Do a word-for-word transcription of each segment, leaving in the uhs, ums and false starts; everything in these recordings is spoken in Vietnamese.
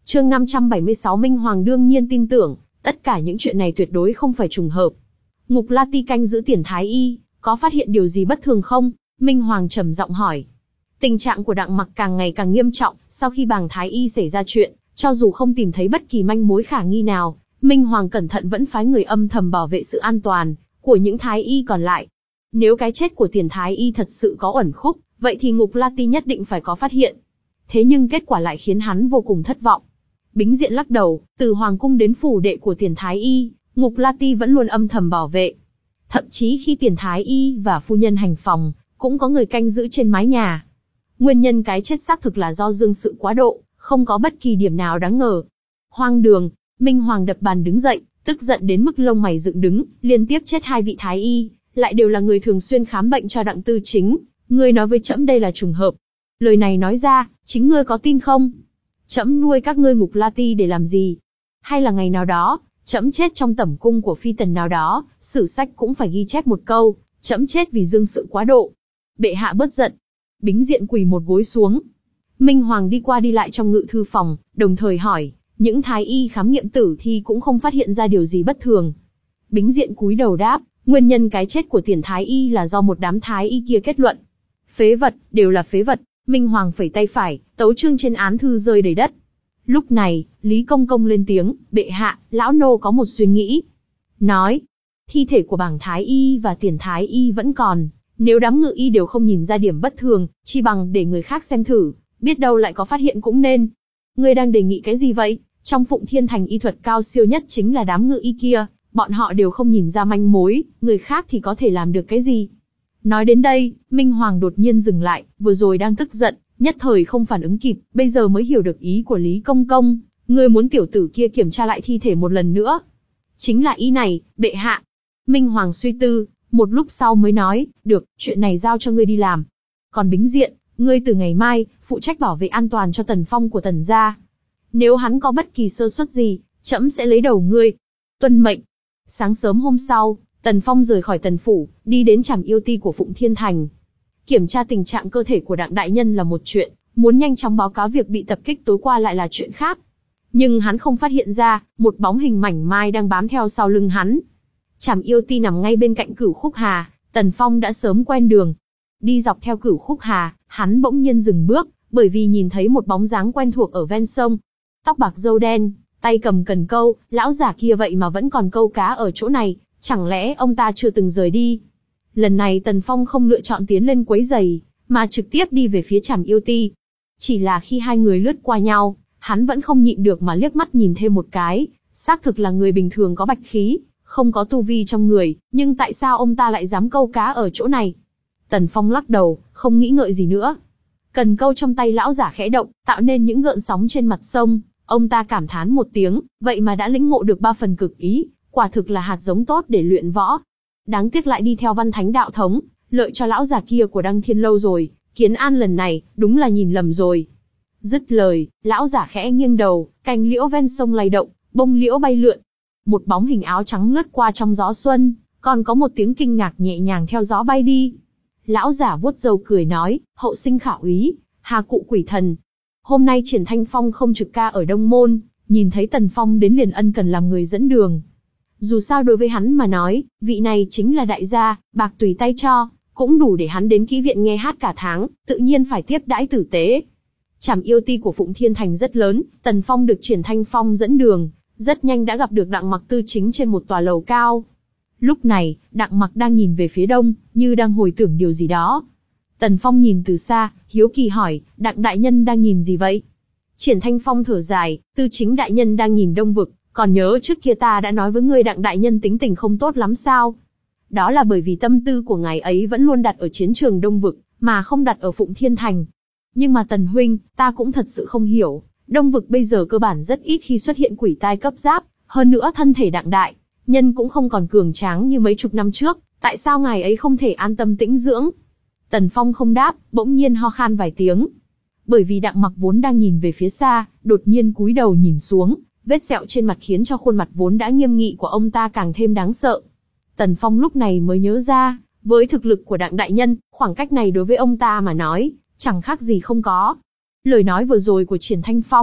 Chương năm trăm bảy mươi sáu Minh Hoàng đương nhiên tin tưởng, tất cả những chuyện này tuyệt đối không phải trùng hợp. Ngục La Ti canh giữ Tiền Thái Y, có phát hiện điều gì bất thường không? Minh Hoàng trầm giọng hỏi. Tình trạng của Đặng Mặc càng ngày càng nghiêm trọng, sau khi Bàng Thái Y xảy ra chuyện, cho dù không tìm thấy bất kỳ manh mối khả nghi nào, Minh Hoàng cẩn thận vẫn phái người âm thầm bảo vệ sự an toàn của những Thái Y còn lại. Nếu cái chết của Tiền Thái Y thật sự có uẩn khúc, vậy thì Ngục La Ti nhất định phải có phát hiện. Thế nhưng kết quả lại khiến hắn vô cùng thất vọng. Bính Diện lắc đầu, từ Hoàng cung đến phủ đệ của Tiền Thái Y, Ngục La Ti vẫn luôn âm thầm bảo vệ. Thậm chí khi Tiền Thái Y và phu nhân hành phòng, cũng có người canh giữ trên mái nhà. Nguyên nhân cái chết xác thực là do dương sự quá độ, không có bất kỳ điểm nào đáng ngờ. Hoang đường, Minh Hoàng đập bàn đứng dậy, tức giận đến mức lông mày dựng đứng, liên tiếp chết hai vị Thái Y, lại đều là người thường xuyên khám bệnh cho Đặng Tư Chính. Ngươi nói với trẫm đây là trùng hợp. Lời này nói ra, chính ngươi có tin không? Trẫm nuôi các ngươi Ngục La Ti để làm gì? Hay là ngày nào đó, trẫm chết trong tẩm cung của phi tần nào đó, sử sách cũng phải ghi chép một câu, trẫm chết vì dương sự quá độ. Bệ hạ bớt giận. Bính Diện quỳ một gối xuống. Minh Hoàng đi qua đi lại trong ngự thư phòng, đồng thời hỏi, những Thái Y khám nghiệm tử thi cũng không phát hiện ra điều gì bất thường. Bính Diện cúi đầu đáp, nguyên nhân cái chết của Tiền Thái Y là do một đám Thái Y kia kết luận. Phế vật, đều là phế vật. Minh Hoàng phẩy tay phải, tấu chương trên án thư rơi đầy đất. Lúc này, Lý Công Công lên tiếng, bệ hạ, lão nô có một suy nghĩ. Nói, thi thể của Bàng Thái Y và Tiền Thái Y vẫn còn, nếu đám ngự y đều không nhìn ra điểm bất thường, chi bằng để người khác xem thử, biết đâu lại có phát hiện cũng nên. Ngươi đang đề nghị cái gì vậy? Trong Phụng Thiên Thành y thuật cao siêu nhất chính là đám ngự y kia, bọn họ đều không nhìn ra manh mối, người khác thì có thể làm được cái gì? Nói đến đây, Minh Hoàng đột nhiên dừng lại, vừa rồi đang tức giận, nhất thời không phản ứng kịp, bây giờ mới hiểu được ý của Lý Công Công, ngươi muốn tiểu tử kia kiểm tra lại thi thể một lần nữa. Chính là ý này, bệ hạ. Minh Hoàng suy tư, một lúc sau mới nói, được, chuyện này giao cho ngươi đi làm. Còn Bính Diện, ngươi từ ngày mai, phụ trách bảo vệ an toàn cho Tần Phong của Tần gia. Nếu hắn có bất kỳ sơ suất gì, trẫm sẽ lấy đầu ngươi. Tuân mệnh. Sáng sớm hôm sau, Tần Phong rời khỏi Tần phủ, đi đến trảm yêu ti của Phụng Thiên Thành. Kiểm tra tình trạng cơ thể của Đặng đại nhân là một chuyện, muốn nhanh chóng báo cáo việc bị tập kích tối qua lại là chuyện khác. Nhưng hắn không phát hiện ra, một bóng hình mảnh mai đang bám theo sau lưng hắn. Trảm yêu ti nằm ngay bên cạnh Cửu Khúc Hà, Tần Phong đã sớm quen đường. Đi dọc theo Cửu Khúc Hà, hắn bỗng nhiên dừng bước, bởi vì nhìn thấy một bóng dáng quen thuộc ở ven sông. Tóc bạc râu đen, tay cầm cần câu, lão giả kia vậy mà vẫn còn câu cá ở chỗ này, chẳng lẽ ông ta chưa từng rời đi? Lần này Tần Phong không lựa chọn tiến lên quấy giày, mà trực tiếp đi về phía trảm yêu ti. Chỉ là khi hai người lướt qua nhau, hắn vẫn không nhịn được mà liếc mắt nhìn thêm một cái, xác thực là người bình thường có bạch khí, không có tu vi trong người, nhưng tại sao ông ta lại dám câu cá ở chỗ này? Tần Phong lắc đầu, không nghĩ ngợi gì nữa. Cần câu trong tay lão giả khẽ động, tạo nên những gợn sóng trên mặt sông, ông ta cảm thán một tiếng, vậy mà đã lĩnh ngộ được ba phần cực ý, quả thực là hạt giống tốt để luyện võ. Đáng tiếc lại đi theo Văn Thánh đạo thống, lợi cho lão già kia của Đăng Thiên Lâu rồi, Kiến An lần này, đúng là nhìn lầm rồi. Dứt lời, lão giả khẽ nghiêng đầu, cành liễu ven sông lay động, bông liễu bay lượn. Một bóng hình áo trắng lướt qua trong gió xuân, còn có một tiếng kinh ngạc nhẹ nhàng theo gió bay đi. Lão giả vuốt râu cười nói, hậu sinh khả úy, hà cụ quỷ thần. Hôm nay Triển Thanh Phong không trực ca ở Đông Môn, nhìn thấy Tần Phong đến liền ân cần làm người dẫn đường. Dù sao đối với hắn mà nói, vị này chính là đại gia, bạc tùy tay cho, cũng đủ để hắn đến kỹ viện nghe hát cả tháng, tự nhiên phải tiếp đãi tử tế. Trảm yêu ti của Phụng Thiên Thành rất lớn, Tần Phong được Triển Thanh Phong dẫn đường, rất nhanh đã gặp được Đặng Mặc Tư Chính trên một tòa lầu cao. Lúc này, Đặng Mặc đang nhìn về phía đông, như đang hồi tưởng điều gì đó. Tần Phong nhìn từ xa, hiếu kỳ hỏi, Đặng đại nhân đang nhìn gì vậy? Triển Thanh Phong thở dài, Tư Chính đại nhân đang nhìn đông vực, còn nhớ trước kia ta đã nói với ngươi Đặng đại nhân tính tình không tốt lắm sao? Đó là bởi vì tâm tư của ngài ấy vẫn luôn đặt ở chiến trường đông vực, mà không đặt ở Phụng Thiên Thành. Nhưng mà Tần huynh, ta cũng thật sự không hiểu, đông vực bây giờ cơ bản rất ít khi xuất hiện quỷ tai cấp giáp, hơn nữa thân thể Đặng đại nhân cũng không còn cường tráng như mấy chục năm trước, tại sao ngài ấy không thể an tâm tĩnh dưỡng? Tần Phong không đáp, bỗng nhiên ho khan vài tiếng. Bởi vì Đặng Mặc vốn đang nhìn về phía xa, đột nhiên cúi đầu nhìn xuống, vết sẹo trên mặt khiến cho khuôn mặt vốn đã nghiêm nghị của ông ta càng thêm đáng sợ. Tần Phong lúc này mới nhớ ra, với thực lực của Đặng đại nhân, khoảng cách này đối với ông ta mà nói, chẳng khác gì không có. Lời nói vừa rồi của Triển Thanh Phong,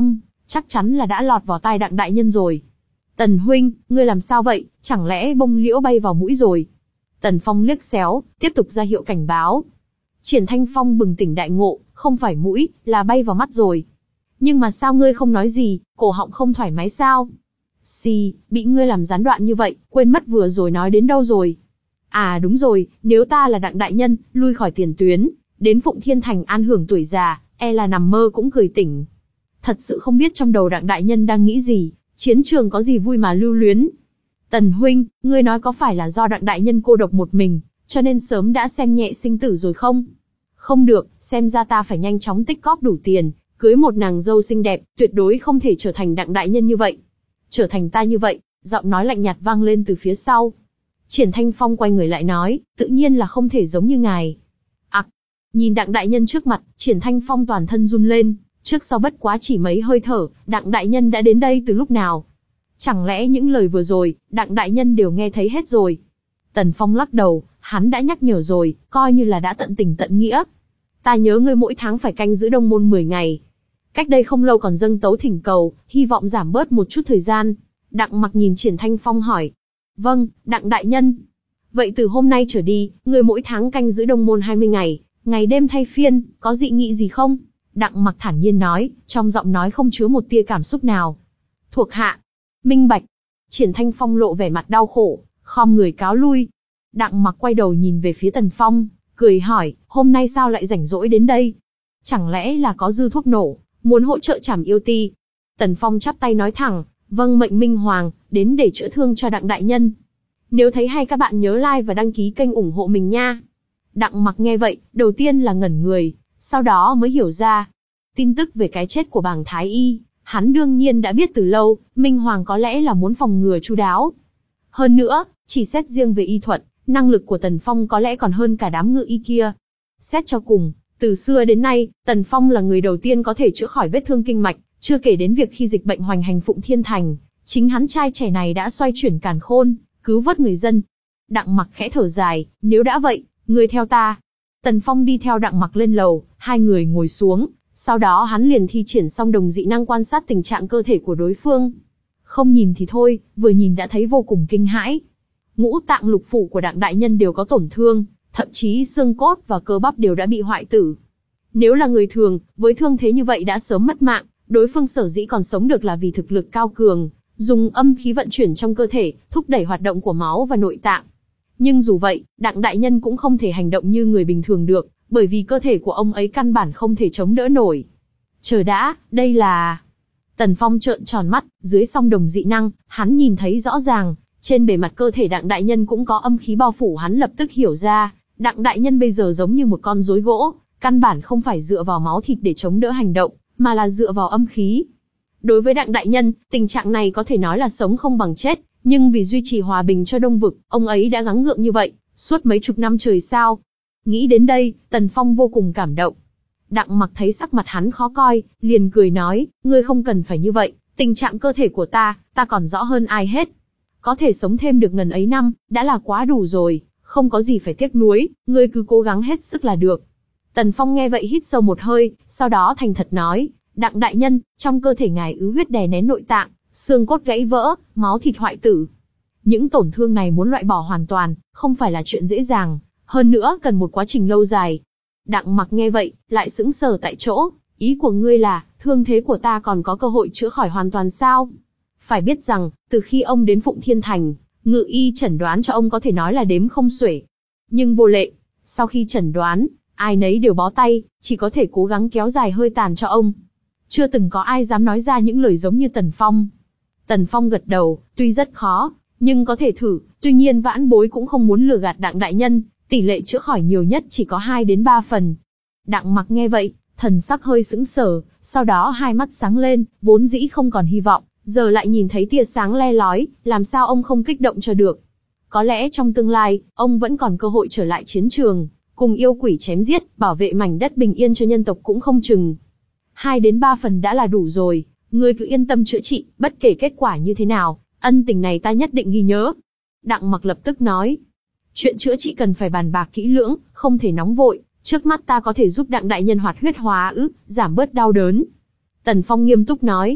chắc chắn là đã lọt vào tai Đặng đại nhân rồi. Tần huynh, ngươi làm sao vậy, chẳng lẽ bông liễu bay vào mũi rồi? Tần Phong liếc xéo, tiếp tục ra hiệu cảnh báo. Triển Thanh Phong bừng tỉnh đại ngộ, không phải mũi, là bay vào mắt rồi. Nhưng mà sao ngươi không nói gì, cổ họng không thoải mái sao? Xì, bị ngươi làm gián đoạn như vậy, quên mất vừa rồi nói đến đâu rồi. À đúng rồi, nếu ta là Đặng đại nhân, lui khỏi tiền tuyến, đến Phụng Thiên Thành an hưởng tuổi già, e là nằm mơ cũng cười tỉnh. Thật sự không biết trong đầu Đặng đại nhân đang nghĩ gì, chiến trường có gì vui mà lưu luyến. Tần huynh, ngươi nói có phải là do Đặng đại nhân cô độc một mình, cho nên sớm đã xem nhẹ sinh tử rồi không? Không được, xem ra ta phải nhanh chóng tích cóp đủ tiền, cưới một nàng dâu xinh đẹp, tuyệt đối không thể trở thành Đặng đại nhân như vậy. Trở thành ta như vậy, giọng nói lạnh nhạt vang lên từ phía sau. Triển Thanh Phong quay người lại nói, tự nhiên là không thể giống như ngài. Ặc, nhìn Đặng đại nhân trước mặt, Triển Thanh Phong toàn thân run lên, trước sau bất quá chỉ mấy hơi thở, Đặng đại nhân đã đến đây từ lúc nào? Chẳng lẽ những lời vừa rồi, Đặng đại nhân đều nghe thấy hết rồi? Tần Phong lắc đầu, hắn đã nhắc nhở rồi, coi như là đã tận tình tận nghĩa. Ta nhớ ngươi mỗi tháng phải canh giữ Đông Môn mười ngày. Cách đây không lâu còn dâng tấu thỉnh cầu, hy vọng giảm bớt một chút thời gian. Đặng Mặc nhìn Triển Thanh Phong hỏi. Vâng, Đặng đại nhân. Vậy từ hôm nay trở đi, ngươi mỗi tháng canh giữ Đông Môn hai mươi ngày, ngày đêm thay phiên, có dị nghị gì không? Đặng Mặc thản nhiên nói, trong giọng nói không chứa một tia cảm xúc nào. Thuộc hạ. Minh bạch. Triển Thanh Phong lộ vẻ mặt đau khổ, khom người cáo lui. Đặng Mặc quay đầu nhìn về phía Tần Phong, cười hỏi, hôm nay sao lại rảnh rỗi đến đây? Chẳng lẽ là có dư thuốc nổ, muốn hỗ trợ trảm yêu ti? Tần Phong chắp tay nói thẳng, vâng mệnh Minh Hoàng, đến để chữa thương cho Đặng đại nhân. Nếu thấy hay các bạn nhớ like và đăng ký kênh ủng hộ mình nha. Đặng Mặc nghe vậy, đầu tiên là ngẩn người, sau đó mới hiểu ra. Tin tức về cái chết của Bàng Thái Y, hắn đương nhiên đã biết từ lâu, Minh Hoàng có lẽ là muốn phòng ngừa chu đáo. Hơn nữa, chỉ xét riêng về y thuật, năng lực của Tần Phong có lẽ còn hơn cả đám ngự y kia. Xét cho cùng, từ xưa đến nay, Tần Phong là người đầu tiên có thể chữa khỏi vết thương kinh mạch, chưa kể đến việc khi dịch bệnh hoành hành Phụng Thiên Thành, chính hắn trai trẻ này đã xoay chuyển càn khôn, cứu vớt người dân. Đặng Mặc khẽ thở dài, nếu đã vậy, ngươi theo ta. Tần Phong đi theo Đặng Mặc lên lầu, hai người ngồi xuống, sau đó hắn liền thi triển xong đồng dị năng quan sát tình trạng cơ thể của đối phương. Không nhìn thì thôi, vừa nhìn đã thấy vô cùng kinh hãi. Ngũ tạng lục phủ của Đặng đại nhân đều có tổn thương, thậm chí xương cốt và cơ bắp đều đã bị hoại tử. Nếu là người thường, với thương thế như vậy đã sớm mất mạng, đối phương sở dĩ còn sống được là vì thực lực cao cường, dùng âm khí vận chuyển trong cơ thể, thúc đẩy hoạt động của máu và nội tạng. Nhưng dù vậy, Đặng đại nhân cũng không thể hành động như người bình thường được, bởi vì cơ thể của ông ấy căn bản không thể chống đỡ nổi. Chờ đã, đây là... Tần Phong trợn tròn mắt, dưới song đồng dị năng, hắn nhìn thấy rõ ràng, trên bề mặt cơ thể Đặng đại nhân cũng có âm khí bao phủ, hắn lập tức hiểu ra, Đặng đại nhân bây giờ giống như một con rối gỗ, căn bản không phải dựa vào máu thịt để chống đỡ hành động, mà là dựa vào âm khí. Đối với Đặng đại nhân, tình trạng này có thể nói là sống không bằng chết, nhưng vì duy trì hòa bình cho Đông Vực, ông ấy đã gắng gượng như vậy, suốt mấy chục năm trời sao. Nghĩ đến đây, Tần Phong vô cùng cảm động. Đặng Mặc thấy sắc mặt hắn khó coi, liền cười nói, ngươi không cần phải như vậy, tình trạng cơ thể của ta, ta còn rõ hơn ai hết. Có thể sống thêm được ngần ấy năm, đã là quá đủ rồi, không có gì phải tiếc nuối, ngươi cứ cố gắng hết sức là được. Tần Phong nghe vậy hít sâu một hơi, sau đó thành thật nói, Đặng đại nhân, trong cơ thể ngài ứ huyết đè nén nội tạng, xương cốt gãy vỡ, máu thịt hoại tử. Những tổn thương này muốn loại bỏ hoàn toàn, không phải là chuyện dễ dàng, hơn nữa cần một quá trình lâu dài. Đặng Mặc nghe vậy, lại sững sờ tại chỗ, ý của ngươi là, thương thế của ta còn có cơ hội chữa khỏi hoàn toàn sao? Phải biết rằng, từ khi ông đến Phụng Thiên Thành, ngự y chẩn đoán cho ông có thể nói là đếm không xuể. Nhưng vô lệ, sau khi chẩn đoán, ai nấy đều bó tay, chỉ có thể cố gắng kéo dài hơi tàn cho ông. Chưa từng có ai dám nói ra những lời giống như Tần Phong. Tần Phong gật đầu, tuy rất khó, nhưng có thể thử, tuy nhiên vãn bối cũng không muốn lừa gạt Đặng đại nhân, tỷ lệ chữa khỏi nhiều nhất chỉ có hai đến ba phần. Đặng Mặc nghe vậy, thần sắc hơi sững sờ, sau đó hai mắt sáng lên, vốn dĩ không còn hy vọng, giờ lại nhìn thấy tia sáng le lói, làm sao ông không kích động cho được. Có lẽ trong tương lai, ông vẫn còn cơ hội trở lại chiến trường, cùng yêu quỷ chém giết, bảo vệ mảnh đất bình yên cho nhân tộc cũng không chừng. Hai đến ba phần đã là đủ rồi, ngươi cứ yên tâm chữa trị, bất kể kết quả như thế nào, ân tình này ta nhất định ghi nhớ. Đặng Mặc lập tức nói, chuyện chữa trị cần phải bàn bạc kỹ lưỡng, không thể nóng vội, trước mắt ta có thể giúp Đặng đại nhân hoạt huyết hóa ứ, giảm bớt đau đớn. Tần Phong nghiêm túc nói,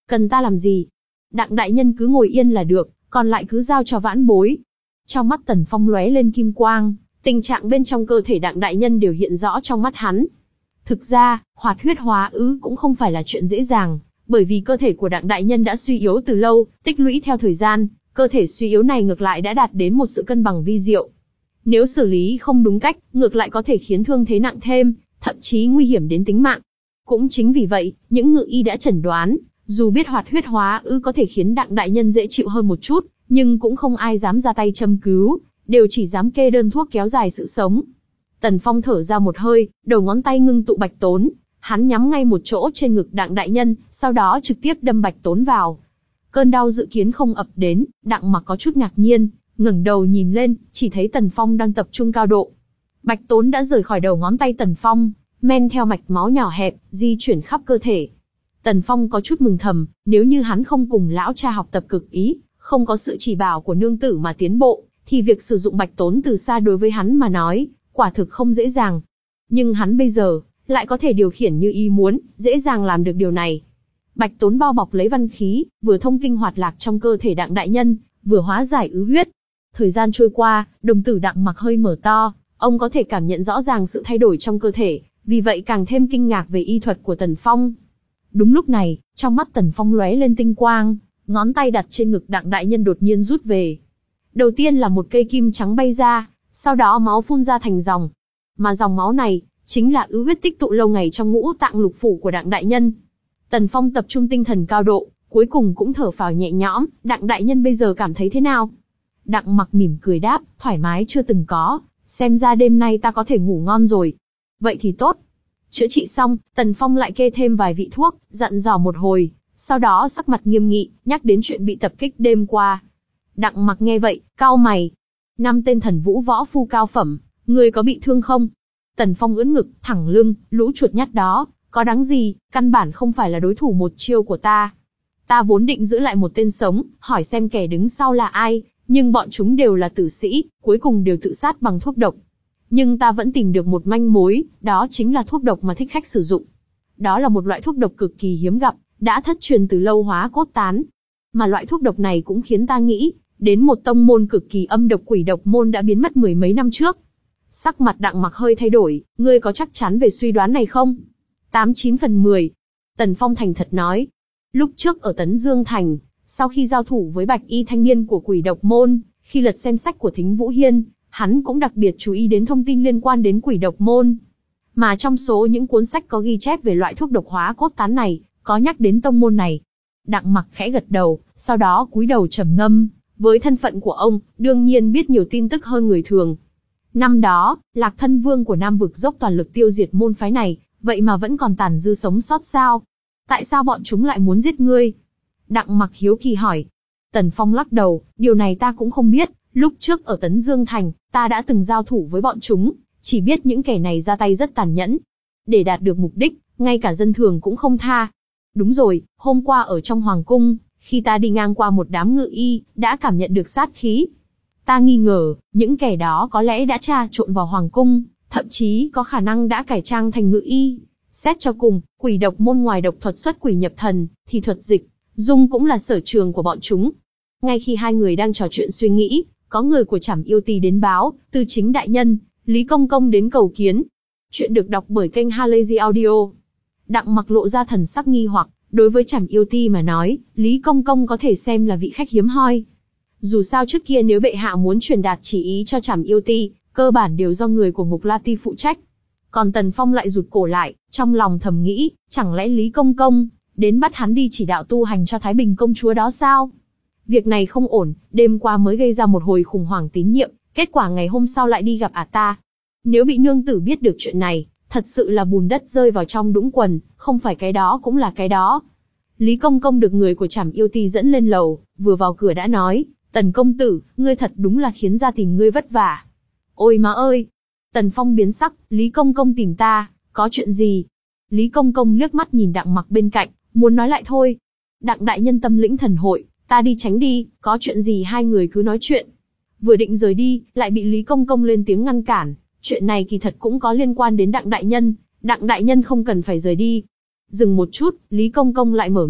Cần ta làm gì? Đặng đại nhân cứ ngồi yên là được, còn lại cứ giao cho vãn bối. Trong mắt Tần Phong lóe lên kim quang, tình trạng bên trong cơ thể đặng đại nhân đều hiện rõ trong mắt hắn. Thực ra, hoạt huyết hóa ứ cũng không phải là chuyện dễ dàng, bởi vì cơ thể của đặng đại nhân đã suy yếu từ lâu, tích lũy theo thời gian, cơ thể suy yếu này ngược lại đã đạt đến một sự cân bằng vi diệu. Nếu xử lý không đúng cách, ngược lại có thể khiến thương thế nặng thêm, thậm chí nguy hiểm đến tính mạng. Cũng chính vì vậy, những ngự y đã chẩn đoán, dù biết hoạt huyết hóa ứ có thể khiến đặng đại nhân dễ chịu hơn một chút, nhưng cũng không ai dám ra tay châm cứu, đều chỉ dám kê đơn thuốc kéo dài sự sống. Tần Phong thở ra một hơi, đầu ngón tay ngưng tụ bạch tốn, hắn nhắm ngay một chỗ trên ngực đặng đại nhân, sau đó trực tiếp đâm bạch tốn vào. Cơn đau dự kiến không ập đến, Đặng Mặc có chút ngạc nhiên, ngẩng đầu nhìn lên, chỉ thấy Tần Phong đang tập trung cao độ. Bạch tốn đã rời khỏi đầu ngón tay Tần Phong, men theo mạch máu nhỏ hẹp, di chuyển khắp cơ thể. Tần Phong có chút mừng thầm, nếu như hắn không cùng lão cha học tập cực ý, không có sự chỉ bảo của nương tử mà tiến bộ, thì việc sử dụng bạch tốn từ xa đối với hắn mà nói, quả thực không dễ dàng. Nhưng hắn bây giờ, lại có thể điều khiển như ý muốn, dễ dàng làm được điều này. Bạch tốn bao bọc lấy văn khí, vừa thông kinh hoạt lạc trong cơ thể đặng đại nhân, vừa hóa giải ứ huyết. Thời gian trôi qua, đồng tử Đặng Mặc hơi mở to, ông có thể cảm nhận rõ ràng sự thay đổi trong cơ thể, vì vậy càng thêm kinh ngạc về y thuật của Tần Phong. Đúng lúc này, trong mắt Tần Phong lóe lên tinh quang, ngón tay đặt trên ngực đặng đại nhân đột nhiên rút về. Đầu tiên là một cây kim trắng bay ra, sau đó máu phun ra thành dòng. Mà dòng máu này, chính là ứ huyết tích tụ lâu ngày trong ngũ tạng lục phủ của đặng đại nhân. Tần Phong tập trung tinh thần cao độ, cuối cùng cũng thở phào nhẹ nhõm, đặng đại nhân bây giờ cảm thấy thế nào? Đặng Mặc mỉm cười đáp, thoải mái chưa từng có, xem ra đêm nay ta có thể ngủ ngon rồi. Vậy thì tốt. Chữa trị xong, Tần Phong lại kê thêm vài vị thuốc, dặn dò một hồi, sau đó sắc mặt nghiêm nghị, nhắc đến chuyện bị tập kích đêm qua. Đặng Mặc nghe vậy, cau mày. Năm tên thần vũ võ phu cao phẩm, người có bị thương không? Tần Phong ưỡn ngực, thẳng lưng, lũ chuột nhắt đó, có đáng gì, căn bản không phải là đối thủ một chiêu của ta. Ta vốn định giữ lại một tên sống, hỏi xem kẻ đứng sau là ai, nhưng bọn chúng đều là tử sĩ, cuối cùng đều tự sát bằng thuốc độc. Nhưng ta vẫn tìm được một manh mối, đó chính là thuốc độc mà thích khách sử dụng. Đó là một loại thuốc độc cực kỳ hiếm gặp, đã thất truyền từ lâu hóa cốt tán. Mà loại thuốc độc này cũng khiến ta nghĩ, đến một tông môn cực kỳ âm độc quỷ độc môn đã biến mất mười mấy năm trước. Sắc mặt Đặng Mặc hơi thay đổi, ngươi có chắc chắn về suy đoán này không? Tám chín phần mười. Tần Phong thành thật nói. Lúc trước ở Tấn Dương Thành, sau khi giao thủ với bạch y thanh niên của quỷ độc môn, khi lật xem sách của Thính Vũ Hiên, hắn cũng đặc biệt chú ý đến thông tin liên quan đến quỷ độc môn. Mà trong số những cuốn sách có ghi chép về loại thuốc độc hóa cốt tán này, có nhắc đến tông môn này. Đặng Mặc khẽ gật đầu, sau đó cúi đầu trầm ngâm. Với thân phận của ông, đương nhiên biết nhiều tin tức hơn người thường. Năm đó, Lạc Thân Vương của Nam Vực dốc toàn lực tiêu diệt môn phái này, vậy mà vẫn còn tàn dư sống sót sao? Tại sao bọn chúng lại muốn giết ngươi? Đặng Mặc hiếu kỳ hỏi. Tần Phong lắc đầu, điều này ta cũng không biết, lúc trước ở Tấn Dương Thành, ta đã từng giao thủ với bọn chúng, chỉ biết những kẻ này ra tay rất tàn nhẫn. Để đạt được mục đích, ngay cả dân thường cũng không tha. Đúng rồi, hôm qua ở trong Hoàng Cung, khi ta đi ngang qua một đám ngự y, đã cảm nhận được sát khí. Ta nghi ngờ, những kẻ đó có lẽ đã tra trộn vào Hoàng Cung, thậm chí có khả năng đã cải trang thành ngự y. Xét cho cùng, quỷ độc môn ngoài độc thuật xuất quỷ nhập thần, thì thuật dịch, dung cũng là sở trường của bọn chúng. Ngay khi hai người đang trò chuyện suy nghĩ, có người của Trảm Yêu Ti đến báo, từ chính đại nhân, Lý Công Công đến cầu kiến. Chuyện được đọc bởi kênh Halazy Audio. Đặng Mặc lộ ra thần sắc nghi hoặc, đối với Trảm Yêu Ti mà nói, Lý Công Công có thể xem là vị khách hiếm hoi. Dù sao trước kia nếu bệ hạ muốn truyền đạt chỉ ý cho Trảm Yêu Ti, cơ bản đều do người của Ngục La Ti phụ trách. Còn Tần Phong lại rụt cổ lại, trong lòng thầm nghĩ, chẳng lẽ Lý Công Công đến bắt hắn đi chỉ đạo tu hành cho Thái Bình công chúa đó sao? Việc này không ổn, đêm qua mới gây ra một hồi khủng hoảng tín nhiệm, kết quả ngày hôm sau lại đi gặp ả ta. Nếu bị nương tử biết được chuyện này, thật sự là bùn đất rơi vào trong đũng quần, không phải cái đó cũng là cái đó. Lý Công Công được người của Trảm Yêu Ti dẫn lên lầu, vừa vào cửa đã nói, Tần công tử, ngươi thật đúng là khiến gia tìm ngươi vất vả. Ôi má ơi! Tần Phong biến sắc, Lý Công Công tìm ta, có chuyện gì? Lý Công Công liếc mắt nhìn Đặng Mặc bên cạnh, muốn nói lại thôi. Đặng đại nhân tâm lĩnh thần hội, ta đi tránh đi, có chuyện gì hai người cứ nói chuyện. Vừa định rời đi, lại bị Lý Công Công lên tiếng ngăn cản, chuyện này kỳ thật cũng có liên quan đến Đặng đại nhân, Đặng đại nhân không cần phải rời đi. Dừng một chút, Lý Công Công lại mở miệng,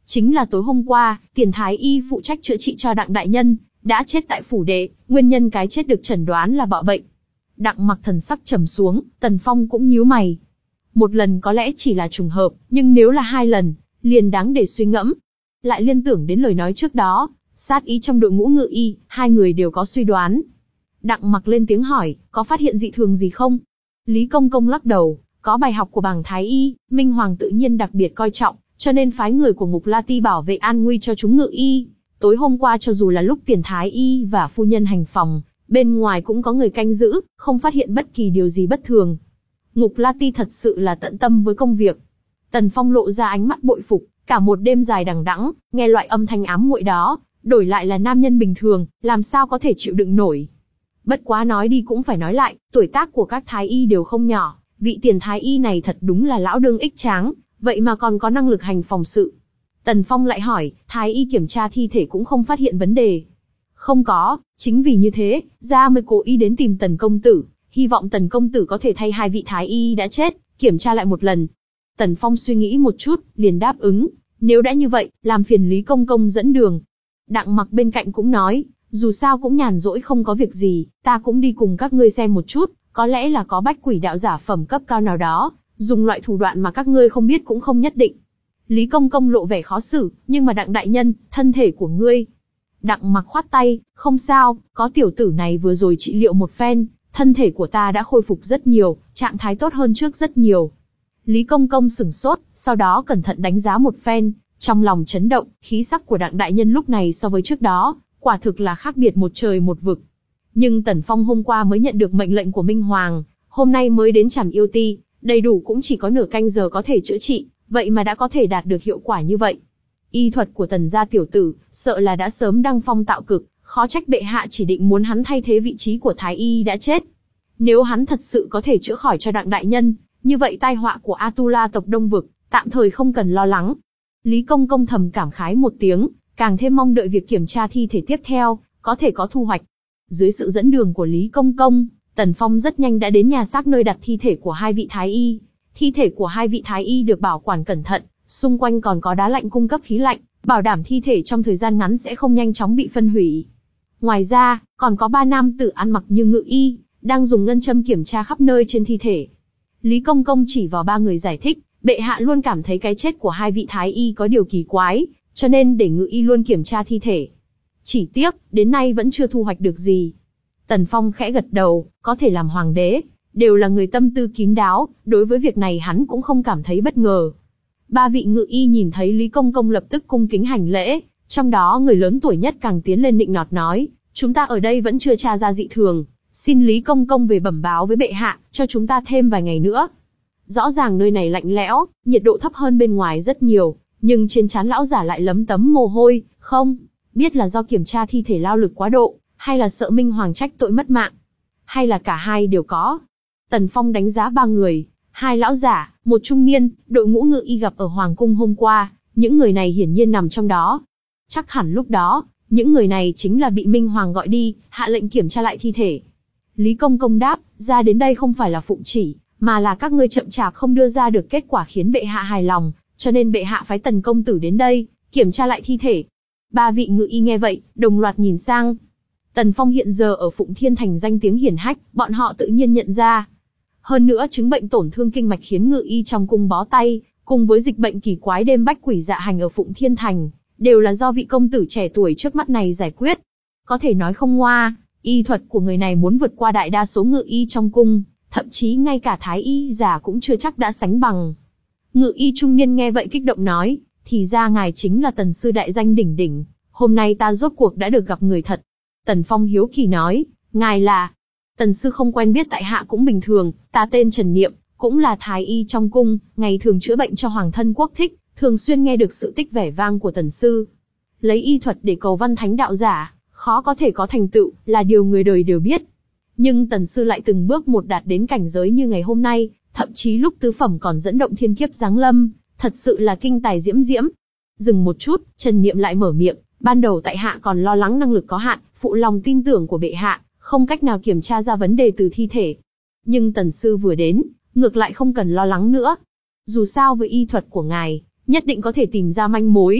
Chính là tối hôm qua, Tiền Thái Y phụ trách chữa trị cho Đặng đại nhân, đã chết tại phủ đệ, nguyên nhân cái chết được chẩn đoán là bạo bệnh. Đặng Mặc thần sắc trầm xuống, Tần Phong cũng nhíu mày. Một lần có lẽ chỉ là trùng hợp, nhưng nếu là hai lần, liền đáng để suy ngẫm. Lại liên tưởng đến lời nói trước đó, sát ý trong đội ngũ ngự y, hai người đều có suy đoán. Đặng Mặc lên tiếng hỏi, có phát hiện dị thường gì không? Lý Công Công lắc đầu, có bài học của bảng Thái Y, Minh Hoàng tự nhiên đặc biệt coi trọng, cho nên phái người của Ngục La Ti bảo vệ an nguy cho chúng ngự y. Tối hôm qua cho dù là lúc Tiền Thái Y và phu nhân hành phòng, bên ngoài cũng có người canh giữ, không phát hiện bất kỳ điều gì bất thường. Ngục La Ti thật sự là tận tâm với công việc. Tần Phong lộ ra ánh mắt bội phục, cả một đêm dài đằng đẵng, nghe loại âm thanh ám muội đó, đổi lại là nam nhân bình thường, làm sao có thể chịu đựng nổi. Bất quá nói đi cũng phải nói lại, tuổi tác của các Thái Y đều không nhỏ, vị Tiền Thái Y này thật đúng là lão đương ích tráng, vậy mà còn có năng lực hành phòng sự. Tần Phong lại hỏi, Thái Y kiểm tra thi thể cũng không phát hiện vấn đề. Không có, chính vì như thế, ra mới cố ý đến tìm Tần Công Tử, hy vọng Tần Công Tử có thể thay hai vị Thái Y đã chết, kiểm tra lại một lần. Tần Phong suy nghĩ một chút, liền đáp ứng, nếu đã như vậy, làm phiền Lý Công Công dẫn đường. Đặng Mặc bên cạnh cũng nói, dù sao cũng nhàn rỗi không có việc gì, ta cũng đi cùng các ngươi xem một chút, có lẽ là có bách quỷ đạo giả phẩm cấp cao nào đó, dùng loại thủ đoạn mà các ngươi không biết cũng không nhất định. Lý Công Công lộ vẻ khó xử, nhưng mà Đặng đại nhân, thân thể của ngươi. Đặng Mặc khoát tay, không sao, có tiểu tử này vừa rồi trị liệu một phen, thân thể của ta đã khôi phục rất nhiều, trạng thái tốt hơn trước rất nhiều. Lý Công Công sửng sốt, sau đó cẩn thận đánh giá một phen, trong lòng chấn động, khí sắc của Đặng đại nhân lúc này so với trước đó, quả thực là khác biệt một trời một vực. Nhưng Tần Phong hôm qua mới nhận được mệnh lệnh của Minh Hoàng, hôm nay mới đến Trảm Yêu Ti, đầy đủ cũng chỉ có nửa canh giờ có thể chữa trị, vậy mà đã có thể đạt được hiệu quả như vậy. Y thuật của Tần gia tiểu tử, sợ là đã sớm đăng phong tạo cực, khó trách bệ hạ chỉ định muốn hắn thay thế vị trí của Thái Y đã chết. Nếu hắn thật sự có thể chữa khỏi cho Đặng đại nhân, như vậy tai họa của Atula tộc Đông Vực, tạm thời không cần lo lắng. Lý Công Công thầm cảm khái một tiếng, càng thêm mong đợi việc kiểm tra thi thể tiếp theo, có thể có thu hoạch. Dưới sự dẫn đường của Lý Công Công, Tần Phong rất nhanh đã đến nhà xác nơi đặt thi thể của hai vị Thái Y. Thi thể của hai vị Thái Y được bảo quản cẩn thận, xung quanh còn có đá lạnh cung cấp khí lạnh, bảo đảm thi thể trong thời gian ngắn sẽ không nhanh chóng bị phân hủy. Ngoài ra, còn có ba nam tử ăn mặc như ngự y, đang dùng ngân châm kiểm tra khắp nơi trên thi thể. Lý Công Công chỉ vào ba người giải thích, bệ hạ luôn cảm thấy cái chết của hai vị Thái Y có điều kỳ quái, cho nên để ngự y luôn kiểm tra thi thể. Chỉ tiếc, đến nay vẫn chưa thu hoạch được gì. Tần Phong khẽ gật đầu, có thể làm hoàng đế, đều là người tâm tư kín đáo, đối với việc này hắn cũng không cảm thấy bất ngờ. Ba vị ngự y nhìn thấy Lý Công Công lập tức cung kính hành lễ, trong đó người lớn tuổi nhất càng tiến lên nịnh nọt nói, chúng ta ở đây vẫn chưa tra ra dị thường, xin Lý Công Công về bẩm báo với bệ hạ, cho chúng ta thêm vài ngày nữa. Rõ ràng nơi này lạnh lẽo, nhiệt độ thấp hơn bên ngoài rất nhiều, nhưng trên trán lão giả lại lấm tấm mồ hôi, không biết là do kiểm tra thi thể lao lực quá độ, hay là sợ Minh Hoàng trách tội mất mạng, hay là cả hai đều có. Tần Phong đánh giá ba người, hai lão giả, một trung niên, đội ngũ ngự y gặp ở Hoàng Cung hôm qua, những người này hiển nhiên nằm trong đó. Chắc hẳn lúc đó, những người này chính là bị Minh Hoàng gọi đi, hạ lệnh kiểm tra lại thi thể. Lý Công Công đáp, ra đến đây không phải là phụng chỉ, mà là các ngươi chậm chạp không đưa ra được kết quả khiến bệ hạ hài lòng, cho nên bệ hạ phái Tần công tử đến đây, kiểm tra lại thi thể. Ba vị ngự y nghe vậy, đồng loạt nhìn sang. Tần Phong hiện giờ ở Phụng Thiên Thành danh tiếng hiển hách, bọn họ tự nhiên nhận ra. Hơn nữa chứng bệnh tổn thương kinh mạch khiến ngự y trong cung bó tay, cùng với dịch bệnh kỳ quái đêm bách quỷ dạ hành ở Phụng Thiên Thành, đều là do vị công tử trẻ tuổi trước mắt này giải quyết. Có thể nói không ngoa, y thuật của người này muốn vượt qua đại đa số ngự y trong cung, thậm chí ngay cả thái y già cũng chưa chắc đã sánh bằng. Ngự y trung niên nghe vậy kích động nói, thì ra ngài chính là Tần sư đại danh đỉnh đỉnh, hôm nay ta rốt cuộc đã được gặp người thật. Tần Phong hiếu kỳ nói, ngài là... Tần sư không quen biết tại hạ cũng bình thường, ta tên Trần Niệm, cũng là thái y trong cung, ngày thường chữa bệnh cho hoàng thân quốc thích, thường xuyên nghe được sự tích vẻ vang của Tần sư. Lấy y thuật để cầu văn thánh đạo giả, khó có thể có thành tựu, là điều người đời đều biết. Nhưng Tần sư lại từng bước một đạt đến cảnh giới như ngày hôm nay, thậm chí lúc tứ phẩm còn dẫn động thiên kiếp giáng lâm, thật sự là kinh tài diễm diễm. Dừng một chút, Trần Niệm lại mở miệng, ban đầu tại hạ còn lo lắng năng lực có hạn, phụ lòng tin tưởng của bệ hạ, không cách nào kiểm tra ra vấn đề từ thi thể. Nhưng Tần sư vừa đến, ngược lại không cần lo lắng nữa. Dù sao với y thuật của ngài, nhất định có thể tìm ra manh mối.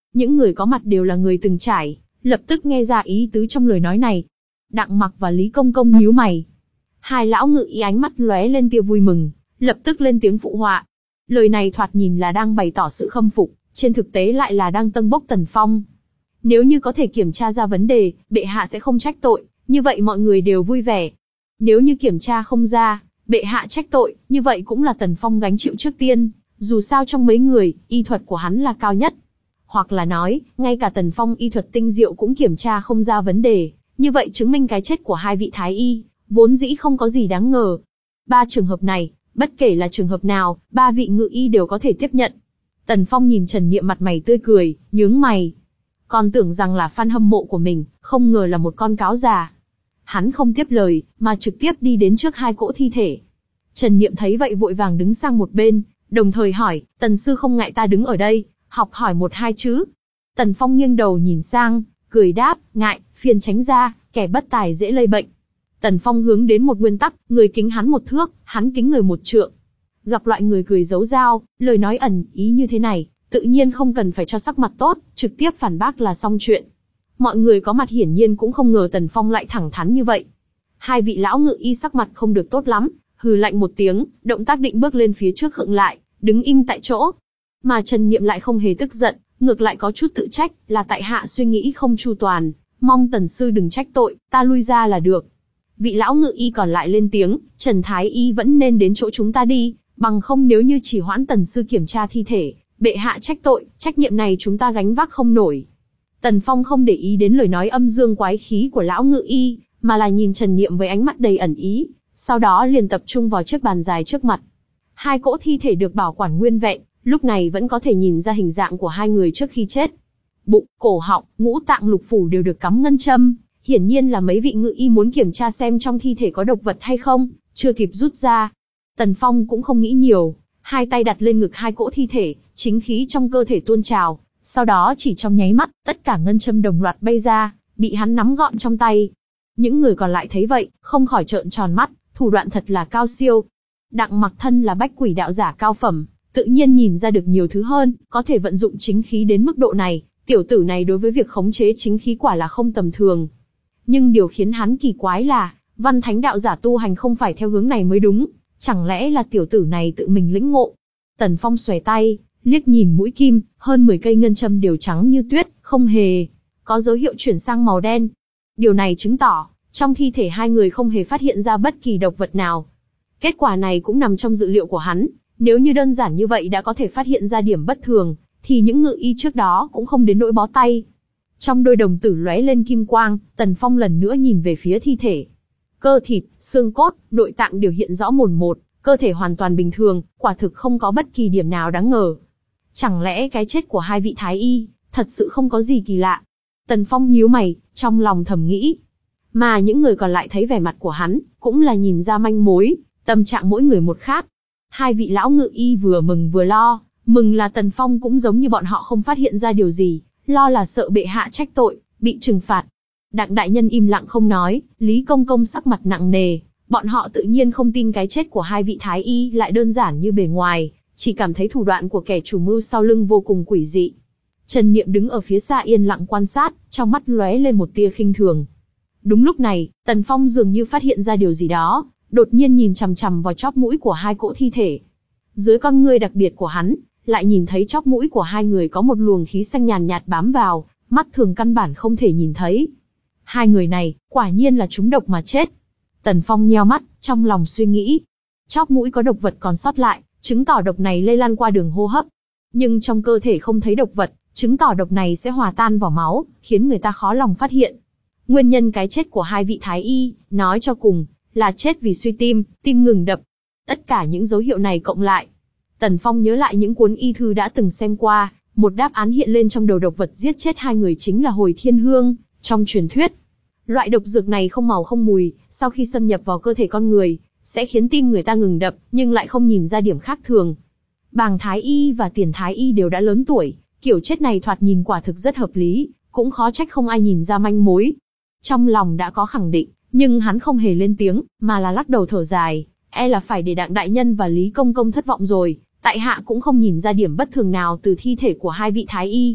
Những người có mặt đều là người từng trải, lập tức nghe ra ý tứ trong lời nói này. Đặng Mặc và Lý Công Công nhíu mày. Hai lão ngự y ánh mắt lóe lên tia vui mừng, lập tức lên tiếng phụ họa. Lời này thoạt nhìn là đang bày tỏ sự khâm phục, trên thực tế lại là đang tâng bốc Tần Phong. Nếu như có thể kiểm tra ra vấn đề, bệ hạ sẽ không trách tội, như vậy mọi người đều vui vẻ. Nếu như kiểm tra không ra, bệ hạ trách tội, như vậy cũng là Tần Phong gánh chịu trước tiên, dù sao trong mấy người, y thuật của hắn là cao nhất. Hoặc là nói, ngay cả Tần Phong y thuật tinh diệu cũng kiểm tra không ra vấn đề, như vậy chứng minh cái chết của hai vị thái y, vốn dĩ không có gì đáng ngờ. Ba trường hợp này, bất kể là trường hợp nào, ba vị ngự y đều có thể tiếp nhận. Tần Phong nhìn Trần Niệm mặt mày tươi cười, nhướng mày. Còn tưởng rằng là fan hâm mộ của mình, không ngờ là một con cáo già. Hắn không tiếp lời, mà trực tiếp đi đến trước hai cỗ thi thể. Trần Niệm thấy vậy vội vàng đứng sang một bên, đồng thời hỏi, Tần sư không ngại ta đứng ở đây, học hỏi một hai chứ? Tần Phong nghiêng đầu nhìn sang, cười đáp, ngại, phiền tránh ra, kẻ bất tài dễ lây bệnh. Tần Phong hướng đến một nguyên tắc, người kính hắn một thước, hắn kính người một trượng. Gặp loại người cười giấu dao, lời nói ẩn ý như thế này, tự nhiên không cần phải cho sắc mặt tốt, trực tiếp phản bác là xong chuyện. Mọi người có mặt hiển nhiên cũng không ngờ Tần Phong lại thẳng thắn như vậy. Hai vị lão ngự y sắc mặt không được tốt lắm, hừ lạnh một tiếng, động tác định bước lên phía trước khựng lại, đứng im tại chỗ. Mà Trần Niệm lại không hề tức giận, ngược lại có chút tự trách, là tại hạ suy nghĩ không chu toàn, mong Tần sư đừng trách tội, ta lui ra là được. Vị lão ngự y còn lại lên tiếng, Trần Thái y vẫn nên đến chỗ chúng ta đi, bằng không nếu như chỉ hoãn Tần sư kiểm tra thi thể, bệ hạ trách tội, trách nhiệm này chúng ta gánh vác không nổi. Tần Phong không để ý đến lời nói âm dương quái khí của lão ngự y, mà là nhìn Trần Niệm với ánh mắt đầy ẩn ý, sau đó liền tập trung vào chiếc bàn dài trước mặt. Hai cỗ thi thể được bảo quản nguyên vẹn, lúc này vẫn có thể nhìn ra hình dạng của hai người trước khi chết. Bụng, cổ họng, ngũ tạng lục phủ đều được cắm ngân châm, hiển nhiên là mấy vị ngự y muốn kiểm tra xem trong thi thể có độc vật hay không, chưa kịp rút ra. Tần Phong cũng không nghĩ nhiều, hai tay đặt lên ngực hai cỗ thi thể, chính khí trong cơ thể tuôn trào, sau đó chỉ trong nháy mắt, tất cả ngân châm đồng loạt bay ra, bị hắn nắm gọn trong tay. Những người còn lại thấy vậy, không khỏi trợn tròn mắt, thủ đoạn thật là cao siêu. Đặng Mặc thân là bách quỷ đạo giả cao phẩm, tự nhiên nhìn ra được nhiều thứ hơn, có thể vận dụng chính khí đến mức độ này, tiểu tử này đối với việc khống chế chính khí quả là không tầm thường. Nhưng điều khiến hắn kỳ quái là, văn thánh đạo giả tu hành không phải theo hướng này mới đúng, chẳng lẽ là tiểu tử này tự mình lĩnh ngộ. Tần Phong xòe tay, liếc nhìn mũi kim, hơn mười cây ngân châm đều trắng như tuyết, không hề có dấu hiệu chuyển sang màu đen. Điều này chứng tỏ, trong thi thể hai người không hề phát hiện ra bất kỳ độc vật nào. Kết quả này cũng nằm trong dự liệu của hắn, nếu như đơn giản như vậy đã có thể phát hiện ra điểm bất thường, thì những ngự y trước đó cũng không đến nỗi bó tay. Trong đôi đồng tử lóe lên kim quang, Tần Phong lần nữa nhìn về phía thi thể. Cơ thịt, xương cốt, nội tạng đều hiện rõ mồn một, cơ thể hoàn toàn bình thường, quả thực không có bất kỳ điểm nào đáng ngờ. Chẳng lẽ cái chết của hai vị thái y, thật sự không có gì kỳ lạ? Tần Phong nhíu mày, trong lòng thầm nghĩ. Mà những người còn lại thấy vẻ mặt của hắn, cũng là nhìn ra manh mối, tâm trạng mỗi người một khác. Hai vị lão ngự y vừa mừng vừa lo, mừng là Tần Phong cũng giống như bọn họ không phát hiện ra điều gì, lo là sợ bệ hạ trách tội, bị trừng phạt. Đặng đại nhân im lặng không nói, Lý Công Công sắc mặt nặng nề, bọn họ tự nhiên không tin cái chết của hai vị thái y lại đơn giản như bề ngoài, chỉ cảm thấy thủ đoạn của kẻ chủ mưu sau lưng vô cùng quỷ dị. Trần Niệm đứng ở phía xa yên lặng quan sát, trong mắt lóe lên một tia khinh thường. Đúng lúc này, Tần Phong dường như phát hiện ra điều gì đó, đột nhiên nhìn chằm chằm vào chóp mũi của hai cỗ thi thể. Dưới con ngươi đặc biệt của hắn, lại nhìn thấy chóp mũi của hai người có một luồng khí xanh nhàn nhạt bám vào, mắt thường căn bản không thể nhìn thấy. Hai người này, quả nhiên là trúng độc mà chết. Tần Phong nheo mắt, trong lòng suy nghĩ. Chóp mũi có độc vật còn sót lại, chứng tỏ độc này lây lan qua đường hô hấp. Nhưng trong cơ thể không thấy độc vật, chứng tỏ độc này sẽ hòa tan vào máu, khiến người ta khó lòng phát hiện. Nguyên nhân cái chết của hai vị thái y, nói cho cùng, là chết vì suy tim, tim ngừng đập. Tất cả những dấu hiệu này cộng lại. Tần Phong nhớ lại những cuốn y thư đã từng xem qua, một đáp án hiện lên trong đầu độc vật giết chết hai người chính là hồi thiên hương, trong truyền thuyết. Loại độc dược này không màu không mùi, sau khi xâm nhập vào cơ thể con người, sẽ khiến tim người ta ngừng đập, nhưng lại không nhìn ra điểm khác thường. Bàng Thái Y và Tiền Thái Y đều đã lớn tuổi, kiểu chết này thoạt nhìn quả thực rất hợp lý, cũng khó trách không ai nhìn ra manh mối. Trong lòng đã có khẳng định, nhưng hắn không hề lên tiếng, mà là lắc đầu thở dài, e là phải để Đặng đại nhân và Lý Công Công thất vọng rồi, tại hạ cũng không nhìn ra điểm bất thường nào từ thi thể của hai vị Thái Y.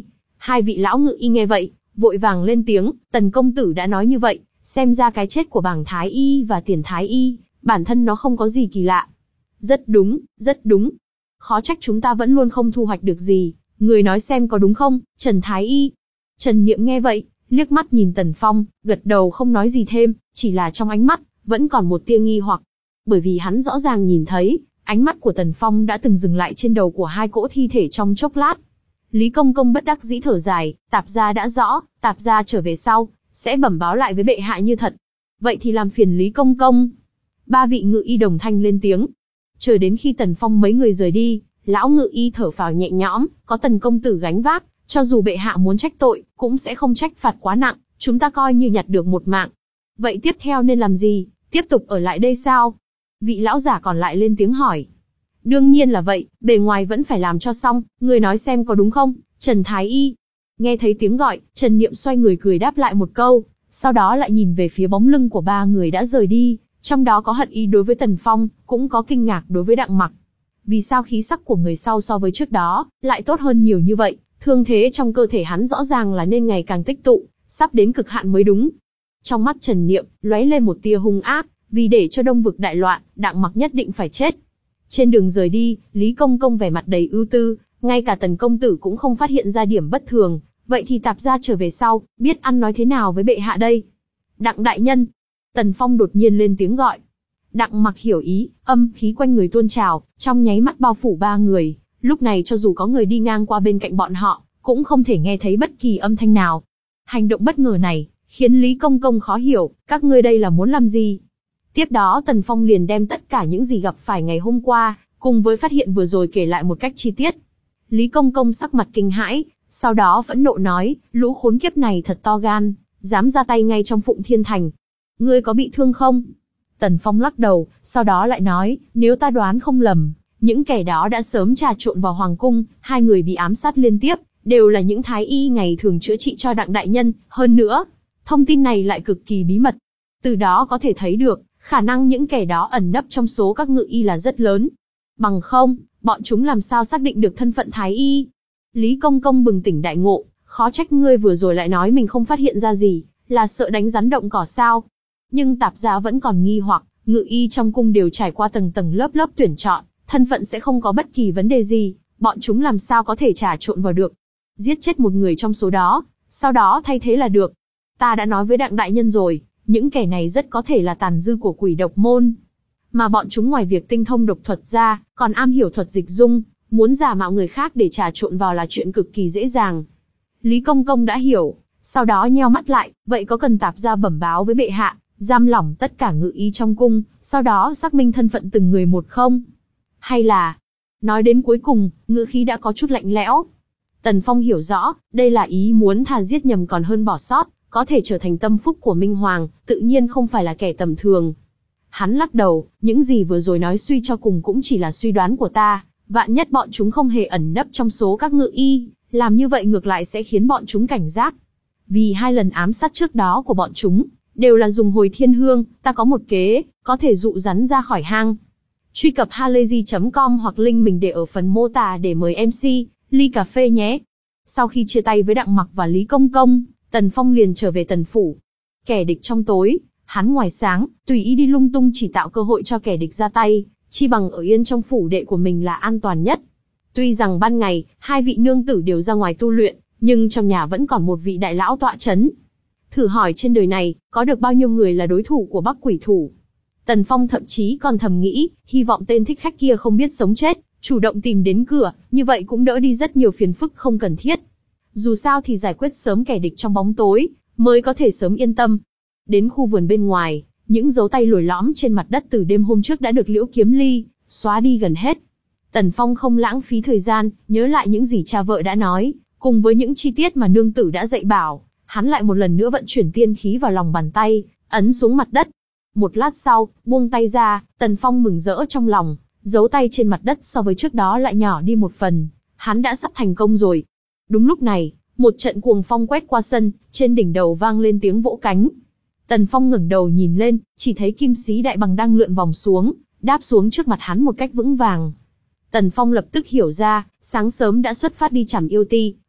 Hai vị lão ngự y nghe vậy, vội vàng lên tiếng, Tần công tử đã nói như vậy, xem ra cái chết của Bàng Thái Y và Tiền Thái Y, bản thân nó không có gì kỳ lạ. Rất đúng, rất đúng. Khó trách chúng ta vẫn luôn không thu hoạch được gì, người nói xem có đúng không, Trần Thái Y. Trần Niệm nghe vậy, liếc mắt nhìn Tần Phong, gật đầu không nói gì thêm, chỉ là trong ánh mắt, vẫn còn một tia nghi hoặc. Bởi vì hắn rõ ràng nhìn thấy, ánh mắt của Tần Phong đã từng dừng lại trên đầu của hai cỗ thi thể trong chốc lát. Lý Công Công bất đắc dĩ thở dài, Tạp gia đã rõ, Tạp gia trở về sau, sẽ bẩm báo lại với bệ hạ như thật. Vậy thì làm phiền Lý Công Công. Ba vị ngự y đồng thanh lên tiếng. Chờ đến khi Tần Phong mấy người rời đi, lão ngự y thở phào nhẹ nhõm, có Tần công tử gánh vác, cho dù bệ hạ muốn trách tội, cũng sẽ không trách phạt quá nặng, chúng ta coi như nhặt được một mạng. Vậy tiếp theo nên làm gì, tiếp tục ở lại đây sao? Vị lão giả còn lại lên tiếng hỏi. Đương nhiên là vậy, bề ngoài vẫn phải làm cho xong, người nói xem có đúng không, Trần Thái Y. Nghe thấy tiếng gọi, Trần Niệm xoay người cười đáp lại một câu, sau đó lại nhìn về phía bóng lưng của ba người đã rời đi, trong đó có hận ý đối với Tần Phong, cũng có kinh ngạc đối với Đặng Mặc. Vì sao khí sắc của người sau so với trước đó, lại tốt hơn nhiều như vậy, thương thế trong cơ thể hắn rõ ràng là nên ngày càng tích tụ, sắp đến cực hạn mới đúng. Trong mắt Trần Niệm, lóe lên một tia hung ác, vì để cho Đông Vực đại loạn, Đặng Mặc nhất định phải chết. Trên đường rời đi, Lý Công Công vẻ mặt đầy ưu tư, ngay cả Tần công tử cũng không phát hiện ra điểm bất thường, vậy thì Tạp gia trở về sau, biết ăn nói thế nào với bệ hạ đây? Đặng đại nhân. Tần Phong đột nhiên lên tiếng gọi. Đặng Mặc hiểu ý, âm khí quanh người tuôn trào, trong nháy mắt bao phủ ba người, lúc này cho dù có người đi ngang qua bên cạnh bọn họ, cũng không thể nghe thấy bất kỳ âm thanh nào. Hành động bất ngờ này, khiến Lý Công Công khó hiểu, các ngươi đây là muốn làm gì? Tiếp đó Tần Phong liền đem tất cả những gì gặp phải ngày hôm qua, cùng với phát hiện vừa rồi kể lại một cách chi tiết. Lý Công Công sắc mặt kinh hãi, sau đó phẫn nộ nói, lũ khốn kiếp này thật to gan, dám ra tay ngay trong Phụng Thiên Thành. Ngươi có bị thương không? Tần Phong lắc đầu, sau đó lại nói, nếu ta đoán không lầm, những kẻ đó đã sớm trà trộn vào Hoàng Cung, hai người bị ám sát liên tiếp, đều là những thái y ngày thường chữa trị cho Đặng đại nhân, hơn nữa, thông tin này lại cực kỳ bí mật. Từ đó có thể thấy được, khả năng những kẻ đó ẩn nấp trong số các ngự y là rất lớn. Bằng không, bọn chúng làm sao xác định được thân phận thái y? Lý Công Công bừng tỉnh đại ngộ, khó trách ngươi vừa rồi lại nói mình không phát hiện ra gì, là sợ đánh rắn động cỏ sao? Nhưng Tạp gia vẫn còn nghi hoặc, ngự y trong cung đều trải qua tầng tầng lớp lớp tuyển chọn, thân phận sẽ không có bất kỳ vấn đề gì, bọn chúng làm sao có thể trà trộn vào được? Giết chết một người trong số đó, sau đó thay thế là được. Ta đã nói với Đặng đại nhân rồi, những kẻ này rất có thể là tàn dư của quỷ độc môn. Mà bọn chúng ngoài việc tinh thông độc thuật ra, còn am hiểu thuật dịch dung, muốn giả mạo người khác để trà trộn vào là chuyện cực kỳ dễ dàng. Lý Công Công đã hiểu, sau đó nheo mắt lại, vậy có cần Tạp gia bẩm báo với bệ hạ, giam lỏng tất cả ngự y trong cung, sau đó xác minh thân phận từng người một không? Hay là... Nói đến cuối cùng, ngữ khí đã có chút lạnh lẽo. Tần Phong hiểu rõ, đây là ý muốn thà giết nhầm còn hơn bỏ sót, có thể trở thành tâm phúc của Minh Hoàng, tự nhiên không phải là kẻ tầm thường. Hắn lắc đầu, những gì vừa rồi nói suy cho cùng cũng chỉ là suy đoán của ta, vạn nhất bọn chúng không hề ẩn nấp trong số các ngự y, làm như vậy ngược lại sẽ khiến bọn chúng cảnh giác. Vì hai lần ám sát trước đó của bọn chúng, đều là dùng hồi thiên hương, ta có một kế, có thể dụ rắn ra khỏi hang. Truy cập halayzi chấm com hoặc link mình để ở phần mô tả để mời em xê, ly cà phê nhé. Sau khi chia tay với Đặng Mặc và Lý Công Công, Tần Phong liền trở về Tần Phủ. Kẻ địch trong tối, hắn ngoài sáng, tùy ý đi lung tung chỉ tạo cơ hội cho kẻ địch ra tay, chi bằng ở yên trong phủ đệ của mình là an toàn nhất. Tuy rằng ban ngày, hai vị nương tử đều ra ngoài tu luyện, nhưng trong nhà vẫn còn một vị đại lão tọa chấn. Thử hỏi trên đời này, có được bao nhiêu người là đối thủ của Bắc Quỷ Thủ? Tần Phong thậm chí còn thầm nghĩ, hy vọng tên thích khách kia không biết sống chết, chủ động tìm đến cửa, như vậy cũng đỡ đi rất nhiều phiền phức không cần thiết. Dù sao thì giải quyết sớm kẻ địch trong bóng tối, mới có thể sớm yên tâm. Đến khu vườn bên ngoài, những dấu tay lồi lõm trên mặt đất từ đêm hôm trước đã được Liễu Kiếm Ly xóa đi gần hết. Tần Phong không lãng phí thời gian, nhớ lại những gì cha vợ đã nói, cùng với những chi tiết mà nương tử đã dạy bảo, hắn lại một lần nữa vận chuyển tiên khí vào lòng bàn tay, ấn xuống mặt đất. Một lát sau, buông tay ra, Tần Phong mừng rỡ trong lòng, dấu tay trên mặt đất so với trước đó lại nhỏ đi một phần, hắn đã sắp thành công rồi. Đúng lúc này, một trận cuồng phong quét qua sân, trên đỉnh đầu vang lên tiếng vỗ cánh. Tần Phong ngẩng đầu nhìn lên, chỉ thấy kim sĩ đại bằng đang lượn vòng xuống, đáp xuống trước mặt hắn một cách vững vàng. Tần Phong lập tức hiểu ra, sáng sớm đã xuất phát đi chảm yêu ti,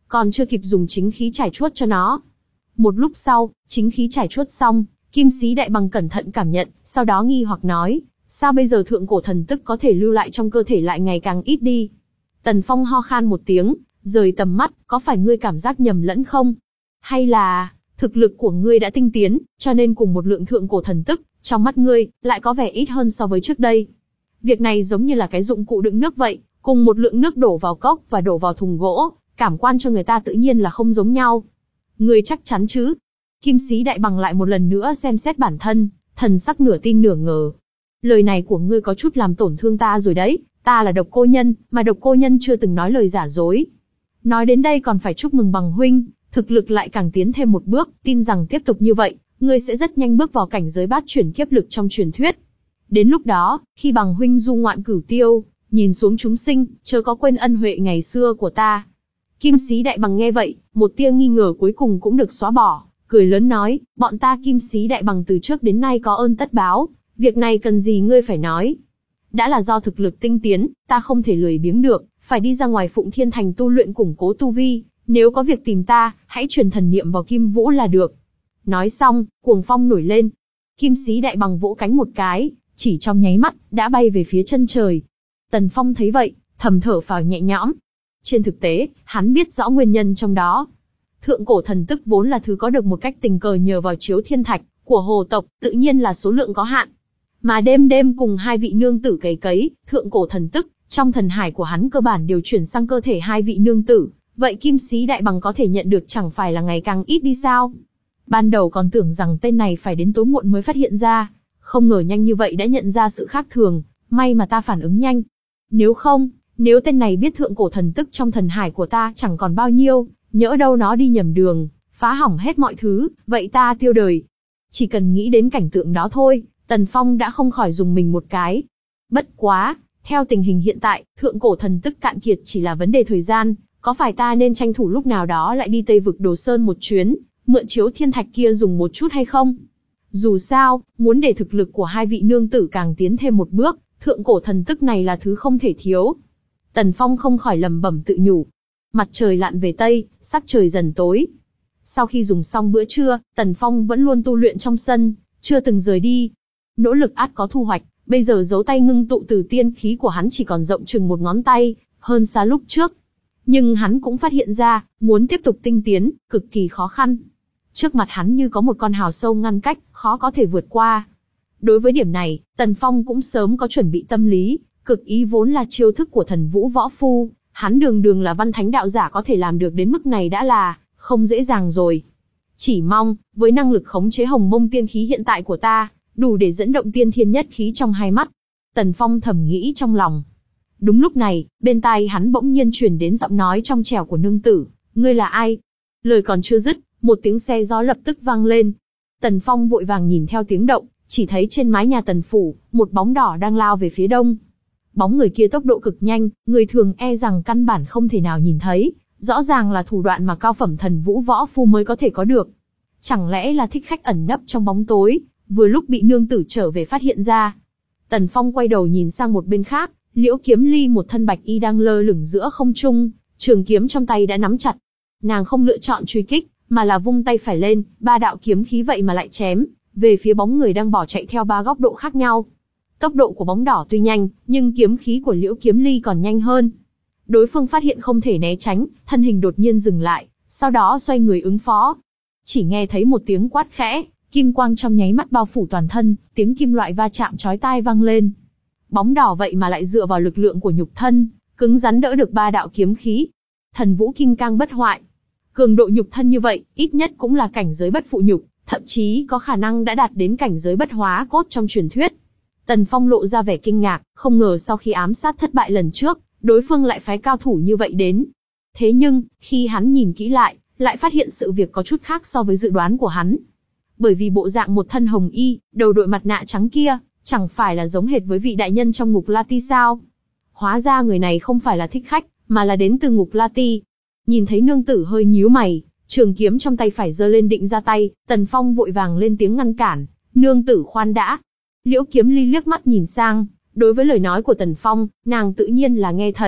còn chưa kịp dùng chính khí trải chuốt cho nó. Một lúc sau, chính khí trải chuốt xong, Kim Sĩ Đại Bằng cẩn thận cảm nhận, sau đó nghi hoặc nói, sao bây giờ thượng cổ thần tức có thể lưu lại trong cơ thể lại ngày càng ít đi? Tần Phong ho khan một tiếng, rời tầm mắt, có phải ngươi cảm giác nhầm lẫn không? Hay là, thực lực của ngươi đã tinh tiến, cho nên cùng một lượng thượng cổ thần tức, trong mắt ngươi, lại có vẻ ít hơn so với trước đây? Việc này giống như là cái dụng cụ đựng nước vậy, cùng một lượng nước đổ vào cốc và đổ vào thùng gỗ, cảm quan cho người ta tự nhiên là không giống nhau. Ngươi chắc chắn chứ? Kim Sĩ Đại Bằng lại một lần nữa xem xét bản thân, thần sắc nửa tin nửa ngờ. Lời này của ngươi có chút làm tổn thương ta rồi đấy, ta là Độc Cô Nhân, mà Độc Cô Nhân chưa từng nói lời giả dối. Nói đến đây còn phải chúc mừng Bằng huynh, thực lực lại càng tiến thêm một bước, tin rằng tiếp tục như vậy, ngươi sẽ rất nhanh bước vào cảnh giới bát chuyển kiếp lực trong truyền thuyết. Đến lúc đó, khi Bằng huynh du ngoạn cửu tiêu, nhìn xuống chúng sinh, chớ có quên ân huệ ngày xưa của ta. Kim Sĩ Đại Bằng nghe vậy, một tia nghi ngờ cuối cùng cũng được xóa bỏ, cười lớn nói, bọn ta Kim Sĩ Đại Bằng từ trước đến nay có ơn tất báo, việc này cần gì ngươi phải nói. Đã là do thực lực tinh tiến, ta không thể lười biếng được, phải đi ra ngoài Phụng Thiên Thành tu luyện củng cố tu vi, nếu có việc tìm ta, hãy truyền thần niệm vào Kim Vũ là được. Nói xong, cuồng phong nổi lên. Kim Sĩ Đại Bằng vỗ cánh một cái, chỉ trong nháy mắt, đã bay về phía chân trời. Tần Phong thấy vậy, thầm thở phào nhẹ nhõm. Trên thực tế, hắn biết rõ nguyên nhân trong đó. Thượng cổ thần tức vốn là thứ có được một cách tình cờ nhờ vào chiếu thiên thạch của hồ tộc, tự nhiên là số lượng có hạn. Mà đêm đêm cùng hai vị nương tử cấy cấy, thượng cổ thần tức, trong thần hải của hắn cơ bản đều chuyển sang cơ thể hai vị nương tử, vậy Kim Sĩ Đại Bằng có thể nhận được chẳng phải là ngày càng ít đi sao? Ban đầu còn tưởng rằng tên này phải đến tối muộn mới phát hiện ra, không ngờ nhanh như vậy đã nhận ra sự khác thường, may mà ta phản ứng nhanh. Nếu không, nếu tên này biết thượng cổ thần tức trong thần hải của ta chẳng còn bao nhiêu, nhỡ đâu nó đi nhầm đường, phá hỏng hết mọi thứ, vậy ta tiêu đời. Chỉ cần nghĩ đến cảnh tượng đó thôi, Tần Phong đã không khỏi dùng mình một cái. Bất quá, theo tình hình hiện tại, thượng cổ thần tức cạn kiệt chỉ là vấn đề thời gian, có phải ta nên tranh thủ lúc nào đó lại đi Tây Vực Đồ Sơn một chuyến, mượn chiếu thiên thạch kia dùng một chút hay không? Dù sao, muốn để thực lực của hai vị nương tử càng tiến thêm một bước, thượng cổ thần tức này là thứ không thể thiếu. Tần Phong không khỏi lẩm bẩm tự nhủ. Mặt trời lặn về Tây, sắc trời dần tối. Sau khi dùng xong bữa trưa, Tần Phong vẫn luôn tu luyện trong sân, chưa từng rời đi. Nỗ lực ắt có thu hoạch, bây giờ dấu tay ngưng tụ từ tiên khí của hắn chỉ còn rộng chừng một ngón tay, hơn xa lúc trước. Nhưng hắn cũng phát hiện ra, muốn tiếp tục tinh tiến, cực kỳ khó khăn. Trước mặt hắn như có một con hào sâu ngăn cách, khó có thể vượt qua. Đối với điểm này, Tần Phong cũng sớm có chuẩn bị tâm lý, cực ý vốn là chiêu thức của thần vũ võ phu, hắn đường đường là văn thánh đạo giả có thể làm được đến mức này đã là không dễ dàng rồi. Chỉ mong, với năng lực khống chế hồng mông tiên khí hiện tại của ta, đủ để dẫn động tiên thiên nhất khí trong hai mắt. Tần Phong thầm nghĩ trong lòng. Đúng lúc này, bên tai hắn bỗng nhiên truyền đến giọng nói trong trẻo của nương tử, ngươi là ai? Lời còn chưa dứt, một tiếng xe gió lập tức vang lên. Tần Phong vội vàng nhìn theo tiếng động, chỉ thấy trên mái nhà Tần phủ, một bóng đỏ đang lao về phía đông. Bóng người kia tốc độ cực nhanh, người thường e rằng căn bản không thể nào nhìn thấy, rõ ràng là thủ đoạn mà cao phẩm thần vũ võ phu mới có thể có được. Chẳng lẽ là thích khách ẩn nấp trong bóng tối, vừa lúc bị nương tử trở về phát hiện ra. Tần Phong quay đầu nhìn sang một bên khác, Liễu Kiếm Ly một thân bạch y đang lơ lửng giữa không trung, trường kiếm trong tay đã nắm chặt. Nàng không lựa chọn truy kích, mà là vung tay phải lên, ba đạo kiếm khí vậy mà lại chém về phía bóng người đang bỏ chạy theo ba góc độ khác nhau. Tốc độ của bóng đỏ tuy nhanh, nhưng kiếm khí của Liễu Kiếm Ly còn nhanh hơn. Đối phương phát hiện không thể né tránh, thân hình đột nhiên dừng lại, sau đó xoay người ứng phó. Chỉ nghe thấy một tiếng quát khẽ, kim quang trong nháy mắt bao phủ toàn thân, tiếng kim loại va chạm chói tai vang lên. Bóng đỏ vậy mà lại dựa vào lực lượng của nhục thân, cứng rắn đỡ được ba đạo kiếm khí. Thần vũ kim cang bất hoại. Cường độ nhục thân như vậy, ít nhất cũng là cảnh giới bất phụ nhục, thậm chí có khả năng đã đạt đến cảnh giới bất hóa cốt trong truyền thuyết. Tần Phong lộ ra vẻ kinh ngạc, không ngờ sau khi ám sát thất bại lần trước, đối phương lại phái cao thủ như vậy đến. Thế nhưng, khi hắn nhìn kỹ lại, lại phát hiện sự việc có chút khác so với dự đoán của hắn. Bởi vì bộ dạng một thân hồng y, đầu đội mặt nạ trắng kia, chẳng phải là giống hệt với vị đại nhân trong Ngục La Ti sao? Hóa ra người này không phải là thích khách, mà là đến từ Ngục La Ti. Nhìn thấy nương tử hơi nhíu mày, trường kiếm trong tay phải giơ lên định ra tay, Tần Phong vội vàng lên tiếng ngăn cản, nương tử khoan đã. Liễu Kiếm Ly liếc mắt nhìn sang, đối với lời nói của Tần Phong, nàng tự nhiên là nghe thấy,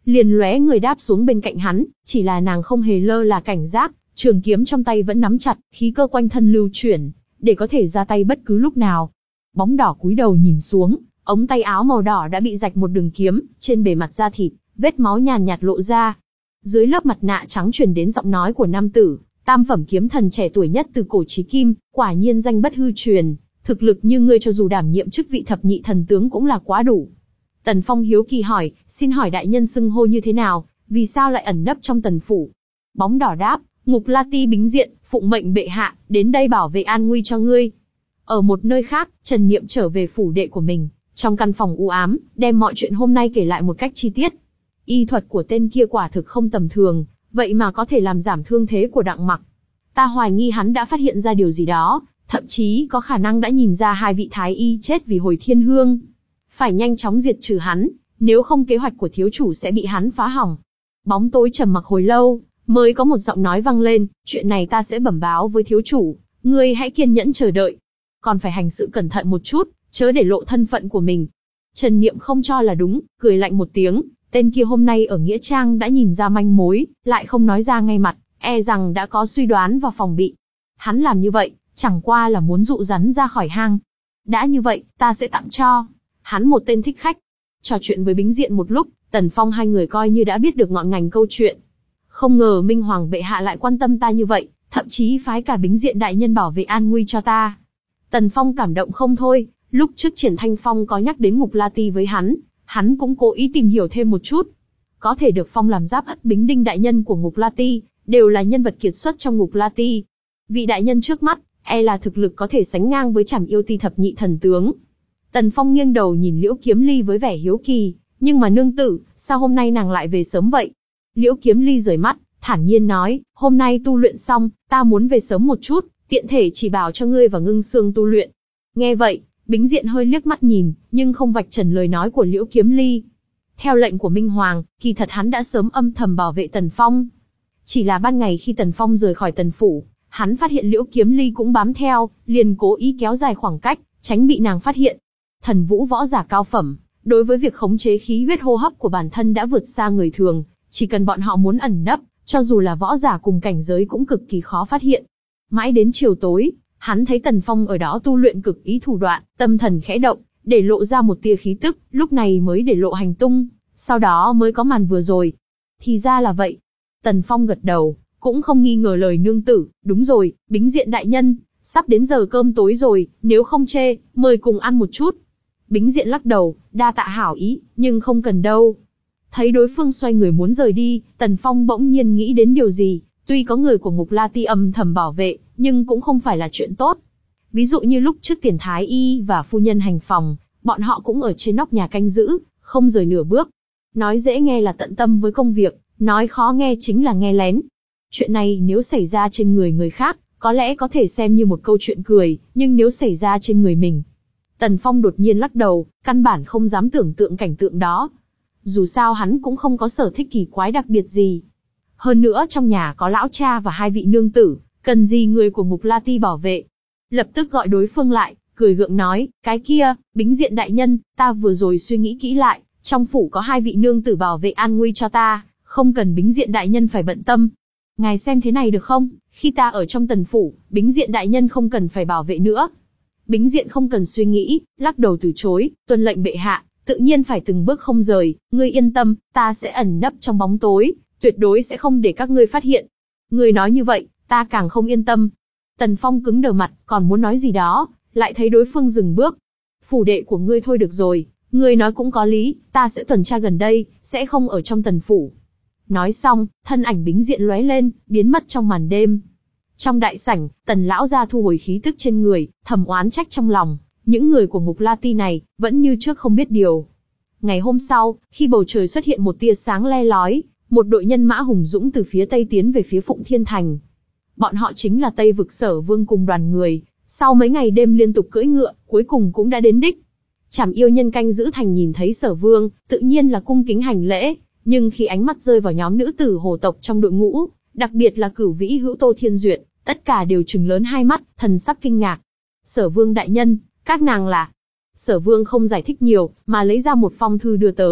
liền lóe người đáp xuống bên cạnh hắn, chỉ là nàng không hề lơ là cảnh giác, trường kiếm trong tay vẫn nắm chặt, khí cơ quanh thân lưu chuyển, để có thể ra tay bất cứ lúc nào. Bóng đỏ cúi đầu nhìn xuống, ống tay áo màu đỏ đã bị rạch một đường kiếm, trên bề mặt da thịt, vết máu nhàn nhạt lộ ra. Dưới lớp mặt nạ trắng truyền đến giọng nói của nam tử, tam phẩm kiếm thần trẻ tuổi nhất từ cổ chí kim, quả nhiên danh bất hư truyền, thực lực như ngươi cho dù đảm nhiệm chức vị thập nhị thần tướng cũng là quá đủ. Tần Phong hiếu kỳ hỏi, xin hỏi đại nhân xưng hô như thế nào, vì sao lại ẩn nấp trong tần phủ? Bóng đỏ đáp, Ngục La Ti Bính Diện, phụng mệnh bệ hạ, đến đây bảo vệ an nguy cho ngươi. Ở một nơi khác, Trần Niệm trở về phủ đệ của mình, trong căn phòng u ám, đem mọi chuyện hôm nay kể lại một cách chi tiết. Y thuật của tên kia quả thực không tầm thường, vậy mà có thể làm giảm thương thế của Đặng Mặc. Ta hoài nghi hắn đã phát hiện ra điều gì đó, thậm chí có khả năng đã nhìn ra hai vị thái y chết vì hồi thiên hương. Phải nhanh chóng diệt trừ hắn, nếu không kế hoạch của thiếu chủ sẽ bị hắn phá hỏng. Bóng tối trầm mặc hồi lâu, mới có một giọng nói vang lên, chuyện này ta sẽ bẩm báo với thiếu chủ, ngươi hãy kiên nhẫn chờ đợi. Còn phải hành sự cẩn thận một chút, chớ để lộ thân phận của mình. Trần Niệm không cho là đúng, cười lạnh một tiếng, tên kia hôm nay ở Nghĩa Trang đã nhìn ra manh mối, lại không nói ra ngay mặt, e rằng đã có suy đoán và phòng bị. Hắn làm như vậy, chẳng qua là muốn dụ rắn ra khỏi hang. Đã như vậy, ta sẽ tặng cho hắn một tên thích khách. Trò chuyện với Bính Diện một lúc, Tần Phong hai người coi như đã biết được ngọn ngành câu chuyện. Không ngờ Minh Hoàng bệ hạ lại quan tâm ta như vậy, thậm chí phái cả Bính Diện đại nhân bảo vệ an nguy cho ta. Tần Phong cảm động không thôi, lúc trước Triển Thanh Phong có nhắc đến Ngục La Ti với hắn, hắn cũng cố ý tìm hiểu thêm một chút. Có thể được phong làm giáp ất Bính Đinh đại nhân của Ngục La Ti, đều là nhân vật kiệt xuất trong Ngục La Ti. Vị đại nhân trước mắt, e là thực lực có thể sánh ngang với Trảm Yêu Ti thập nhị thần tướng. Tần Phong nghiêng đầu nhìn Liễu Kiếm Ly với vẻ hiếu kỳ, nhưng mà nương tử, sao hôm nay nàng lại về sớm vậy? Liễu Kiếm Ly rời mắt, thản nhiên nói, hôm nay tu luyện xong, ta muốn về sớm một chút, tiện thể chỉ bảo cho ngươi và Ngưng Xương tu luyện. Nghe vậy, Bính Diện hơi liếc mắt nhìn, nhưng không vạch trần lời nói của Liễu Kiếm Ly. Theo lệnh của Minh Hoàng, kỳ thật hắn đã sớm âm thầm bảo vệ Tần Phong. Chỉ là ban ngày khi Tần Phong rời khỏi Tần phủ, hắn phát hiện Liễu Kiếm Ly cũng bám theo, liền cố ý kéo dài khoảng cách, tránh bị nàng phát hiện. Thần vũ võ giả cao phẩm, đối với việc khống chế khí huyết hô hấp của bản thân đã vượt xa người thường, chỉ cần bọn họ muốn ẩn nấp, cho dù là võ giả cùng cảnh giới cũng cực kỳ khó phát hiện. Mãi đến chiều tối, hắn thấy Tần Phong ở đó tu luyện cực ý thủ đoạn, tâm thần khẽ động, để lộ ra một tia khí tức, lúc này mới để lộ hành tung, sau đó mới có màn vừa rồi. Thì ra là vậy. Tần Phong gật đầu, cũng không nghi ngờ lời nương tử, đúng rồi, Bính Diện đại nhân, sắp đến giờ cơm tối rồi, nếu không chê, mời cùng ăn một chút. Bính Diện lắc đầu, đa tạ hảo ý, nhưng không cần đâu. Thấy đối phương xoay người muốn rời đi, Tần Phong bỗng nhiên nghĩ đến điều gì, tuy có người của Ngục La Ti âm thầm bảo vệ, nhưng cũng không phải là chuyện tốt. Ví dụ như lúc trước Tiền Thái Y và phu nhân hành phòng, bọn họ cũng ở trên nóc nhà canh giữ, không rời nửa bước. Nói dễ nghe là tận tâm với công việc, nói khó nghe chính là nghe lén. Chuyện này nếu xảy ra trên người người khác, có lẽ có thể xem như một câu chuyện cười, nhưng nếu xảy ra trên người mình. Tần Phong đột nhiên lắc đầu, căn bản không dám tưởng tượng cảnh tượng đó. Dù sao hắn cũng không có sở thích kỳ quái đặc biệt gì. Hơn nữa trong nhà có lão cha và hai vị nương tử, cần gì người của Ngục La Ti bảo vệ. Lập tức gọi đối phương lại, cười gượng nói, cái kia, Bính Diện đại nhân, ta vừa rồi suy nghĩ kỹ lại, trong phủ có hai vị nương tử bảo vệ an nguy cho ta, không cần Bính Diện đại nhân phải bận tâm. Ngài xem thế này được không, khi ta ở trong Tần phủ, Bính Diện đại nhân không cần phải bảo vệ nữa. Bính Diện không cần suy nghĩ, lắc đầu từ chối, tuân lệnh bệ hạ, tự nhiên phải từng bước không rời, ngươi yên tâm, ta sẽ ẩn nấp trong bóng tối, tuyệt đối sẽ không để các ngươi phát hiện. Ngươi nói như vậy, ta càng không yên tâm. Tần Phong cứng đờ mặt, còn muốn nói gì đó, lại thấy đối phương dừng bước. Phủ đệ của ngươi thôi được rồi, ngươi nói cũng có lý, ta sẽ tuần tra gần đây, sẽ không ở trong Tần phủ. Nói xong, thân ảnh Bính Diện lóe lên, biến mất trong màn đêm. Trong đại sảnh, Tần lão gia thu hồi khí tức trên người, thầm oán trách trong lòng, những người của Ngục La Ti này vẫn như trước không biết điều. Ngày hôm sau, khi bầu trời xuất hiện một tia sáng le lói, một đội nhân mã hùng dũng từ phía tây tiến về phía Phụng Thiên Thành. Bọn họ chính là Tây Vực Sở Vương cùng đoàn người, sau mấy ngày đêm liên tục cưỡi ngựa, cuối cùng cũng đã đến đích. Trảm Yêu nhân canh giữ thành nhìn thấy Sở Vương, tự nhiên là cung kính hành lễ, nhưng khi ánh mắt rơi vào nhóm nữ tử hồ tộc trong đội ngũ, đặc biệt là Cửu Vĩ Hữu Tô Thiên Duyệt, tất cả đều trừng lớn hai mắt, thần sắc kinh ngạc. Sở Vương đại nhân, các nàng là... Sở Vương không giải thích nhiều, mà lấy ra một phong thư đưa tới,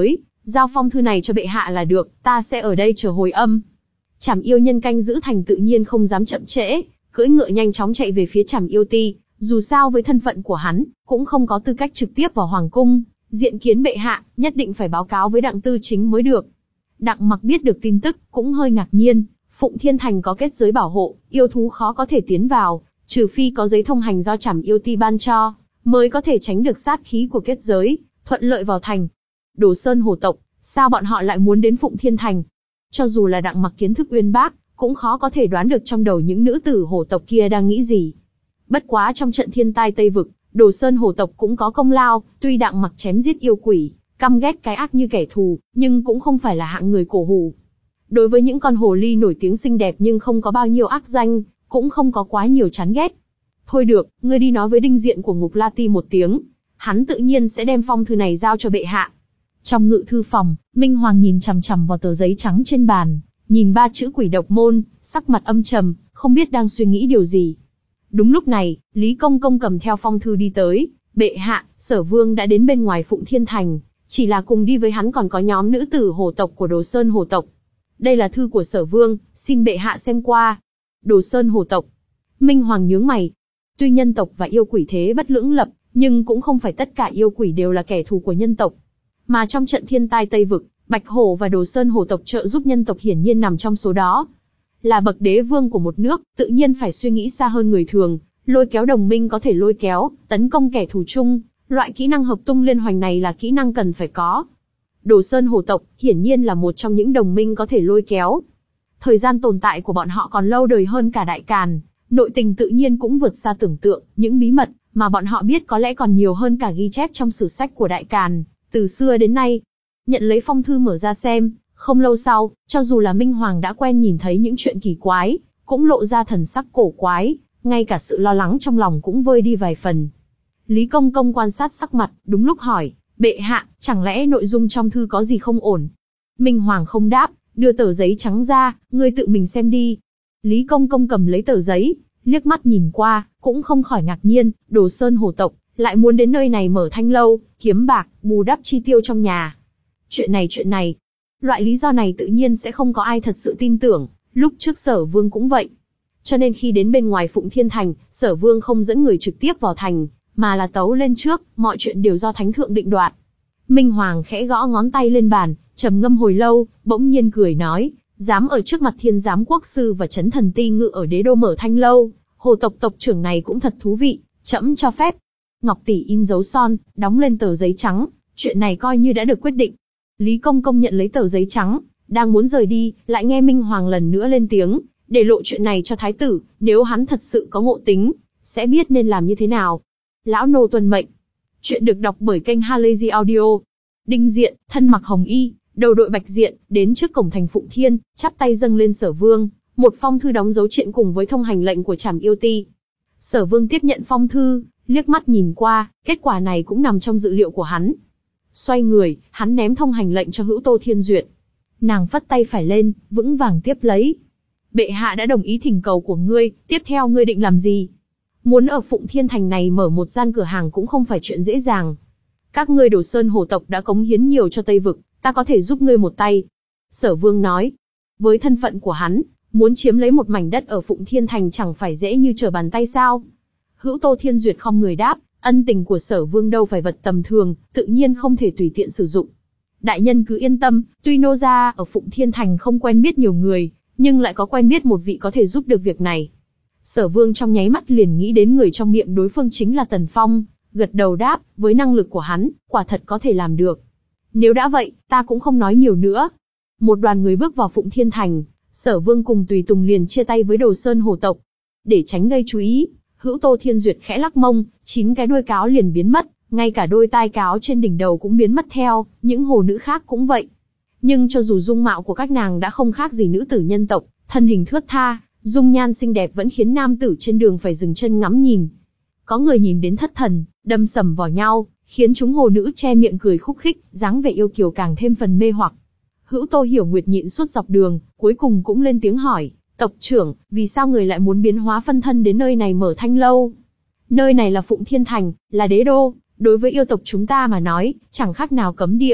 Giao phong thư này cho bệ hạ là được, ta sẽ ở đây chờ hồi âm. Trảm yêu nhân canh giữ thành tự nhiên không dám chậm trễ, cưỡi ngựa nhanh chóng chạy về phía Trảm yêu ti. Dù sao với thân phận của hắn, cũng không có tư cách trực tiếp vào hoàng cung, diện kiến bệ hạ, nhất định phải báo cáo với Đặng Tư Chính mới được. Đặng Mặc biết được tin tức, cũng hơi ngạc nhiên. Phụng Thiên Thành có kết giới bảo hộ, yêu thú khó có thể tiến vào, trừ phi có giấy thông hành do Trảm yêu ti ban cho, mới có thể tránh được sát khí của kết giới, thuận lợi vào thành. Đồ Sơn hổ tộc, sao bọn họ lại muốn đến Phụng Thiên Thành? Cho dù là Đặng Mặc kiến thức uyên bác, cũng khó có thể đoán được trong đầu những nữ tử hổ tộc kia đang nghĩ gì. Bất quá trong trận thiên tai Tây Vực, Đồ Sơn hổ tộc cũng có công lao, tuy Đặng Mặc chém giết yêu quỷ, căm ghét cái ác như kẻ thù, nhưng cũng không phải là hạng người cổ hủ. Đối với những con hồ ly nổi tiếng xinh đẹp nhưng không có bao nhiêu ác danh, cũng không có quá nhiều chán ghét. Thôi được, ngươi đi nói với đinh diện của Ngục La Ti một tiếng, hắn tự nhiên sẽ đem phong thư này giao cho bệ hạ. Trong ngự thư phòng, Minh Hoàng nhìn chằm chằm vào tờ giấy trắng trên bàn, nhìn ba chữ Quỷ Độc Môn, sắc mặt âm trầm, không biết đang suy nghĩ điều gì. Đúng lúc này, Lý Công Công cầm theo phong thư đi tới. Bệ hạ, Sở Vương đã đến bên ngoài Phụng Thiên Thành, chỉ là cùng đi với hắn còn có nhóm nữ tử hổ tộc của Đồ Sơn hổ tộc. Đây là thư của Sở Vương, xin bệ hạ xem qua. Đồ Sơn hổ tộc. Minh Hoàng nhướng mày. Tuy nhân tộc và yêu quỷ thế bất lưỡng lập, nhưng cũng không phải tất cả yêu quỷ đều là kẻ thù của nhân tộc. Mà trong trận thiên tai Tây Vực, Bạch Hổ và Đồ Sơn hổ tộc trợ giúp nhân tộc hiển nhiên nằm trong số đó. Là bậc đế vương của một nước, tự nhiên phải suy nghĩ xa hơn người thường, lôi kéo đồng minh có thể lôi kéo, tấn công kẻ thù chung, loại kỹ năng hợp tung liên hoành này là kỹ năng cần phải có. Đồ Sơn hổ tộc, hiển nhiên là một trong những đồng minh có thể lôi kéo. Thời gian tồn tại của bọn họ còn lâu đời hơn cả Đại Càn, nội tình tự nhiên cũng vượt xa tưởng tượng, những bí mật mà bọn họ biết có lẽ còn nhiều hơn cả ghi chép trong sử sách của Đại Càn, từ xưa đến nay. Nhận lấy phong thư mở ra xem, không lâu sau, cho dù là Minh Hoàng đã quen nhìn thấy những chuyện kỳ quái, cũng lộ ra thần sắc cổ quái, ngay cả sự lo lắng trong lòng cũng vơi đi vài phần. Lý Công Công quan sát sắc mặt, đúng lúc hỏi, bệ hạ, chẳng lẽ nội dung trong thư có gì không ổn? Minh Hoàng không đáp, đưa tờ giấy trắng ra, ngươi tự mình xem đi. Lý Công Công cầm lấy tờ giấy, liếc mắt nhìn qua, cũng không khỏi ngạc nhiên, Đồ Sơn hổ tộc lại muốn đến nơi này mở thanh lâu, kiếm bạc, bù đắp chi tiêu trong nhà. Chuyện này chuyện này, loại lý do này tự nhiên sẽ không có ai thật sự tin tưởng, lúc trước Sở Vương cũng vậy. Cho nên khi đến bên ngoài Phụng Thiên Thành, Sở Vương không dẫn người trực tiếp vào thành, mà là tấu lên trước, mọi chuyện đều do Thánh Thượng định đoạt. Minh Hoàng khẽ gõ ngón tay lên bàn, trầm ngâm hồi lâu, bỗng nhiên cười nói, dám ở trước mặt Thiên Giám Quốc Sư và Chấn Thần Ti Ngự ở đế đô mở thanh lâu, hồ tộc tộc trưởng này cũng thật thú vị, trẫm cho phép. Ngọc tỷ in dấu son, đóng lên tờ giấy trắng, chuyện này coi như đã được quyết định. Lý Công Công nhận lấy tờ giấy trắng, đang muốn rời đi, lại nghe Minh Hoàng lần nữa lên tiếng, để lộ chuyện này cho thái tử, nếu hắn thật sự có ngộ tính, sẽ biết nên làm như thế nào. Lão nô tuân mệnh. Chuyện được đọc bởi kênh Halazy Audio. Đinh Diện, thân mặc hồng y, đầu đội bạch diện, đến trước cổng thành Phụng Thiên, chắp tay dâng lên Sở Vương, một phong thư đóng dấu triện cùng với thông hành lệnh của Trảm yêu ti. Sở Vương tiếp nhận phong thư, liếc mắt nhìn qua, kết quả này cũng nằm trong dự liệu của hắn. Xoay người, hắn ném thông hành lệnh cho Hữu Tô Thiên Duyệt. Nàng phất tay phải lên, vững vàng tiếp lấy. Bệ hạ đã đồng ý thỉnh cầu của ngươi, tiếp theo ngươi định làm gì? Muốn ở Phụng Thiên Thành này mở một gian cửa hàng cũng không phải chuyện dễ dàng. Các ngươi Đồ Sơn hổ tộc đã cống hiến nhiều cho Tây Vực, ta có thể giúp ngươi một tay. Sở Vương nói. Với thân phận của hắn, muốn chiếm lấy một mảnh đất ở Phụng Thiên Thành chẳng phải dễ như trở bàn tay sao? Hữu Tô Thiên Duyệt không người đáp, ân tình của Sở Vương đâu phải vật tầm thường, tự nhiên không thể tùy tiện sử dụng. Đại nhân cứ yên tâm, tuy nô gia ở Phụng Thiên Thành không quen biết nhiều người, nhưng lại có quen biết một vị có thể giúp được việc này. Sở Vương trong nháy mắt liền nghĩ đến người trong miệng đối phương chính là Tần Phong, gật đầu đáp, với năng lực của hắn, quả thật có thể làm được. Nếu đã vậy, ta cũng không nói nhiều nữa. Một đoàn người bước vào Phụng Thiên Thành, Sở Vương cùng tùy tùng liền chia tay với Đồ Sơn hổ tộc. Để tránh gây chú ý, Hữu Tô Thiên Duyệt khẽ lắc mông, chín cái đuôi cáo liền biến mất, ngay cả đôi tai cáo trên đỉnh đầu cũng biến mất theo, những hồ nữ khác cũng vậy. Nhưng cho dù dung mạo của các nàng đã không khác gì nữ tử nhân tộc, thân hình thướt tha, dung nhan xinh đẹp vẫn khiến nam tử trên đường phải dừng chân ngắm nhìn. Có người nhìn đến thất thần, đâm sầm vào nhau, khiến chúng hồ nữ che miệng cười khúc khích, dáng vẻ yêu kiều càng thêm phần mê hoặc. Hữu Tô Hiểu Nguyệt nhịn suốt dọc đường, cuối cùng cũng lên tiếng hỏi, tộc trưởng, vì sao người lại muốn biến hóa phân thân đến nơi này mở thanh lâu? Nơi này là Phụng Thiên Thành, là đế đô, đối với yêu tộc chúng ta mà nói, chẳng khác nào cấm địa.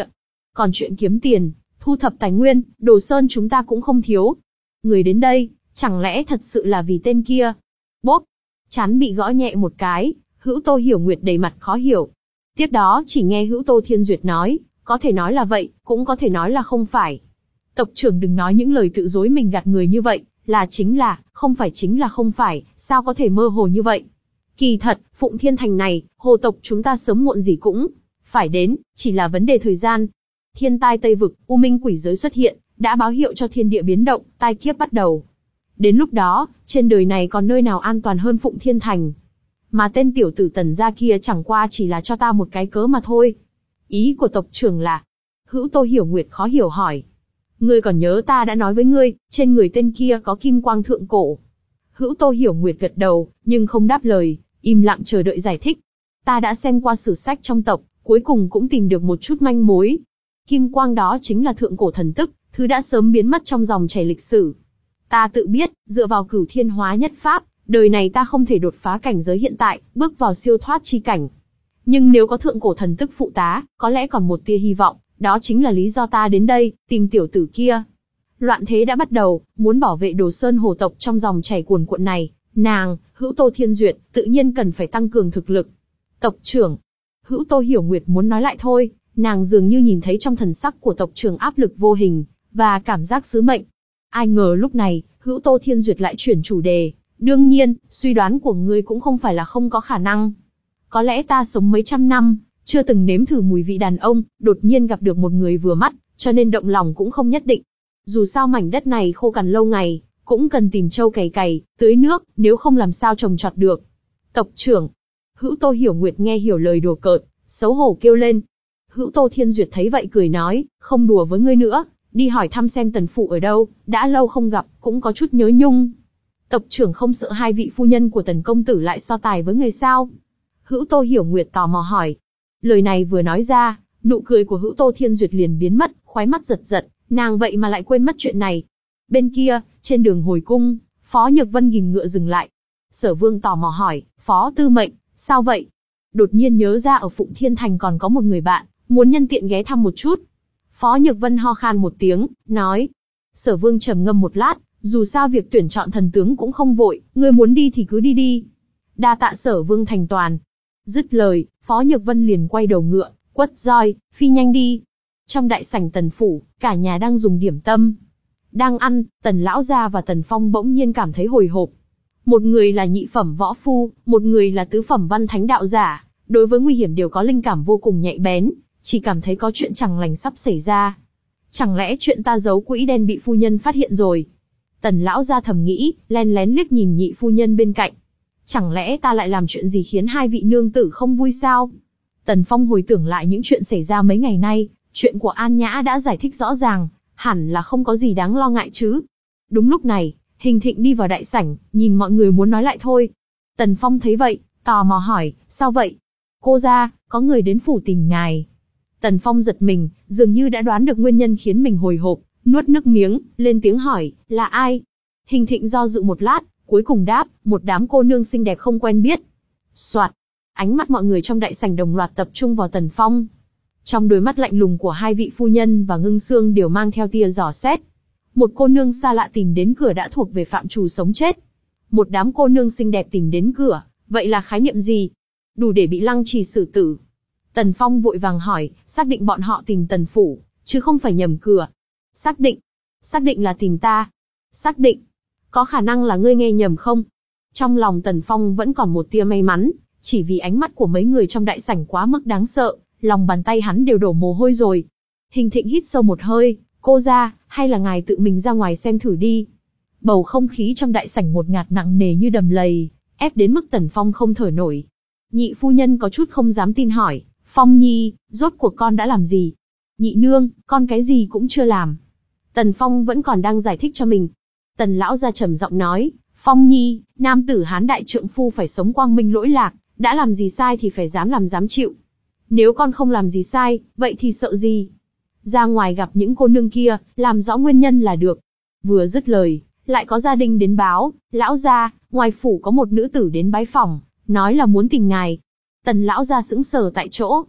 Còn chuyện kiếm tiền, thu thập tài nguyên, Đồ Sơn chúng ta cũng không thiếu. Người đến đây, chẳng lẽ thật sự là vì tên kia? Bốp! Chán bị gõ nhẹ một cái, Hữu Tô Hiểu Nguyệt đầy mặt khó hiểu. Tiếp đó chỉ nghe Hữu Tô Thiên Duyệt nói, có thể nói là vậy, cũng có thể nói là không phải. Tộc trưởng đừng nói những lời tự dối mình gạt người như vậy, là chính là, không phải chính là không phải, sao có thể mơ hồ như vậy. Kỳ thật, Phụng Thiên Thành này, hồ tộc chúng ta sớm muộn gì cũng phải đến, chỉ là vấn đề thời gian. Thiên tai Tây Vực, U Minh quỷ giới xuất hiện, đã báo hiệu cho thiên địa biến động, tai kiếp bắt đầu. Đến lúc đó, trên đời này còn nơi nào an toàn hơn Phụng Thiên Thành. Mà tên tiểu tử Tần gia kia chẳng qua chỉ là cho ta một cái cớ mà thôi. Ý của tộc trưởng là? Hữu Tô Hiểu Nguyệt khó hiểu hỏi. Ngươi còn nhớ ta đã nói với ngươi, trên người tên kia có kim quang thượng cổ. Hữu Tô Hiểu Nguyệt gật đầu, nhưng không đáp lời, im lặng chờ đợi giải thích. Ta đã xem qua sử sách trong tộc, cuối cùng cũng tìm được một chút manh mối. Kim quang đó chính là thượng cổ thần tức, thứ đã sớm biến mất trong dòng chảy lịch sử. Ta tự biết, dựa vào cửu thiên hóa nhất pháp, đời này ta không thể đột phá cảnh giới hiện tại, bước vào siêu thoát chi cảnh. Nhưng nếu có thượng cổ thần tức phụ tá, có lẽ còn một tia hy vọng, đó chính là lý do ta đến đây, tìm tiểu tử kia. Loạn thế đã bắt đầu, muốn bảo vệ Đồ Sơn hồ tộc trong dòng chảy cuồn cuộn này, nàng, Hữu Tô Thiên Duyệt, tự nhiên cần phải tăng cường thực lực. Tộc trưởng, Hữu Tô Hiểu Nguyệt muốn nói lại thôi, nàng dường như nhìn thấy trong thần sắc của tộc trưởng áp lực vô hình, và cảm giác sứ mệnh. Ai ngờ lúc này, Hữu Tô Thiên Duyệt lại chuyển chủ đề, đương nhiên, suy đoán của ngươi cũng không phải là không có khả năng. Có lẽ ta sống mấy trăm năm, chưa từng nếm thử mùi vị đàn ông, đột nhiên gặp được một người vừa mắt, cho nên động lòng cũng không nhất định. Dù sao mảnh đất này khô cằn lâu ngày, cũng cần tìm trâu cày cày, tưới nước, nếu không làm sao trồng trọt được. Tộc trưởng, Hữu Tô Hiểu Nguyệt nghe hiểu lời đùa cợt, xấu hổ kêu lên. Hữu Tô Thiên Duyệt thấy vậy cười nói, không đùa với ngươi nữa, đi hỏi thăm xem tần phụ ở đâu, đã lâu không gặp, cũng có chút nhớ nhung. Tộc trưởng không sợ hai vị phu nhân của tần công tử lại so tài với người sao? Hữu Tô Hiểu Nguyệt tò mò hỏi. Lời này vừa nói ra, nụ cười của Hữu Tô Thiên Duyệt liền biến mất, khóe mắt giật giật, nàng vậy mà lại quên mất chuyện này. Bên kia, trên đường hồi cung, Phó Nhược Vân ghim ngựa dừng lại. Sở Vương tò mò hỏi, Phó Tư Mệnh, sao vậy? Đột nhiên nhớ ra ở Phụng Thiên Thành còn có một người bạn, muốn nhân tiện ghé thăm một chút. Phó Nhược Vân ho khan một tiếng, nói. Sở Vương trầm ngâm một lát, dù sao việc tuyển chọn thần tướng cũng không vội, ngươi muốn đi thì cứ đi đi. Đa tạ Sở Vương thành toàn. Dứt lời, Phó Nhược Vân liền quay đầu ngựa, quất roi, phi nhanh đi. Trong đại sảnh Tần phủ, cả nhà đang dùng điểm tâm. Đang ăn, Tần lão gia và Tần Phong bỗng nhiên cảm thấy hồi hộp. Một người là nhị phẩm võ phu, một người là tứ phẩm văn thánh đạo giả, đối với nguy hiểm đều có linh cảm vô cùng nhạy bén, chỉ cảm thấy có chuyện chẳng lành sắp xảy ra. Chẳng lẽ chuyện ta giấu quỹ đen bị phu nhân phát hiện rồi? Tần lão gia thầm nghĩ, len lén liếc nhìn nhị phu nhân bên cạnh. Chẳng lẽ ta lại làm chuyện gì khiến hai vị nương tử không vui sao? Tần Phong hồi tưởng lại những chuyện xảy ra mấy ngày nay, chuyện của An Nhã đã giải thích rõ ràng, hẳn là không có gì đáng lo ngại chứ. Đúng lúc này, Hình Thịnh đi vào đại sảnh, nhìn mọi người muốn nói lại thôi. Tần Phong thấy vậy, tò mò hỏi, sao vậy? Cô gia, có người đến phủ tìm ngài. Tần Phong giật mình, dường như đã đoán được nguyên nhân khiến mình hồi hộp, nuốt nước miếng, lên tiếng hỏi, là ai? Hình Thịnh do dự một lát, cuối cùng đáp, một đám cô nương xinh đẹp không quen biết. Soạt, ánh mắt mọi người trong đại sảnh đồng loạt tập trung vào Tần Phong. Trong đôi mắt lạnh lùng của hai vị phu nhân và Ngưng Xương đều mang theo tia dò xét. Một cô nương xa lạ tìm đến cửa đã thuộc về phạm trù sống chết. Một đám cô nương xinh đẹp tìm đến cửa, vậy là khái niệm gì? Đủ để bị lăng trì xử tử. Tần Phong vội vàng hỏi, xác định bọn họ tìm Tần phủ, chứ không phải nhầm cửa. Xác định. Xác định là tìm ta. Xác định. Có khả năng là ngươi nghe nhầm không? Trong lòng Tần Phong vẫn còn một tia may mắn, chỉ vì ánh mắt của mấy người trong đại sảnh quá mức đáng sợ, lòng bàn tay hắn đều đổ mồ hôi rồi. Hình Thịnh hít sâu một hơi, cô gia, hay là ngài tự mình ra ngoài xem thử đi. Bầu không khí trong đại sảnh ngột ngạt nặng nề như đầm lầy, ép đến mức Tần Phong không thở nổi. Nhị phu nhân có chút không dám tin hỏi, Phong Nhi, rốt cuộc con đã làm gì? Nhị nương, con cái gì cũng chưa làm. Tần Phong vẫn còn đang giải thích cho mình. Tần lão gia trầm giọng nói, Phong Nhi, nam tử hán đại trượng phu phải sống quang minh lỗi lạc, đã làm gì sai thì phải dám làm dám chịu. Nếu con không làm gì sai, vậy thì sợ gì? Ra ngoài gặp những cô nương kia, làm rõ nguyên nhân là được. Vừa dứt lời, lại có gia đình đến báo, lão gia, ngoài phủ có một nữ tử đến bái phỏng, nói là muốn tìm ngài. Tần lão gia sững sờ tại chỗ.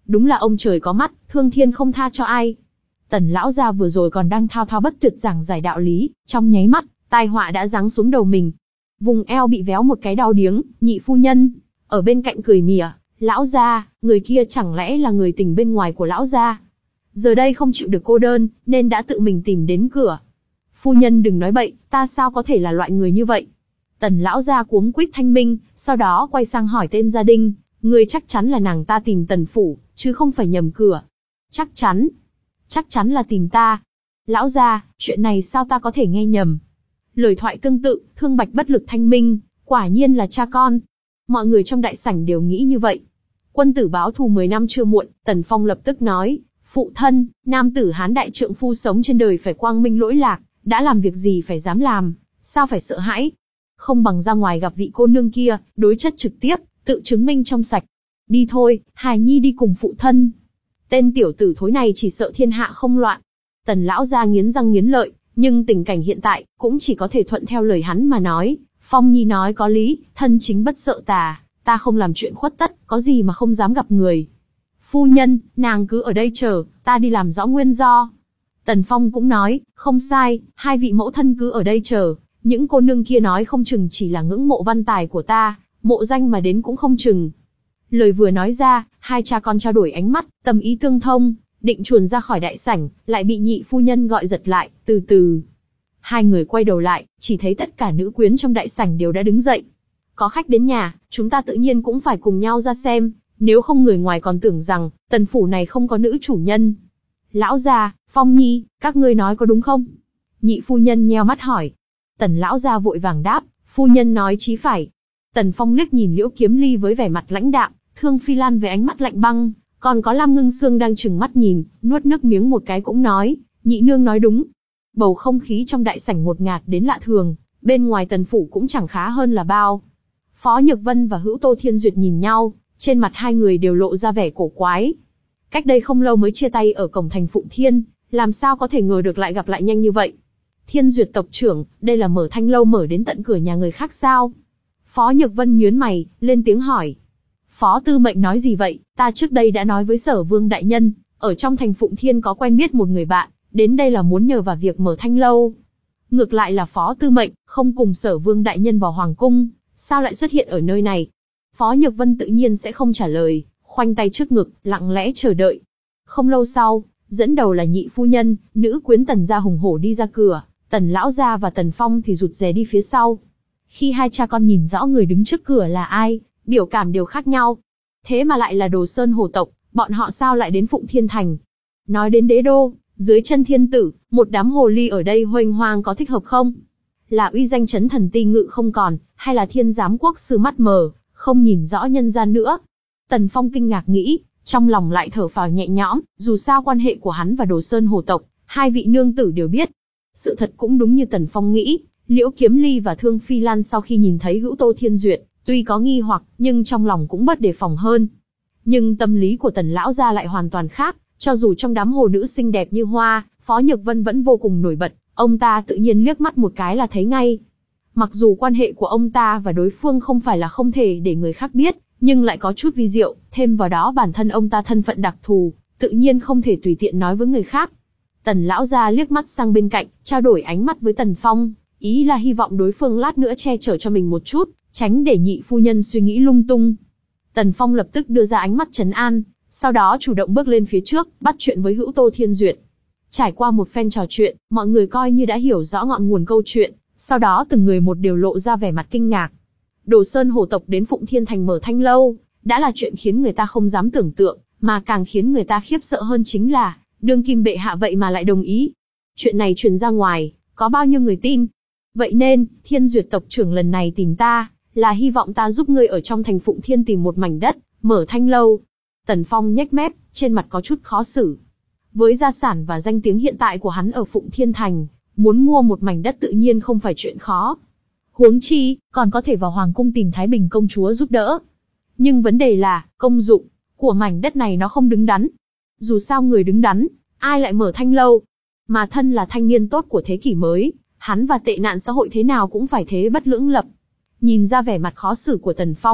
Đúng là ông trời có mắt, thương thiên không tha cho ai. Tần lão gia vừa rồi còn đang thao thao bất tuyệt giảng giải đạo lý, trong nháy mắt, tai họa đã giáng xuống đầu mình. Vùng eo bị véo một cái đau điếng, nhị phu nhân ở bên cạnh cười mỉa, lão gia, người kia chẳng lẽ là người tình bên ngoài của lão gia? Giờ đây không chịu được cô đơn, nên đã tự mình tìm đến cửa. Phu nhân đừng nói bậy, ta sao có thể là loại người như vậy? Tần lão gia cuống quýt thanh minh, sau đó quay sang hỏi tên gia đình, người chắc chắn là nàng ta tìm Tần phủ, chứ không phải nhầm cửa. Chắc chắn, chắc chắn là tìm ta. Lão gia, chuyện này sao ta có thể nghe nhầm? Lời thoại tương tự, Thương Bạch bất lực thanh minh, quả nhiên là cha con. Mọi người trong đại sảnh đều nghĩ như vậy. Quân tử báo thù mười năm chưa muộn, Tần Phong lập tức nói, phụ thân, nam tử Hán đại trượng phu sống trên đời phải quang minh lỗi lạc, đã làm việc gì phải dám làm, sao phải sợ hãi? Không bằng ra ngoài gặp vị cô nương kia, đối chất trực tiếp, tự chứng minh trong sạch. Đi thôi, hài nhi đi cùng phụ thân. Tên tiểu tử thối này chỉ sợ thiên hạ không loạn. Tần lão gia nghiến răng nghiến lợi, nhưng tình cảnh hiện tại, cũng chỉ có thể thuận theo lời hắn mà nói. Phong nhi nói có lý, thân chính bất sợ tà, ta không làm chuyện khuất tất, có gì mà không dám gặp người. Phu nhân, nàng cứ ở đây chờ, ta đi làm rõ nguyên do. Tần Phong cũng nói, không sai, hai vị mẫu thân cứ ở đây chờ, những cô nương kia nói không chừng chỉ là ngưỡng mộ văn tài của ta, mộ danh mà đến cũng không chừng. Lời vừa nói ra, hai cha con trao đổi ánh mắt, tâm ý tương thông, định chuồn ra khỏi đại sảnh, lại bị nhị phu nhân gọi giật lại, từ từ. Hai người quay đầu lại, chỉ thấy tất cả nữ quyến trong đại sảnh đều đã đứng dậy. Có khách đến nhà, chúng ta tự nhiên cũng phải cùng nhau ra xem, nếu không người ngoài còn tưởng rằng, Tần phủ này không có nữ chủ nhân. Lão gia, Phong nhi, các ngươi nói có đúng không? Nhị phu nhân nheo mắt hỏi. Tần lão gia vội vàng đáp, phu nhân nói chí phải. Tần Phong liếc nhìn Liễu Kiếm Ly với vẻ mặt lãnh đạm, Thương Phi Lan với ánh mắt lạnh băng, còn có Lam Ngưng Sương đang trừng mắt nhìn, nuốt nước miếng một cái cũng nói, nhị nương nói đúng. Bầu không khí trong đại sảnh ngột ngạt đến lạ thường, bên ngoài Tần phủ cũng chẳng khá hơn là bao. Phó Nhược Vân và Hữu Tô Thiên Duyệt nhìn nhau, trên mặt hai người đều lộ ra vẻ cổ quái. Cách đây không lâu mới chia tay ở cổng thành Phụng Thiên, làm sao có thể ngờ được lại gặp lại nhanh như vậy. Thiên Duyệt tộc trưởng, đây là mở thanh lâu mở đến tận cửa nhà người khác sao? Phó Nhược Vân nhướng mày, lên tiếng hỏi. Phó Tư Mệnh nói gì vậy? Ta trước đây đã nói với Sở Vương đại nhân, ở trong thành Phụng Thiên có quen biết một người bạn, đến đây là muốn nhờ vào việc mở thanh lâu. Ngược lại là Phó Tư Mệnh, không cùng Sở Vương đại nhân vào hoàng cung, sao lại xuất hiện ở nơi này? Phó Nhược Vân tự nhiên sẽ không trả lời, khoanh tay trước ngực, lặng lẽ chờ đợi. Không lâu sau, dẫn đầu là nhị phu nhân, nữ quyến Tần gia hùng hổ đi ra cửa, Tần lão gia và Tần Phong thì rụt rè đi phía sau. Khi hai cha con nhìn rõ người đứng trước cửa là ai, biểu cảm đều khác nhau. Thế mà lại là Đồ Sơn Hồ tộc, bọn họ sao lại đến Phụng Thiên Thành? Nói đến đế đô, dưới chân thiên tử, một đám hồ ly ở đây huênh hoang có thích hợp không? Là uy danh chấn thần ti ngự không còn, hay là thiên giám quốc sư mắt mờ, không nhìn rõ nhân gian nữa? Tần Phong kinh ngạc nghĩ, trong lòng lại thở phào nhẹ nhõm, dù sao quan hệ của hắn và Đồ Sơn Hồ tộc, hai vị nương tử đều biết. Sự thật cũng đúng như Tần Phong nghĩ, Liễu Kiếm Ly và Thương Phi Lan sau khi nhìn thấy Hữu Tô Thiên Duyệt, tuy có nghi hoặc, nhưng trong lòng cũng bớt đề phòng hơn. Nhưng tâm lý của Tần lão gia lại hoàn toàn khác, cho dù trong đám hồ nữ xinh đẹp như hoa, Phó Nhược Vân vẫn vô cùng nổi bật, ông ta tự nhiên liếc mắt một cái là thấy ngay. Mặc dù quan hệ của ông ta và đối phương không phải là không thể để người khác biết, nhưng lại có chút vi diệu, thêm vào đó bản thân ông ta thân phận đặc thù, tự nhiên không thể tùy tiện nói với người khác. Tần lão gia liếc mắt sang bên cạnh, trao đổi ánh mắt với Tần Phong, ý là hy vọng đối phương lát nữa che chở cho mình một chút, tránh để nhị phu nhân suy nghĩ lung tung. Tần Phong lập tức đưa ra ánh mắt trấn an, sau đó chủ động bước lên phía trước, bắt chuyện với Hữu Tô Thiên Duyệt. Trải qua một phen trò chuyện, mọi người coi như đã hiểu rõ ngọn nguồn câu chuyện, sau đó từng người một đều lộ ra vẻ mặt kinh ngạc. Đồ Sơn Hồ tộc đến Phụng Thiên Thành mở thanh lâu, đã là chuyện khiến người ta không dám tưởng tượng, mà càng khiến người ta khiếp sợ hơn chính là, đương kim bệ hạ vậy mà lại đồng ý. Chuyện này truyền ra ngoài, có bao nhiêu người tin? Vậy nên, Thiên Duyệt tộc trưởng lần này tìm ta, là hy vọng ta giúp ngươi ở trong thành Phụng Thiên tìm một mảnh đất, mở thanh lâu. Tần Phong nhếch mép, trên mặt có chút khó xử. Với gia sản và danh tiếng hiện tại của hắn ở Phụng Thiên Thành, muốn mua một mảnh đất tự nhiên không phải chuyện khó. Huống chi, còn có thể vào hoàng cung tìm Thái Bình công chúa giúp đỡ. Nhưng vấn đề là, công dụng của mảnh đất này nó không đứng đắn. Dù sao người đứng đắn, ai lại mở thanh lâu? Mà thân là thanh niên tốt của thế kỷ mới, hắn và tệ nạn xã hội thế nào cũng phải thế bất lưỡng lập. Nhìn ra vẻ mặt khó xử của Tần Phong,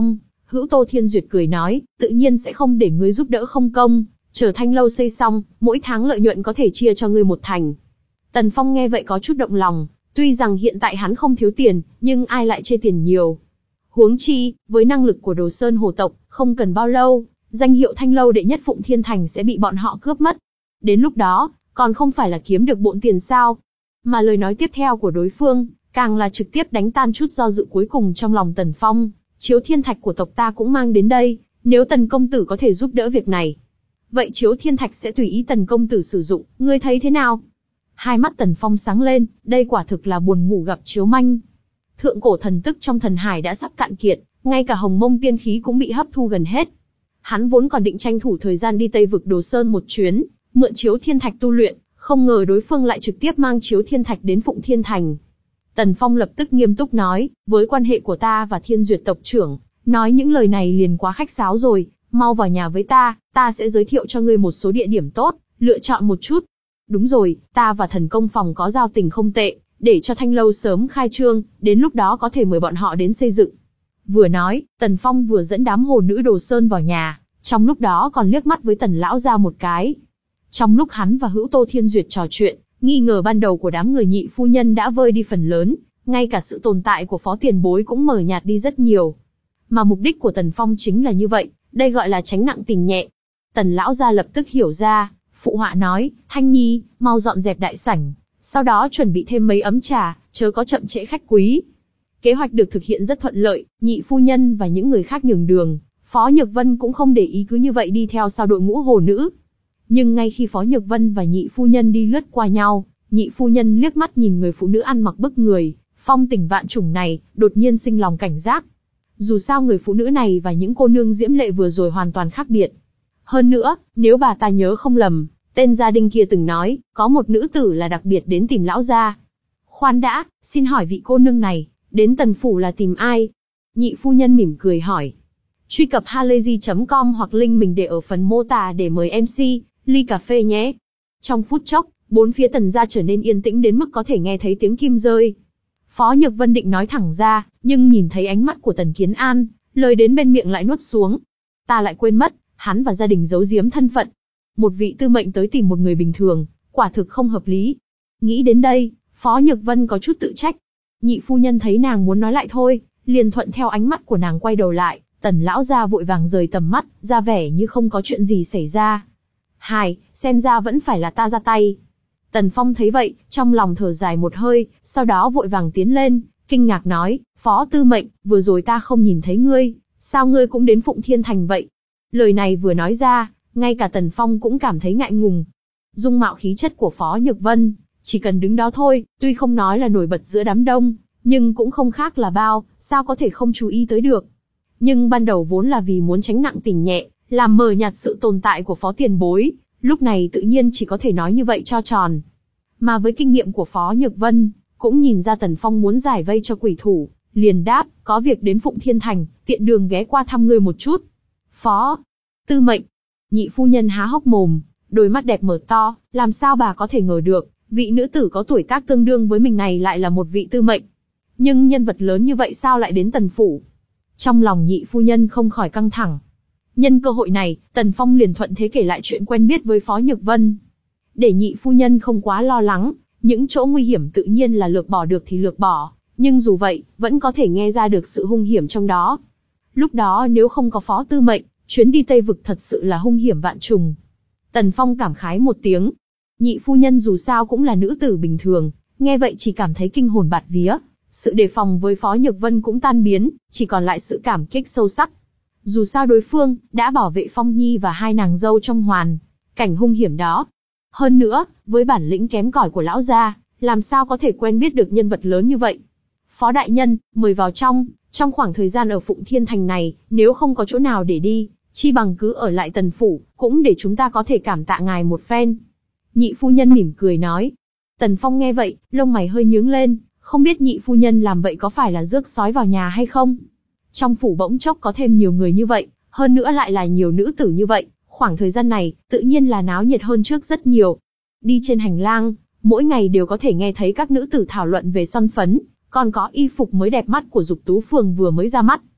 Hữu Tô Thiên Duyệt cười nói, tự nhiên sẽ không để ngươi giúp đỡ không công, chờ Thanh lâu xây xong, mỗi tháng lợi nhuận có thể chia cho ngươi một thành. Tần Phong nghe vậy có chút động lòng, tuy rằng hiện tại hắn không thiếu tiền, nhưng ai lại chê tiền nhiều. Huống chi, với năng lực của Đồ Sơn Hồ tộc, không cần bao lâu, danh hiệu Thanh lâu đệ nhất Phụng Thiên Thành sẽ bị bọn họ cướp mất. Đến lúc đó, còn không phải là kiếm được bộn tiền sao? Mà lời nói tiếp theo của đối phương, càng là trực tiếp đánh tan chút do dự cuối cùng trong lòng Tần Phong. Chiếu thiên thạch của tộc ta cũng mang đến đây, nếu Tần công tử có thể giúp đỡ việc này, vậy chiếu thiên thạch sẽ tùy ý Tần công tử sử dụng, ngươi thấy thế nào? Hai mắt Tần Phong sáng lên, đây quả thực là buồn ngủ gặp chiếu manh. Thượng cổ thần tức trong thần hải đã sắp cạn kiệt, ngay cả hồng mông tiên khí cũng bị hấp thu gần hết. Hắn vốn còn định tranh thủ thời gian đi Tây vực Đồ Sơn một chuyến, mượn chiếu thiên thạch tu luyện, không ngờ đối phương lại trực tiếp mang chiếu thiên thạch đến Phụng Thiên Thành. Tần Phong lập tức nghiêm túc nói, với quan hệ của ta và Thiên Duyệt tộc trưởng, nói những lời này liền quá khách sáo rồi, mau vào nhà với ta, ta sẽ giới thiệu cho ngươi một số địa điểm tốt, lựa chọn một chút. Đúng rồi, ta và thần công phòng có giao tình không tệ, để cho Thanh lâu sớm khai trương, đến lúc đó có thể mời bọn họ đến xây dựng. Vừa nói, Tần Phong vừa dẫn đám hồ nữ Đồ Sơn vào nhà, trong lúc đó còn liếc mắt với Tần lão gia một cái. Trong lúc hắn và Hữu Tô Thiên Duyệt trò chuyện, nghi ngờ ban đầu của đám người nhị phu nhân đã vơi đi phần lớn, ngay cả sự tồn tại của phó tiền bối cũng mờ nhạt đi rất nhiều. Mà mục đích của Tần Phong chính là như vậy, đây gọi là tránh nặng tình nhẹ. Tần lão gia lập tức hiểu ra, phụ họa nói, Thanh Nhi, mau dọn dẹp đại sảnh, sau đó chuẩn bị thêm mấy ấm trà, chớ có chậm trễ khách quý. Kế hoạch được thực hiện rất thuận lợi, nhị phu nhân và những người khác nhường đường, Phó Nhược Vân cũng không để ý cứ như vậy đi theo sau đội ngũ hồ nữ. Nhưng ngay khi Phó Nhược Vân và nhị phu nhân đi lướt qua nhau, nhị phu nhân liếc mắt nhìn người phụ nữ ăn mặc bức người, phong tình vạn trùng này, đột nhiên sinh lòng cảnh giác. Dù sao người phụ nữ này và những cô nương diễm lệ vừa rồi hoàn toàn khác biệt. Hơn nữa, nếu bà ta nhớ không lầm, tên gia đình kia từng nói, có một nữ tử là đặc biệt đến tìm lão gia. Khoan đã, xin hỏi vị cô nương này, đến Tần phủ là tìm ai? Nhị phu nhân mỉm cười hỏi. Truy cập halayzi chấm com hoặc link mình để ở phần mô tả để mời em xê, ly cà phê nhé. Trong phút chốc, bốn phía Tần gia trở nên yên tĩnh đến mức có thể nghe thấy tiếng kim rơi. Phó Nhược Vân định nói thẳng ra, nhưng nhìn thấy ánh mắt của Tần Kiến An, lời đến bên miệng lại nuốt xuống. Ta lại quên mất, hắn và gia đình giấu giếm thân phận. Một vị tư mệnh tới tìm một người bình thường, quả thực không hợp lý. Nghĩ đến đây, Phó Nhược Vân có chút tự trách. Nhị phu nhân thấy nàng muốn nói lại thôi, liền thuận theo ánh mắt của nàng quay đầu lại. Tần lão gia vội vàng rời tầm mắt, ra vẻ như không có chuyện gì xảy ra. Hài, xem ra vẫn phải là ta ra tay. Tần Phong thấy vậy, trong lòng thở dài một hơi, sau đó vội vàng tiến lên, kinh ngạc nói, Phó tư mệnh, vừa rồi ta không nhìn thấy ngươi, sao ngươi cũng đến Phụng Thiên Thành vậy? Lời này vừa nói ra, ngay cả Tần Phong cũng cảm thấy ngại ngùng. Dung mạo khí chất của Phó Nhược Vân, chỉ cần đứng đó thôi, tuy không nói là nổi bật giữa đám đông, nhưng cũng không khác là bao, sao có thể không chú ý tới được. Nhưng ban đầu vốn là vì muốn tránh nặng tình nhẹ, làm mờ nhạt sự tồn tại của Phó tiền bối, lúc này tự nhiên chỉ có thể nói như vậy cho tròn. Mà với kinh nghiệm của Phó Nhược Vân, cũng nhìn ra Tần Phong muốn giải vây cho quỷ thủ, liền đáp, có việc đến Phụng Thiên Thành, tiện đường ghé qua thăm ngươi một chút. Phó tư mệnh, nhị phu nhân há hốc mồm, đôi mắt đẹp mở to, làm sao bà có thể ngờ được, vị nữ tử có tuổi tác tương đương với mình này lại là một vị tư mệnh. Nhưng nhân vật lớn như vậy sao lại đến Tần phủ? Trong lòng nhị phu nhân không khỏi căng thẳng. Nhân cơ hội này, Tần Phong liền thuận thế kể lại chuyện quen biết với Phó Nhược Vân. Để nhị phu nhân không quá lo lắng, những chỗ nguy hiểm tự nhiên là lược bỏ được thì lược bỏ, nhưng dù vậy, vẫn có thể nghe ra được sự hung hiểm trong đó. Lúc đó nếu không có Phó tư mệnh, chuyến đi Tây vực thật sự là hung hiểm vạn trùng. Tần Phong cảm khái một tiếng. Nhị phu nhân dù sao cũng là nữ tử bình thường, nghe vậy chỉ cảm thấy kinh hồn bạt vía. Sự đề phòng với Phó Nhược Vân cũng tan biến, chỉ còn lại sự cảm kích sâu sắc. Dù sao đối phương đã bảo vệ Phong Nhi và hai nàng dâu trong hoàn cảnh hung hiểm đó. Hơn nữa, với bản lĩnh kém cỏi của lão gia, làm sao có thể quen biết được nhân vật lớn như vậy? Phó đại nhân, mời vào trong, trong khoảng thời gian ở Phụng Thiên Thành này, nếu không có chỗ nào để đi, chi bằng cứ ở lại Tần phủ, cũng để chúng ta có thể cảm tạ ngài một phen. Nhị phu nhân mỉm cười nói. Tần Phong nghe vậy, lông mày hơi nhướng lên, không biết nhị phu nhân làm vậy có phải là rước sói vào nhà hay không? Trong phủ bỗng chốc có thêm nhiều người như vậy, hơn nữa lại là nhiều nữ tử như vậy, khoảng thời gian này, tự nhiên là náo nhiệt hơn trước rất nhiều. Đi trên hành lang, mỗi ngày đều có thể nghe thấy các nữ tử thảo luận về son phấn, còn có y phục mới đẹp mắt của Dục Tú Phường vừa mới ra mắt.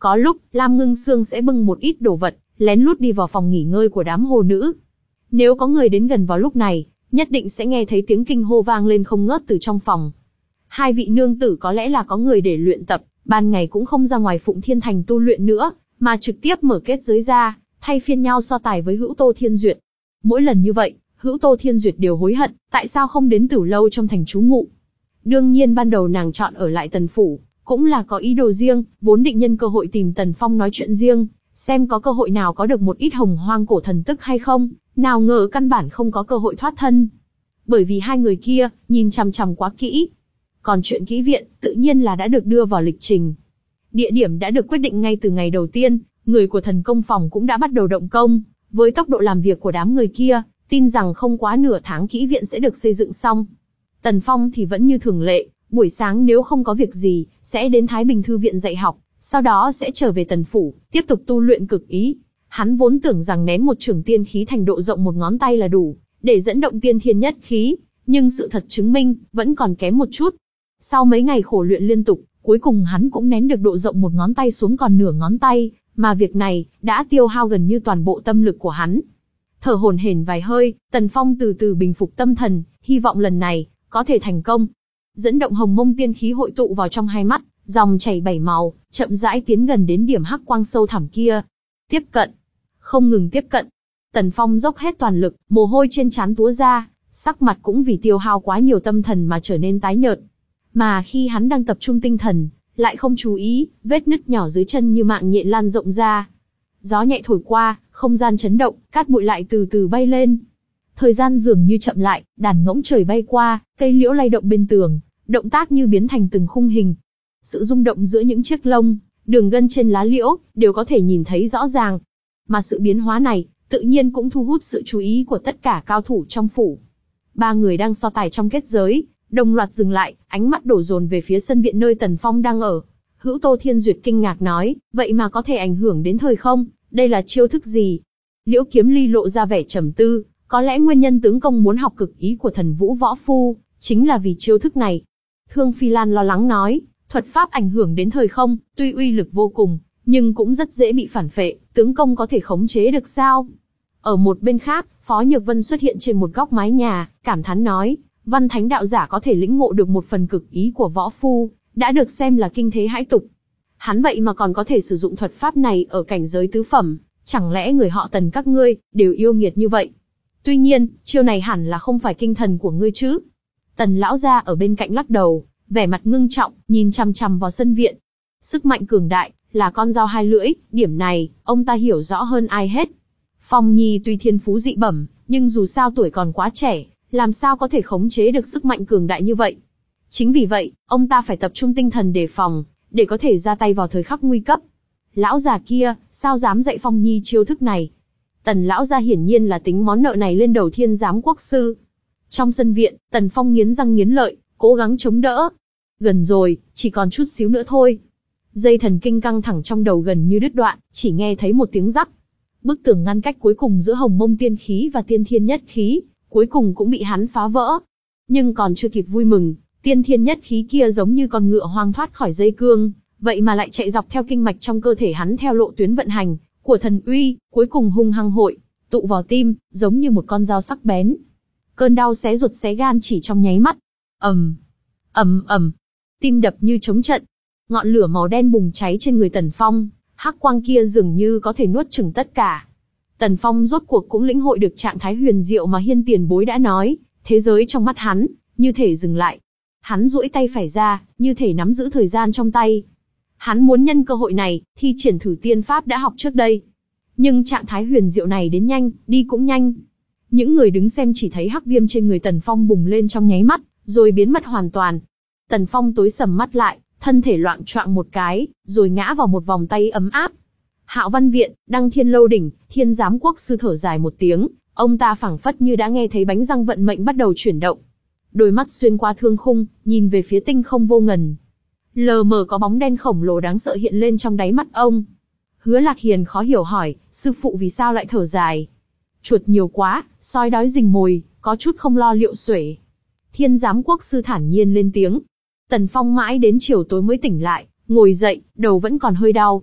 Có lúc, Lam Ngưng Sương sẽ bưng một ít đồ vật, lén lút đi vào phòng nghỉ ngơi của đám hồ nữ. Nếu có người đến gần vào lúc này, nhất định sẽ nghe thấy tiếng kinh hô vang lên không ngớt từ trong phòng. Hai vị nương tử có lẽ là có người để luyện tập, ban ngày cũng không ra ngoài Phụng Thiên Thành tu luyện nữa, mà trực tiếp mở kết giới ra, thay phiên nhau so tài với Hữu Tô Thiên Duyệt. Mỗi lần như vậy, Hữu Tô Thiên Duyệt đều hối hận, tại sao không đến Tử Lâu trong thành trú ngụ. Đương nhiên ban đầu nàng chọn ở lại Tần Phủ, cũng là có ý đồ riêng, vốn định nhân cơ hội tìm Tần Phong nói chuyện riêng, xem có cơ hội nào có được một ít hồng hoang cổ thần tức hay không, nào ngờ căn bản không có cơ hội thoát thân. Bởi vì hai người kia, nhìn chằm chằm quá kỹ. Còn chuyện kỹ viện, tự nhiên là đã được đưa vào lịch trình. Địa điểm đã được quyết định ngay từ ngày đầu tiên, người của thần công phòng cũng đã bắt đầu động công. Với tốc độ làm việc của đám người kia, tin rằng không quá nửa tháng kỹ viện sẽ được xây dựng xong. Tần Phong thì vẫn như thường lệ, buổi sáng nếu không có việc gì, sẽ đến Thái Bình Thư viện dạy học, sau đó sẽ trở về Tần Phủ, tiếp tục tu luyện cực ý. Hắn vốn tưởng rằng nén một chưởng tiên khí thành độ rộng một ngón tay là đủ, để dẫn động tiên thiên nhất khí, nhưng sự thật chứng minh, vẫn còn kém một chút. Sau mấy ngày khổ luyện liên tục, cuối cùng hắn cũng nén được độ rộng một ngón tay xuống còn nửa ngón tay, mà việc này, đã tiêu hao gần như toàn bộ tâm lực của hắn. Thở hổn hển vài hơi, Tần Phong từ từ bình phục tâm thần, hy vọng lần này, có thể thành công. Dẫn động hồng mông tiên khí hội tụ vào trong hai mắt, dòng chảy bảy màu, chậm rãi tiến gần đến điểm hắc quang sâu thẳm kia. Tiếp cận, không ngừng tiếp cận. Tần Phong dốc hết toàn lực, mồ hôi trên trán túa ra, sắc mặt cũng vì tiêu hao quá nhiều tâm thần mà trở nên tái nhợt. Mà khi hắn đang tập trung tinh thần, lại không chú ý, vết nứt nhỏ dưới chân như mạng nhện lan rộng ra. Gió nhẹ thổi qua, không gian chấn động, cát bụi lại từ từ bay lên. Thời gian dường như chậm lại, đàn ngỗng trời bay qua, cây liễu lay động bên tường, động tác như biến thành từng khung hình. Sự rung động giữa những chiếc lông, đường gân trên lá liễu, đều có thể nhìn thấy rõ ràng. Mà sự biến hóa này, tự nhiên cũng thu hút sự chú ý của tất cả cao thủ trong phủ. Ba người đang so tài trong kết giới, đồng loạt dừng lại, ánh mắt đổ dồn về phía sân viện nơi Tần Phong đang ở. Hữu Tô Thiên Duyệt kinh ngạc nói, vậy mà có thể ảnh hưởng đến thời không, đây là chiêu thức gì? Liễu Kiếm Ly lộ ra vẻ trầm tư, có lẽ nguyên nhân tướng công muốn học cực ý của thần vũ võ phu, chính là vì chiêu thức này. Thương Phi Lan lo lắng nói, thuật pháp ảnh hưởng đến thời không, tuy uy lực vô cùng, nhưng cũng rất dễ bị phản phệ, tướng công có thể khống chế được sao? Ở một bên khác, Phó Nhược Vân xuất hiện trên một góc mái nhà, cảm thán nói, Văn Thánh đạo giả có thể lĩnh ngộ được một phần cực ý của võ phu, đã được xem là kinh thế hãi tục. Hắn vậy mà còn có thể sử dụng thuật pháp này ở cảnh giới tứ phẩm, chẳng lẽ người họ Tần các ngươi đều yêu nghiệt như vậy? Tuy nhiên, chiêu này hẳn là không phải kinh thần của ngươi chứ? Tần lão gia ở bên cạnh lắc đầu, vẻ mặt ngưng trọng, nhìn chằm chằm vào sân viện. Sức mạnh cường đại là con dao hai lưỡi, điểm này ông ta hiểu rõ hơn ai hết. Phong Nhi tuy thiên phú dị bẩm, nhưng dù sao tuổi còn quá trẻ, làm sao có thể khống chế được sức mạnh cường đại như vậy? Chính vì vậy, ông ta phải tập trung tinh thần đề phòng, để có thể ra tay vào thời khắc nguy cấp. Lão già kia, sao dám dạy Phong Nhi chiêu thức này? Tần lão gia hiển nhiên là tính món nợ này lên đầu Thiên Giám Quốc sư. Trong sân viện, Tần Phong nghiến răng nghiến lợi, cố gắng chống đỡ. Gần rồi, chỉ còn chút xíu nữa thôi. Dây thần kinh căng thẳng trong đầu gần như đứt đoạn, chỉ nghe thấy một tiếng rắc. Bức tường ngăn cách cuối cùng giữa hồng mông tiên khí và tiên thiên nhất khí, cuối cùng cũng bị hắn phá vỡ. Nhưng còn chưa kịp vui mừng, tiên thiên nhất khí kia giống như con ngựa hoang thoát khỏi dây cương, vậy mà lại chạy dọc theo kinh mạch trong cơ thể hắn theo lộ tuyến vận hành của thần uy, cuối cùng hung hăng hội tụ vào tim, giống như một con dao sắc bén. Cơn đau xé ruột xé gan chỉ trong nháy mắt. ầm, ầm ầm, tim đập như trống trận. Ngọn lửa màu đen bùng cháy trên người Tần Phong, hắc quang kia dường như có thể nuốt chửng tất cả. Tần Phong rốt cuộc cũng lĩnh hội được trạng thái huyền diệu mà Hiên tiền bối đã nói, thế giới trong mắt hắn như thể dừng lại. Hắn duỗi tay phải ra, như thể nắm giữ thời gian trong tay. Hắn muốn nhân cơ hội này, thi triển thử tiên pháp đã học trước đây. Nhưng trạng thái huyền diệu này đến nhanh, đi cũng nhanh. Những người đứng xem chỉ thấy hắc viêm trên người Tần Phong bùng lên trong nháy mắt, rồi biến mất hoàn toàn. Tần Phong tối sầm mắt lại, thân thể loạng choạng một cái, rồi ngã vào một vòng tay ấm áp. Hạo Văn Viện, Đăng Thiên Lâu đỉnh, Thiên Giám Quốc sư thở dài một tiếng, ông ta phảng phất như đã nghe thấy bánh răng vận mệnh bắt đầu chuyển động. Đôi mắt xuyên qua thương khung, nhìn về phía tinh không vô ngần. Lờ mờ có bóng đen khổng lồ đáng sợ hiện lên trong đáy mắt ông. Hứa Lạc Hiền khó hiểu hỏi, sư phụ vì sao lại thở dài? Chuột nhiều quá, sói đói rình mồi, có chút không lo liệu xuể. Thiên Giám Quốc sư thản nhiên lên tiếng. Tần Phong mãi đến chiều tối mới tỉnh lại, ngồi dậy, đầu vẫn còn hơi đau.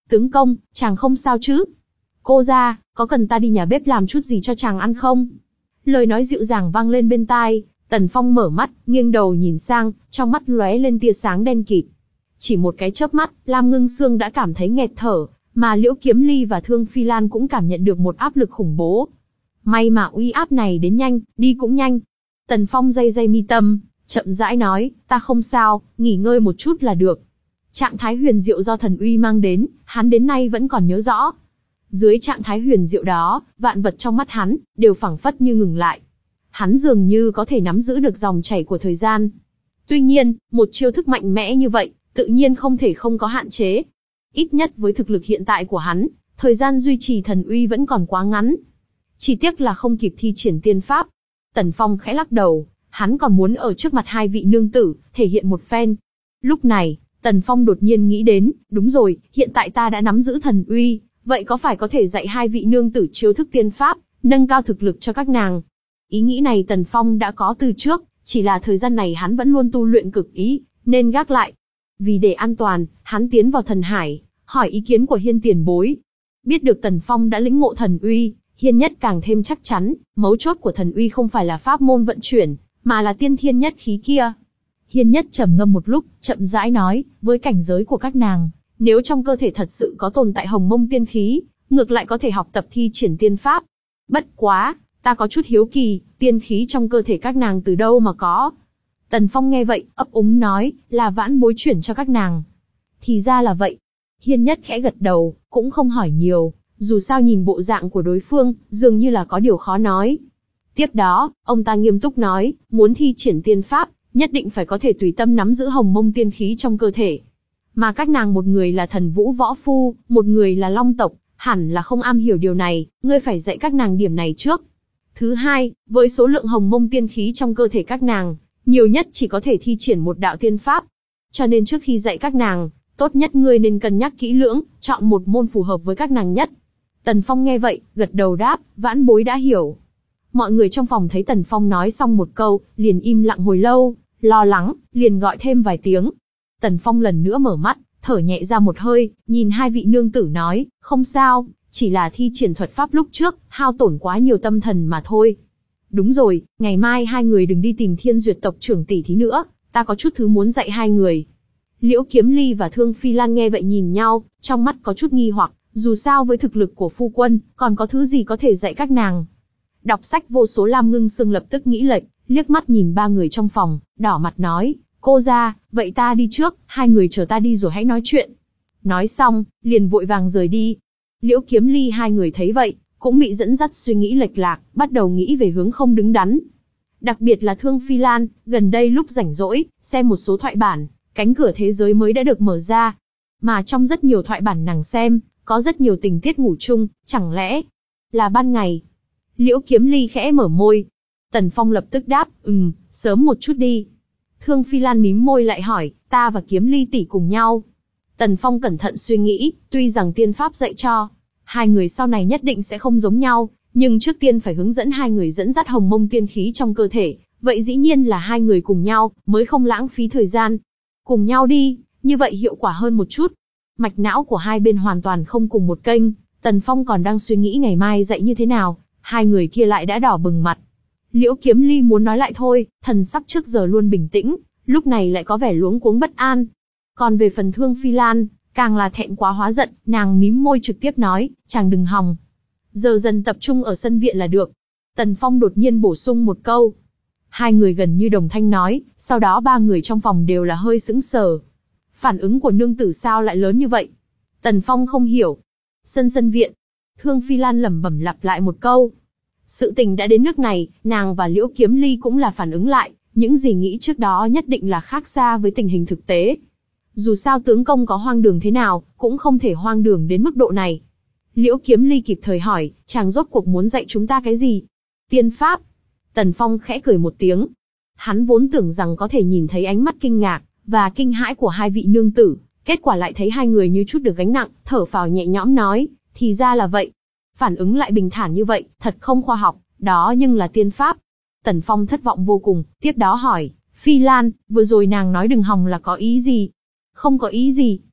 Tướng công, chàng không sao chứ? Cô gia, có cần ta đi nhà bếp làm chút gì cho chàng ăn không? Lời nói dịu dàng vang lên bên tai, Tần Phong mở mắt, nghiêng đầu nhìn sang, trong mắt lóe lên tia sáng đen kịt. Chỉ một cái chớp mắt, Lam Ngưng Sương đã cảm thấy nghẹt thở, mà Liễu Kiếm Ly và Thương Phi Lan cũng cảm nhận được một áp lực khủng bố. May mà uy áp này đến nhanh, đi cũng nhanh. Tần Phong day day mi tâm, chậm rãi nói, ta không sao, nghỉ ngơi một chút là được. Trạng thái huyền diệu do thần uy mang đến, hắn đến nay vẫn còn nhớ rõ. Dưới trạng thái huyền diệu đó, vạn vật trong mắt hắn, đều phảng phất như ngừng lại. Hắn dường như có thể nắm giữ được dòng chảy của thời gian. Tuy nhiên, một chiêu thức mạnh mẽ như vậy, tự nhiên không thể không có hạn chế. Ít nhất với thực lực hiện tại của hắn, thời gian duy trì thần uy vẫn còn quá ngắn. Chỉ tiếc là không kịp thi triển tiên pháp. Tần Phong khẽ lắc đầu, hắn còn muốn ở trước mặt hai vị nương tử, thể hiện một phen. Lúc này, Tần Phong đột nhiên nghĩ đến, đúng rồi, hiện tại ta đã nắm giữ thần uy, vậy có phải có thể dạy hai vị nương tử chiêu thức tiên pháp, nâng cao thực lực cho các nàng? Ý nghĩ này Tần Phong đã có từ trước, chỉ là thời gian này hắn vẫn luôn tu luyện cực ý, nên gác lại. Vì để an toàn, hắn tiến vào thần hải, hỏi ý kiến của Hiên tiền bối. Biết được Tần Phong đã lĩnh ngộ thần uy, Hiên Nhất càng thêm chắc chắn, mấu chốt của thần uy không phải là pháp môn vận chuyển, mà là tiên thiên nhất khí kia. Hiên Nhất trầm ngâm một lúc, chậm rãi nói, với cảnh giới của các nàng, nếu trong cơ thể thật sự có tồn tại hồng mông tiên khí, ngược lại có thể học tập thi triển tiên pháp. Bất quá, ta có chút hiếu kỳ, tiên khí trong cơ thể các nàng từ đâu mà có? Tần Phong nghe vậy, ấp úng nói, là vãn bối chuyển cho các nàng. Thì ra là vậy. Hiên Nhất khẽ gật đầu, cũng không hỏi nhiều, dù sao nhìn bộ dạng của đối phương, dường như là có điều khó nói. Tiếp đó, ông ta nghiêm túc nói, muốn thi triển tiên pháp, nhất định phải có thể tùy tâm nắm giữ hồng mông tiên khí trong cơ thể. Mà các nàng một người là thần vũ võ phu, một người là long tộc, hẳn là không am hiểu điều này, ngươi phải dạy các nàng điểm này trước. Thứ hai, với số lượng hồng mông tiên khí trong cơ thể các nàng, nhiều nhất chỉ có thể thi triển một đạo tiên pháp. Cho nên trước khi dạy các nàng, tốt nhất ngươi nên cân nhắc kỹ lưỡng, chọn một môn phù hợp với các nàng nhất. Tần Phong nghe vậy, gật đầu đáp, vãn bối đã hiểu. Mọi người trong phòng thấy Tần Phong nói xong một câu, liền im lặng hồi lâu, lo lắng, liền gọi thêm vài tiếng. Tần Phong lần nữa mở mắt, thở nhẹ ra một hơi, nhìn hai vị nương tử nói, không sao, chỉ là thi triển thuật pháp lúc trước, hao tổn quá nhiều tâm thần mà thôi. Đúng rồi, ngày mai hai người đừng đi tìm Thiên Duyệt tộc trưởng tỷ thí nữa, ta có chút thứ muốn dạy hai người. Liễu Kiếm Ly và Thương Phi Lan nghe vậy nhìn nhau, trong mắt có chút nghi hoặc, dù sao với thực lực của phu quân, còn có thứ gì có thể dạy các nàng. Đọc sách vô số Lam Ngưng Sương lập tức nghĩ lệch, liếc mắt nhìn ba người trong phòng, đỏ mặt nói, cô ra, vậy ta đi trước, hai người chờ ta đi rồi hãy nói chuyện. Nói xong, liền vội vàng rời đi. Liễu Kiếm Ly hai người thấy vậy, cũng bị dẫn dắt suy nghĩ lệch lạc, bắt đầu nghĩ về hướng không đứng đắn. Đặc biệt là Thương Phi Lan, gần đây lúc rảnh rỗi, xem một số thoại bản, cánh cửa thế giới mới đã được mở ra. Mà trong rất nhiều thoại bản nàng xem, có rất nhiều tình tiết ngủ chung, chẳng lẽ là ban ngày? Liễu Kiếm Ly khẽ mở môi. Tần Phong lập tức đáp, ừm, sớm một chút đi. Thương Phi Lan mím môi lại hỏi, ta và Kiếm Ly tỷ cùng nhau. Tần Phong cẩn thận suy nghĩ, tuy rằng tiên pháp dạy cho hai người sau này nhất định sẽ không giống nhau, nhưng trước tiên phải hướng dẫn hai người dẫn dắt hồng mông tiên khí trong cơ thể, vậy dĩ nhiên là hai người cùng nhau, mới không lãng phí thời gian. Cùng nhau đi, như vậy hiệu quả hơn một chút. Mạch não của hai bên hoàn toàn không cùng một kênh, Tần Phong còn đang suy nghĩ ngày mai dạy như thế nào, hai người kia lại đã đỏ bừng mặt. Liễu Kiếm Ly muốn nói lại thôi, thần sắc trước giờ luôn bình tĩnh, lúc này lại có vẻ luống cuống bất an. Còn về phần Thương Phi Lan, càng là thẹn quá hóa giận, nàng mím môi trực tiếp nói, chàng đừng hòng. Giờ dần tập trung ở sân viện là được. Tần Phong đột nhiên bổ sung một câu. Hai người gần như đồng thanh nói, sau đó ba người trong phòng đều là hơi sững sờ. Phản ứng của nương tử sao lại lớn như vậy? Tần Phong không hiểu. Sân sân viện. Thương Phi Lan lẩm bẩm lặp lại một câu. Sự tình đã đến nước này, nàng và Liễu Kiếm Ly cũng là phản ứng lại, những gì nghĩ trước đó nhất định là khác xa với tình hình thực tế. Dù sao tướng công có hoang đường thế nào, cũng không thể hoang đường đến mức độ này. Liễu Kiếm Ly kịp thời hỏi, chàng rốt cuộc muốn dạy chúng ta cái gì? Tiên pháp. Tần Phong khẽ cười một tiếng. Hắn vốn tưởng rằng có thể nhìn thấy ánh mắt kinh ngạc và kinh hãi của hai vị nương tử, kết quả lại thấy hai người như chút được gánh nặng, thở phào nhẹ nhõm nói, thì ra là vậy. Phản ứng lại bình thản như vậy, thật không khoa học, đó nhưng là tiên pháp. Tần Phong thất vọng vô cùng, tiếp đó hỏi, Phi Lan, vừa rồi nàng nói đừng hòng là có ý gì? Không có ý gì.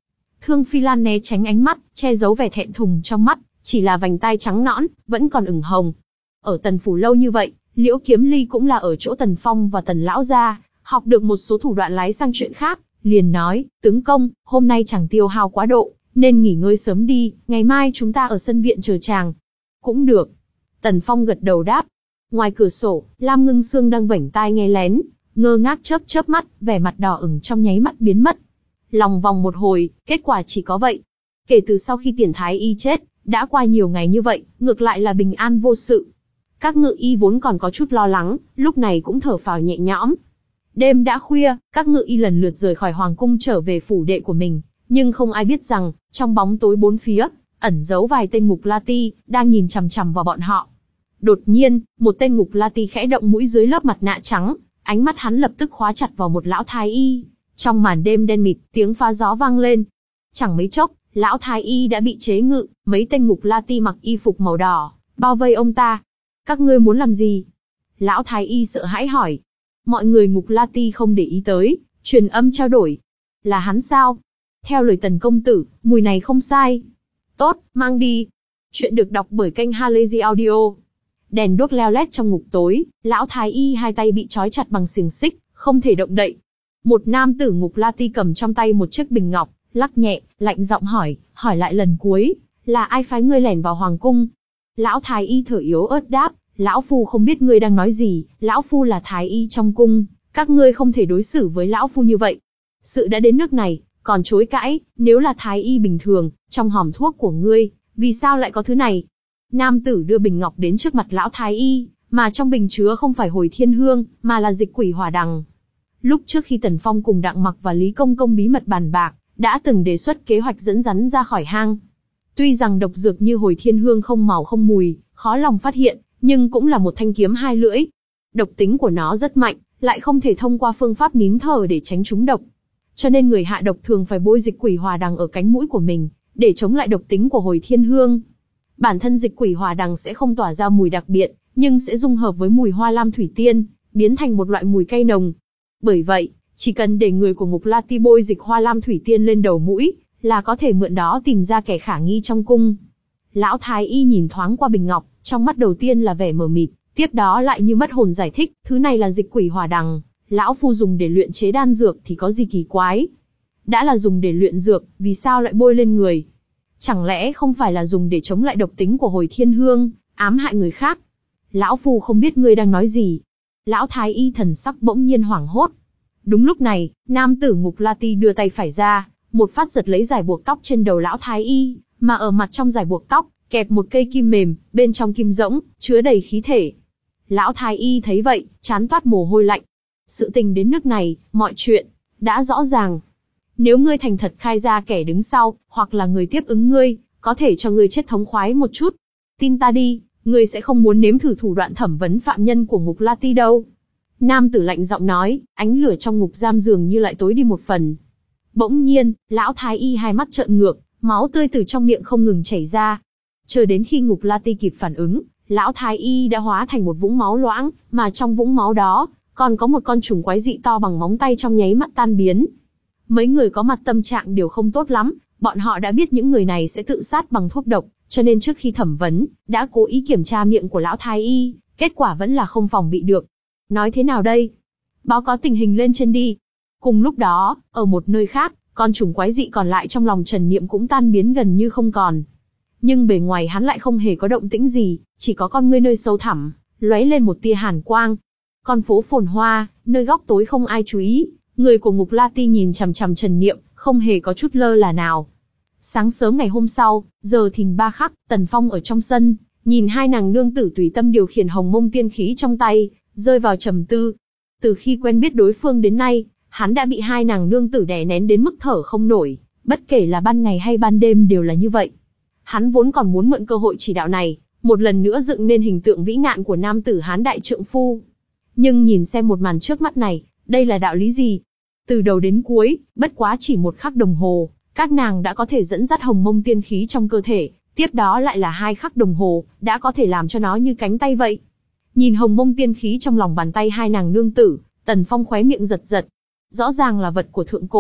Thương Phi Lan né tránh ánh mắt, che giấu vẻ thẹn thùng trong mắt, chỉ là vành tai trắng nõn, vẫn còn ửng hồng. Ở Tần phủ lâu như vậy, Liễu Kiếm Ly cũng là ở chỗ Tần Phong và Tần lão gia, học được một số thủ đoạn lái sang chuyện khác, liền nói, tướng công, hôm nay chàng tiêu hao quá độ, nên nghỉ ngơi sớm đi, ngày mai chúng ta ở sân viện chờ chàng. Cũng được. Tần Phong gật đầu đáp. Ngoài cửa sổ, Lam Ngưng Sương đang vểnh tai nghe lén, ngơ ngác chớp chớp mắt, vẻ mặt đỏ ửng trong nháy mắt biến mất. Lòng vòng một hồi, kết quả chỉ có vậy. Kể từ sau khi Tiền Thái Y chết, đã qua nhiều ngày như vậy, ngược lại là bình an vô sự. Các ngự y vốn còn có chút lo lắng, lúc này cũng thở phào nhẹ nhõm. Đêm đã khuya, các ngự y lần lượt rời khỏi hoàng cung trở về phủ đệ của mình, nhưng không ai biết rằng, trong bóng tối bốn phía, ẩn giấu vài tên Ngục La Ti, đang nhìn chằm chằm vào bọn họ. Đột nhiên, một tên Ngục La Ti khẽ động mũi dưới lớp mặt nạ trắng, ánh mắt hắn lập tức khóa chặt vào một lão thái y. Trong màn đêm đen mịt, tiếng phá gió vang lên. Chẳng mấy chốc, lão thái y đã bị chế ngự, mấy tên Ngục La Ti mặc y phục màu đỏ, bao vây ông ta. Các ngươi muốn làm gì? Lão thái y sợ hãi hỏi. Mọi người Ngục La Ti không để ý tới, truyền âm trao đổi. Là hắn sao? Theo lời Tần công tử, mùi này không sai. Tốt, mang đi. Chuyện được đọc bởi kênh Halazy Audio. Đèn đuốc leo lét trong ngục tối, lão thái y hai tay bị trói chặt bằng xiềng xích, không thể động đậy. Một nam tử Ngục La Ti cầm trong tay một chiếc bình ngọc, lắc nhẹ, lạnh giọng hỏi, hỏi lại lần cuối, là ai phái ngươi lẻn vào hoàng cung? Lão thái y thở yếu ớt đáp, lão phu không biết ngươi đang nói gì, lão phu là thái y trong cung, các ngươi không thể đối xử với lão phu như vậy. Sự đã đến nước này, còn chối cãi, nếu là thái y bình thường, trong hòm thuốc của ngươi, vì sao lại có thứ này? Nam tử đưa bình ngọc đến trước mặt lão thái y, mà trong bình chứa không phải hồi thiên hương, mà là dịch quỷ hỏa đằng. Lúc trước khi Tần Phong cùng Đặng Mặc và Lý Công Công bí mật bàn bạc, đã từng đề xuất kế hoạch dẫn rắn ra khỏi hang. Tuy rằng độc dược như hồi thiên hương không màu không mùi, khó lòng phát hiện, nhưng cũng là một thanh kiếm hai lưỡi. Độc tính của nó rất mạnh, lại không thể thông qua phương pháp nín thở để tránh trúng độc. Cho nên người hạ độc thường phải bôi dịch quỷ hỏa đằng ở cánh mũi của mình, để chống lại độc tính của hồi thiên hương. Bản thân dịch quỷ hỏa đằng sẽ không tỏa ra mùi đặc biệt, nhưng sẽ dung hợp với mùi hoa lam thủy tiên, biến thành một loại mùi cay nồng. Bởi vậy, chỉ cần để người của Ngục La Ti bôi dịch hoa lam thủy tiên lên đầu mũi, là có thể mượn đó tìm ra kẻ khả nghi trong cung. Lão thái y nhìn thoáng qua bình ngọc, trong mắt đầu tiên là vẻ mờ mịt, tiếp đó lại như mất hồn giải thích, thứ này là dịch quỷ hỏa đằng, lão phu dùng để luyện chế đan dược thì có gì kỳ quái? Đã là dùng để luyện dược, vì sao lại bôi lên người? Chẳng lẽ không phải là dùng để chống lại độc tính của hồi thiên hương, ám hại người khác? Lão phu không biết ngươi đang nói gì. Lão thái y thần sắc bỗng nhiên hoảng hốt. Đúng lúc này, nam tử Ngục La Ti đưa tay phải ra, một phát giật lấy giải buộc tóc trên đầu lão thái y, mà ở mặt trong giải buộc tóc, kẹp một cây kim mềm, bên trong kim rỗng, chứa đầy khí thể. Lão thái y thấy vậy, trán toát mồ hôi lạnh. Sự tình đến nước này, mọi chuyện đã rõ ràng. Nếu ngươi thành thật khai ra kẻ đứng sau, hoặc là người tiếp ứng ngươi, có thể cho ngươi chết thống khoái một chút. Tin ta đi, ngươi sẽ không muốn nếm thử thủ đoạn thẩm vấn phạm nhân của Ngục La Ti đâu. Nam tử lạnh giọng nói, ánh lửa trong ngục giam dường như lại tối đi một phần. Bỗng nhiên, lão thái y hai mắt trợn ngược, máu tươi từ trong miệng không ngừng chảy ra. Chờ đến khi Ngục La Ti kịp phản ứng, lão thái y đã hóa thành một vũng máu loãng, mà trong vũng máu đó, còn có một con trùng quái dị to bằng móng tay trong nháy mắt tan biến. Mấy người có mặt tâm trạng đều không tốt lắm, bọn họ đã biết những người này sẽ tự sát bằng thuốc độc, cho nên trước khi thẩm vấn, đã cố ý kiểm tra miệng của lão thái y, kết quả vẫn là không phòng bị được. Nói thế nào đây? Báo cáo tình hình lên trên đi. Cùng lúc đó, ở một nơi khác, con trùng quái dị còn lại trong lòng Trần Niệm cũng tan biến gần như không còn. Nhưng bề ngoài hắn lại không hề có động tĩnh gì, chỉ có con ngươi nơi sâu thẳm, lóe lên một tia hàn quang. Con phố phồn hoa, nơi góc tối không ai chú ý, người của Ngục La Ti nhìn chằm chằm Trần Niệm, không hề có chút lơ là nào. Sáng sớm ngày hôm sau, giờ thìn ba khắc, Tần Phong ở trong sân, nhìn hai nàng nương tử tùy tâm điều khiển hồng mông tiên khí trong tay, rơi vào trầm tư. Từ khi quen biết đối phương đến nay, hắn đã bị hai nàng nương tử đè nén đến mức thở không nổi, bất kể là ban ngày hay ban đêm đều là như vậy. Hắn vốn còn muốn mượn cơ hội chỉ đạo này, một lần nữa dựng nên hình tượng vĩ ngạn của nam tử Hán đại trượng phu. Nhưng nhìn xem một màn trước mắt này, đây là đạo lý gì? Từ đầu đến cuối, bất quá chỉ một khắc đồng hồ, các nàng đã có thể dẫn dắt hồng mông tiên khí trong cơ thể, tiếp đó lại là hai khắc đồng hồ, đã có thể làm cho nó như cánh tay vậy. Nhìn hồng mông tiên khí trong lòng bàn tay hai nàng nương tử, Tần Phong khóe miệng giật giật. Rõ ràng là vật của thượng cổ,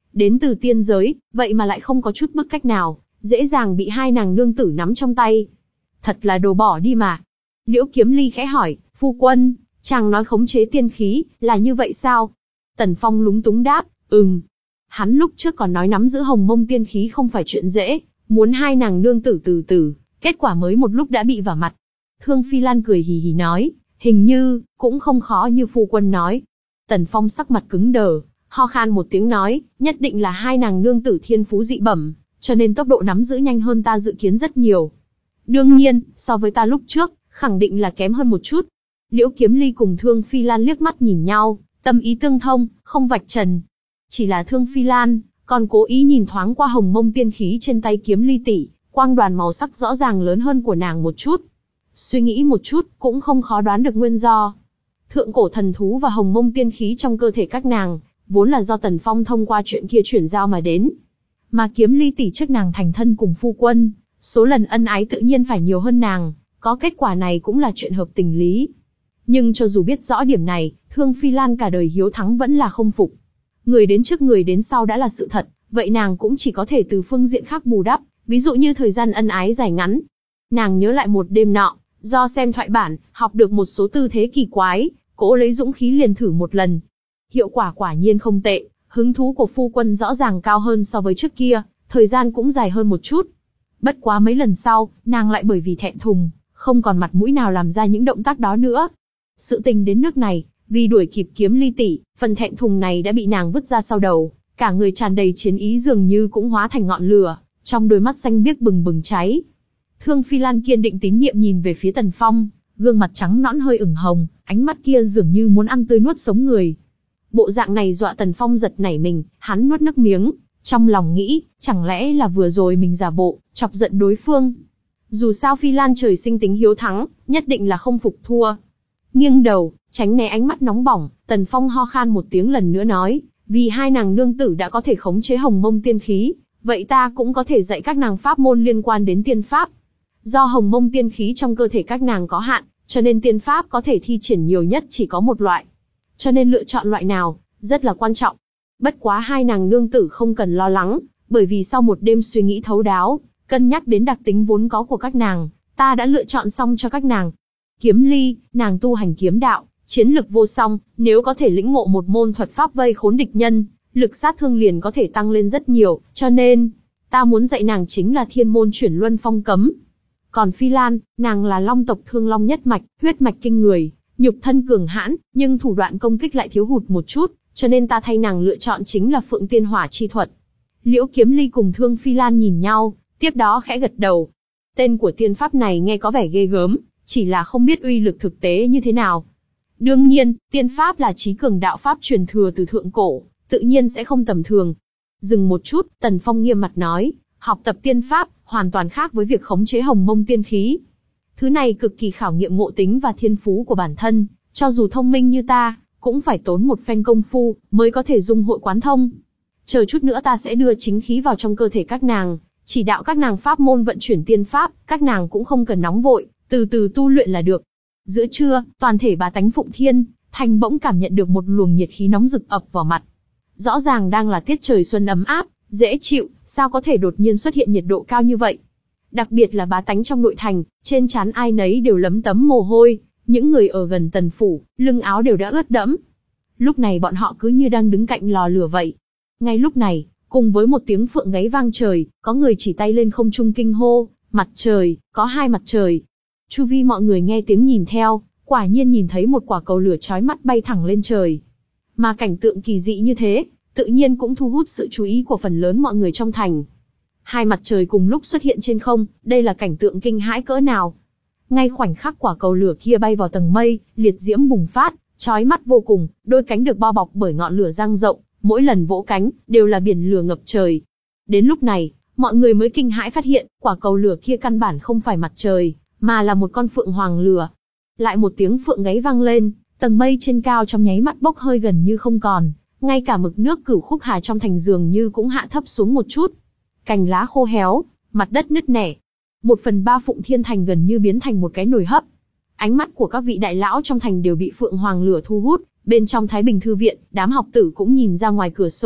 đến từ tiên giới, vậy mà lại không có chút bức cách nào, dễ dàng bị hai nàng nương tử nắm trong tay. Thật là đồ bỏ đi mà. Liễu Kiếm Ly khẽ hỏi, phu quân, chàng nói khống chế tiên khí, là như vậy sao? Tần Phong lúng túng đáp, ừm. Hắn lúc trước còn nói nắm giữ hồng mông tiên khí không phải chuyện dễ, muốn hai nàng nương tử từ từ, kết quả mới một lúc đã bị vả mặt. Thương Phi Lan cười hì hì nói, hình như, cũng không khó như phu quân nói. Tần Phong sắc mặt cứng đờ, ho khan một tiếng nói, nhất định là hai nàng nương tử thiên phú dị bẩm, cho nên tốc độ nắm giữ nhanh hơn ta dự kiến rất nhiều. Đương nhiên, so với ta lúc trước, khẳng định là kém hơn một chút. Liễu Kiếm Ly cùng Thương Phi Lan liếc mắt nhìn nhau, tâm ý tương thông, không vạch trần. Chỉ là Thương Phi Lan, còn cố ý nhìn thoáng qua hồng mông tiên khí trên tay Kiếm Ly tỷ, quang đoàn màu sắc rõ ràng lớn hơn của nàng một chút. Suy nghĩ một chút, cũng không khó đoán được nguyên do. Thượng cổ thần thú và hồng mông tiên khí trong cơ thể các nàng, vốn là do Tần Phong thông qua chuyện kia chuyển giao mà đến. Mà Kiếm Ly tỷ trước nàng thành thân cùng phu quân, số lần ân ái tự nhiên phải nhiều hơn nàng, có kết quả này cũng là chuyện hợp tình lý. Nhưng cho dù biết rõ điểm này, Thương Phi Lan cả đời hiếu thắng vẫn là không phục. Người đến trước người đến sau đã là sự thật, vậy nàng cũng chỉ có thể từ phương diện khác bù đắp, ví dụ như thời gian ân ái dài ngắn. Nàng nhớ lại một đêm nọ, do xem thoại bản, học được một số tư thế kỳ quái, cố lấy dũng khí liền thử một lần. Hiệu quả quả nhiên không tệ, hứng thú của phu quân rõ ràng cao hơn so với trước kia, thời gian cũng dài hơn một chút. Bất quá mấy lần sau, nàng lại bởi vì thẹn thùng, không còn mặt mũi nào làm ra những động tác đó nữa. Sự tình đến nước này, vì đuổi kịp Kiếm Ly tỷ, phần thẹn thùng này đã bị nàng vứt ra sau đầu, cả người tràn đầy chiến ý dường như cũng hóa thành ngọn lửa, trong đôi mắt xanh biếc bừng bừng cháy. Thương Phi Lan kiên định tín nhiệm nhìn về phía Tần Phong, gương mặt trắng nõn hơi ửng hồng, ánh mắt kia dường như muốn ăn tươi nuốt sống người. Bộ dạng này dọa Tần Phong giật nảy mình, hắn nuốt nước miếng, trong lòng nghĩ, chẳng lẽ là vừa rồi mình giả bộ, chọc giận đối phương. Dù sao Phi Lan trời sinh tính hiếu thắng, nhất định là không phục thua. Nghiêng đầu, tránh né ánh mắt nóng bỏng, Tần Phong ho khan một tiếng lần nữa nói, vì hai nàng nương tử đã có thể khống chế hồng mông tiên khí, vậy ta cũng có thể dạy các nàng pháp môn liên quan đến tiên pháp. Do hồng mông tiên khí trong cơ thể các nàng có hạn, cho nên tiên pháp có thể thi triển nhiều nhất chỉ có một loại. Cho nên lựa chọn loại nào, rất là quan trọng. Bất quá hai nàng nương tử không cần lo lắng, bởi vì sau một đêm suy nghĩ thấu đáo, cân nhắc đến đặc tính vốn có của các nàng, ta đã lựa chọn xong cho các nàng. Kiếm Ly, nàng tu hành kiếm đạo, chiến lực vô song, nếu có thể lĩnh ngộ một môn thuật pháp vây khốn địch nhân, lực sát thương liền có thể tăng lên rất nhiều, cho nên, ta muốn dạy nàng chính là thiên môn chuyển luân phong cấm. Còn Phi Lan, nàng là long tộc Thương Long nhất mạch, huyết mạch kinh người, nhục thân cường hãn, nhưng thủ đoạn công kích lại thiếu hụt một chút, cho nên ta thay nàng lựa chọn chính là Phượng Tiên Hỏa chi thuật. Liễu Kiếm Ly cùng Thương Phi Lan nhìn nhau, tiếp đó khẽ gật đầu. Tên của tiên pháp này nghe có vẻ ghê gớm, chỉ là không biết uy lực thực tế như thế nào. Đương nhiên, tiên pháp là chí cường đạo pháp truyền thừa từ thượng cổ, tự nhiên sẽ không tầm thường. Dừng một chút, Tần Phong nghiêm mặt nói, học tập tiên pháp, hoàn toàn khác với việc khống chế hồng mông tiên khí. Thứ này cực kỳ khảo nghiệm ngộ tính và thiên phú của bản thân, cho dù thông minh như ta, cũng phải tốn một phen công phu, mới có thể dung hội quán thông. Chờ chút nữa ta sẽ đưa chính khí vào trong cơ thể các nàng, chỉ đạo các nàng pháp môn vận chuyển tiên pháp, các nàng cũng không cần nóng vội, từ từ tu luyện là được. Giữa trưa, toàn thể bá tánh Phụng Thiên Thành bỗng cảm nhận được một luồng nhiệt khí nóng rực ập vào mặt. Rõ ràng đang là tiết trời xuân ấm áp, dễ chịu, sao có thể đột nhiên xuất hiện nhiệt độ cao như vậy? Đặc biệt là bá tánh trong nội thành, trên trán ai nấy đều lấm tấm mồ hôi, những người ở gần Tần phủ, lưng áo đều đã ướt đẫm. Lúc này bọn họ cứ như đang đứng cạnh lò lửa vậy. Ngay lúc này, cùng với một tiếng phượng gáy vang trời, có người chỉ tay lên không trung kinh hô, mặt trời, có hai mặt trời. Chu vi mọi người nghe tiếng nhìn theo, quả nhiên nhìn thấy một quả cầu lửa chói mắt bay thẳng lên trời. Mà cảnh tượng kỳ dị như thế, tự nhiên cũng thu hút sự chú ý của phần lớn mọi người trong thành. Hai mặt trời cùng lúc xuất hiện trên không, đây là cảnh tượng kinh hãi cỡ nào. Ngay khoảnh khắc quả cầu lửa kia bay vào tầng mây, liệt diễm bùng phát, chói mắt vô cùng, đôi cánh được bao bọc bởi ngọn lửa dang rộng, mỗi lần vỗ cánh, đều là biển lửa ngập trời. Đến lúc này, mọi người mới kinh hãi phát hiện, quả cầu lửa kia căn bản không phải mặt trời, mà là một con phượng hoàng lửa. Lại một tiếng phượng gáy vang lên, tầng mây trên cao trong nháy mắt bốc hơi gần như không còn, ngay cả mực nước Cửu Khúc Hà trong thành dường như cũng hạ thấp xuống một chút. Cành lá khô héo, mặt đất nứt nẻ. Một phần ba Phụng Thiên Thành gần như biến thành một cái nồi hấp. Ánh mắt của các vị đại lão trong thành đều bị phượng hoàng lửa thu hút, bên trong Thái Bình Thư viện, đám học tử cũng nhìn ra ngoài cửa sổ,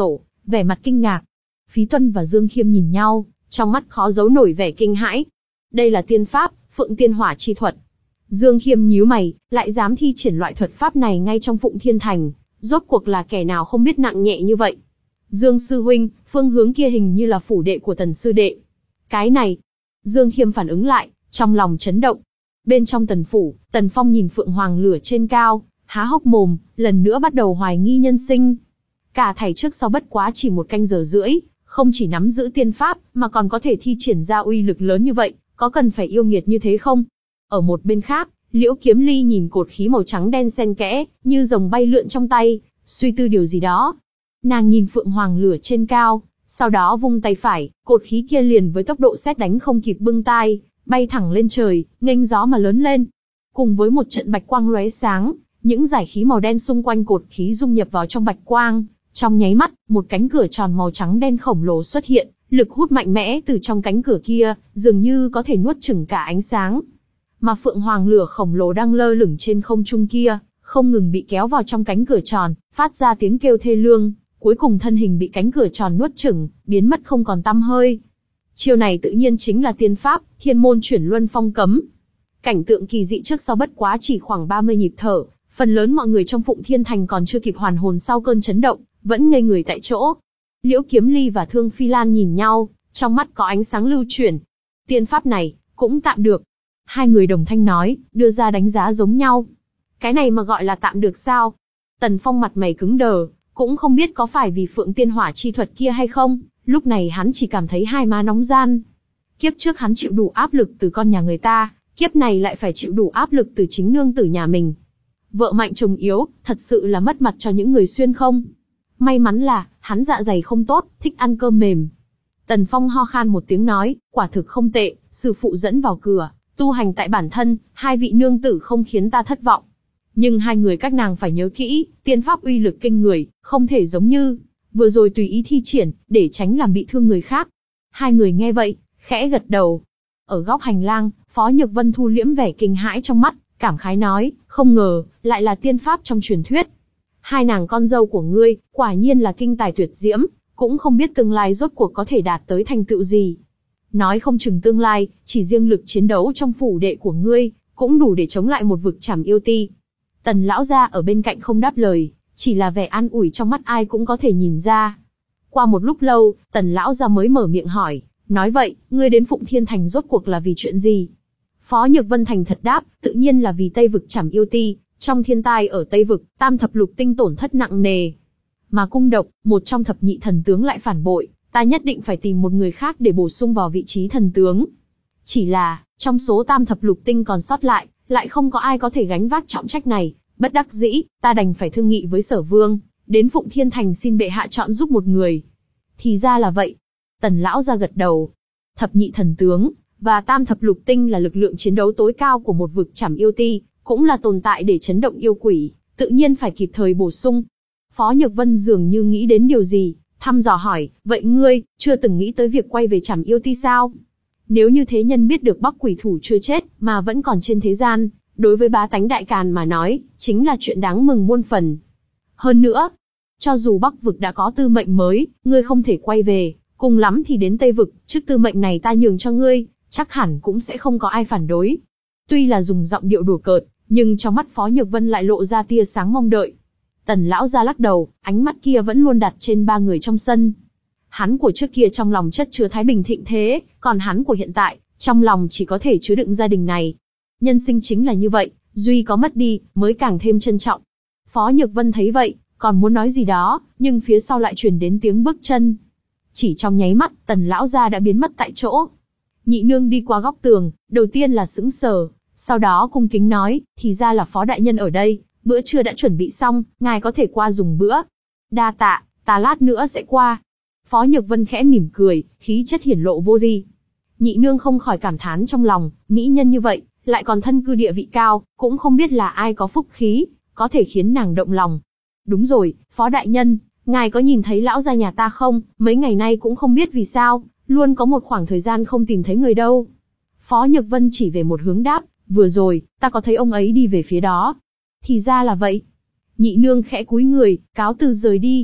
vẻ mặt kinh ngạc. Phí Tuân và Dương Khiêm nhìn nhau, trong mắt khó giấu nổi vẻ kinh hãi. Đây là tiên pháp, Phượng Tiên Hỏa chi thuật. Dương Khiêm nhíu mày, lại dám thi triển loại thuật pháp này ngay trong Phụng Thiên Thành, rốt cuộc là kẻ nào không biết nặng nhẹ như vậy. Dương sư huynh, phương hướng kia hình như là phủ đệ của Tần sư đệ. Cái này, Dương Khiêm phản ứng lại, trong lòng chấn động. Bên trong Tần phủ, Tần Phong nhìn Phượng Hoàng lửa trên cao, há hốc mồm, lần nữa bắt đầu hoài nghi nhân sinh. Cả thảy trước sau bất quá chỉ một canh giờ rưỡi, không chỉ nắm giữ tiên pháp, mà còn có thể thi triển ra uy lực lớn như vậy, có cần phải yêu nghiệt như thế không? Ở một bên khác, Liễu Kiếm Ly nhìn cột khí màu trắng đen xen kẽ, như rồng bay lượn trong tay, suy tư điều gì đó. Nàng nhìn Phượng Hoàng lửa trên cao, sau đó vung tay phải, cột khí kia liền với tốc độ sét đánh không kịp bưng tai, bay thẳng lên trời, nghênh gió mà lớn lên. Cùng với một trận bạch quang lóe sáng, những dải khí màu đen xung quanh cột khí dung nhập vào trong bạch quang. Trong nháy mắt, một cánh cửa tròn màu trắng đen khổng lồ xuất hiện, lực hút mạnh mẽ từ trong cánh cửa kia, dường như có thể nuốt chửng cả ánh sáng. Mà Phượng Hoàng lửa khổng lồ đang lơ lửng trên không trung kia, không ngừng bị kéo vào trong cánh cửa tròn, phát ra tiếng kêu thê lương, cuối cùng thân hình bị cánh cửa tròn nuốt chửng, biến mất không còn tăm hơi. Chiêu này tự nhiên chính là tiên pháp, Thiên môn chuyển luân phong cấm. Cảnh tượng kỳ dị trước sau bất quá chỉ khoảng ba mươi nhịp thở, phần lớn mọi người trong Phụng Thiên Thành còn chưa kịp hoàn hồn sau cơn chấn động, vẫn ngây người tại chỗ. Liễu Kiếm Ly và Thương Phi Lan nhìn nhau, trong mắt có ánh sáng lưu chuyển. Tiên pháp này, cũng tạm được. Hai người đồng thanh nói, đưa ra đánh giá giống nhau. Cái này mà gọi là tạm được sao? Tần Phong mặt mày cứng đờ, cũng không biết có phải vì Phượng Tiên Hỏa chi thuật kia hay không, lúc này hắn chỉ cảm thấy hai má nóng ran. Kiếp trước hắn chịu đủ áp lực từ con nhà người ta, kiếp này lại phải chịu đủ áp lực từ chính nương tử nhà mình. Vợ mạnh chồng yếu, thật sự là mất mặt cho những người xuyên không. May mắn là, hắn dạ dày không tốt, thích ăn cơm mềm. Tần Phong ho khan một tiếng nói, quả thực không tệ, sư phụ dẫn vào cửa, tu hành tại bản thân, hai vị nương tử không khiến ta thất vọng. Nhưng hai người các nàng phải nhớ kỹ, tiên pháp uy lực kinh người, không thể giống như vừa rồi tùy ý thi triển, để tránh làm bị thương người khác. Hai người nghe vậy, khẽ gật đầu. Ở góc hành lang, Phó Nhược Vân thu liễm vẻ kinh hãi trong mắt, cảm khái nói, không ngờ, lại là tiên pháp trong truyền thuyết. Hai nàng con dâu của ngươi, quả nhiên là kinh tài tuyệt diễm, cũng không biết tương lai rốt cuộc có thể đạt tới thành tựu gì. Nói không chừng tương lai, chỉ riêng lực chiến đấu trong phủ đệ của ngươi, cũng đủ để chống lại một vực trảm yêu ti. Tần lão gia ở bên cạnh không đáp lời, chỉ là vẻ an ủi trong mắt ai cũng có thể nhìn ra. Qua một lúc lâu, Tần lão gia mới mở miệng hỏi, nói vậy, ngươi đến Phụng Thiên Thành rốt cuộc là vì chuyện gì? Phó Nhược Vân thành thật đáp, tự nhiên là vì Tây vực trảm yêu ti, trong thiên tai ở Tây vực, tam thập lục tinh tổn thất nặng nề. Mà cung độc, một trong thập nhị thần tướng lại phản bội, ta nhất định phải tìm một người khác để bổ sung vào vị trí thần tướng. Chỉ là, trong số tam thập lục tinh còn sót lại, lại không có ai có thể gánh vác trọng trách này, bất đắc dĩ, ta đành phải thương nghị với Sở Vương, đến Phụng Thiên Thành xin bệ hạ chọn giúp một người. Thì ra là vậy. Tần lão ra gật đầu. Thập nhị thần tướng, và tam thập lục tinh là lực lượng chiến đấu tối cao của một vực trảm yêu ti, cũng là tồn tại để chấn động yêu quỷ, tự nhiên phải kịp thời bổ sung. Phó Nhược Vân dường như nghĩ đến điều gì, thăm dò hỏi, vậy ngươi, chưa từng nghĩ tới việc quay về trảm yêu ti sao? Nếu như thế nhân biết được Bắc quỷ thủ chưa chết, mà vẫn còn trên thế gian, đối với bá tánh Đại Càn mà nói, chính là chuyện đáng mừng muôn phần. Hơn nữa, cho dù Bắc vực đã có tư mệnh mới, ngươi không thể quay về, cùng lắm thì đến Tây vực, trước tư mệnh này ta nhường cho ngươi, chắc hẳn cũng sẽ không có ai phản đối. Tuy là dùng giọng điệu đùa cợt, nhưng trong mắt Phó Nhược Vân lại lộ ra tia sáng mong đợi. Tần lão ra lắc đầu, ánh mắt kia vẫn luôn đặt trên ba người trong sân. Hắn của trước kia trong lòng chất chứa thái bình thịnh thế, còn hắn của hiện tại, trong lòng chỉ có thể chứa đựng gia đình này. Nhân sinh chính là như vậy, duy có mất đi, mới càng thêm trân trọng. Phó Nhược Vân thấy vậy, còn muốn nói gì đó, nhưng phía sau lại truyền đến tiếng bước chân. Chỉ trong nháy mắt, Tần lão gia đã biến mất tại chỗ. Nhị nương đi qua góc tường, đầu tiên là sững sờ, sau đó cung kính nói, thì ra là Phó đại nhân ở đây, bữa trưa đã chuẩn bị xong, ngài có thể qua dùng bữa. Đa tạ, ta lát nữa sẽ qua. Phó Nhược Vân khẽ mỉm cười, khí chất hiển lộ vô gì. Nhị nương không khỏi cảm thán trong lòng, mỹ nhân như vậy, lại còn thân cư địa vị cao, cũng không biết là ai có phúc khí, có thể khiến nàng động lòng. Đúng rồi, Phó đại nhân, ngài có nhìn thấy lão gia nhà ta không, mấy ngày nay cũng không biết vì sao, luôn có một khoảng thời gian không tìm thấy người đâu. Phó Nhược Vân chỉ về một hướng đáp, vừa rồi, ta có thấy ông ấy đi về phía đó. Thì ra là vậy. Nhị nương khẽ cúi người, cáo từ rời đi.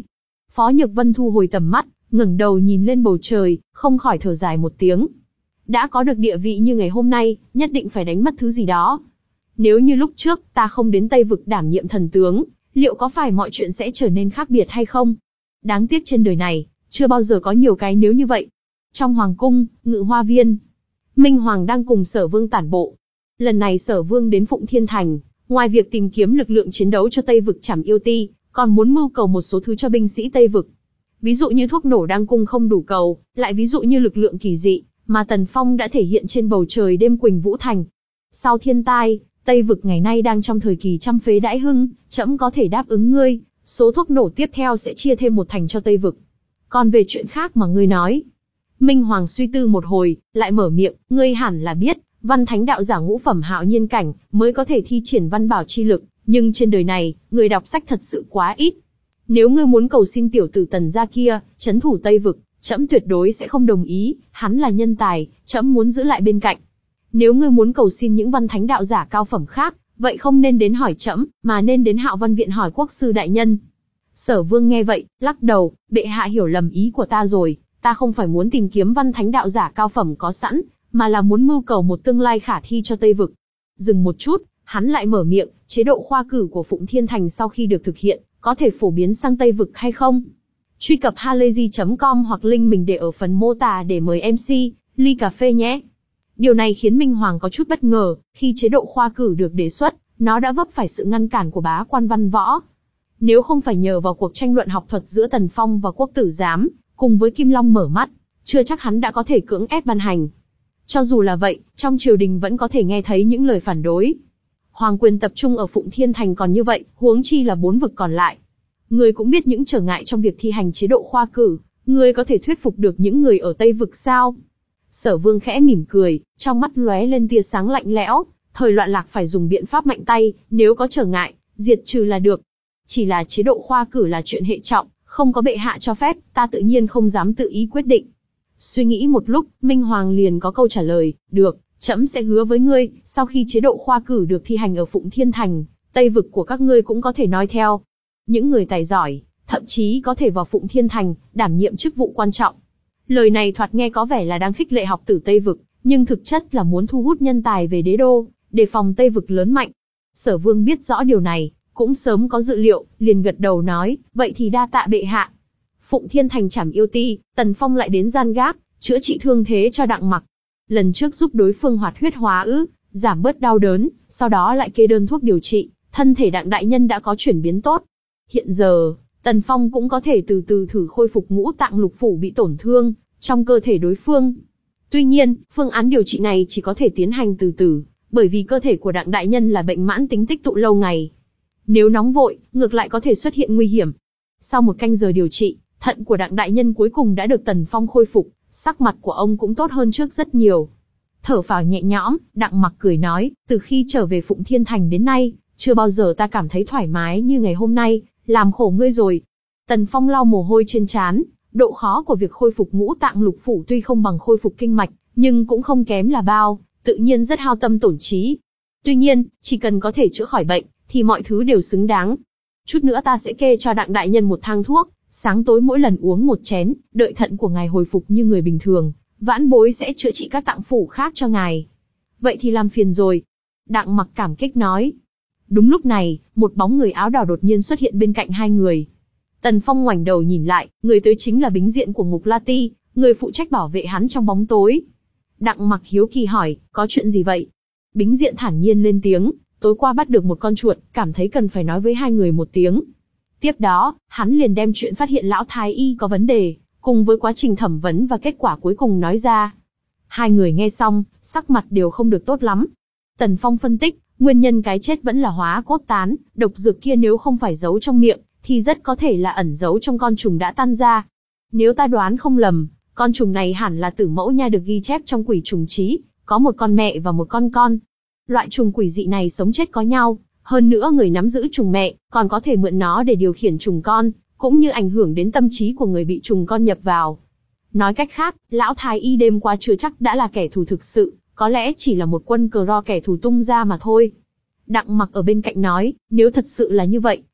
Phó Nhược Vân thu hồi tầm mắt, ngẩng đầu nhìn lên bầu trời, không khỏi thở dài một tiếng. Đã có được địa vị như ngày hôm nay, nhất định phải đánh mất thứ gì đó. Nếu như lúc trước ta không đến Tây Vực đảm nhiệm thần tướng, liệu có phải mọi chuyện sẽ trở nên khác biệt hay không? Đáng tiếc trên đời này, chưa bao giờ có nhiều cái nếu như vậy. Trong hoàng cung, Ngự Hoa Viên, Minh Hoàng đang cùng Sở Vương tản bộ. Lần này Sở Vương đến Phụng Thiên Thành, ngoài việc tìm kiếm lực lượng chiến đấu cho Tây Vực Trảm Yêu Ti, còn muốn mưu cầu một số thứ cho binh sĩ Tây Vực. Ví dụ như thuốc nổ đang cung không đủ cầu, lại ví dụ như lực lượng kỳ dị, mà Tần Phong đã thể hiện trên bầu trời đêm Quỳnh Vũ Thành. Sau thiên tai, Tây Vực ngày nay đang trong thời kỳ trăm phế đãi hưng, trẫm có thể đáp ứng ngươi, số thuốc nổ tiếp theo sẽ chia thêm một thành cho Tây Vực. Còn về chuyện khác mà ngươi nói, Minh Hoàng suy tư một hồi, lại mở miệng, ngươi hẳn là biết, văn thánh đạo giả ngũ phẩm hạo nhiên cảnh mới có thể thi triển văn bảo chi lực, nhưng trên đời này, người đọc sách thật sự quá ít. Nếu ngươi muốn cầu xin tiểu tử Tần gia kia trấn thủ Tây Vực, trẫm tuyệt đối sẽ không đồng ý, hắn là nhân tài, trẫm muốn giữ lại bên cạnh. Nếu ngươi muốn cầu xin những văn thánh đạo giả cao phẩm khác, vậy không nên đến hỏi trẫm, mà nên đến Hạo Văn Viện hỏi quốc sư đại nhân. Sở Vương nghe vậy, lắc đầu, bệ hạ hiểu lầm ý của ta rồi, ta không phải muốn tìm kiếm văn thánh đạo giả cao phẩm có sẵn, mà là muốn mưu cầu một tương lai khả thi cho Tây Vực. Dừng một chút, hắn lại mở miệng, chế độ khoa cử của Phụng Thiên Thành sau khi được thực hiện, có thể phổ biến sang Tây Vực hay không? Truy cập halayzi chấm com hoặc link mình để ở phần mô tả để mời em xê, ly cà phê nhé. Điều này khiến Minh Hoàng có chút bất ngờ, khi chế độ khoa cử được đề xuất, nó đã vấp phải sự ngăn cản của bá quan văn võ. Nếu không phải nhờ vào cuộc tranh luận học thuật giữa Tần Phong và Quốc tử giám, cùng với Kim Long mở mắt, chưa chắc hắn đã có thể cưỡng ép ban hành. Cho dù là vậy, trong triều đình vẫn có thể nghe thấy những lời phản đối. Hoàng quyền tập trung ở Phụng Thiên Thành còn như vậy, huống chi là bốn vực còn lại. Người cũng biết những trở ngại trong việc thi hành chế độ khoa cử, người có thể thuyết phục được những người ở Tây Vực sao? Sở Vương khẽ mỉm cười, trong mắt lóe lên tia sáng lạnh lẽo, thời loạn lạc phải dùng biện pháp mạnh tay, nếu có trở ngại, diệt trừ là được. Chỉ là chế độ khoa cử là chuyện hệ trọng, không có bệ hạ cho phép, ta tự nhiên không dám tự ý quyết định. Suy nghĩ một lúc, Minh Hoàng liền có câu trả lời, được, trẫm sẽ hứa với ngươi, sau khi chế độ khoa cử được thi hành ở Phụng Thiên Thành, Tây Vực của các ngươi cũng có thể nói theo. Những người tài giỏi, thậm chí có thể vào Phụng Thiên Thành, đảm nhiệm chức vụ quan trọng. Lời này thoạt nghe có vẻ là đang khích lệ học tử Tây Vực, nhưng thực chất là muốn thu hút nhân tài về đế đô, đề phòng Tây Vực lớn mạnh. Sở Vương biết rõ điều này, cũng sớm có dự liệu, liền gật đầu nói, vậy thì đa tạ bệ hạ. Phụng Thiên Thành Trảm Yêu Ti, Tần Phong lại đến gian gác, chữa trị thương thế cho Đặng Mặc. Lần trước giúp đối phương hoạt huyết hóa ứ, giảm bớt đau đớn, sau đó lại kê đơn thuốc điều trị, thân thể Đặng đại nhân đã có chuyển biến tốt. Hiện giờ, Tần Phong cũng có thể từ từ thử khôi phục ngũ tạng lục phủ bị tổn thương trong cơ thể đối phương. Tuy nhiên, phương án điều trị này chỉ có thể tiến hành từ từ, bởi vì cơ thể của Đặng đại nhân là bệnh mãn tính tích tụ lâu ngày. Nếu nóng vội, ngược lại có thể xuất hiện nguy hiểm. Sau một canh giờ điều trị, thận của Đặng đại nhân cuối cùng đã được Tần Phong khôi phục, sắc mặt của ông cũng tốt hơn trước rất nhiều. Thở phào nhẹ nhõm, Đặng Mặc cười nói, từ khi trở về Phụng Thiên Thành đến nay, chưa bao giờ ta cảm thấy thoải mái như ngày hôm nay, làm khổ ngươi rồi. Tần Phong lau mồ hôi trên trán, độ khó của việc khôi phục ngũ tạng lục phủ tuy không bằng khôi phục kinh mạch, nhưng cũng không kém là bao, tự nhiên rất hao tâm tổn trí. Tuy nhiên, chỉ cần có thể chữa khỏi bệnh, thì mọi thứ đều xứng đáng. Chút nữa ta sẽ kê cho Đặng đại nhân một thang thuốc, sáng tối mỗi lần uống một chén, đợi thận của ngài hồi phục như người bình thường, vãn bối sẽ chữa trị các tạng phủ khác cho ngài. Vậy thì làm phiền rồi. Đặng Mặc cảm kích nói. Đúng lúc này, một bóng người áo đỏ đột nhiên xuất hiện bên cạnh hai người. Tần Phong ngoảnh đầu nhìn lại, người tới chính là Bính Diện của Ngục La Ti, người phụ trách bảo vệ hắn trong bóng tối. Đặng Mặc hiếu kỳ hỏi, có chuyện gì vậy? Bính Diện thản nhiên lên tiếng, tối qua bắt được một con chuột, cảm thấy cần phải nói với hai người một tiếng. Tiếp đó, hắn liền đem chuyện phát hiện lão thái y có vấn đề, cùng với quá trình thẩm vấn và kết quả cuối cùng nói ra. Hai người nghe xong, sắc mặt đều không được tốt lắm. Tần Phong phân tích, nguyên nhân cái chết vẫn là hóa cốt tán, độc dược kia nếu không phải giấu trong miệng, thì rất có thể là ẩn giấu trong con trùng đã tan ra. Nếu ta đoán không lầm, con trùng này hẳn là Tử Mẫu Nha được ghi chép trong Quỷ Trùng Chí, có một con mẹ và một con con. Loại trùng quỷ dị này sống chết có nhau, hơn nữa người nắm giữ trùng mẹ, còn có thể mượn nó để điều khiển trùng con, cũng như ảnh hưởng đến tâm trí của người bị trùng con nhập vào. Nói cách khác, lão thái y đêm qua chưa chắc đã là kẻ thù thực sự, có lẽ chỉ là một quân cờ ro kẻ thù tung ra mà thôi. Đặng Mặc ở bên cạnh nói, nếu thật sự là như vậy,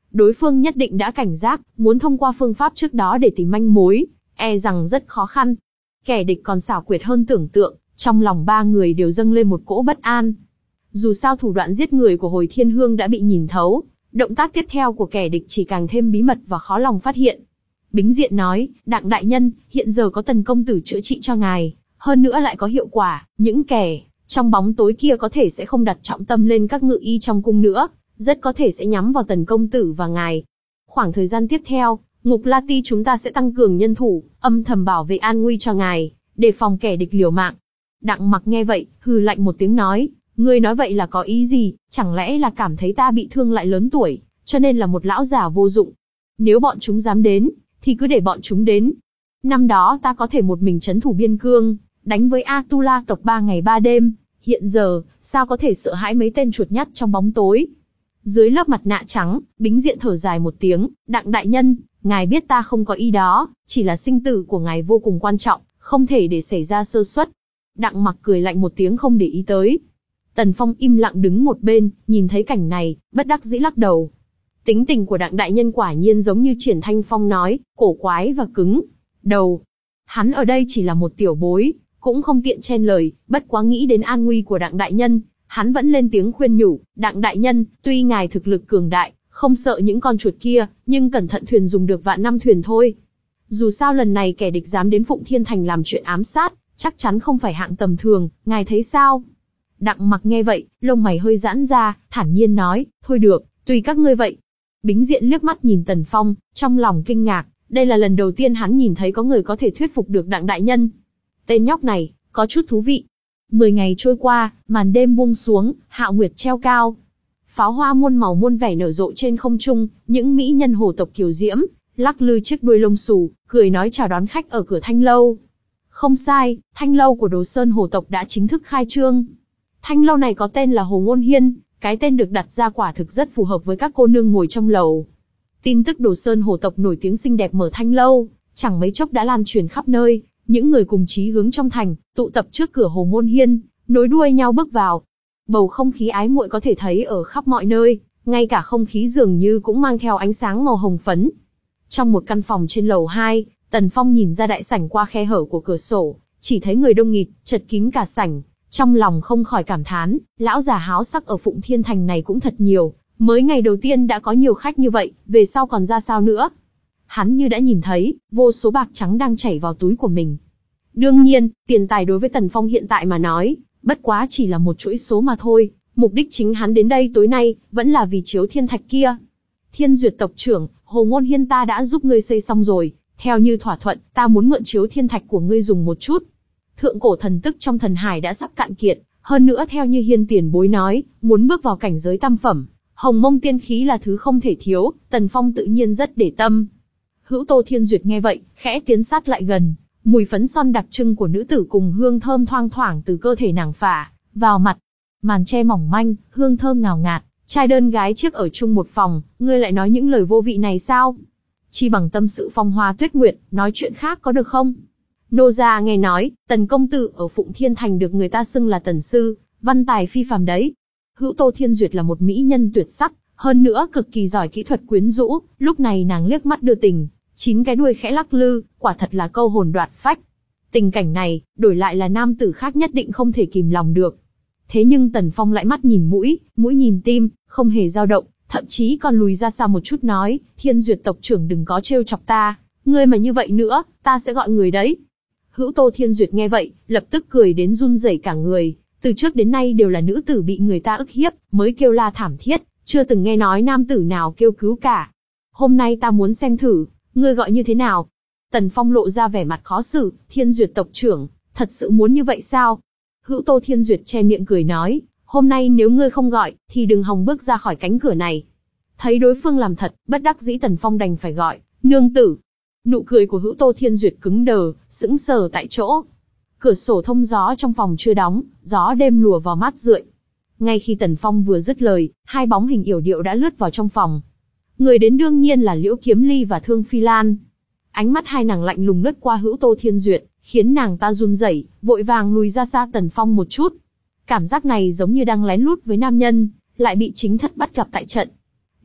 đối phương nhất định đã cảnh giác, muốn thông qua phương pháp trước đó để tìm manh mối, e rằng rất khó khăn. Kẻ địch còn xảo quyệt hơn tưởng tượng, trong lòng ba người đều dâng lên một cỗ bất an. Dù sao thủ đoạn giết người của Hồi Thiên Hương đã bị nhìn thấu, động tác tiếp theo của kẻ địch chỉ càng thêm bí mật và khó lòng phát hiện. Bính Diện nói, Đặng đại nhân, hiện giờ có Tần công tử chữa trị cho ngài, hơn nữa lại có hiệu quả, những kẻ trong bóng tối kia có thể sẽ không đặt trọng tâm lên các ngự y trong cung nữa, rất có thể sẽ nhắm vào Tần công tử và ngài. Khoảng thời gian tiếp theo, Ngục La Ti chúng ta sẽ tăng cường nhân thủ, âm thầm bảo vệ an nguy cho ngài, đề phòng kẻ địch liều mạng. Đặng Mặc nghe vậy, hừ lạnh một tiếng nói, ngươi nói vậy là có ý gì, chẳng lẽ là cảm thấy ta bị thương lại lớn tuổi, cho nên là một lão già vô dụng. Nếu bọn chúng dám đến, thì cứ để bọn chúng đến. Năm đó ta có thể một mình trấn thủ biên cương, đánh với Atula tộc ba ngày ba đêm, hiện giờ, sao có thể sợ hãi mấy tên chuột nhắt trong bóng tối. Dưới lớp mặt nạ trắng, Bính Diện thở dài một tiếng, Đặng đại nhân, ngài biết ta không có ý đó, chỉ là sinh tử của ngài vô cùng quan trọng, không thể để xảy ra sơ suất. Đặng Mặc cười lạnh một tiếng không để ý tới. Tần Phong im lặng đứng một bên, nhìn thấy cảnh này, bất đắc dĩ lắc đầu. Tính tình của Đặng đại nhân quả nhiên giống như Triển Thanh Phong nói, cổ quái và cứng đầu. Hắn ở đây chỉ là một tiểu bối, cũng không tiện chen lời, bất quá nghĩ đến an nguy của Đặng đại nhân, hắn vẫn lên tiếng khuyên nhủ, Đặng đại nhân, tuy ngài thực lực cường đại, không sợ những con chuột kia, nhưng cẩn thận thuyền dùng được vạn năm thuyền thôi. Dù sao lần này kẻ địch dám đến Phụng Thiên Thành làm chuyện ám sát, chắc chắn không phải hạng tầm thường, ngài thấy sao? Đặng Mặc nghe vậy, lông mày hơi giãn ra, thản nhiên nói, thôi được, tùy các ngươi vậy. Bính Diện liếc mắt nhìn Tần Phong, trong lòng kinh ngạc, đây là lần đầu tiên hắn nhìn thấy có người có thể thuyết phục được Đặng đại nhân. Tên nhóc này, có chút thú vị. Mười ngày trôi qua, màn đêm buông xuống, hạo nguyệt treo cao. Pháo hoa muôn màu muôn vẻ nở rộ trên không trung, những mỹ nhân hồ tộc kiều diễm, lắc lư chiếc đuôi lông xù, cười nói chào đón khách ở cửa Thanh Lâu. Không sai, Thanh Lâu của Đồ Sơn hồ tộc đã chính thức khai trương. Thanh Lâu này có tên là Hồ Ngôn Hiên, cái tên được đặt ra quả thực rất phù hợp với các cô nương ngồi trong lầu. Tin tức Đồ Sơn hồ tộc nổi tiếng xinh đẹp mở Thanh Lâu, chẳng mấy chốc đã lan truyền khắp nơi, những người cùng chí hướng trong thành, tụ tập trước cửa Hồ Ngôn Hiên, nối đuôi nhau bước vào. Bầu không khí ái muội có thể thấy ở khắp mọi nơi, ngay cả không khí dường như cũng mang theo ánh sáng màu hồng phấn. Trong một căn phòng trên lầu hai, Tần Phong nhìn ra đại sảnh qua khe hở của cửa sổ, chỉ thấy người đông nghịt, chật kín cả sảnh, trong lòng không khỏi cảm thán, lão già háo sắc ở Phụng Thiên Thành này cũng thật nhiều, mới ngày đầu tiên đã có nhiều khách như vậy, về sau còn ra sao nữa. Hắn như đã nhìn thấy, vô số bạc trắng đang chảy vào túi của mình. Đương nhiên, tiền tài đối với Tần Phong hiện tại mà nói, bất quá chỉ là một chuỗi số mà thôi, mục đích chính hắn đến đây tối nay, vẫn là vì chiếu thiên thạch kia. Thiên Duyệt tộc trưởng, Hồ Ngôn Hiên ta đã giúp ngươi xây xong rồi, theo như thỏa thuận, ta muốn mượn chiếu thiên thạch của ngươi dùng một chút. Thượng cổ thần tức trong thần hải đã sắp cạn kiệt, hơn nữa theo như Hiên tiền bối nói, muốn bước vào cảnh giới tam phẩm, hồng mông tiên khí là thứ không thể thiếu, Tần Phong tự nhiên rất để tâm. Hữu Tô Thiên Duyệt nghe vậy, khẽ tiến sát lại gần, mùi phấn son đặc trưng của nữ tử cùng hương thơm thoang thoảng từ cơ thể nàng phả vào mặt. Màn che mỏng manh, hương thơm ngào ngạt, trai đơn gái chiếc ở chung một phòng, ngươi lại nói những lời vô vị này sao? Chi bằng tâm sự phong hoa tuyết nguyệt, nói chuyện khác có được không? Nô gia nghe nói, Tần công tử ở Phụng Thiên Thành được người ta xưng là Tần sư, văn tài phi phàm đấy. Hữu Tô Thiên Duyệt là một mỹ nhân tuyệt sắc, hơn nữa cực kỳ giỏi kỹ thuật quyến rũ, lúc này nàng liếc mắt đưa tình, chín cái đuôi khẽ lắc lư, quả thật là câu hồn đoạt phách. Tình cảnh này, đổi lại là nam tử khác nhất định không thể kìm lòng được. Thế nhưng Tần Phong lại mắt nhìn mũi, mũi nhìn tim, không hề dao động, thậm chí còn lùi ra xa một chút nói, Thiên Duyệt tộc trưởng đừng có trêu chọc ta, ngươi mà như vậy nữa, ta sẽ gọi người đấy. Hữu Tô Thiên Duyệt nghe vậy, lập tức cười đến run rẩy cả người, từ trước đến nay đều là nữ tử bị người ta ức hiếp, mới kêu la thảm thiết, chưa từng nghe nói nam tử nào kêu cứu cả. Hôm nay ta muốn xem thử, ngươi gọi như thế nào? Tần Phong lộ ra vẻ mặt khó xử, Thiên Duyệt tộc trưởng, thật sự muốn như vậy sao? Hữu Tô Thiên Duyệt che miệng cười nói, hôm nay nếu ngươi không gọi, thì đừng hòng bước ra khỏi cánh cửa này. Thấy đối phương làm thật, bất đắc dĩ Tần Phong đành phải gọi, nương tử. Nụ cười của Hữu Tô Thiên Duyệt cứng đờ, sững sờ tại chỗ. Cửa sổ thông gió trong phòng chưa đóng, gió đêm lùa vào mát rượi. Ngay khi Tần Phong vừa dứt lời, hai bóng hình yểu điệu đã lướt vào trong phòng. Người đến đương nhiên là Liễu Kiếm Ly và Thương Phi Lan. Ánh mắt hai nàng lạnh lùng lướt qua Hữu Tô Thiên Duyệt, khiến nàng ta run rẩy, vội vàng lùi ra xa Tần Phong một chút. Cảm giác này giống như đang lén lút với nam nhân, lại bị chính thất bắt gặp tại trận.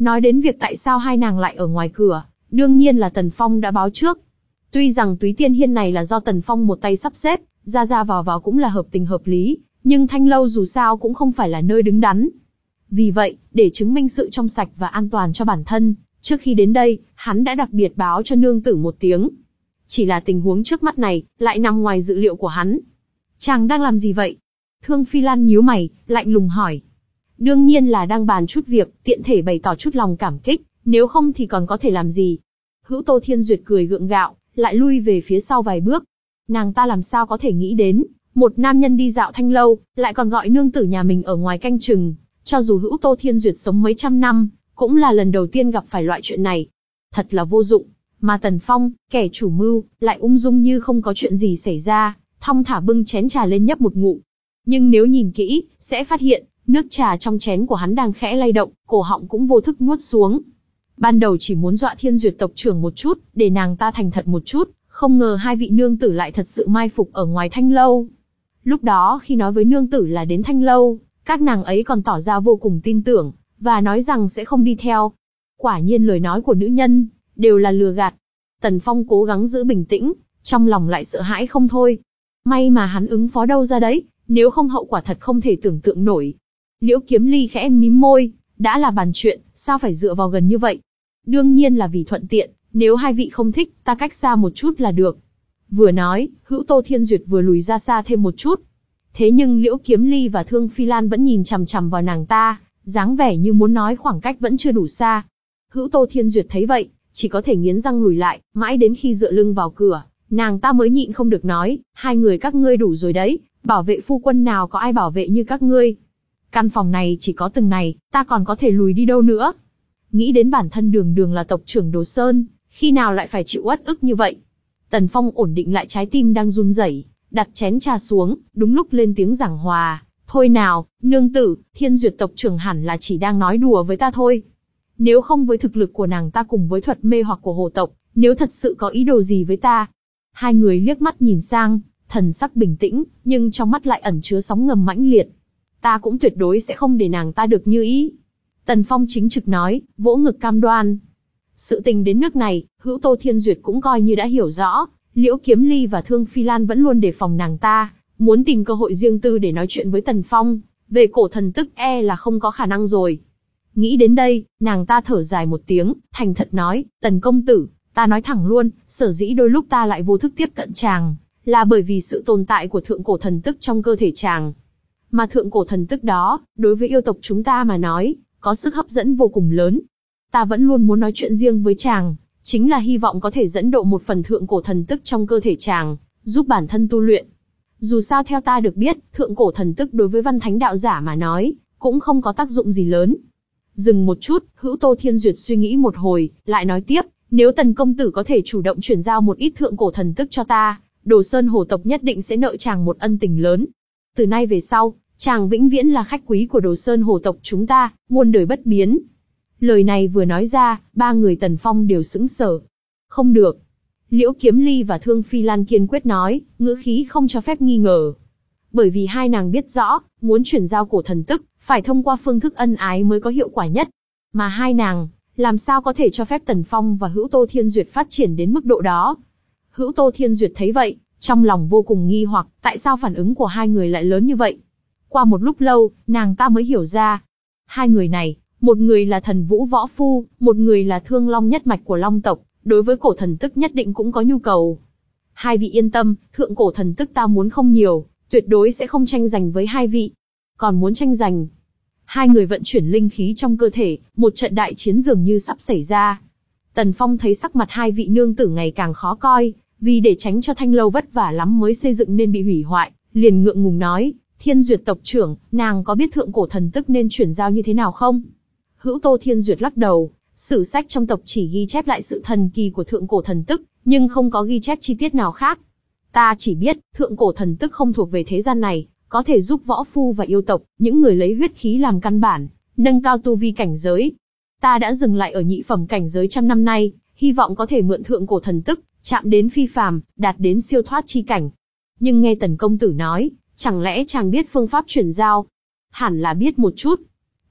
Nói đến việc tại sao hai nàng lại ở ngoài cửa, đương nhiên là Tần Phong đã báo trước. Tuy rằng Túy Tiên Hiên này là do Tần Phong một tay sắp xếp, ra ra vào vào cũng là hợp tình hợp lý, nhưng Thanh Lâu dù sao cũng không phải là nơi đứng đắn. Vì vậy, để chứng minh sự trong sạch và an toàn cho bản thân, trước khi đến đây, hắn đã đặc biệt báo cho nương tử một tiếng. Chỉ là tình huống trước mắt này, lại nằm ngoài dự liệu của hắn. Chàng đang làm gì vậy? Thương Phi Lan nhíu mày, lạnh lùng hỏi. Đương nhiên là đang bàn chút việc, tiện thể bày tỏ chút lòng cảm kích, nếu không thì còn có thể làm gì? Hữu Tô Thiên Duyệt cười gượng gạo, lại lui về phía sau vài bước. Nàng ta làm sao có thể nghĩ đến, một nam nhân đi dạo Thanh Lâu, lại còn gọi nương tử nhà mình ở ngoài canh chừng. Cho dù Hữu Tô Thiên Duyệt sống mấy trăm năm, cũng là lần đầu tiên gặp phải loại chuyện này. Thật là vô dụng, mà Tần Phong, kẻ chủ mưu, lại ung dung như không có chuyện gì xảy ra, thong thả bưng chén trà lên nhấp một ngụm. Nhưng nếu nhìn kỹ, sẽ phát hiện, nước trà trong chén của hắn đang khẽ lay động, cổ họng cũng vô thức nuốt xuống. Ban đầu chỉ muốn dọa Thiên Duyệt tộc trưởng một chút, để nàng ta thành thật một chút, không ngờ hai vị nương tử lại thật sự mai phục ở ngoài Thanh Lâu. Lúc đó khi nói với nương tử là đến Thanh Lâu, các nàng ấy còn tỏ ra vô cùng tin tưởng, và nói rằng sẽ không đi theo. Quả nhiên lời nói của nữ nhân, đều là lừa gạt. Tần Phong cố gắng giữ bình tĩnh, trong lòng lại sợ hãi không thôi. May mà hắn ứng phó đâu ra đấy, nếu không hậu quả thật không thể tưởng tượng nổi. Liễu Kiếm Ly khẽ mím môi, đã là bàn chuyện, sao phải dựa vào gần như vậy? Đương nhiên là vì thuận tiện, nếu hai vị không thích, ta cách xa một chút là được. Vừa nói, Hữu Tô Thiên Duyệt vừa lùi ra xa thêm một chút. Thế nhưng Liễu Kiếm Ly và Thương Phi Lan vẫn nhìn chằm chằm vào nàng ta, dáng vẻ như muốn nói khoảng cách vẫn chưa đủ xa. Hữu Tô Thiên Duyệt thấy vậy, chỉ có thể nghiến răng lùi lại, mãi đến khi dựa lưng vào cửa, nàng ta mới nhịn không được nói, hai người các ngươi đủ rồi đấy, bảo vệ phu quân nào có ai bảo vệ như các ngươi. Căn phòng này chỉ có từng này, ta còn có thể lùi đi đâu nữa. Nghĩ đến bản thân đường đường là tộc trưởng Đồ Sơn, khi nào lại phải chịu uất ức như vậy. Tần Phong ổn định lại trái tim đang run rẩy, đặt chén trà xuống, đúng lúc lên tiếng giảng hòa. Thôi nào, nương tử, Thiên Duyệt tộc trưởng hẳn là chỉ đang nói đùa với ta thôi. Nếu không với thực lực của nàng ta cùng với thuật mê hoặc của hồ tộc, nếu thật sự có ý đồ gì với ta. Hai người liếc mắt nhìn sang, thần sắc bình tĩnh, nhưng trong mắt lại ẩn chứa sóng ngầm mãnh liệt. Ta cũng tuyệt đối sẽ không để nàng ta được như ý. Tần Phong chính trực nói, vỗ ngực cam đoan. Sự tình đến nước này, Hữu Tô Thiên Duyệt cũng coi như đã hiểu rõ, Liễu Kiếm Ly và Thương Phi Lan vẫn luôn đề phòng nàng ta, muốn tìm cơ hội riêng tư để nói chuyện với Tần Phong, về cổ thần tức e là không có khả năng rồi. Nghĩ đến đây, nàng ta thở dài một tiếng, thành thật nói, Tần công tử, ta nói thẳng luôn, sở dĩ đôi lúc ta lại vô thức tiếp cận chàng, là bởi vì sự tồn tại của thượng cổ thần tức trong cơ thể chàng. Mà thượng cổ thần tức đó, đối với yêu tộc chúng ta mà nói, có sức hấp dẫn vô cùng lớn. Ta vẫn luôn muốn nói chuyện riêng với chàng, chính là hy vọng có thể dẫn độ một phần thượng cổ thần tức trong cơ thể chàng, giúp bản thân tu luyện. Dù sao theo ta được biết, thượng cổ thần tức đối với văn thánh đạo giả mà nói, cũng không có tác dụng gì lớn. Dừng một chút, Hữu Tô Thiên Duyệt suy nghĩ một hồi, lại nói tiếp, nếu Tần công tử có thể chủ động chuyển giao một ít thượng cổ thần tức cho ta, Đồ Sơn hồ tộc nhất định sẽ nợ chàng một ân tình lớn. Từ nay về sau, chàng vĩnh viễn là khách quý của Đồ Sơn hồ tộc chúng ta, muôn đời bất biến. Lời này vừa nói ra, ba người Tần Phong đều sững sờ. Không được. Liễu Kiếm Ly và Thương Phi Lan kiên quyết nói, ngữ khí không cho phép nghi ngờ. Bởi vì hai nàng biết rõ, muốn chuyển giao cổ thần tức, phải thông qua phương thức ân ái mới có hiệu quả nhất. Mà hai nàng, làm sao có thể cho phép Tần Phong và Hữu Tô Thiên Duyệt phát triển đến mức độ đó. Hữu Tô Thiên Duyệt thấy vậy, trong lòng vô cùng nghi hoặc, tại sao phản ứng của hai người lại lớn như vậy. Qua một lúc lâu, nàng ta mới hiểu ra. Hai người này, một người là thần vũ võ phu, một người là thương long nhất mạch của long tộc, đối với cổ thần tức nhất định cũng có nhu cầu. Hai vị yên tâm, thượng cổ thần tức ta muốn không nhiều, tuyệt đối sẽ không tranh giành với hai vị. Còn muốn tranh giành. Hai người vận chuyển linh khí trong cơ thể, một trận đại chiến dường như sắp xảy ra. Tần Phong thấy sắc mặt hai vị nương tử ngày càng khó coi, vì để tránh cho Thanh Lâu vất vả lắm mới xây dựng nên bị hủy hoại, liền ngượng ngùng nói, Thiên Duyệt tộc trưởng, nàng có biết thượng cổ thần tức nên chuyển giao như thế nào không? Hữu Tô Thiên Duyệt lắc đầu, sử sách trong tộc chỉ ghi chép lại sự thần kỳ của thượng cổ thần tức, nhưng không có ghi chép chi tiết nào khác. Ta chỉ biết, thượng cổ thần tức không thuộc về thế gian này, có thể giúp võ phu và yêu tộc, những người lấy huyết khí làm căn bản, nâng cao tu vi cảnh giới. Ta đã dừng lại ở nhị phẩm cảnh giới trăm năm nay, hy vọng có thể mượn thượng cổ thần tức, chạm đến phi phàm, đạt đến siêu thoát chi cảnh. Nhưng nghe Tần công tử nói, chẳng lẽ chàng biết phương pháp chuyển giao? Hẳn là biết một chút.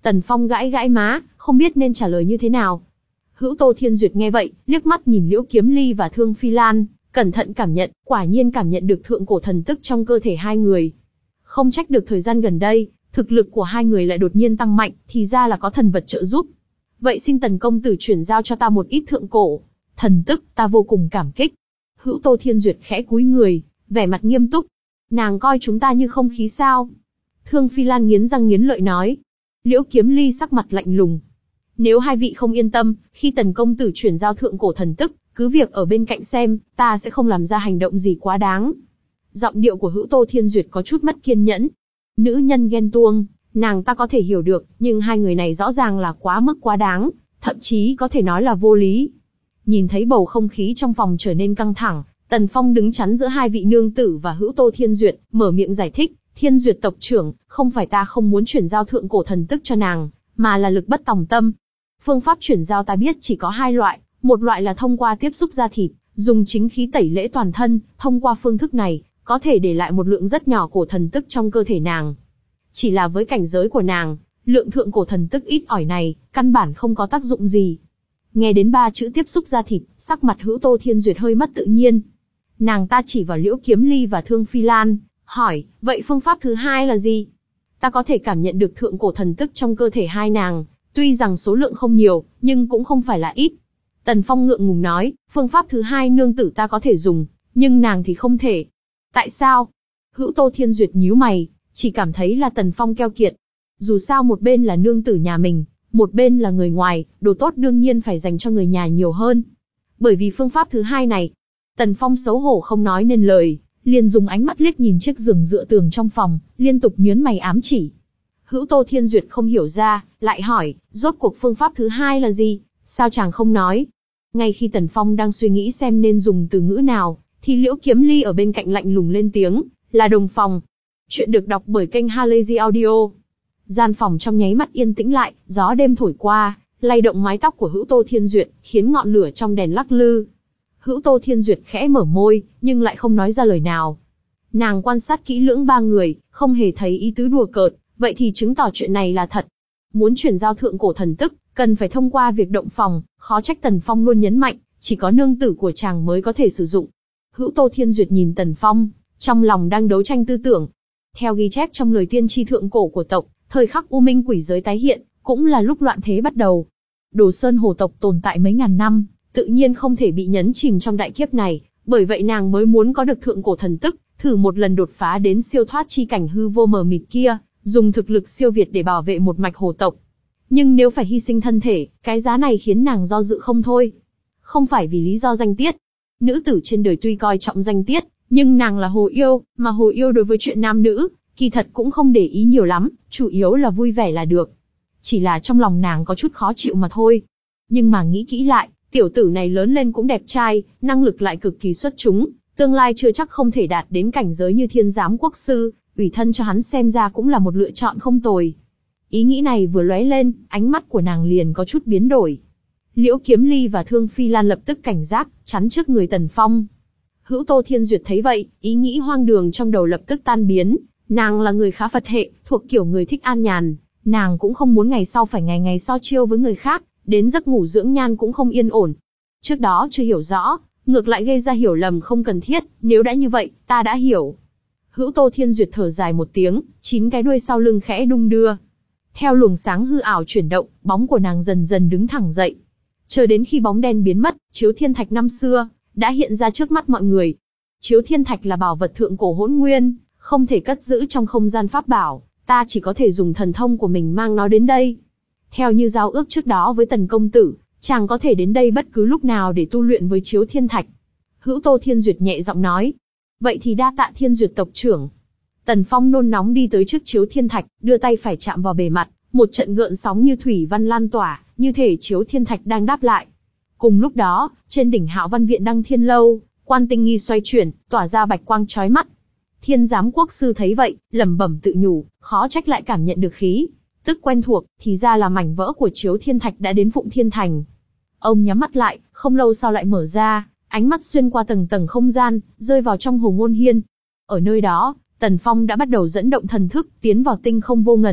Tần Phong gãi gãi má, không biết nên trả lời như thế nào. Hữu Tô Thiên Duyệt nghe vậy, liếc mắt nhìn Liễu Kiếm Ly và Thương Phi Lan, cẩn thận cảm nhận, quả nhiên cảm nhận được thượng cổ thần tức trong cơ thể hai người. Không trách được thời gian gần đây, thực lực của hai người lại đột nhiên tăng mạnh, thì ra là có thần vật trợ giúp. Vậy xin Tần công tử chuyển giao cho ta một ít thượng cổ thần tức, ta vô cùng cảm kích. Hữu Tô Thiên Duyệt khẽ cúi người, vẻ mặt nghiêm túc. Nàng coi chúng ta như không khí sao? Thương Phi Lan nghiến răng nghiến lợi nói. Liễu Kiếm Ly sắc mặt lạnh lùng. Nếu hai vị không yên tâm, khi Tần công tử chuyển giao thượng cổ thần tức, cứ việc ở bên cạnh xem, ta sẽ không làm ra hành động gì quá đáng. Giọng điệu của Hữu Tô Thiên Duyệt có chút mất kiên nhẫn. Nữ nhân ghen tuông, nàng ta có thể hiểu được, nhưng hai người này rõ ràng là quá mức quá đáng, thậm chí có thể nói là vô lý. Nhìn thấy bầu không khí trong phòng trở nên căng thẳng, Tần Phong đứng chắn giữa hai vị nương tử và Hữu Tô Thiên Duyệt, mở miệng giải thích. Thiên Duyệt tộc trưởng, không phải ta không muốn chuyển giao thượng cổ thần tức cho nàng, mà là lực bất tòng tâm. Phương pháp chuyển giao ta biết chỉ có hai loại, một loại là thông qua tiếp xúc da thịt, dùng chính khí tẩy lễ toàn thân, thông qua phương thức này, có thể để lại một lượng rất nhỏ cổ thần tức trong cơ thể nàng. Chỉ là với cảnh giới của nàng, lượng thượng cổ thần tức ít ỏi này, căn bản không có tác dụng gì. Nghe đến ba chữ tiếp xúc da thịt, sắc mặt Hữu Tô Thiên Duyệt hơi mất tự nhiên. Nàng ta chỉ vào Liễu Kiếm Ly và Thương Phi Lan, hỏi, vậy phương pháp thứ hai là gì? Ta có thể cảm nhận được thượng cổ thần tức trong cơ thể hai nàng, tuy rằng số lượng không nhiều, nhưng cũng không phải là ít. Tần Phong ngượng ngùng nói, phương pháp thứ hai nương tử ta có thể dùng, nhưng nàng thì không thể. Tại sao? Hữu Tô Thiên Duyệt nhíu mày, chỉ cảm thấy là Tần Phong keo kiệt. Dù sao một bên là nương tử nhà mình, một bên là người ngoài, đồ tốt đương nhiên phải dành cho người nhà nhiều hơn. Bởi vì phương pháp thứ hai này, Tần Phong xấu hổ không nói nên lời, liền dùng ánh mắt liếc nhìn chiếc giường dựa tường trong phòng, liên tục nhớn mày ám chỉ. Hữu Tô Thiên Duyệt không hiểu ra, lại hỏi, rốt cuộc phương pháp thứ hai là gì, sao chàng không nói? Ngay khi Tần Phong đang suy nghĩ xem nên dùng từ ngữ nào, thì Liễu Kiếm Ly ở bên cạnh lạnh lùng lên tiếng, là đồng phòng. Chuyện được đọc bởi kênh Halazy Audio. Gian phòng trong nháy mắt yên tĩnh lại, gió đêm thổi qua, lay động mái tóc của Hữu Tô Thiên Duyệt, khiến ngọn lửa trong đèn lắc lư. Hữu Tô Thiên Duyệt khẽ mở môi, nhưng lại không nói ra lời nào. Nàng quan sát kỹ lưỡng ba người, không hề thấy ý tứ đùa cợt, vậy thì chứng tỏ chuyện này là thật. Muốn chuyển giao thượng cổ thần tức, cần phải thông qua việc động phòng, khó trách Tần Phong luôn nhấn mạnh, chỉ có nương tử của chàng mới có thể sử dụng. Hữu Tô Thiên Duyệt nhìn Tần Phong, trong lòng đang đấu tranh tư tưởng. Theo ghi chép trong lời tiên tri thượng cổ của tộc, thời khắc U Minh quỷ giới tái hiện, cũng là lúc loạn thế bắt đầu. Đồ Sơn Hồ tộc tồn tại mấy ngàn năm, tự nhiên không thể bị nhấn chìm trong đại kiếp này, bởi vậy nàng mới muốn có được thượng cổ thần tức, thử một lần đột phá đến siêu thoát chi cảnh hư vô mờ mịt kia, dùng thực lực siêu việt để bảo vệ một mạch hồ tộc. Nhưng nếu phải hy sinh thân thể, cái giá này khiến nàng do dự không thôi. Không phải vì lý do danh tiết. Nữ tử trên đời tuy coi trọng danh tiết, nhưng nàng là hồ yêu, mà hồ yêu đối với chuyện nam nữ, kỳ thật cũng không để ý nhiều lắm, chủ yếu là vui vẻ là được. Chỉ là trong lòng nàng có chút khó chịu mà thôi. Nhưng mà nghĩ kỹ lại, tiểu tử này lớn lên cũng đẹp trai, năng lực lại cực kỳ xuất chúng, tương lai chưa chắc không thể đạt đến cảnh giới như thiên giám quốc sư, ủy thân cho hắn xem ra cũng là một lựa chọn không tồi. Ý nghĩ này vừa lóe lên, ánh mắt của nàng liền có chút biến đổi. Liễu Kiếm Ly và Thương Phi Lan lập tức cảnh giác, chắn trước người Tần Phong. Hữu Tô Thiên Duyệt thấy vậy, ý nghĩ hoang đường trong đầu lập tức tan biến. Nàng là người khá Phật hệ, thuộc kiểu người thích an nhàn, nàng cũng không muốn ngày sau phải ngày ngày so chiêu với người khác, đến giấc ngủ dưỡng nhan cũng không yên ổn. Trước đó chưa hiểu rõ, ngược lại gây ra hiểu lầm không cần thiết, nếu đã như vậy, ta đã hiểu. Hữu Tô Thiên Duyệt thở dài một tiếng, chín cái đuôi sau lưng khẽ đung đưa. Theo luồng sáng hư ảo chuyển động, bóng của nàng dần dần đứng thẳng dậy. Chờ đến khi bóng đen biến mất, Chiếu Thiên Thạch năm xưa đã hiện ra trước mắt mọi người. Chiếu Thiên Thạch là bảo vật thượng cổ hỗn nguyên, không thể cất giữ trong không gian pháp bảo, ta chỉ có thể dùng thần thông của mình mang nó đến đây. Theo như giao ước trước đó với Tần công tử, chàng có thể đến đây bất cứ lúc nào để tu luyện với Chiếu Thiên Thạch. Hữu Tô Thiên Duyệt nhẹ giọng nói. Vậy thì đa tạ Thiên Duyệt tộc trưởng. Tần Phong nôn nóng đi tới trước Chiếu Thiên Thạch, đưa tay phải chạm vào bề mặt, một trận gợn sóng như thủy văn lan tỏa, như thể Chiếu Thiên Thạch đang đáp lại. Cùng lúc đó, trên đỉnh Hạo Văn Viện Đăng Thiên Lâu, quan tinh nghi xoay chuyển, tỏa ra bạch quang chói mắt. Thiên giám quốc sư thấy vậy, lẩm bẩm tự nhủ, khó trách lại cảm nhận được khí tức quen thuộc, thì ra là mảnh vỡ của Chiếu Thiên Thạch đã đến Phụng Thiên Thành. Ông nhắm mắt lại, không lâu sau lại mở ra, ánh mắt xuyên qua tầng tầng không gian, rơi vào trong Hồ Ngôn Hiên. Ở nơi đó, Tần Phong đã bắt đầu dẫn động thần thức, tiến vào tinh không vô ngần,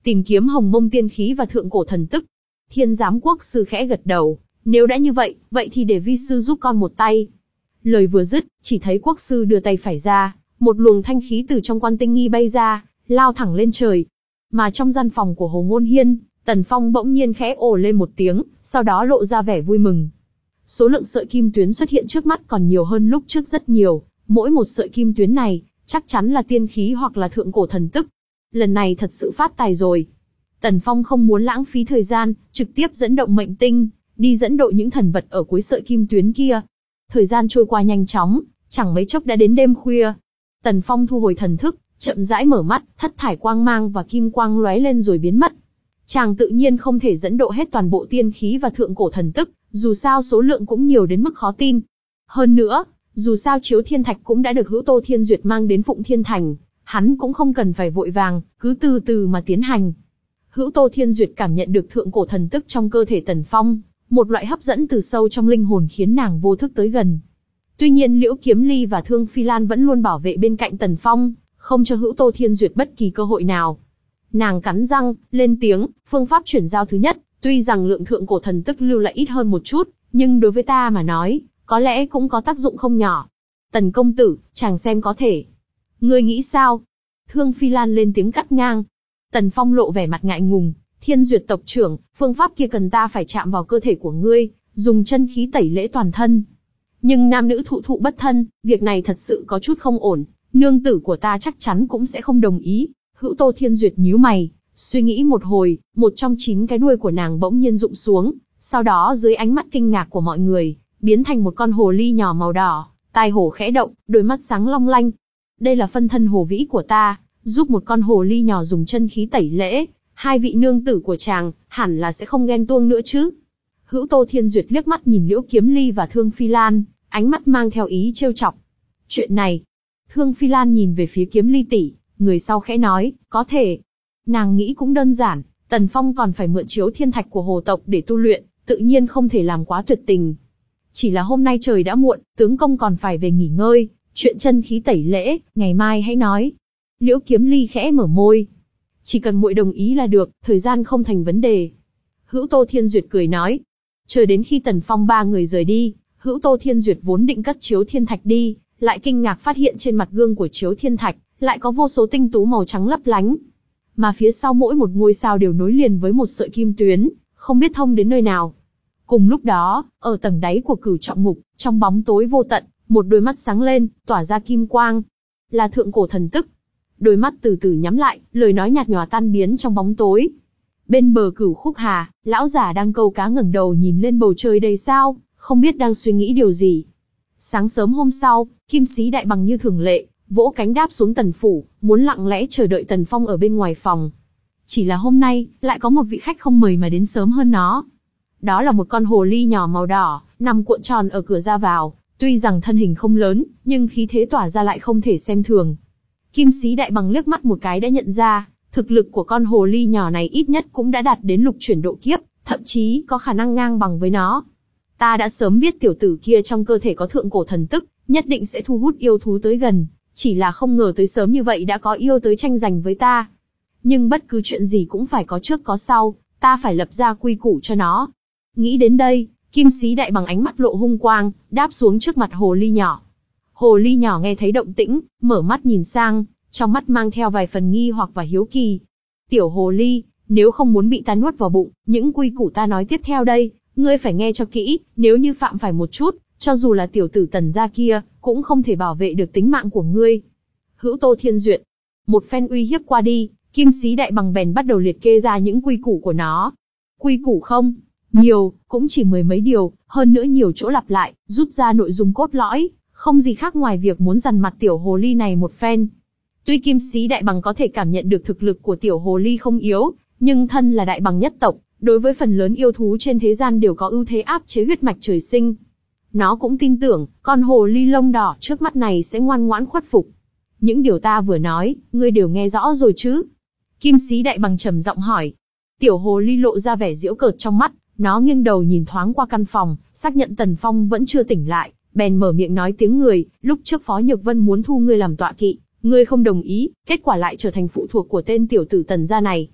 tìm kiếm hồng mông tiên khí và thượng cổ thần tức. Thiên giám quốc sư khẽ gật đầu, nếu đã như vậy, vậy thì để vi sư giúp con một tay. Lời vừa dứt, chỉ thấy quốc sư đưa tay phải ra, một luồng thanh khí từ trong quan tinh nghi bay ra, lao thẳng lên trời. Mà trong gian phòng của Hồ Ngôn Hiên, Tần Phong bỗng nhiên khẽ ồ lên một tiếng, sau đó lộ ra vẻ vui mừng. Số lượng sợi kim tuyến xuất hiện trước mắt còn nhiều hơn lúc trước rất nhiều, mỗi một sợi kim tuyến này, chắc chắn là tiên khí hoặc là thượng cổ thần tức. Lần này thật sự phát tài rồi. Tần Phong không muốn lãng phí thời gian, trực tiếp dẫn động mệnh tinh, đi dẫn độ những thần vật ở cuối sợi kim tuyến kia. Thời gian trôi qua nhanh chóng, chẳng mấy chốc đã đến đêm khuya. Tần Phong thu hồi thần thức, chậm rãi mở mắt, thất thải quang mang và kim quang lóe lên rồi biến mất. Chàng tự nhiên không thể dẫn độ hết toàn bộ tiên khí và thượng cổ thần tức, dù sao số lượng cũng nhiều đến mức khó tin. Hơn nữa, dù sao chiếu thiên thạch cũng đã được Hữu Tô Thiên Duyệt mang đến Phụng Thiên Thành, hắn cũng không cần phải vội vàng, cứ từ từ mà tiến hành. Hữu Tô Thiên Duyệt cảm nhận được thượng cổ thần tức trong cơ thể Tần Phong, một loại hấp dẫn từ sâu trong linh hồn khiến nàng vô thức tới gần. Tuy nhiên Liễu Kiếm Ly và Thương Phi Lan vẫn luôn bảo vệ bên cạnh Tần Phong, không cho Hữu Tô Thiên Duyệt bất kỳ cơ hội nào. Nàng cắn răng, lên tiếng, phương pháp chuyển giao thứ nhất, tuy rằng lượng thượng cổ thần tức lưu lại ít hơn một chút, nhưng đối với ta mà nói, có lẽ cũng có tác dụng không nhỏ. Tần công tử, chàng xem có thể. Ngươi nghĩ sao? Thương Phi Lan lên tiếng cắt ngang. Tần Phong lộ vẻ mặt ngại ngùng, Thiên Duyệt tộc trưởng, phương pháp kia cần ta phải chạm vào cơ thể của ngươi, dùng chân khí tẩy lễ toàn thân. Nhưng nam nữ thụ thụ bất thân, việc này thật sự có chút không ổn, nương tử của ta chắc chắn cũng sẽ không đồng ý. Hữu Tô Thiên Duyệt nhíu mày, suy nghĩ một hồi, một trong chín cái đuôi của nàng bỗng nhiên rụng xuống, sau đó dưới ánh mắt kinh ngạc của mọi người, biến thành một con hồ ly nhỏ màu đỏ, tai hổ khẽ động, đôi mắt sáng long lanh. Đây là phân thân hồ vĩ của ta, giúp một con hồ ly nhỏ dùng chân khí tẩy lễ, hai vị nương tử của chàng, hẳn là sẽ không ghen tuông nữa chứ. Hữu Tô Thiên Duyệt liếc mắt nhìn Liễu Kiếm Ly và Thương Phi Lan, ánh mắt mang theo ý trêu chọc. Chuyện này, Thương Phi Lan nhìn về phía Kiếm Ly tỷ, người sau khẽ nói, có thể. Nàng nghĩ cũng đơn giản, Tần Phong còn phải mượn chiếu thiên thạch của hồ tộc để tu luyện, tự nhiên không thể làm quá tuyệt tình. Chỉ là hôm nay trời đã muộn, tướng công còn phải về nghỉ ngơi, chuyện chân khí tẩy lễ, ngày mai hãy nói. Liễu Kiếm Ly khẽ mở môi. Chỉ cần muội đồng ý là được, thời gian không thành vấn đề. Hữu Tô Thiên Duyệt cười nói. Chờ đến khi Tần Phong ba người rời đi, Hữu Tô Thiên Duyệt vốn định cất chiếu thiên thạch đi, lại kinh ngạc phát hiện trên mặt gương của chiếu thiên thạch, lại có vô số tinh tú màu trắng lấp lánh. Mà phía sau mỗi một ngôi sao đều nối liền với một sợi kim tuyến, không biết thông đến nơi nào. Cùng lúc đó, ở tầng đáy của Cửu Trọng Ngục, trong bóng tối vô tận, một đôi mắt sáng lên, tỏa ra kim quang. Là thượng cổ thần tức. Đôi mắt từ từ nhắm lại, lời nói nhạt nhòa tan biến trong bóng tối. Bên bờ Cửu Khúc Hà, lão giả đang câu cá ngẩng đầu nhìn lên bầu trời đầy sao, không biết đang suy nghĩ điều gì. Sáng sớm hôm sau, Kim Sĩ Đại Bằng như thường lệ, vỗ cánh đáp xuống Tần phủ, muốn lặng lẽ chờ đợi Tần Phong ở bên ngoài phòng. Chỉ là hôm nay, lại có một vị khách không mời mà đến sớm hơn nó. Đó là một con hồ ly nhỏ màu đỏ, nằm cuộn tròn ở cửa ra vào, tuy rằng thân hình không lớn, nhưng khí thế tỏa ra lại không thể xem thường. Kim Sĩ Đại Bằng liếc mắt một cái đã nhận ra, thực lực của con hồ ly nhỏ này ít nhất cũng đã đạt đến lục chuyển độ kiếp, thậm chí có khả năng ngang bằng với nó. Ta đã sớm biết tiểu tử kia trong cơ thể có thượng cổ thần tức, nhất định sẽ thu hút yêu thú tới gần, chỉ là không ngờ tới sớm như vậy đã có yêu tới tranh giành với ta. Nhưng bất cứ chuyện gì cũng phải có trước có sau, ta phải lập ra quy củ cho nó. Nghĩ đến đây, Kim Sĩ Đại Bằng ánh mắt lộ hung quang, đáp xuống trước mặt hồ ly nhỏ. Hồ ly nhỏ nghe thấy động tĩnh, mở mắt nhìn sang, trong mắt mang theo vài phần nghi hoặc và hiếu kỳ. Tiểu hồ ly, nếu không muốn bị ta nuốt vào bụng, những quy củ ta nói tiếp theo đây, ngươi phải nghe cho kỹ, nếu như phạm phải một chút, cho dù là tiểu tử Tần gia kia, cũng không thể bảo vệ được tính mạng của ngươi. Hữu Tô Thiên Duyệt. Một phen uy hiếp qua đi, Kim Sĩ Đại Bằng bèn bắt đầu liệt kê ra những quy củ của nó. Quy củ không nhiều, cũng chỉ mười mấy điều, hơn nữa nhiều chỗ lặp lại, rút ra nội dung cốt lõi, không gì khác ngoài việc muốn dằn mặt tiểu hồ ly này một phen. Tuy Kim Sĩ Đại Bằng có thể cảm nhận được thực lực của tiểu hồ ly không yếu, nhưng thân là đại bằng nhất tộc, đối với phần lớn yêu thú trên thế gian đều có ưu thế áp chế huyết mạch trời sinh. Nó cũng tin tưởng, con hồ ly lông đỏ trước mắt này sẽ ngoan ngoãn khuất phục. Những điều ta vừa nói, ngươi đều nghe rõ rồi chứ? Kim Sĩ Đại Bằng trầm giọng hỏi. Tiểu hồ ly lộ ra vẻ giễu cợt trong mắt, nó nghiêng đầu nhìn thoáng qua căn phòng, xác nhận Tần Phong vẫn chưa tỉnh lại, bèn mở miệng nói tiếng người, lúc trước Phó Nhược Vân muốn thu ngươi làm tọa kỵ, ngươi không đồng ý, kết quả lại trở thành phụ thuộc của tên tiểu tử Tần gia này.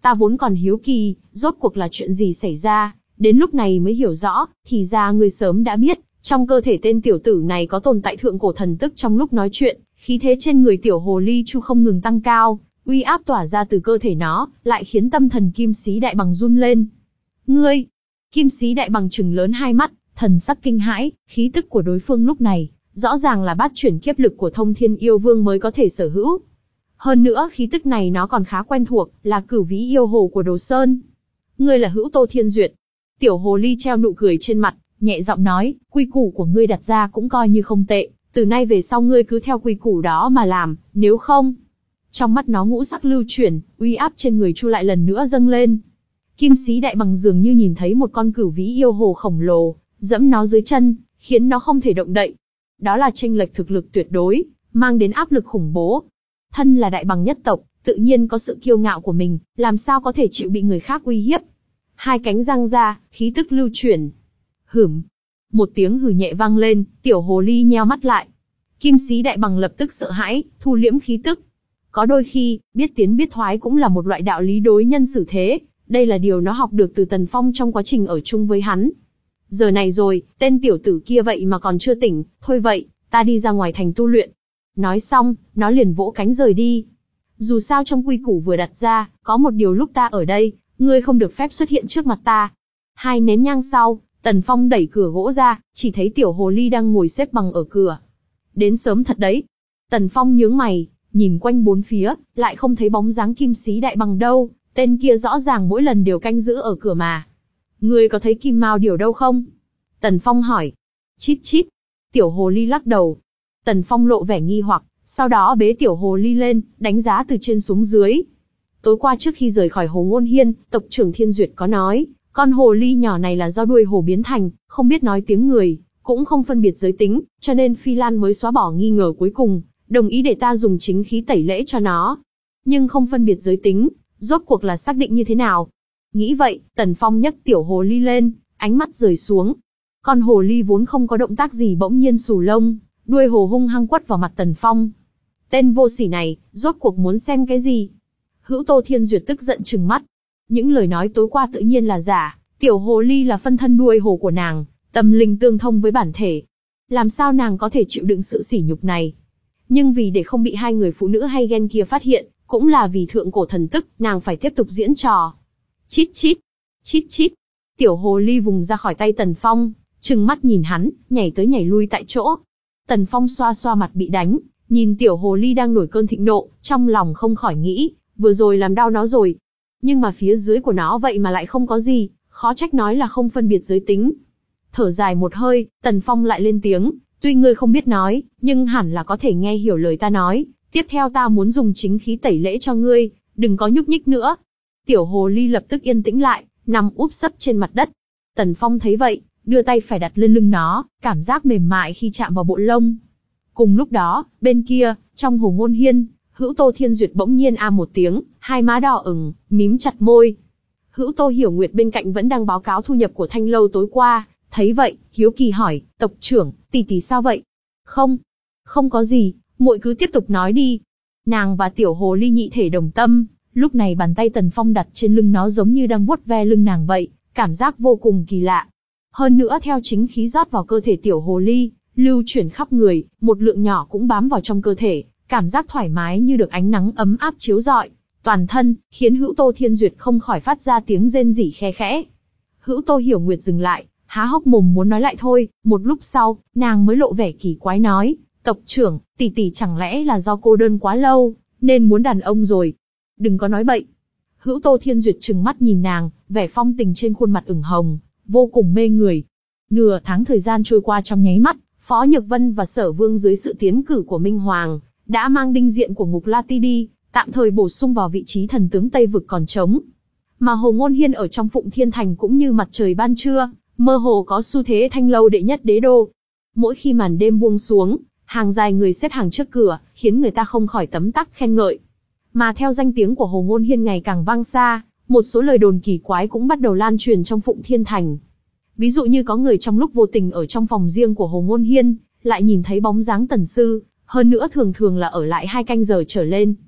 Ta vốn còn hiếu kỳ, rốt cuộc là chuyện gì xảy ra, đến lúc này mới hiểu rõ, thì ra ngươi sớm đã biết, trong cơ thể tên tiểu tử này có tồn tại thượng cổ thần tức. Trong lúc nói chuyện, khí thế trên người tiểu hồ ly chu không ngừng tăng cao, uy áp tỏa ra từ cơ thể nó, lại khiến tâm thần Kim Sĩ Đại Bằng run lên. Ngươi! Kim Sĩ Đại Bằng trừng lớn hai mắt, thần sắc kinh hãi, khí tức của đối phương lúc này, rõ ràng là bát chuyển kiếp lực của Thông Thiên Yêu Vương mới có thể sở hữu. Hơn nữa khí tức này nó còn khá quen thuộc, là Cửu Vĩ Yêu Hồ của Đồ Sơn. Ngươi là Hữu Tô Thiên Duyệt. Tiểu hồ ly treo nụ cười trên mặt, nhẹ giọng nói, quy củ của ngươi đặt ra cũng coi như không tệ, từ nay về sau ngươi cứ theo quy củ đó mà làm, nếu không. Trong mắt nó ngũ sắc lưu chuyển, uy áp trên người Chu lại lần nữa dâng lên. Kim Sĩ Đại Bằng dường như nhìn thấy một con Cửu Vĩ Yêu Hồ khổng lồ, dẫm nó dưới chân, khiến nó không thể động đậy. Đó là chênh lệch thực lực tuyệt đối, mang đến áp lực khủng bố. Thân là đại bằng nhất tộc, tự nhiên có sự kiêu ngạo của mình, làm sao có thể chịu bị người khác uy hiếp. Hai cánh giang ra, khí tức lưu chuyển. Hửm. Một tiếng hừ nhẹ vang lên, tiểu hồ ly nheo mắt lại. Kim Sĩ Đại Bằng lập tức sợ hãi, thu liễm khí tức. Có đôi khi, biết tiến biết thoái cũng là một loại đạo lý đối nhân xử thế, đây là điều nó học được từ Tần Phong trong quá trình ở chung với hắn. Giờ này rồi, tên tiểu tử kia vậy mà còn chưa tỉnh, thôi vậy, ta đi ra ngoài thành tu luyện. Nói xong, nó liền vỗ cánh rời đi. Dù sao trong quy củ vừa đặt ra, có một điều lúc ta ở đây, ngươi không được phép xuất hiện trước mặt ta. Hai nén nhang sau, Tần Phong đẩy cửa gỗ ra, chỉ thấy tiểu hồ ly đang ngồi xếp bằng ở cửa. Đến sớm thật đấy. Tần Phong nhướng mày, nhìn quanh bốn phía, lại không thấy bóng dáng Kim Sĩ Đại Bằng đâu, tên kia rõ ràng mỗi lần đều canh giữ ở cửa mà. Ngươi có thấy Kim Mao Điểu đâu không? Tần Phong hỏi. Chít chít. Tiểu hồ ly lắc đầu. Tần Phong lộ vẻ nghi hoặc, sau đó bế tiểu hồ ly lên, đánh giá từ trên xuống dưới. Tối qua trước khi rời khỏi Hồ Ngôn Hiên, tộc trưởng Thiên Duyệt có nói, con hồ ly nhỏ này là do đuôi hồ biến thành, không biết nói tiếng người, cũng không phân biệt giới tính, cho nên Phi Lan mới xóa bỏ nghi ngờ cuối cùng, đồng ý để ta dùng chính khí tẩy lễ cho nó. Nhưng không phân biệt giới tính, rốt cuộc là xác định như thế nào? Nghĩ vậy, Tần Phong nhấc tiểu hồ ly lên, ánh mắt rời xuống. Con hồ ly vốn không có động tác gì bỗng nhiên xù lông, đuôi hồ hung hăng quất vào mặt Tần Phong. Tên vô sỉ này, rốt cuộc muốn xem cái gì? Hữu Tô Thiên Duyệt tức giận trừng mắt. Những lời nói tối qua tự nhiên là giả, tiểu hồ ly là phân thân đuôi hồ của nàng, tâm linh tương thông với bản thể. Làm sao nàng có thể chịu đựng sự sỉ nhục này? Nhưng vì để không bị hai người phụ nữ hay ghen kia phát hiện, cũng là vì thượng cổ thần tức, nàng phải tiếp tục diễn trò. Chít chít, chít chít. Tiểu hồ ly vùng ra khỏi tay Tần Phong, trừng mắt nhìn hắn, nhảy tới nhảy lui tại chỗ. Tần Phong xoa xoa mặt bị đánh, nhìn tiểu hồ ly đang nổi cơn thịnh nộ, trong lòng không khỏi nghĩ, vừa rồi làm đau nó rồi. Nhưng mà phía dưới của nó vậy mà lại không có gì, khó trách nói là không phân biệt giới tính. Thở dài một hơi, Tần Phong lại lên tiếng, tuy ngươi không biết nói, nhưng hẳn là có thể nghe hiểu lời ta nói. Tiếp theo ta muốn dùng chính khí tẩy lễ cho ngươi, đừng có nhúc nhích nữa. Tiểu hồ ly lập tức yên tĩnh lại, nằm úp sấp trên mặt đất. Tần Phong thấy vậy, đưa tay phải đặt lên lưng nó, cảm giác mềm mại khi chạm vào bộ lông. Cùng lúc đó, bên kia, trong Hồ Ngôn Hiên, Hữu Tô Thiên Duyệt bỗng nhiên a một tiếng, hai má đỏ ửng, mím chặt môi. Hữu Tô Hiểu Nguyệt bên cạnh vẫn đang báo cáo thu nhập của Thanh Lâu tối qua, thấy vậy, hiếu kỳ hỏi, tộc trưởng, tỷ tỷ sao vậy? Không, không có gì, muội cứ tiếp tục nói đi. Nàng và tiểu hồ ly nhị thể đồng tâm, lúc này bàn tay Tần Phong đặt trên lưng nó giống như đang vuốt ve lưng nàng vậy, cảm giác vô cùng kỳ lạ. Hơn nữa theo chính khí rót vào cơ thể tiểu hồ ly, lưu chuyển khắp người, một lượng nhỏ cũng bám vào trong cơ thể, cảm giác thoải mái như được ánh nắng ấm áp chiếu rọi toàn thân, khiến Hữu Tô Thiên Duyệt không khỏi phát ra tiếng rên rỉ khe khẽ. Hữu Tô Hiểu Nguyệt dừng lại, há hốc mồm muốn nói lại thôi, một lúc sau, nàng mới lộ vẻ kỳ quái nói, tộc trưởng, tỷ tỷ chẳng lẽ là do cô đơn quá lâu, nên muốn đàn ông rồi? Đừng có nói bậy. Hữu Tô Thiên Duyệt trừng mắt nhìn nàng, vẻ phong tình trên khuôn mặt ửng hồng, vô cùng mê người. Nửa tháng thời gian trôi qua trong nháy mắt, Phó Nhược Vân và Sở Vương dưới sự tiến cử của Minh Hoàng, đã mang đinh diện của Ngục La Ti đi, tạm thời bổ sung vào vị trí thần tướng Tây Vực còn trống. Mà Hồ Ngôn Hiên ở trong Phụng Thiên Thành cũng như mặt trời ban trưa, mơ hồ có xu thế Thanh Lâu đệ nhất đế đô. Mỗi khi màn đêm buông xuống, hàng dài người xếp hàng trước cửa, khiến người ta không khỏi tấm tắc khen ngợi. Mà theo danh tiếng của Hồ Ngôn Hiên ngày càng vang xa, một số lời đồn kỳ quái cũng bắt đầu lan truyền trong Phụng Thiên Thành. Ví dụ như có người trong lúc vô tình ở trong phòng riêng của Hồ Ngôn Hiên, lại nhìn thấy bóng dáng Tần Sư, hơn nữa thường thường là ở lại hai canh giờ trở lên.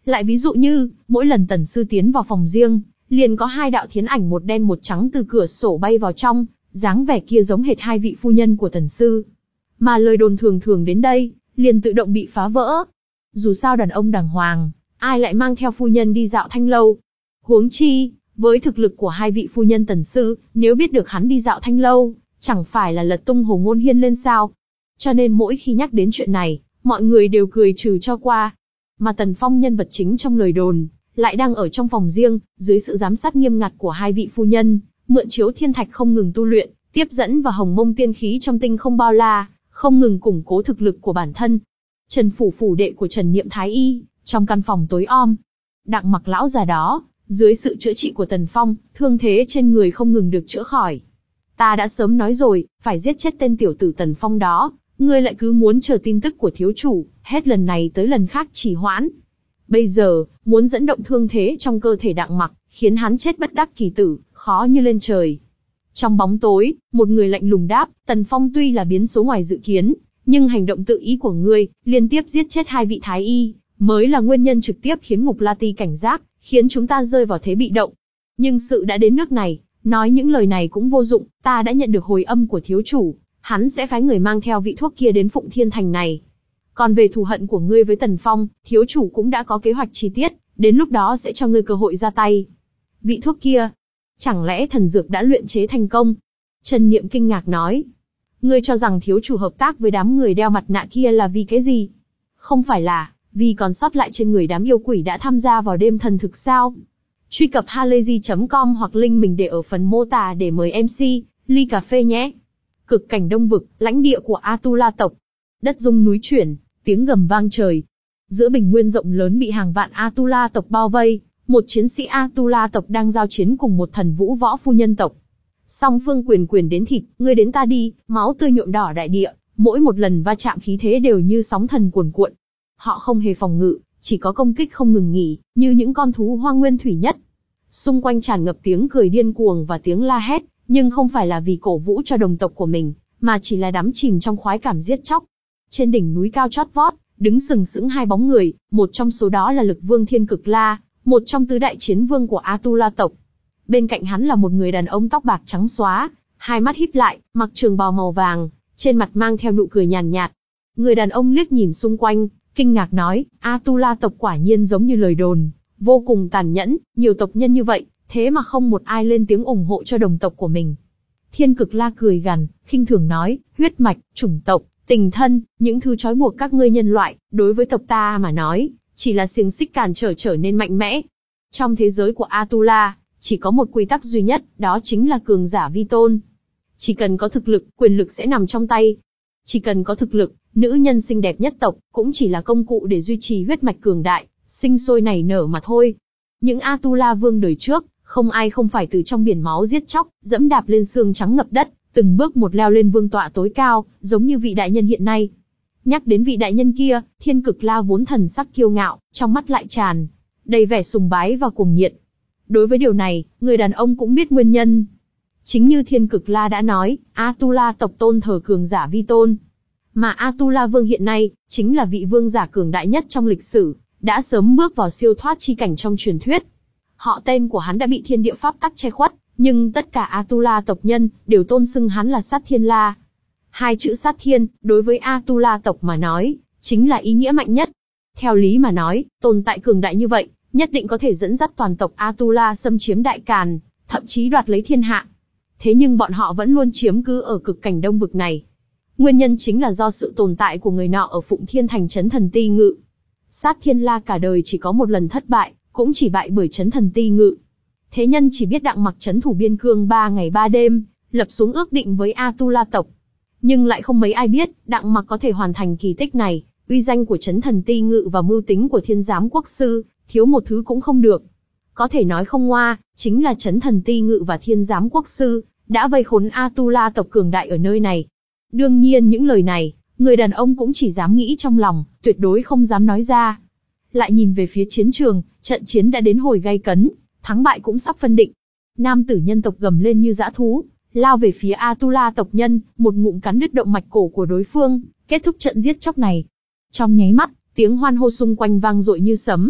Lại ví dụ như, mỗi lần tần sư tiến vào phòng riêng, liền có hai đạo thiến ảnh một đen một trắng từ cửa sổ bay vào trong, dáng vẻ kia giống hệt hai vị phu nhân của tần sư. Mà lời đồn thường thường đến đây, liền tự động bị phá vỡ. Dù sao đàn ông đàng hoàng, ai lại mang theo phu nhân đi dạo thanh lâu. Huống chi, với thực lực của hai vị phu nhân tần sư, nếu biết được hắn đi dạo thanh lâu, chẳng phải là lật tung Hồ Ngôn Hiên lên sao. Cho nên mỗi khi nhắc đến chuyện này, mọi người đều cười trừ cho qua. Mà Tần Phong nhân vật chính trong lời đồn, lại đang ở trong phòng riêng, dưới sự giám sát nghiêm ngặt của hai vị phu nhân, mượn chiếu thiên thạch không ngừng tu luyện, tiếp dẫn và hồng mông tiên khí trong tinh không bao la, không ngừng củng cố thực lực của bản thân. Trần phủ phủ đệ của Trần Niệm Thái Y, trong căn phòng tối om. Đặng Mặc lão già đó, dưới sự chữa trị của Tần Phong, thương thế trên người không ngừng được chữa khỏi. Ta đã sớm nói rồi, phải giết chết tên tiểu tử Tần Phong đó, ngươi lại cứ muốn chờ tin tức của thiếu chủ, hết lần này tới lần khác trì hoãn. Bây giờ, muốn dẫn động thương thế trong cơ thể Đặng Mặc, khiến hắn chết bất đắc kỳ tử, khó như lên trời. Trong bóng tối, một người lạnh lùng đáp, Tần Phong tuy là biến số ngoài dự kiến, nhưng hành động tự ý của ngươi, liên tiếp giết chết hai vị thái y, mới là nguyên nhân trực tiếp khiến Ngục La Ti cảnh giác, khiến chúng ta rơi vào thế bị động. Nhưng sự đã đến nước này, nói những lời này cũng vô dụng, ta đã nhận được hồi âm của thiếu chủ, hắn sẽ phái người mang theo vị thuốc kia đến Phụng Thiên Thành này. Còn về thù hận của ngươi với Tần Phong, thiếu chủ cũng đã có kế hoạch chi tiết, đến lúc đó sẽ cho ngươi cơ hội ra tay. Vị thuốc kia, chẳng lẽ thần dược đã luyện chế thành công? Trần Niệm kinh ngạc nói. Ngươi cho rằng thiếu chủ hợp tác với đám người đeo mặt nạ kia là vì cái gì? Không phải là vì còn sót lại trên người đám yêu quỷ đã tham gia vào đêm thần thực sao? Truy cập halayzi chấm com hoặc link mình để ở phần mô tả để mời em xê, ly cà phê nhé. Cực cảnh đông vực, lãnh địa của Atula tộc. Đất rung núi chuyển, tiếng gầm vang trời. Giữa bình nguyên rộng lớn bị hàng vạn Atula tộc bao vây, một chiến sĩ Atula tộc đang giao chiến cùng một thần vũ võ phu nhân tộc. Song phương quyền quyền đến thịt, ngươi đến ta đi, máu tươi nhuộm đỏ đại địa, mỗi một lần va chạm khí thế đều như sóng thần cuồn cuộn. Họ không hề phòng ngự, chỉ có công kích không ngừng nghỉ, như những con thú hoang nguyên thủy nhất. Xung quanh tràn ngập tiếng cười điên cuồng và tiếng la hét, nhưng không phải là vì cổ vũ cho đồng tộc của mình, mà chỉ là đắm chìm trong khoái cảm giết chóc. Trên đỉnh núi cao chót vót, đứng sừng sững hai bóng người, một trong số đó là Lực Vương Thiên Cực La, một trong tứ đại chiến vương của Atula tộc. Bên cạnh hắn là một người đàn ông tóc bạc trắng xóa, hai mắt híp lại, mặc trường bào màu vàng, trên mặt mang theo nụ cười nhàn nhạt. Người đàn ông liếc nhìn xung quanh, kinh ngạc nói, Atula tộc quả nhiên giống như lời đồn, vô cùng tàn nhẫn, nhiều tộc nhân như vậy, thế mà không một ai lên tiếng ủng hộ cho đồng tộc của mình. Thiên Cực La cười gằn, khinh thường nói, huyết mạch, chủng tộc, tình thân, những thứ trói buộc các ngươi nhân loại, đối với tộc ta mà nói, chỉ là xiềng xích cản trở trở nên mạnh mẽ. Trong thế giới của Atula, chỉ có một quy tắc duy nhất, đó chính là cường giả vi tôn. Chỉ cần có thực lực, quyền lực sẽ nằm trong tay. Chỉ cần có thực lực, nữ nhân xinh đẹp nhất tộc, cũng chỉ là công cụ để duy trì huyết mạch cường đại, sinh sôi nảy nở mà thôi. Những Atula vương đời trước, không ai không phải từ trong biển máu giết chóc, dẫm đạp lên xương trắng ngập đất, từng bước một leo lên vương tọa tối cao, giống như vị đại nhân hiện nay. Nhắc đến vị đại nhân kia, Thiên Cực La vốn thần sắc kiêu ngạo, trong mắt lại tràn đầy vẻ sùng bái và cuồng nhiệt. Đối với điều này, người đàn ông cũng biết nguyên nhân. Chính như Thiên Cực La đã nói, Atula tộc tôn thờ cường giả vi tôn. Mà Atula vương hiện nay, chính là vị vương giả cường đại nhất trong lịch sử, đã sớm bước vào siêu thoát chi cảnh trong truyền thuyết. Họ tên của hắn đã bị thiên địa pháp tắc che khuất, nhưng tất cả Atula tộc nhân đều tôn xưng hắn là Sát Thiên La. Hai chữ Sát Thiên, đối với Atula tộc mà nói, chính là ý nghĩa mạnh nhất. Theo lý mà nói, tồn tại cường đại như vậy, nhất định có thể dẫn dắt toàn tộc Atula xâm chiếm Đại Càn, thậm chí đoạt lấy thiên hạ. Thế nhưng bọn họ vẫn luôn chiếm cứ ở cực cảnh đông vực này. Nguyên nhân chính là do sự tồn tại của người nọ ở Phụng Thiên Thành Trấn Thần Ti Ngự. Sát Thiên La cả đời chỉ có một lần thất bại, cũng chỉ bại bởi Trấn Thần Ti Ngự. Thế nhân chỉ biết Đặng Mặc trấn thủ biên cương ba ngày ba đêm, lập xuống ước định với Atula tộc. Nhưng lại không mấy ai biết, Đặng Mặc có thể hoàn thành kỳ tích này, uy danh của Trấn Thần Ti Ngự và mưu tính của Thiên Giám Quốc Sư, thiếu một thứ cũng không được. Có thể nói không ngoa, chính là Trấn Thần Ti Ngự và Thiên Giám Quốc Sư, đã vây khốn Atula tộc cường đại ở nơi này. Đương nhiên những lời này, người đàn ông cũng chỉ dám nghĩ trong lòng, tuyệt đối không dám nói ra. Lại nhìn về phía chiến trường, trận chiến đã đến hồi gay cấn, thắng bại cũng sắp phân định. Nam tử nhân tộc gầm lên như dã thú, lao về phía Atula tộc nhân, một ngụm cắn đứt động mạch cổ của đối phương, kết thúc trận giết chóc này. Trong nháy mắt, tiếng hoan hô xung quanh vang dội như sấm.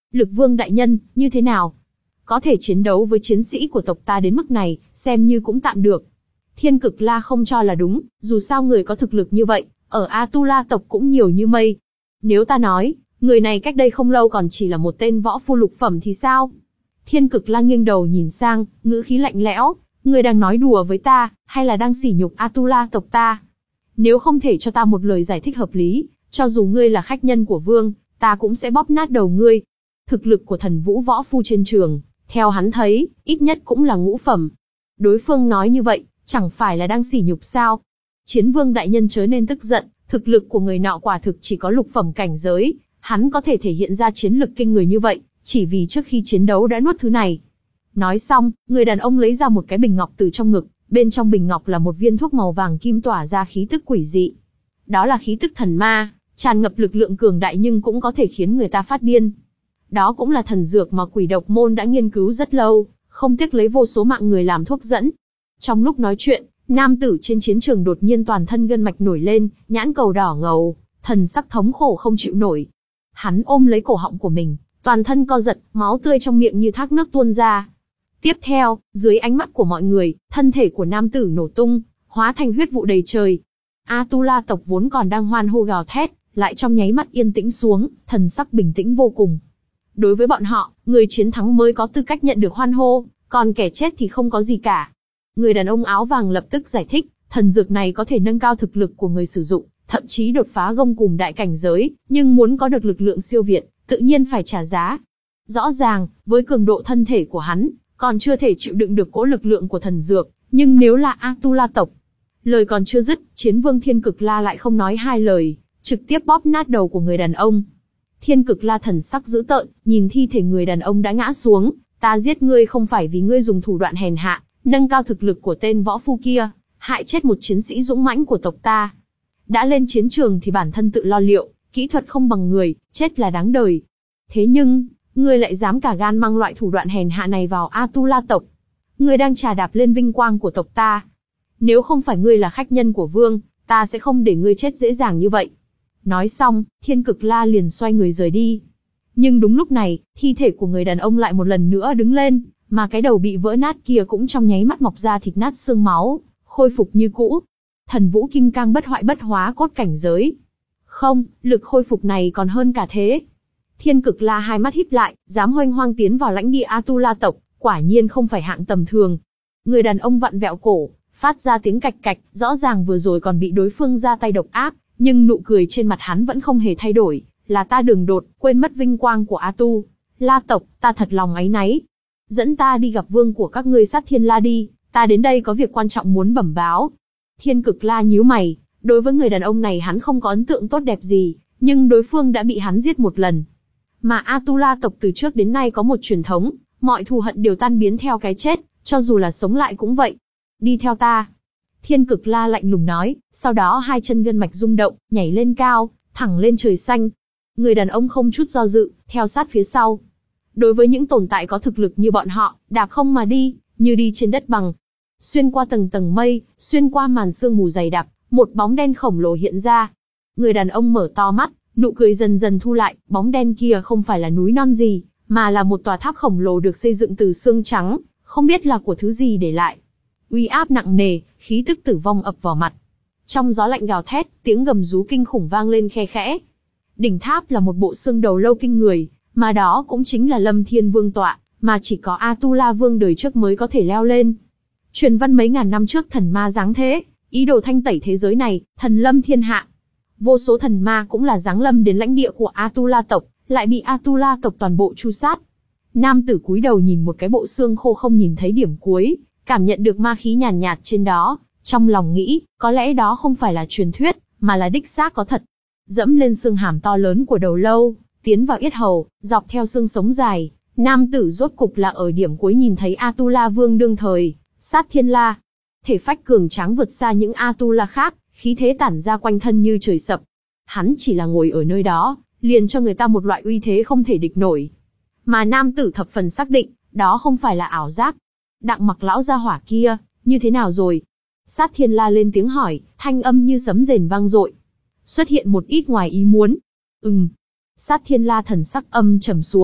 Lực Vương đại nhân, như thế nào? Có thể chiến đấu với chiến sĩ của tộc ta đến mức này, xem như cũng tạm được. Thiên Cực La không cho là đúng, dù sao người có thực lực như vậy, ở Atula tộc cũng nhiều như mây. Nếu ta nói, người này cách đây không lâu còn chỉ là một tên võ phu lục phẩm thì sao? Thiên Cực La nghiêng đầu nhìn sang, ngữ khí lạnh lẽo, người đang nói đùa với ta, hay là đang sỉ nhục Atula tộc ta? Nếu không thể cho ta một lời giải thích hợp lý, cho dù ngươi là khách nhân của vương, ta cũng sẽ bóp nát đầu ngươi. Thực lực của thần vũ võ phu trên trường, theo hắn thấy, ít nhất cũng là ngũ phẩm. Đối phương nói như vậy, chẳng phải là đang sỉ nhục sao? Chiến vương đại nhân chớ nên tức giận, thực lực của người nọ quả thực chỉ có lục phẩm cảnh giới, hắn có thể thể hiện ra chiến lực kinh người như vậy, chỉ vì trước khi chiến đấu đã nuốt thứ này. Nói xong, người đàn ông lấy ra một cái bình ngọc từ trong ngực, bên trong bình ngọc là một viên thuốc màu vàng kim tỏa ra khí tức quỷ dị. Đó là khí tức thần ma, tràn ngập lực lượng cường đại nhưng cũng có thể khiến người ta phát điên. Đó cũng là thần dược mà Quỷ Độc môn đã nghiên cứu rất lâu, không tiếc lấy vô số mạng người làm thuốc dẫn. Trong lúc nói chuyện, nam tử trên chiến trường đột nhiên toàn thân gân mạch nổi lên, nhãn cầu đỏ ngầu, thần sắc thống khổ không chịu nổi. Hắn ôm lấy cổ họng của mình, toàn thân co giật, máu tươi trong miệng như thác nước tuôn ra. Tiếp theo, dưới ánh mắt của mọi người, thân thể của nam tử nổ tung, hóa thành huyết vụ đầy trời. Atula tộc vốn còn đang hoan hô gào thét, lại trong nháy mắt yên tĩnh xuống, thần sắc bình tĩnh vô cùng. Đối với bọn họ, người chiến thắng mới có tư cách nhận được hoan hô, còn kẻ chết thì không có gì cả. Người đàn ông áo vàng lập tức giải thích, thần dược này có thể nâng cao thực lực của người sử dụng, thậm chí đột phá gông cùm đại cảnh giới, nhưng muốn có được lực lượng siêu việt, tự nhiên phải trả giá. Rõ ràng, với cường độ thân thể của hắn, còn chưa thể chịu đựng được cỗ lực lượng của thần dược, nhưng nếu là Atula tộc. Lời còn chưa dứt, chiến vương Thiên Cực La lại không nói hai lời, trực tiếp bóp nát đầu của người đàn ông. Thiên Cực La thần sắc dữ tợn, nhìn thi thể người đàn ông đã ngã xuống, ta giết ngươi không phải vì ngươi dùng thủ đoạn hèn hạ, nâng cao thực lực của tên võ phu kia, hại chết một chiến sĩ dũng mãnh của tộc ta. Đã lên chiến trường thì bản thân tự lo liệu, kỹ thuật không bằng người, chết là đáng đời. Thế nhưng, ngươi lại dám cả gan mang loại thủ đoạn hèn hạ này vào Atula tộc. Ngươi đang trà đạp lên vinh quang của tộc ta. Nếu không phải ngươi là khách nhân của vương, ta sẽ không để ngươi chết dễ dàng như vậy. Nói xong, Thiên Cực La liền xoay người rời đi. Nhưng đúng lúc này, thi thể của người đàn ông lại một lần nữa đứng lên, mà cái đầu bị vỡ nát kia cũng trong nháy mắt mọc ra thịt nát xương máu, khôi phục như cũ. Thần vũ kim cang bất hoại bất hóa cốt cảnh giới. Không, lực khôi phục này còn hơn cả thế. Thiên Cực La hai mắt híp lại, dám hoành hoang tiến vào lãnh địa Atula tộc, quả nhiên không phải hạng tầm thường. Người đàn ông vặn vẹo cổ, phát ra tiếng cạch cạch, rõ ràng vừa rồi còn bị đối phương ra tay độc ác, nhưng nụ cười trên mặt hắn vẫn không hề thay đổi, là ta đường đột, quên mất vinh quang của Atu. La tộc, ta thật lòng áy náy. Dẫn ta đi gặp vương của các ngươi Sát Thiên La đi, ta đến đây có việc quan trọng muốn bẩm báo. Thiên Cực La nhíu mày, đối với người đàn ông này hắn không có ấn tượng tốt đẹp gì, nhưng đối phương đã bị hắn giết một lần. Mà Atula tộc từ trước đến nay có một truyền thống, mọi thù hận đều tan biến theo cái chết, cho dù là sống lại cũng vậy. Đi theo ta. Thiên Cực La lạnh lùng nói, sau đó hai chân gân mạch rung động, nhảy lên cao, thẳng lên trời xanh. Người đàn ông không chút do dự, theo sát phía sau. Đối với những tồn tại có thực lực như bọn họ, đạp không mà đi, như đi trên đất bằng. Xuyên qua tầng tầng mây, xuyên qua màn sương mù dày đặc, một bóng đen khổng lồ hiện ra. Người đàn ông mở to mắt, nụ cười dần dần thu lại, bóng đen kia không phải là núi non gì, mà là một tòa tháp khổng lồ được xây dựng từ xương trắng, không biết là của thứ gì để lại. Uy áp nặng nề, khí tức tử vong ập vào mặt. Trong gió lạnh gào thét, tiếng gầm rú kinh khủng vang lên khe khẽ. Đỉnh tháp là một bộ xương đầu lâu kinh người, mà đó cũng chính là Lâm Thiên Vương tọa, mà chỉ có Atula Vương đời trước mới có thể leo lên. Truyền văn mấy ngàn năm trước thần ma giáng thế, ý đồ thanh tẩy thế giới này, thần lâm thiên hạ. Vô số thần ma cũng là giáng lâm đến lãnh địa của Atula tộc, lại bị Atula tộc toàn bộ tru sát. Nam tử cúi đầu nhìn một cái bộ xương khô không nhìn thấy điểm cuối, cảm nhận được ma khí nhàn nhạt, nhạt trên đó, trong lòng nghĩ, có lẽ đó không phải là truyền thuyết, mà là đích xác có thật. Dẫm lên xương hàm to lớn của đầu lâu, tiến vào yết hầu, dọc theo xương sống dài, nam tử rốt cục là ở điểm cuối nhìn thấy Atula Vương đương thời, Sát Thiên La. Thể phách cường tráng vượt xa những Atula khác, khí thế tản ra quanh thân như trời sập. Hắn chỉ là ngồi ở nơi đó, liền cho người ta một loại uy thế không thể địch nổi. Mà nam tử thập phần xác định, đó không phải là ảo giác. Đặng Mặc lão gia hỏa kia, như thế nào rồi? Sát Thiên La lên tiếng hỏi, thanh âm như sấm rền vang dội. Xuất hiện một ít ngoài ý muốn. Ừm. Sát Thiên La thần sắc âm trầm xuống,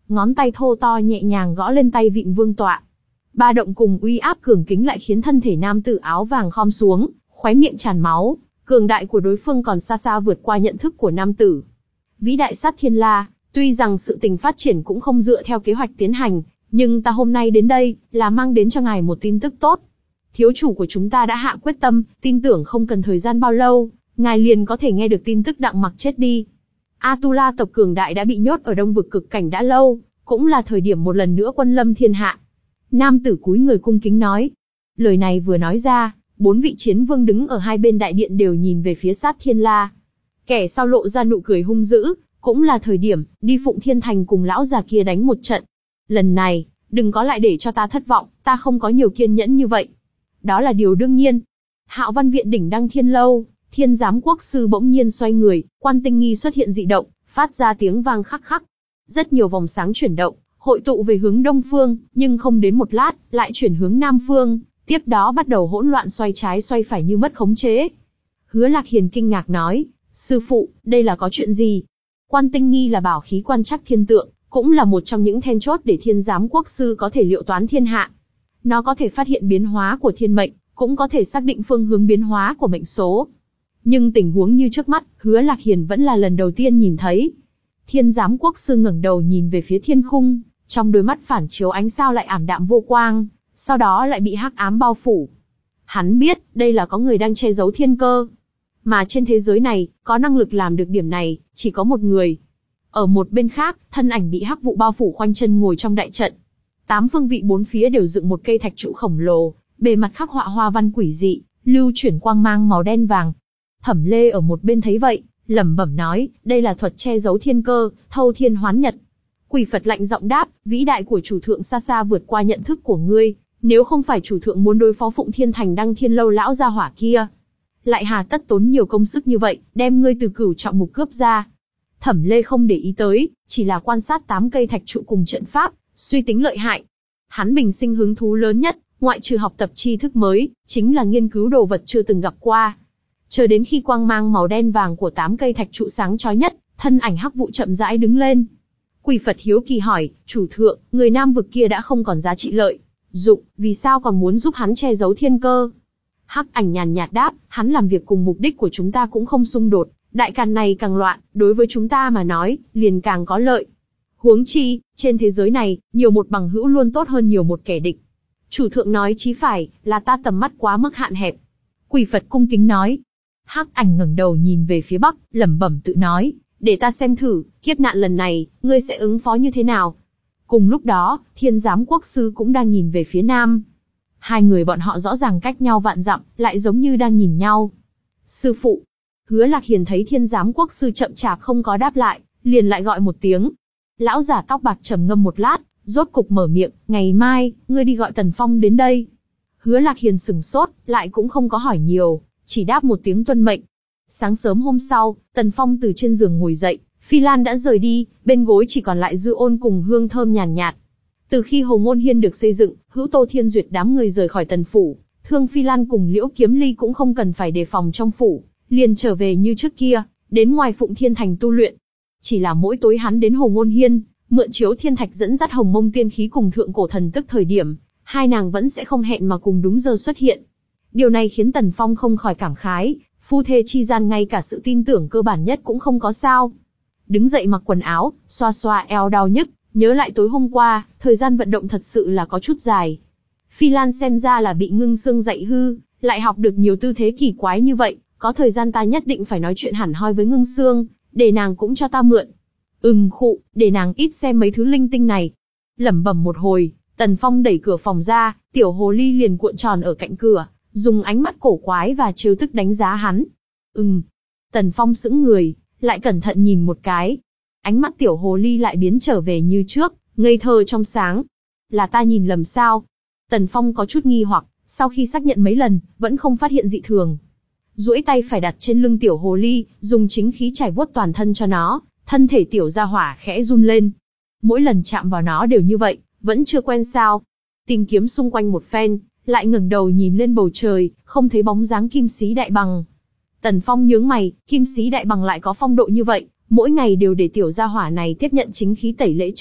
ngón tay thô to nhẹ nhàng gõ lên tay vịn vương tọa. Ba động cùng uy áp cường kính lại khiến thân thể nam tử áo vàng khom xuống, khóe miệng tràn máu, cường đại của đối phương còn xa xa vượt qua nhận thức của nam tử. Vĩ đại sát thiên la, tuy rằng sự tình phát triển cũng không dựa theo kế hoạch tiến hành, nhưng ta hôm nay đến đây, là mang đến cho ngài một tin tức tốt. Thiếu chủ của chúng ta đã hạ quyết tâm, tin tưởng không cần thời gian bao lâu, ngài liền có thể nghe được tin tức Đặng Mặc chết đi. Atula tộc cường đại đã bị nhốt ở Đông vực cực cảnh đã lâu, cũng là thời điểm một lần nữa quân lâm thiên hạ. Nam tử cúi người cung kính nói. Lời này vừa nói ra, bốn vị chiến vương đứng ở hai bên đại điện đều nhìn về phía sát thiên la. Kẻ sau lộ ra nụ cười hung dữ, cũng là thời điểm, đi Phụng Thiên Thành cùng lão già kia đánh một trận. Lần này, đừng có lại để cho ta thất vọng, ta không có nhiều kiên nhẫn như vậy. Đó là điều đương nhiên. Hạo Văn Viện đỉnh Đăng Thiên Lâu, Thiên Giám Quốc sư bỗng nhiên xoay người, Quan Tinh Nghi xuất hiện dị động, phát ra tiếng vang khắc khắc. Rất nhiều vòng sáng chuyển động, hội tụ về hướng đông phương, nhưng không đến một lát, lại chuyển hướng nam phương, tiếp đó bắt đầu hỗn loạn xoay trái xoay phải như mất khống chế. Hứa Lạc Hiền kinh ngạc nói, sư phụ, đây là có chuyện gì? Quan Tinh Nghi là bảo khí quan trắc thiên tượng, cũng là một trong những then chốt để Thiên Giám Quốc sư có thể liệu toán thiên hạ. Nó có thể phát hiện biến hóa của thiên mệnh, cũng có thể xác định phương hướng biến hóa của mệnh số. Nhưng tình huống như trước mắt, Hứa Lạc Hiền vẫn là lần đầu tiên nhìn thấy. Thiên Giám Quốc sư ngẩng đầu nhìn về phía thiên khung, trong đôi mắt phản chiếu ánh sao lại ảm đạm vô quang, sau đó lại bị hắc ám bao phủ. Hắn biết, đây là có người đang che giấu thiên cơ. Mà trên thế giới này, có năng lực làm được điểm này, chỉ có một người. Ở một bên khác, thân ảnh bị hắc vụ bao phủ khoanh chân ngồi trong đại trận. Tám phương vị bốn phía đều dựng một cây thạch trụ khổng lồ, bề mặt khắc họa hoa văn quỷ dị, lưu chuyển quang mang màu đen vàng. Thẩm Lê ở một bên thấy vậy, lẩm bẩm nói, đây là thuật che giấu thiên cơ, thâu thiên hoán nhật. Quỷ Phật lạnh giọng đáp, vĩ đại của chủ thượng xa xa vượt qua nhận thức của ngươi, nếu không phải chủ thượng muốn đối phó Phụng Thiên Thành Đăng Thiên Lâu lão gia hỏa kia, lại hà tất tốn nhiều công sức như vậy, đem ngươi từ cửu trọng ngục cướp ra. Thẩm Lê không để ý tới, chỉ là quan sát tám cây thạch trụ cùng trận pháp, suy tính lợi hại. Hắn bình sinh hứng thú lớn nhất, ngoại trừ học tập tri thức mới, chính là nghiên cứu đồ vật chưa từng gặp qua. Chờ đến khi quang mang màu đen vàng của tám cây thạch trụ sáng chói nhất, thân ảnh hắc vụ chậm rãi đứng lên. Quỷ Phật hiếu kỳ hỏi, chủ thượng, người nam vực kia đã không còn giá trị lợi dụng, vì sao còn muốn giúp hắn che giấu thiên cơ? Hắc ảnh nhàn nhạt đáp, hắn làm việc cùng mục đích của chúng ta cũng không xung đột, đại càn này càng loạn, đối với chúng ta mà nói, liền càng có lợi. Huống chi, trên thế giới này, nhiều một bằng hữu luôn tốt hơn nhiều một kẻ địch. Chủ thượng nói chí phải, là ta tầm mắt quá mức hạn hẹp. Quỷ Phật cung kính nói. Hắc ảnh ngẩng đầu nhìn về phía bắc, lẩm bẩm tự nói, để ta xem thử, kiếp nạn lần này, ngươi sẽ ứng phó như thế nào. Cùng lúc đó, Thiên Giám Quốc sư cũng đang nhìn về phía nam. Hai người bọn họ rõ ràng cách nhau vạn dặm, lại giống như đang nhìn nhau. Sư phụ. Hứa Lạc Hiền thấy Thiên Giám Quốc sư chậm chạp không có đáp lại, liền lại gọi một tiếng. Lão giả tóc bạc trầm ngâm một lát, rốt cục mở miệng, ngày mai, ngươi đi gọi Tần Phong đến đây. Hứa Lạc Hiền sửng sốt, lại cũng không có hỏi nhiều, chỉ đáp một tiếng tuân mệnh. Sáng sớm hôm sau, Tần Phong từ trên giường ngồi dậy, Phi Lan đã rời đi, bên gối chỉ còn lại Dư Ôn cùng hương thơm nhàn nhạt, nhạt. Từ khi Hồ Ngôn Hiên được xây dựng, Hữu Tô Thiên Duyệt đám người rời khỏi Tần phủ, Thương Phi Lan cùng Liễu Kiếm Ly cũng không cần phải đề phòng trong phủ, liền trở về như trước kia, đến ngoài Phụng Thiên Thành tu luyện. Chỉ là mỗi tối hắn đến Hồ Ngôn Hiên, mượn chiếu thiên thạch dẫn dắt Hồng Mông tiên khí cùng thượng cổ thần tức thời điểm, hai nàng vẫn sẽ không hẹn mà cùng đúng giờ xuất hiện. Điều này khiến Tần Phong không khỏi cảm khái, phu thê chi gian ngay cả sự tin tưởng cơ bản nhất cũng không có sao. Đứng dậy mặc quần áo, xoa xoa eo đau nhức, nhớ lại tối hôm qua, thời gian vận động thật sự là có chút dài. Phi Lan xem ra là bị ngưng xương dạy hư, lại học được nhiều tư thế kỳ quái như vậy, có thời gian ta nhất định phải nói chuyện hẳn hoi với ngưng xương, để nàng cũng cho ta mượn. Ừm khụ, để nàng ít xem mấy thứ linh tinh này. Lẩm bẩm một hồi, Tần Phong đẩy cửa phòng ra, tiểu hồ ly liền cuộn tròn ở cạnh cửa, dùng ánh mắt cổ quái và trêu tức đánh giá hắn. Ừm. Tần Phong sững người, lại cẩn thận nhìn một cái. Ánh mắt tiểu hồ ly lại biến trở về như trước, ngây thơ trong sáng. Là ta nhìn lầm sao? Tần Phong có chút nghi hoặc, sau khi xác nhận mấy lần, vẫn không phát hiện dị thường. Duỗi tay phải đặt trên lưng tiểu hồ ly, dùng chính khí trải vuốt toàn thân cho nó, thân thể tiểu gia hỏa khẽ run lên. Mỗi lần chạm vào nó đều như vậy, vẫn chưa quen sao? Tìm kiếm xung quanh một phen, lại ngẩng đầu nhìn lên bầu trời, không thấy bóng dáng Kim Sĩ Đại Bằng. Tần Phong nhướng mày, Kim Sĩ Đại Bằng lại có phong độ như vậy, mỗi ngày đều để tiểu gia hỏa này tiếp nhận chính khí tẩy lễ trước,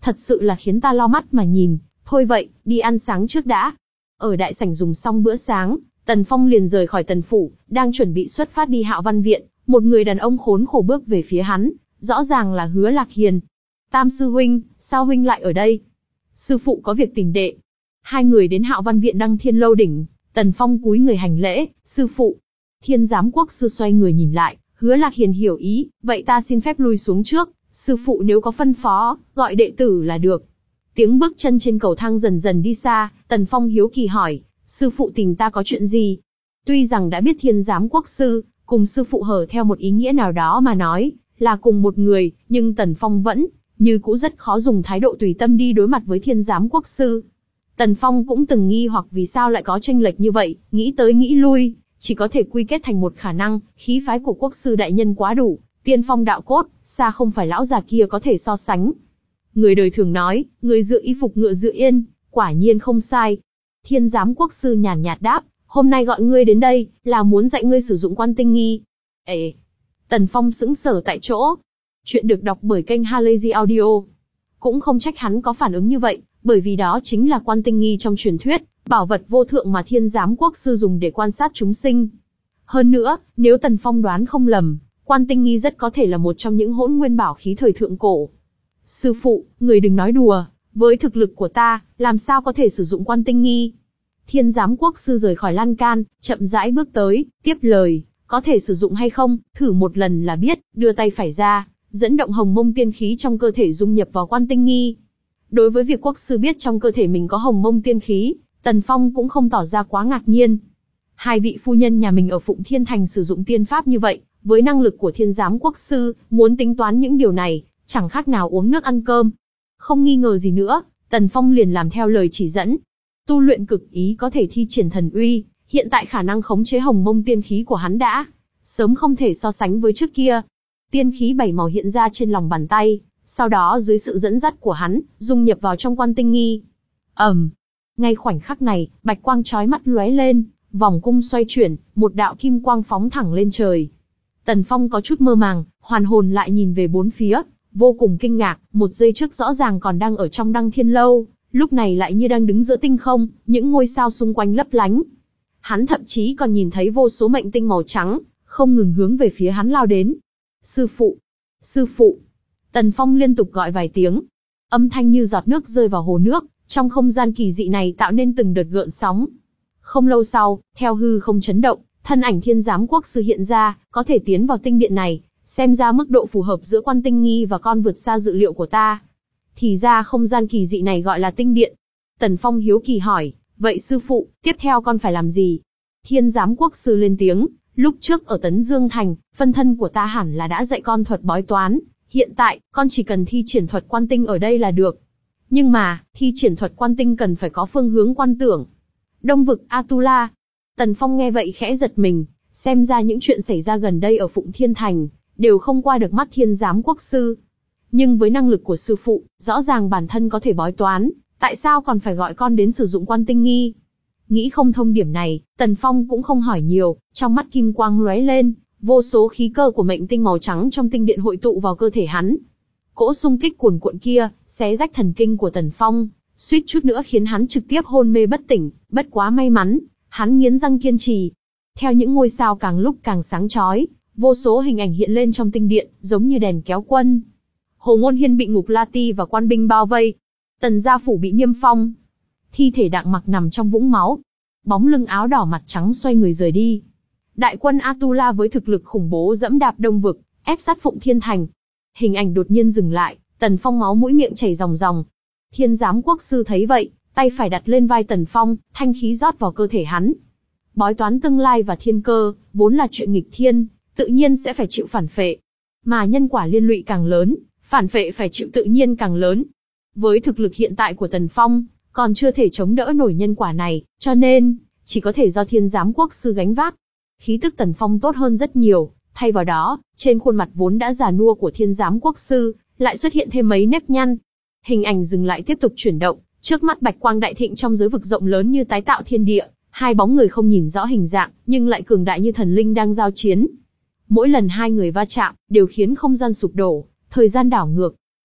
thật sự là khiến ta lo mắt mà nhìn, thôi vậy, đi ăn sáng trước đã. Ở đại sảnh dùng xong bữa sáng, Tần Phong liền rời khỏi Tần phủ, đang chuẩn bị xuất phát đi Hạo Văn viện, một người đàn ông khốn khổ bước về phía hắn, rõ ràng là Hứa Lạc Hiền. Tam sư huynh, sao huynh lại ở đây? Sư phụ có việc tìm đệ. Hai người đến Hạo Văn viện Đăng Thiên lâu đỉnh, Tần Phong cúi người hành lễ, sư phụ. Thiên giám quốc sư xoay người nhìn lại, Hứa Lạc Hiền hiểu ý, vậy ta xin phép lui xuống trước, sư phụ nếu có phân phó, gọi đệ tử là được. Tiếng bước chân trên cầu thang dần dần đi xa, Tần Phong hiếu kỳ hỏi, sư phụ tìm ta có chuyện gì? Tuy rằng đã biết thiên giám quốc sư, cùng sư phụ hở theo một ý nghĩa nào đó mà nói, là cùng một người, nhưng Tần Phong vẫn, như cũ rất khó dùng thái độ tùy tâm đi đối mặt với thiên giám quốc sư. Tần Phong cũng từng nghi hoặc vì sao lại có chênh lệch như vậy, nghĩ tới nghĩ lui, chỉ có thể quy kết thành một khả năng, khí phái của quốc sư đại nhân quá đủ, tiên phong đạo cốt, xa không phải lão già kia có thể so sánh. Người đời thường nói, người dựa y phục ngựa dựa yên, quả nhiên không sai. Thiên giám quốc sư nhàn nhạt đáp, hôm nay gọi ngươi đến đây, là muốn dạy ngươi sử dụng quan tinh nghi. Ê! Tần Phong sững sờ tại chỗ. Chuyện được đọc bởi kênh Halazy Audio. Cũng không trách hắn có phản ứng như vậy, bởi vì đó chính là quan tinh nghi trong truyền thuyết, bảo vật vô thượng mà thiên giám quốc sư dùng để quan sát chúng sinh. Hơn nữa, nếu Tần Phong đoán không lầm, quan tinh nghi rất có thể là một trong những hỗn nguyên bảo khí thời thượng cổ. Sư phụ, người đừng nói đùa, với thực lực của ta, làm sao có thể sử dụng quan tinh nghi? Thiên giám quốc sư rời khỏi lan can, chậm rãi bước tới, tiếp lời, có thể sử dụng hay không, thử một lần là biết, đưa tay phải ra, dẫn động hồng mông tiên khí trong cơ thể dung nhập vào quan tinh nghi. Đối với việc quốc sư biết trong cơ thể mình có hồng mông tiên khí, Tần Phong cũng không tỏ ra quá ngạc nhiên. Hai vị phu nhân nhà mình ở Phụng Thiên Thành sử dụng tiên pháp như vậy, với năng lực của thiên giám quốc sư, muốn tính toán những điều này, chẳng khác nào uống nước ăn cơm. Không nghi ngờ gì nữa, Tần Phong liền làm theo lời chỉ dẫn. Tu luyện cực ý có thể thi triển thần uy, hiện tại khả năng khống chế hồng mông tiên khí của hắn đã sớm không thể so sánh với trước kia. Tiên khí bảy màu hiện ra trên lòng bàn tay, sau đó dưới sự dẫn dắt của hắn, dung nhập vào trong quan tinh nghi. ầm, um, ngay khoảnh khắc này, bạch quang chói mắt lóe lên, vòng cung xoay chuyển, một đạo kim quang phóng thẳng lên trời. Tần Phong có chút mơ màng, hoàn hồn lại nhìn về bốn phía, vô cùng kinh ngạc, một giây trước rõ ràng còn đang ở trong Đăng Thiên lâu, lúc này lại như đang đứng giữa tinh không, những ngôi sao xung quanh lấp lánh. Hắn thậm chí còn nhìn thấy vô số mệnh tinh màu trắng, không ngừng hướng về phía hắn lao đến. Sư phụ! Sư phụ! Tần Phong liên tục gọi vài tiếng. Âm thanh như giọt nước rơi vào hồ nước, trong không gian kỳ dị này tạo nên từng đợt gợn sóng. Không lâu sau, theo hư không chấn động, thân ảnh thiên giám quốc sư hiện ra, có thể tiến vào tinh điện này, xem ra mức độ phù hợp giữa quan tinh nghi và con vượt xa dự liệu của ta. Thì ra không gian kỳ dị này gọi là tinh điện. Tần Phong hiếu kỳ hỏi, vậy sư phụ, tiếp theo con phải làm gì? Thiên giám quốc sư lên tiếng, lúc trước ở Tấn Dương Thành, phân thân của ta hẳn là đã dạy con thuật bói toán, hiện tại, con chỉ cần thi triển thuật quan tinh ở đây là được. Nhưng mà, thi triển thuật quan tinh cần phải có phương hướng quan tưởng. Đông vực Atula. Tần Phong nghe vậy khẽ giật mình, xem ra những chuyện xảy ra gần đây ở Phụng Thiên Thành, đều không qua được mắt thiên giám quốc sư. Nhưng với năng lực của sư phụ, rõ ràng bản thân có thể bói toán, tại sao còn phải gọi con đến sử dụng quan tinh nghi? Nghĩ không thông điểm này, Tần Phong cũng không hỏi nhiều, trong mắt kim quang lóe lên, vô số khí cơ của mệnh tinh màu trắng trong tinh điện hội tụ vào cơ thể hắn. Cỗ xung kích cuồn cuộn kia, xé rách thần kinh của Tần Phong, suýt chút nữa khiến hắn trực tiếp hôn mê bất tỉnh, bất quá may mắn, hắn nghiến răng kiên trì. Theo những ngôi sao càng lúc càng sáng chói, vô số hình ảnh hiện lên trong tinh điện, giống như đèn kéo quân. Hồ Ngôn Hiên bị Ngục La Ti và quan binh bao vây. Tần gia phủ bị niêm phong. Thi thể Đặng Mặc nằm trong vũng máu. Bóng lưng áo đỏ mặt trắng xoay người rời đi. Đại quân Atula với thực lực khủng bố dẫm đạp Đông vực, ép sát Phụng Thiên Thành. Hình ảnh đột nhiên dừng lại, Tần Phong máu mũi miệng chảy ròng ròng. Thiên giám quốc sư thấy vậy, tay phải đặt lên vai Tần Phong, thanh khí rót vào cơ thể hắn. Bói toán tương lai và thiên cơ, vốn là chuyện nghịch thiên, tự nhiên sẽ phải chịu phản phệ. Mà nhân quả liên lụy càng lớn, phản phệ phải chịu tự nhiên càng lớn. Với thực lực hiện tại của Tần Phong, còn chưa thể chống đỡ nổi nhân quả này, cho nên, chỉ có thể do thiên giám quốc sư gánh vác. Khí tức Tần Phong tốt hơn rất nhiều, thay vào đó, trên khuôn mặt vốn đã già nua của thiên giám quốc sư, lại xuất hiện thêm mấy nếp nhăn. Hình ảnh dừng lại tiếp tục chuyển động, trước mắt bạch quang đại thịnh trong giới vực rộng lớn như tái tạo thiên địa, hai bóng người không nhìn rõ hình dạng, nhưng lại cường đại như thần linh đang giao chiến. Mỗi lần hai người va chạm, đều khiến không gian sụp đổ, thời gian đảo ngược.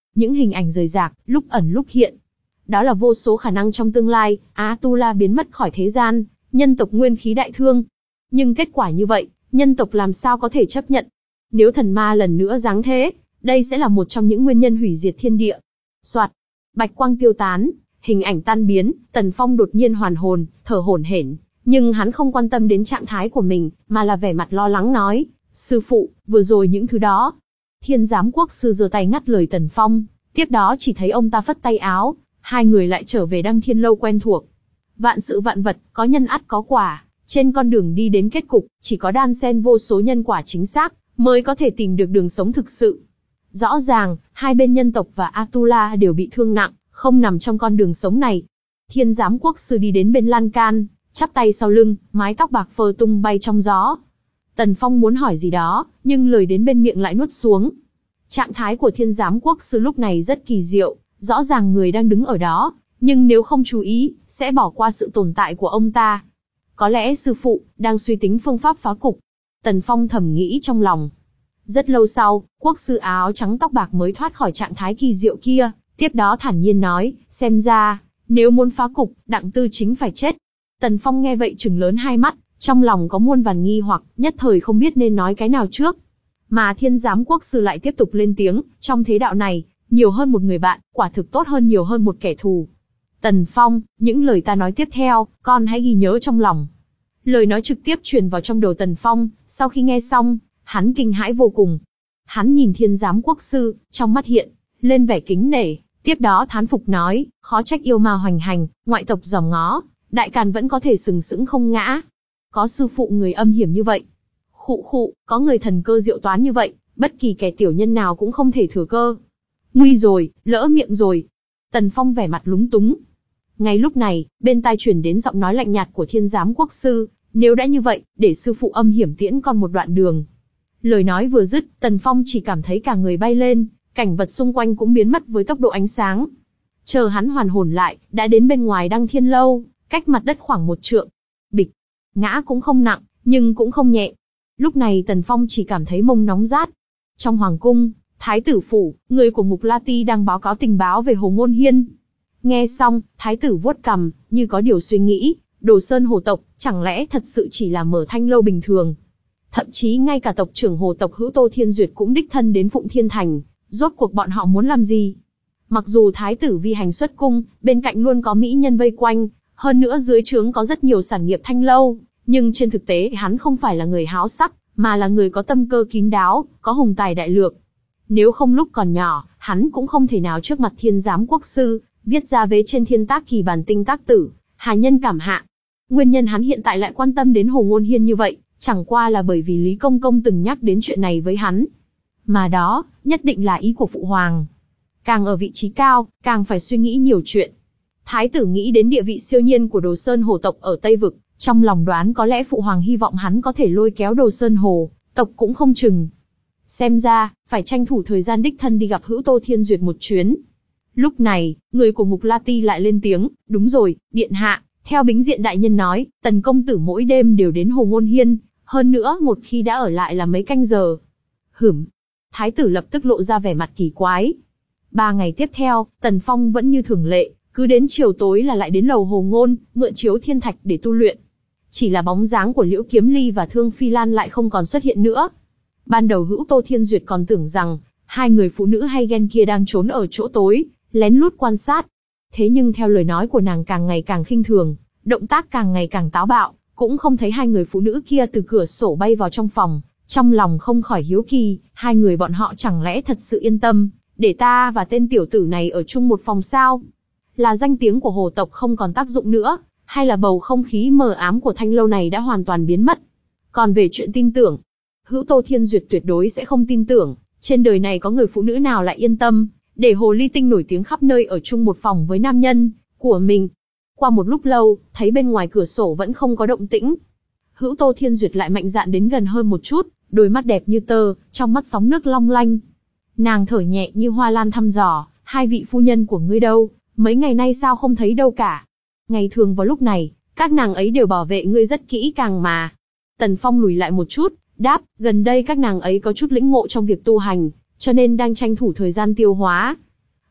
những hình ảnh rời rạc, lúc ẩn lúc hiện. Đó là vô số khả năng trong tương lai, Atula biến mất khỏi thế gian, nhân tộc nguyên khí đại thương. Nhưng kết quả như vậy, nhân tộc làm sao có thể chấp nhận? Nếu thần ma lần nữa giáng thế, đây sẽ là một trong những nguyên nhân hủy diệt thiên địa. Soạt, bạch quang tiêu tán, hình ảnh tan biến, Tần Phong đột nhiên hoàn hồn, thở hổn hển, nhưng hắn không quan tâm đến trạng thái của mình, mà là vẻ mặt lo lắng nói, sư phụ, vừa rồi những thứ đó. Thiên giám quốc sư giơ tay ngắt lời Tần Phong, tiếp đó chỉ thấy ông ta phất tay áo, hai người lại trở về Đăng Thiên Lâu quen thuộc. Vạn sự vạn vật, có nhân ắt có quả, trên con đường đi đến kết cục, chỉ có đan xen vô số nhân quả chính xác, mới có thể tìm được đường sống thực sự. Rõ ràng, hai bên nhân tộc và Atula đều bị thương nặng, không nằm trong con đường sống này. Thiên giám quốc sư đi đến bên lan can, chắp tay sau lưng, mái tóc bạc phơ tung bay trong gió. Tần Phong muốn hỏi gì đó, nhưng lời đến bên miệng lại nuốt xuống. Trạng thái của thiên giám quốc sư lúc này rất kỳ diệu, rõ ràng người đang đứng ở đó, nhưng nếu không chú ý, sẽ bỏ qua sự tồn tại của ông ta. Có lẽ sư phụ đang suy tính phương pháp phá cục. Tần Phong thầm nghĩ trong lòng. Rất lâu sau, quốc sư áo trắng tóc bạc mới thoát khỏi trạng thái kỳ diệu kia, tiếp đó thản nhiên nói, xem ra, nếu muốn phá cục, Đặng Tư Chính phải chết. Tần Phong nghe vậy trừng lớn hai mắt, trong lòng có muôn vàn nghi hoặc, nhất thời không biết nên nói cái nào trước. Mà thiên giám quốc sư lại tiếp tục lên tiếng, trong thế đạo này, nhiều hơn một người bạn, quả thực tốt hơn nhiều hơn một kẻ thù. Tần Phong, những lời ta nói tiếp theo, con hãy ghi nhớ trong lòng. Lời nói trực tiếp truyền vào trong đầu Tần Phong, sau khi nghe xong, hắn kinh hãi vô cùng. Hắn nhìn thiên giám quốc sư, trong mắt hiện lên vẻ kính nể, tiếp đó thán phục nói, khó trách yêu ma hoành hành, ngoại tộc dòm ngó, đại càn vẫn có thể sừng sững không ngã. Có sư phụ người âm hiểm như vậy. Khụ khụ, có người thần cơ diệu toán như vậy, bất kỳ kẻ tiểu nhân nào cũng không thể thừa cơ. Nguy rồi, lỡ miệng rồi. Tần Phong vẻ mặt lúng túng. Ngay lúc này, bên tai truyền đến giọng nói lạnh nhạt của thiên giám quốc sư, nếu đã như vậy, để sư phụ âm hiểm tiễn con một đoạn đường. Lời nói vừa dứt, Tần Phong chỉ cảm thấy cả người bay lên, cảnh vật xung quanh cũng biến mất với tốc độ ánh sáng. Chờ hắn hoàn hồn lại, đã đến bên ngoài Đăng Thiên Lâu, cách mặt đất khoảng một trượng. Bịch, ngã cũng không nặng, nhưng cũng không nhẹ. Lúc này Tần Phong chỉ cảm thấy mông nóng rát. Trong hoàng cung, Thái tử phủ, người của Ngục La Ti đang báo cáo tình báo về Hồ Ngôn Hiên. Nghe xong, Thái tử vuốt cằm, như có điều suy nghĩ, Đồ Sơn Hồ tộc, chẳng lẽ thật sự chỉ là Mở Thanh Lâu bình thường? Thậm chí ngay cả tộc trưởng Hồ tộc Hữu Tô Thiên Duyệt cũng đích thân đến Phụng Thiên Thành, rốt cuộc bọn họ muốn làm gì? Mặc dù Thái tử vi hành xuất cung, bên cạnh luôn có mỹ nhân vây quanh, hơn nữa dưới trướng có rất nhiều sản nghiệp Thanh Lâu, nhưng trên thực tế hắn không phải là người háo sắc, mà là người có tâm cơ kín đáo, có hùng tài đại lược. Nếu không lúc còn nhỏ, hắn cũng không thể nào trước mặt thiên giám quốc sư, viết ra vế trên thiên tác kỳ bản tinh tác tử, hà nhân cảm hạ. Nguyên nhân hắn hiện tại lại quan tâm đến Hồ Ngôn Hiên như vậy, chẳng qua là bởi vì Lý Công Công từng nhắc đến chuyện này với hắn. Mà đó, nhất định là ý của Phụ Hoàng. Càng ở vị trí cao, càng phải suy nghĩ nhiều chuyện. Thái tử nghĩ đến địa vị siêu nhiên của Đồ Sơn Hồ tộc ở Tây Vực, trong lòng đoán có lẽ Phụ Hoàng hy vọng hắn có thể lôi kéo Đồ Sơn Hồ tộc cũng không chừng. Xem ra, phải tranh thủ thời gian đích thân đi gặp Hữu Tô Thiên Duyệt một chuyến. Lúc này, người của Ngục La Ti lại lên tiếng, đúng rồi, điện hạ, theo Bính Diện đại nhân nói, Tần công tử mỗi đêm đều đến Hồ Ngôn Hiên, hơn nữa một khi đã ở lại là mấy canh giờ. Hửm. Thái tử lập tức lộ ra vẻ mặt kỳ quái. Ba ngày tiếp theo, Tần Phong vẫn như thường lệ, cứ đến chiều tối là lại đến lầu Hồ Ngôn, mượn chiếu thiên thạch để tu luyện. Chỉ là bóng dáng của Liễu Kiếm Ly và Thương Phi Lan lại không còn xuất hiện nữa. Ban đầu Hữu Tô Thiên Duyệt còn tưởng rằng, hai người phụ nữ hay ghen kia đang trốn ở chỗ tối, lén lút quan sát. Thế nhưng theo lời nói của nàng càng ngày càng khinh thường, động tác càng ngày càng táo bạo, cũng không thấy hai người phụ nữ kia từ cửa sổ bay vào trong phòng. Trong lòng không khỏi hiếu kỳ, hai người bọn họ chẳng lẽ thật sự yên tâm, để ta và tên tiểu tử này ở chung một phòng sao? Là danh tiếng của hồ tộc không còn tác dụng nữa, hay là bầu không khí mờ ám của Thanh Lâu này đã hoàn toàn biến mất? Còn về chuyện tin tưởng, Hữu Tô Thiên Duyệt tuyệt đối sẽ không tin tưởng, trên đời này có người phụ nữ nào lại yên tâm, để hồ ly tinh nổi tiếng khắp nơi ở chung một phòng với nam nhân của mình. Qua một lúc lâu, thấy bên ngoài cửa sổ vẫn không có động tĩnh. Hữu Tô Thiên Duyệt lại mạnh dạn đến gần hơn một chút, đôi mắt đẹp như tơ, trong mắt sóng nước long lanh. Nàng thở nhẹ như hoa lan thăm dò, hai vị phu nhân của ngươi đâu, mấy ngày nay sao không thấy đâu cả. Ngày thường vào lúc này, các nàng ấy đều bảo vệ ngươi rất kỹ càng mà. Tần Phong lùi lại một chút, đáp, gần đây các nàng ấy có chút lĩnh ngộ trong việc tu hành, cho nên đang tranh thủ thời gian tiêu hóa.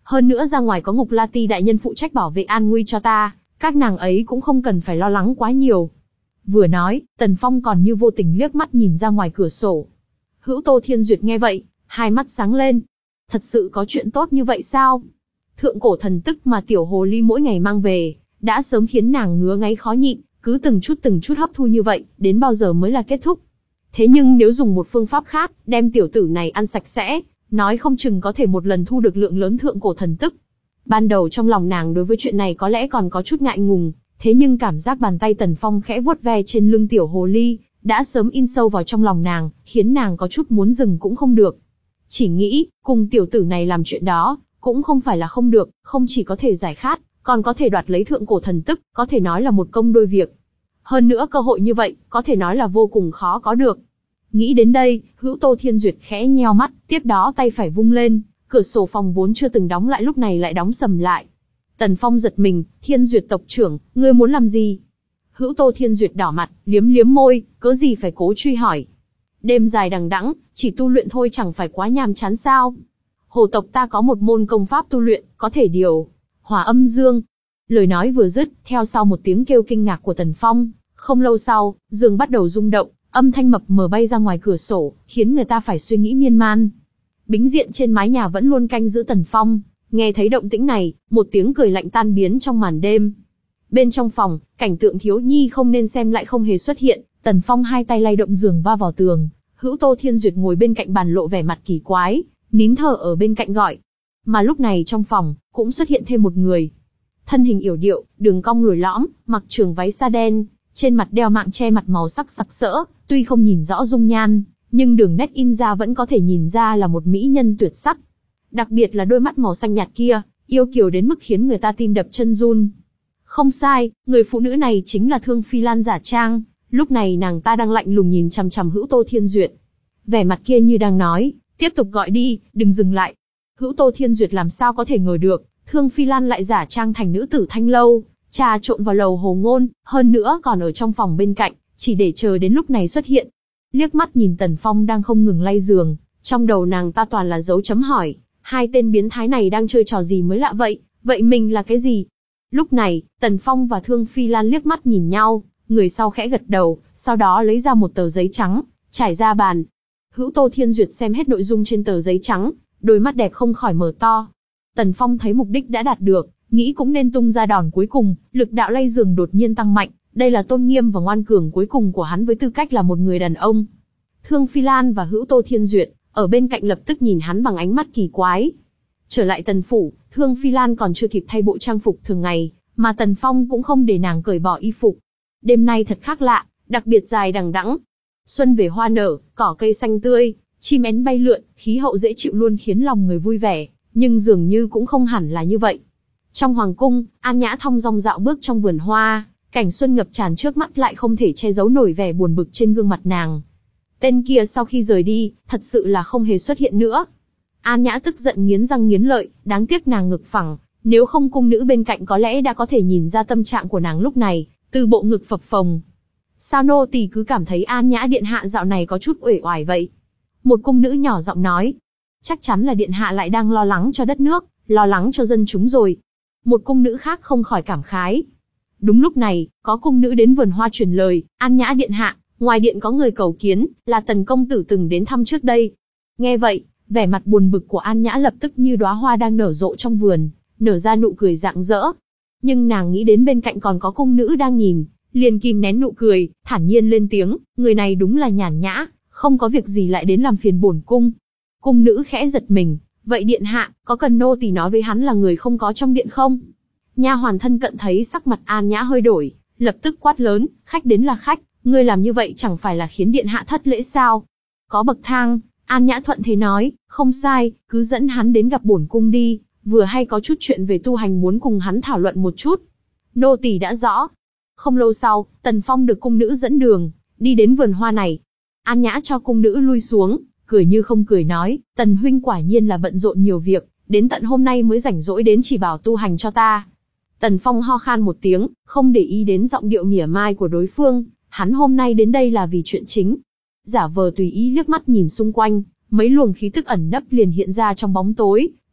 Hơn nữa ra ngoài có Ngục La Ti đại nhân phụ trách bảo vệ an nguy cho ta, các nàng ấy cũng không cần phải lo lắng quá nhiều. Vừa nói, Tần Phong còn như vô tình liếc mắt nhìn ra ngoài cửa sổ. Hữu Tô Thiên Duyệt nghe vậy, hai mắt sáng lên. Thật sự có chuyện tốt như vậy sao? Thượng cổ thần tức mà tiểu hồ ly mỗi ngày mang về, đã sớm khiến nàng ngứa ngáy khó nhịn, cứ từng chút từng chút hấp thu như vậy, đến bao giờ mới là kết thúc? Thế nhưng nếu dùng một phương pháp khác, đem tiểu tử này ăn sạch sẽ, nói không chừng có thể một lần thu được lượng lớn thượng cổ thần tức. Ban đầu trong lòng nàng đối với chuyện này có lẽ còn có chút ngại ngùng, thế nhưng cảm giác bàn tay Tần Phong khẽ vuốt ve trên lưng tiểu hồ ly, đã sớm in sâu vào trong lòng nàng, khiến nàng có chút muốn dừng cũng không được. Chỉ nghĩ, cùng tiểu tử này làm chuyện đó, cũng không phải là không được, không chỉ có thể giải khát, còn có thể đoạt lấy thượng cổ thần tức, có thể nói là một công đôi việc. Hơn nữa cơ hội như vậy, có thể nói là vô cùng khó có được. Nghĩ đến đây, Hữu Tô Thiên Duyệt khẽ nheo mắt, tiếp đó tay phải vung lên, cửa sổ phòng vốn chưa từng đóng lại lúc này lại đóng sầm lại. Tần Phong giật mình, Thiên Duyệt tộc trưởng, ngươi muốn làm gì? Hữu Tô Thiên Duyệt đỏ mặt, liếm liếm môi, cớ gì phải cố truy hỏi. Đêm dài đằng đẵng, chỉ tu luyện thôi chẳng phải quá nhàm chán sao? Hồ tộc ta có một môn công pháp tu luyện, có thể điều hỏa âm dương. Lời nói vừa dứt, theo sau một tiếng kêu kinh ngạc của Tần Phong, không lâu sau, giường bắt đầu rung động, âm thanh mập mờ bay ra ngoài cửa sổ, khiến người ta phải suy nghĩ miên man. Bính diện trên mái nhà vẫn luôn canh giữ Tần Phong, nghe thấy động tĩnh này, một tiếng cười lạnh tan biến trong màn đêm. Bên trong phòng, cảnh tượng thiếu nhi không nên xem lại không hề xuất hiện, Tần Phong hai tay lay động giường va vào tường, Hữu Tô Thiên Duyệt ngồi bên cạnh bàn lộ vẻ mặt kỳ quái, nín thở ở bên cạnh gọi. Mà lúc này trong phòng, cũng xuất hiện thêm một người. Thân hình yểu điệu, đường cong lồi lõm, mặc trường váy sa đen, trên mặt đeo mạng che mặt màu sắc sặc sỡ, tuy không nhìn rõ dung nhan, nhưng đường nét in ra vẫn có thể nhìn ra là một mỹ nhân tuyệt sắc. Đặc biệt là đôi mắt màu xanh nhạt kia, yêu kiều đến mức khiến người ta tim đập chân run. Không sai, người phụ nữ này chính là Thương Phi Lan giả trang, lúc này nàng ta đang lạnh lùng nhìn chằm chằm Hữu Tô Thiên Duyệt. Vẻ mặt kia như đang nói, tiếp tục gọi đi, đừng dừng lại. Hữu Tô Thiên Duyệt làm sao có thể ngờ được, Thương Phi Lan lại giả trang thành nữ tử Thanh Lâu, trà trộn vào lầu hồ ngôn, hơn nữa còn ở trong phòng bên cạnh, chỉ để chờ đến lúc này xuất hiện. Liếc mắt nhìn Tần Phong đang không ngừng lay giường, trong đầu nàng ta toàn là dấu chấm hỏi, hai tên biến thái này đang chơi trò gì mới lạ vậy, vậy mình là cái gì? Lúc này, Tần Phong và Thương Phi Lan liếc mắt nhìn nhau, người sau khẽ gật đầu, sau đó lấy ra một tờ giấy trắng, trải ra bàn. Hữu Tô Thiên Duyệt xem hết nội dung trên tờ giấy trắng, đôi mắt đẹp không khỏi mở to. Tần Phong thấy mục đích đã đạt được, nghĩ cũng nên tung ra đòn cuối cùng, lực đạo lay giường đột nhiên tăng mạnh, đây là tôn nghiêm và ngoan cường cuối cùng của hắn với tư cách là một người đàn ông. Thương Phi Lan và Hữu Tô Thiên Duyệt, ở bên cạnh lập tức nhìn hắn bằng ánh mắt kỳ quái. Trở lại Tần phủ, Thương Phi Lan còn chưa kịp thay bộ trang phục thường ngày, mà Tần Phong cũng không để nàng cởi bỏ y phục. Đêm nay thật khác lạ, đặc biệt dài đằng đẵng. Xuân về hoa nở, cỏ cây xanh tươi, chim én bay lượn, khí hậu dễ chịu luôn khiến lòng người vui vẻ, nhưng dường như cũng không hẳn là như vậy. Trong hoàng cung, An Nhã thong dong dạo bước trong vườn hoa, cảnh xuân ngập tràn trước mắt lại không thể che giấu nổi vẻ buồn bực trên gương mặt nàng. Tên kia sau khi rời đi, thật sự là không hề xuất hiện nữa. An Nhã tức giận nghiến răng nghiến lợi, đáng tiếc nàng ngực phẳng, nếu không cung nữ bên cạnh có lẽ đã có thể nhìn ra tâm trạng của nàng lúc này, từ bộ ngực phập phồng. Sao nô tỳ cứ cảm thấy An Nhã điện hạ dạo này có chút uể oải vậy? Một cung nữ nhỏ giọng nói. Chắc chắn là điện hạ lại đang lo lắng cho đất nước, lo lắng cho dân chúng rồi. Một cung nữ khác không khỏi cảm khái. Đúng lúc này, có cung nữ đến vườn hoa truyền lời, An Nhã điện hạ, ngoài điện có người cầu kiến, là Tần công tử từng đến thăm trước đây. Nghe vậy, vẻ mặt buồn bực của An Nhã lập tức như đóa hoa đang nở rộ trong vườn, nở ra nụ cười rạng rỡ. Nhưng nàng nghĩ đến bên cạnh còn có cung nữ đang nhìn, liền kìm nén nụ cười, thản nhiên lên tiếng, người này đúng là nhàn nhã, không có việc gì lại đến làm phiền bổn cung. Cung nữ khẽ giật mình, vậy điện hạ, có cần nô tỳ nói với hắn là người không có trong điện không? Nha hoàn thân cận thấy sắc mặt An Nhã hơi đổi, lập tức quát lớn, khách đến là khách, ngươi làm như vậy chẳng phải là khiến điện hạ thất lễ sao? Có bậc thang, An Nhã thuận thế nói, không sai, cứ dẫn hắn đến gặp bổn cung đi, vừa hay có chút chuyện về tu hành muốn cùng hắn thảo luận một chút. Nô tỳ đã rõ. Không lâu sau, Tần Phong được cung nữ dẫn đường, đi đến vườn hoa này. An Nhã cho cung nữ lui xuống, cười như không cười nói, Tần huynh quả nhiên là bận rộn nhiều việc, đến tận hôm nay mới rảnh rỗi đến chỉ bảo tu hành cho ta. Tần Phong ho khan một tiếng, không để ý đến giọng điệu mỉa mai của đối phương, hắn hôm nay đến đây là vì chuyện chính. Giả vờ tùy ý liếc mắt nhìn xung quanh, mấy luồng khí tức ẩn nấp liền hiện ra trong bóng tối,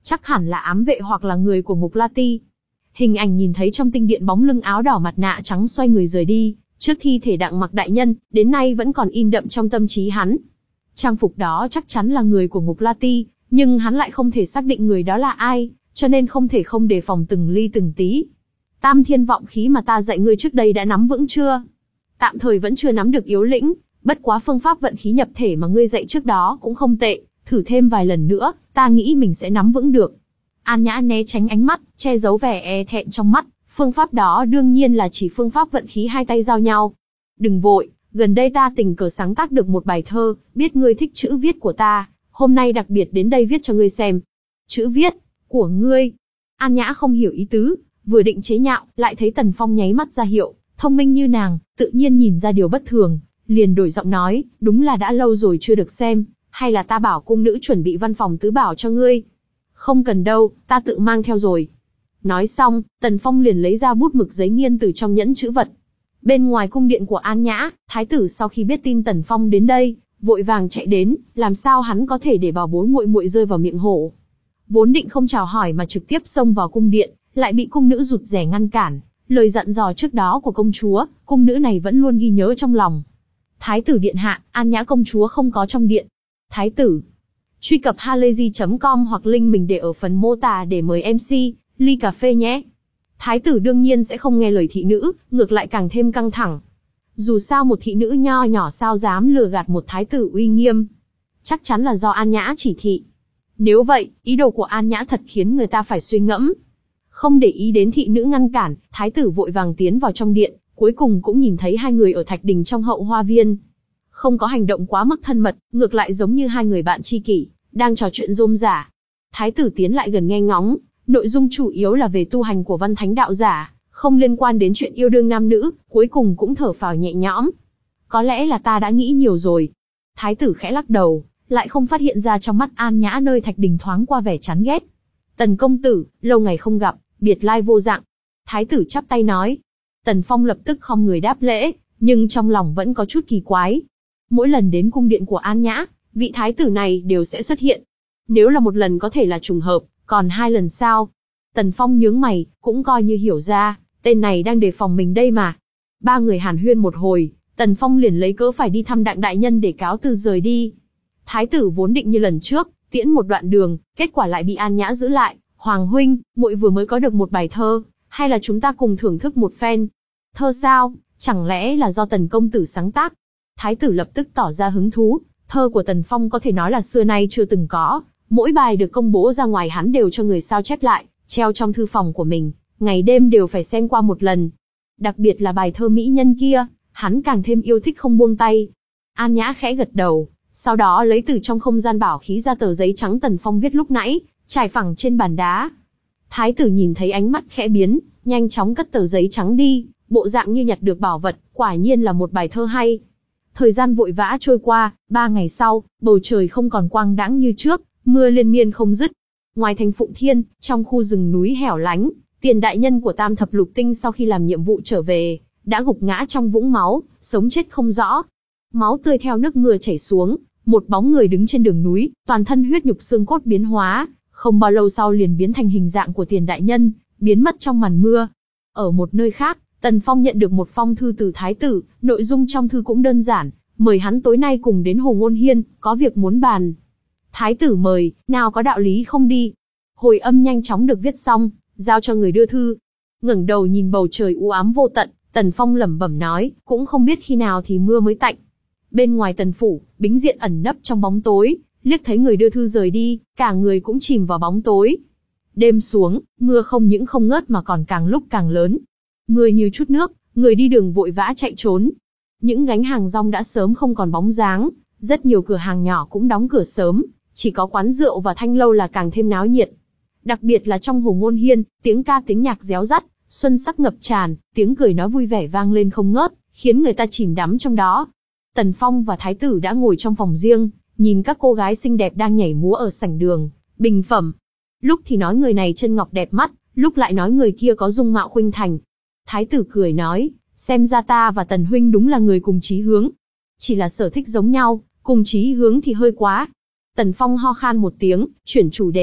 chắc hẳn là ám vệ hoặc là người của Ngục La Ti. Hình ảnh nhìn thấy trong tinh điện bóng lưng áo đỏ mặt nạ trắng xoay người rời đi, trước thi thể Đặng Mặc đại nhân, đến nay vẫn còn in đậm trong tâm trí hắn. Trang phục đó chắc chắn là người của Ngục La Ti, nhưng hắn lại không thể xác định người đó là ai, cho nên không thể không đề phòng từng ly từng tí. Tam thiên vọng khí mà ta dạy ngươi trước đây đã nắm vững chưa? Tạm thời vẫn chưa nắm được yếu lĩnh, bất quá phương pháp vận khí nhập thể mà ngươi dạy trước đó cũng không tệ, thử thêm vài lần nữa, ta nghĩ mình sẽ nắm vững được. An Nhã né tránh ánh mắt, che giấu vẻ e thẹn trong mắt, phương pháp đó đương nhiên là chỉ phương pháp vận khí hai tay giao nhau. Đừng vội, gần đây ta tình cờ sáng tác được một bài thơ, biết ngươi thích chữ viết của ta, hôm nay đặc biệt đến đây viết cho ngươi xem. Chữ viết của ngươi? An Nhã không hiểu ý tứ, vừa định chế nhạo, lại thấy Tần Phong nháy mắt ra hiệu, thông minh như nàng, tự nhiên nhìn ra điều bất thường, liền đổi giọng nói, đúng là đã lâu rồi chưa được xem, hay là ta bảo cung nữ chuẩn bị văn phòng tứ bảo cho ngươi? Không cần đâu, ta tự mang theo rồi. Nói xong, Tần Phong liền lấy ra bút mực giấy nghiên từ trong nhẫn chữ vật. Bên ngoài cung điện của An Nhã, thái tử sau khi biết tin Tần Phong đến đây, vội vàng chạy đến, làm sao hắn có thể để bảo bối muội muội rơi vào miệng hổ. Vốn định không chào hỏi mà trực tiếp xông vào cung điện, lại bị cung nữ rụt rè ngăn cản. Lời dặn dò trước đó của công chúa, cung nữ này vẫn luôn ghi nhớ trong lòng. Thái tử điện hạ, An Nhã công chúa không có trong điện. Thái tử. Truy cập halayzi chấm com hoặc link mình để ở phần mô tả để mời em xê, ly cà phê nhé. Thái tử đương nhiên sẽ không nghe lời thị nữ, ngược lại càng thêm căng thẳng. Dù sao một thị nữ nho nhỏ sao dám lừa gạt một thái tử uy nghiêm. Chắc chắn là do An Nhã chỉ thị. Nếu vậy, ý đồ của An Nhã thật khiến người ta phải suy ngẫm. Không để ý đến thị nữ ngăn cản, thái tử vội vàng tiến vào trong điện, cuối cùng cũng nhìn thấy hai người ở thạch đình trong hậu hoa viên. Không có hành động quá mức thân mật, ngược lại giống như hai người bạn tri kỷ, đang trò chuyện rôm rả. Thái tử tiến lại gần nghe ngóng, nội dung chủ yếu là về tu hành của văn thánh đạo giả, không liên quan đến chuyện yêu đương nam nữ, cuối cùng cũng thở phào nhẹ nhõm. Có lẽ là ta đã nghĩ nhiều rồi. Thái tử khẽ lắc đầu, lại không phát hiện ra trong mắt An Nhã nơi thạch đình thoáng qua vẻ chán ghét. Tần công tử, lâu ngày không gặp, biệt lai vô dạng. Thái tử chắp tay nói. Tần Phong lập tức khom người đáp lễ, nhưng trong lòng vẫn có chút kỳ quái. Mỗi lần đến cung điện của An Nhã, vị thái tử này đều sẽ xuất hiện. Nếu là một lần có thể là trùng hợp, còn hai lần sao? Tần Phong nhướng mày, cũng coi như hiểu ra, tên này đang đề phòng mình đây mà. Ba người hàn huyên một hồi, Tần Phong liền lấy cớ phải đi thăm Đặng đại nhân để cáo từ rời đi. Thái tử vốn định như lần trước, tiễn một đoạn đường, kết quả lại bị An Nhã giữ lại. Hoàng huynh, muội vừa mới có được một bài thơ, hay là chúng ta cùng thưởng thức một phen? Thơ sao? Chẳng lẽ là do Tần công tử sáng tác? Thái tử lập tức tỏ ra hứng thú, thơ của Tần Phong có thể nói là xưa nay chưa từng có, mỗi bài được công bố ra ngoài hắn đều cho người sao chép lại, treo trong thư phòng của mình, ngày đêm đều phải xem qua một lần. Đặc biệt là bài thơ mỹ nhân kia, hắn càng thêm yêu thích không buông tay. An Nhã khẽ gật đầu, sau đó lấy từ trong không gian bảo khí ra tờ giấy trắng Tần Phong viết lúc nãy, trải phẳng trên bàn đá. Thái tử nhìn thấy ánh mắt khẽ biến, nhanh chóng cất tờ giấy trắng đi, bộ dạng như nhặt được bảo vật, quả nhiên là một bài thơ hay. Thời gian vội vã trôi qua, ba ngày sau, bầu trời không còn quang đãng như trước, mưa liên miên không dứt. Ngoài thành Phụng Thiên, trong khu rừng núi hẻo lánh, tiền đại nhân của Tam Thập Lục Tinh sau khi làm nhiệm vụ trở về, đã gục ngã trong vũng máu, sống chết không rõ. Máu tươi theo nước mưa chảy xuống, một bóng người đứng trên đường núi, toàn thân huyết nhục xương cốt biến hóa, không bao lâu sau liền biến thành hình dạng của tiền đại nhân, biến mất trong màn mưa. Ở một nơi khác, Tần Phong nhận được một phong thư từ thái tử, nội dung trong thư cũng đơn giản, mời hắn tối nay cùng đến Hồ Ngôn Hiên, có việc muốn bàn. Thái tử mời, nào có đạo lý không đi. Hồi âm nhanh chóng được viết xong, giao cho người đưa thư. Ngẩng đầu nhìn bầu trời u ám vô tận, Tần Phong lẩm bẩm nói, cũng không biết khi nào thì mưa mới tạnh. Bên ngoài Tần phủ, Bính Diện ẩn nấp trong bóng tối, liếc thấy người đưa thư rời đi, cả người cũng chìm vào bóng tối. Đêm xuống, mưa không những không ngớt mà còn càng lúc càng lớn. Mưa như chút nước, người đi đường vội vã chạy trốn. Những gánh hàng rong đã sớm không còn bóng dáng, rất nhiều cửa hàng nhỏ cũng đóng cửa sớm, chỉ có quán rượu và thanh lâu là càng thêm náo nhiệt. Đặc biệt là trong Hồ Ngôn Hiên, tiếng ca tiếng nhạc réo rắt, xuân sắc ngập tràn, tiếng cười nói vui vẻ vang lên không ngớt, khiến người ta chìm đắm trong đó. Tần Phong và thái tử đã ngồi trong phòng riêng, nhìn các cô gái xinh đẹp đang nhảy múa ở sảnh đường, bình phẩm. Lúc thì nói người này chân ngọc đẹp mắt, lúc lại nói người kia có dung mạo khuynh thành. Thái tử cười nói, xem ra ta và Tần huynh đúng là người cùng chí hướng. Chỉ là sở thích giống nhau, cùng chí hướng thì hơi quá. Tần Phong ho khan một tiếng, chuyển chủ đề,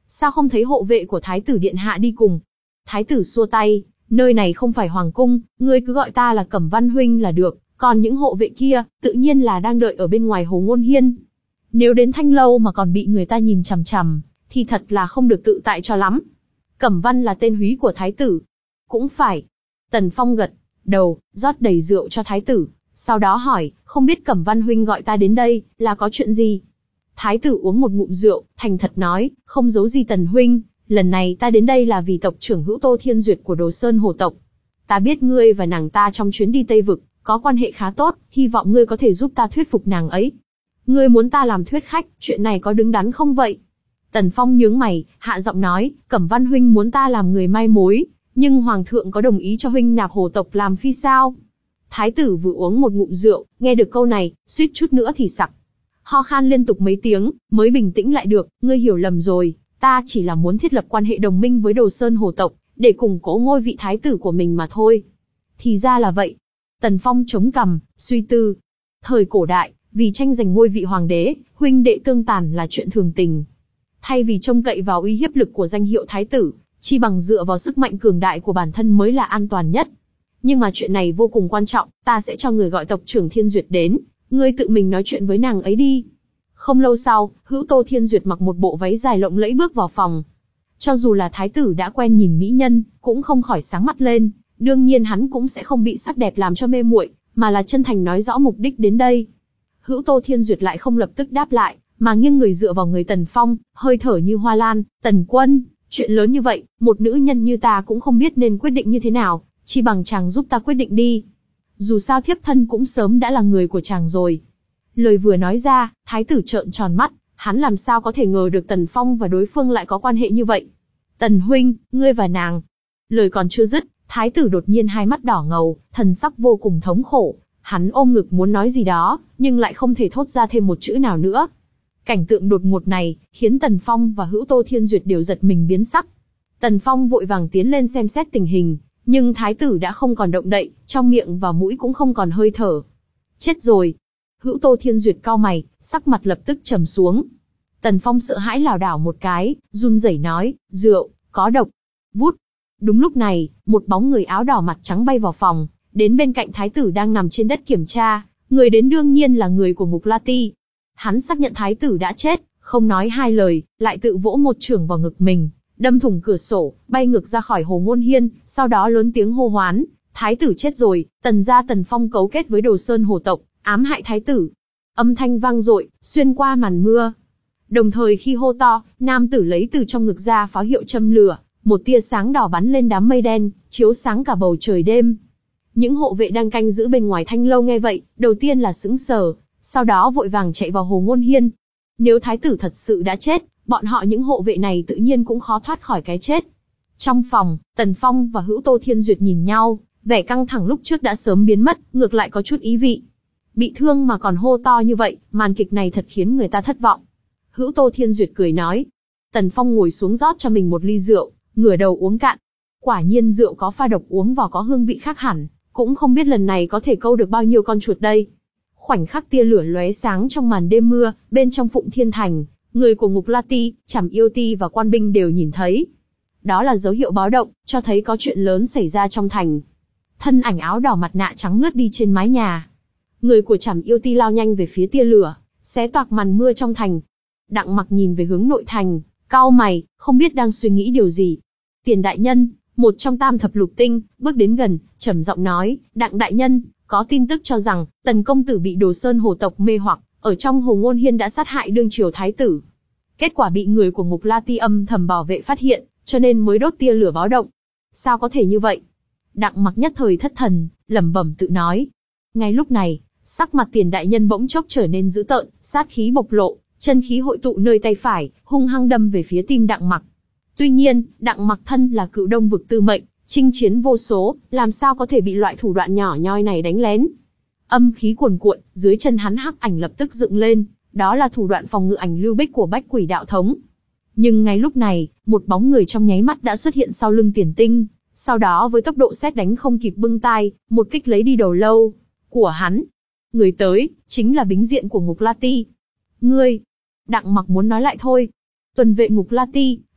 Sao không thấy hộ vệ của Thái tử điện hạ đi cùng? Thái tử xua tay, nơi này không phải hoàng cung, ngươi cứ gọi ta là Cẩm Văn huynh là được, còn những hộ vệ kia, tự nhiên là đang đợi ở bên ngoài Hồ Ngôn Hiên. Nếu đến Thanh Lâu mà còn bị người ta nhìn chằm chằm, thì thật là không được tự tại cho lắm. Cẩm Văn là tên húy của Thái tử. Cũng phải. Tần Phong gật đầu, rót đầy rượu cho Thái tử, sau đó hỏi, không biết Cẩm Văn huynh gọi ta đến đây, là có chuyện gì? Thái tử uống một ngụm rượu, thành thật nói, không giấu gì Tần huynh, lần này ta đến đây là vì tộc trưởng Hữu Tô Thiên Duyệt của Đồ Sơn Hồ tộc. Ta biết ngươi và nàng ta trong chuyến đi Tây Vực, có quan hệ khá tốt, hy vọng ngươi có thể giúp ta thuyết phục nàng ấy. Ngươi muốn ta làm thuyết khách, chuyện này có đứng đắn không vậy? Tần Phong nhướng mày, hạ giọng nói, Cẩm Văn huynh muốn ta làm người mai mối, nhưng Hoàng thượng có đồng ý cho huynh nạp Hồ tộc làm phi sao? Thái tử vừa uống một ngụm rượu, nghe được câu này, suýt chút nữa thì sặc. Ho khan liên tục mấy tiếng, mới bình tĩnh lại được, ngươi hiểu lầm rồi, ta chỉ là muốn thiết lập quan hệ đồng minh với Đồ Sơn Hồ tộc, để củng cố ngôi vị thái tử của mình mà thôi. Thì ra là vậy. Tần Phong chống cằm, suy tư. Thời cổ đại, vì tranh giành ngôi vị hoàng đế, huynh đệ tương tàn là chuyện thường tình. Thay vì trông cậy vào uy hiếp lực của danh hiệu thái tử, chi bằng dựa vào sức mạnh cường đại của bản thân mới là an toàn nhất. Nhưng mà chuyện này vô cùng quan trọng, ta sẽ cho người gọi tộc trưởng Thiên Duyệt đến, ngươi tự mình nói chuyện với nàng ấy đi. Không lâu sau, Hữu Tô Thiên Duyệt mặc một bộ váy dài lộng lẫy bước vào phòng. Cho dù là thái tử đã quen nhìn mỹ nhân, cũng không khỏi sáng mắt lên, đương nhiên hắn cũng sẽ không bị sắc đẹp làm cho mê muội, mà là chân thành nói rõ mục đích đến đây. Hữu Tô Thiên Duyệt lại không lập tức đáp lại, mà nghiêng người dựa vào người Tần Phong, hơi thở như hoa lan, Tần quân, chuyện lớn như vậy, một nữ nhân như ta cũng không biết nên quyết định như thế nào, chi bằng chàng giúp ta quyết định đi. Dù sao thiếp thân cũng sớm đã là người của chàng rồi. Lời vừa nói ra, thái tử trợn tròn mắt, hắn làm sao có thể ngờ được Tần Phong và đối phương lại có quan hệ như vậy. Tần huynh, ngươi và nàng. Lời còn chưa dứt, thái tử đột nhiên hai mắt đỏ ngầu, thần sắc vô cùng thống khổ. Hắn ôm ngực muốn nói gì đó, nhưng lại không thể thốt ra thêm một chữ nào nữa. Cảnh tượng đột ngột này, khiến Tần Phong và Hữu Tô Thiên Duyệt đều giật mình biến sắc. Tần Phong vội vàng tiến lên xem xét tình hình, nhưng thái tử đã không còn động đậy, trong miệng và mũi cũng không còn hơi thở. Chết rồi. Hữu Tô Thiên Duyệt cau mày, sắc mặt lập tức trầm xuống. Tần Phong sợ hãi lảo đảo một cái, run rẩy nói, rượu, có độc. Vút. Đúng lúc này, một bóng người áo đỏ mặt trắng bay vào phòng, đến bên cạnh thái tử đang nằm trên đất kiểm tra, người đến đương nhiên là người của Ngục La Ti. Hắn xác nhận thái tử đã chết, không nói hai lời, lại tự vỗ một chưởng vào ngực mình, đâm thủng cửa sổ, bay ngược ra khỏi Hồ Ngôn Hiên, sau đó lớn tiếng hô hoán, thái tử chết rồi, Tần gia Tần Phong cấu kết với Đồ Sơn Hồ tộc, ám hại thái tử. Âm thanh vang dội, xuyên qua màn mưa. Đồng thời khi hô to, nam tử lấy từ trong ngực ra pháo hiệu châm lửa, một tia sáng đỏ bắn lên đám mây đen, chiếu sáng cả bầu trời đêm. Những hộ vệ đang canh giữ bên ngoài Thanh Lâu nghe vậy, đầu tiên là sững sờ, sau đó vội vàng chạy vào Hồ Ngôn Hiên. Nếu thái tử thật sự đã chết, bọn họ những hộ vệ này tự nhiên cũng khó thoát khỏi cái chết. Trong phòng, Tần Phong và Hữu Tô Thiên Duyệt nhìn nhau, vẻ căng thẳng lúc trước đã sớm biến mất, ngược lại có chút ý vị. Bị thương mà còn hô to như vậy, màn kịch này thật khiến người ta thất vọng. Hữu Tô Thiên Duyệt cười nói. Tần Phong ngồi xuống rót cho mình một ly rượu, ngửa đầu uống cạn. Quả nhiên rượu có pha độc uống vào có hương vị khác hẳn, cũng không biết lần này có thể câu được bao nhiêu con chuột đây. Khoảnh khắc tia lửa lóe sáng trong màn đêm mưa, bên trong Phụng Thiên Thành, người của Ngục La Ti, Trảm Yêu Ti và quan binh đều nhìn thấy. Đó là dấu hiệu báo động, cho thấy có chuyện lớn xảy ra trong thành. Thân ảnh áo đỏ mặt nạ trắng lướt đi trên mái nhà. Người của Trảm Yêu Ti lao nhanh về phía tia lửa, xé toạc màn mưa trong thành. Đặng Mặc nhìn về hướng nội thành, cau mày, không biết đang suy nghĩ điều gì. Tiền đại nhân, một trong tam thập lục tinh, bước đến gần, trầm giọng nói, Đặng đại nhân, có tin tức cho rằng, Tần công tử bị Đồ Sơn Hồ tộc mê hoặc, ở trong Hồ Ngôn Hiên đã sát hại đương triều thái tử. Kết quả bị người của Ngục La Ti âm thầm bảo vệ phát hiện, cho nên mới đốt tia lửa báo động. Sao có thể như vậy? Đặng Mặc nhất thời thất thần, lẩm bẩm tự nói. Ngay lúc này, sắc mặt Tiền đại nhân bỗng chốc trở nên dữ tợn, sát khí bộc lộ, chân khí hội tụ nơi tay phải, hung hăng đâm về phía tim Đặng Mặc. Tuy nhiên, Đặng Mặc thân là cựu Đông vực tư mệnh, chinh chiến vô số, làm sao có thể bị loại thủ đoạn nhỏ nhoi này đánh lén? Âm khí cuồn cuộn, dưới chân hắn hắc ảnh lập tức dựng lên, đó là thủ đoạn phòng ngự ảnh lưu bích của Bách Quỷ đạo thống. Nhưng ngay lúc này, một bóng người trong nháy mắt đã xuất hiện sau lưng Tiền Tinh, sau đó với tốc độ sét đánh không kịp bưng tai, một kích lấy đi đầu lâu của hắn. Người tới, chính là bính diện của Ngục La Ti. Ngươi, Đặng Mặc muốn nói lại thôi. Tuần vệ Ngục La Ti,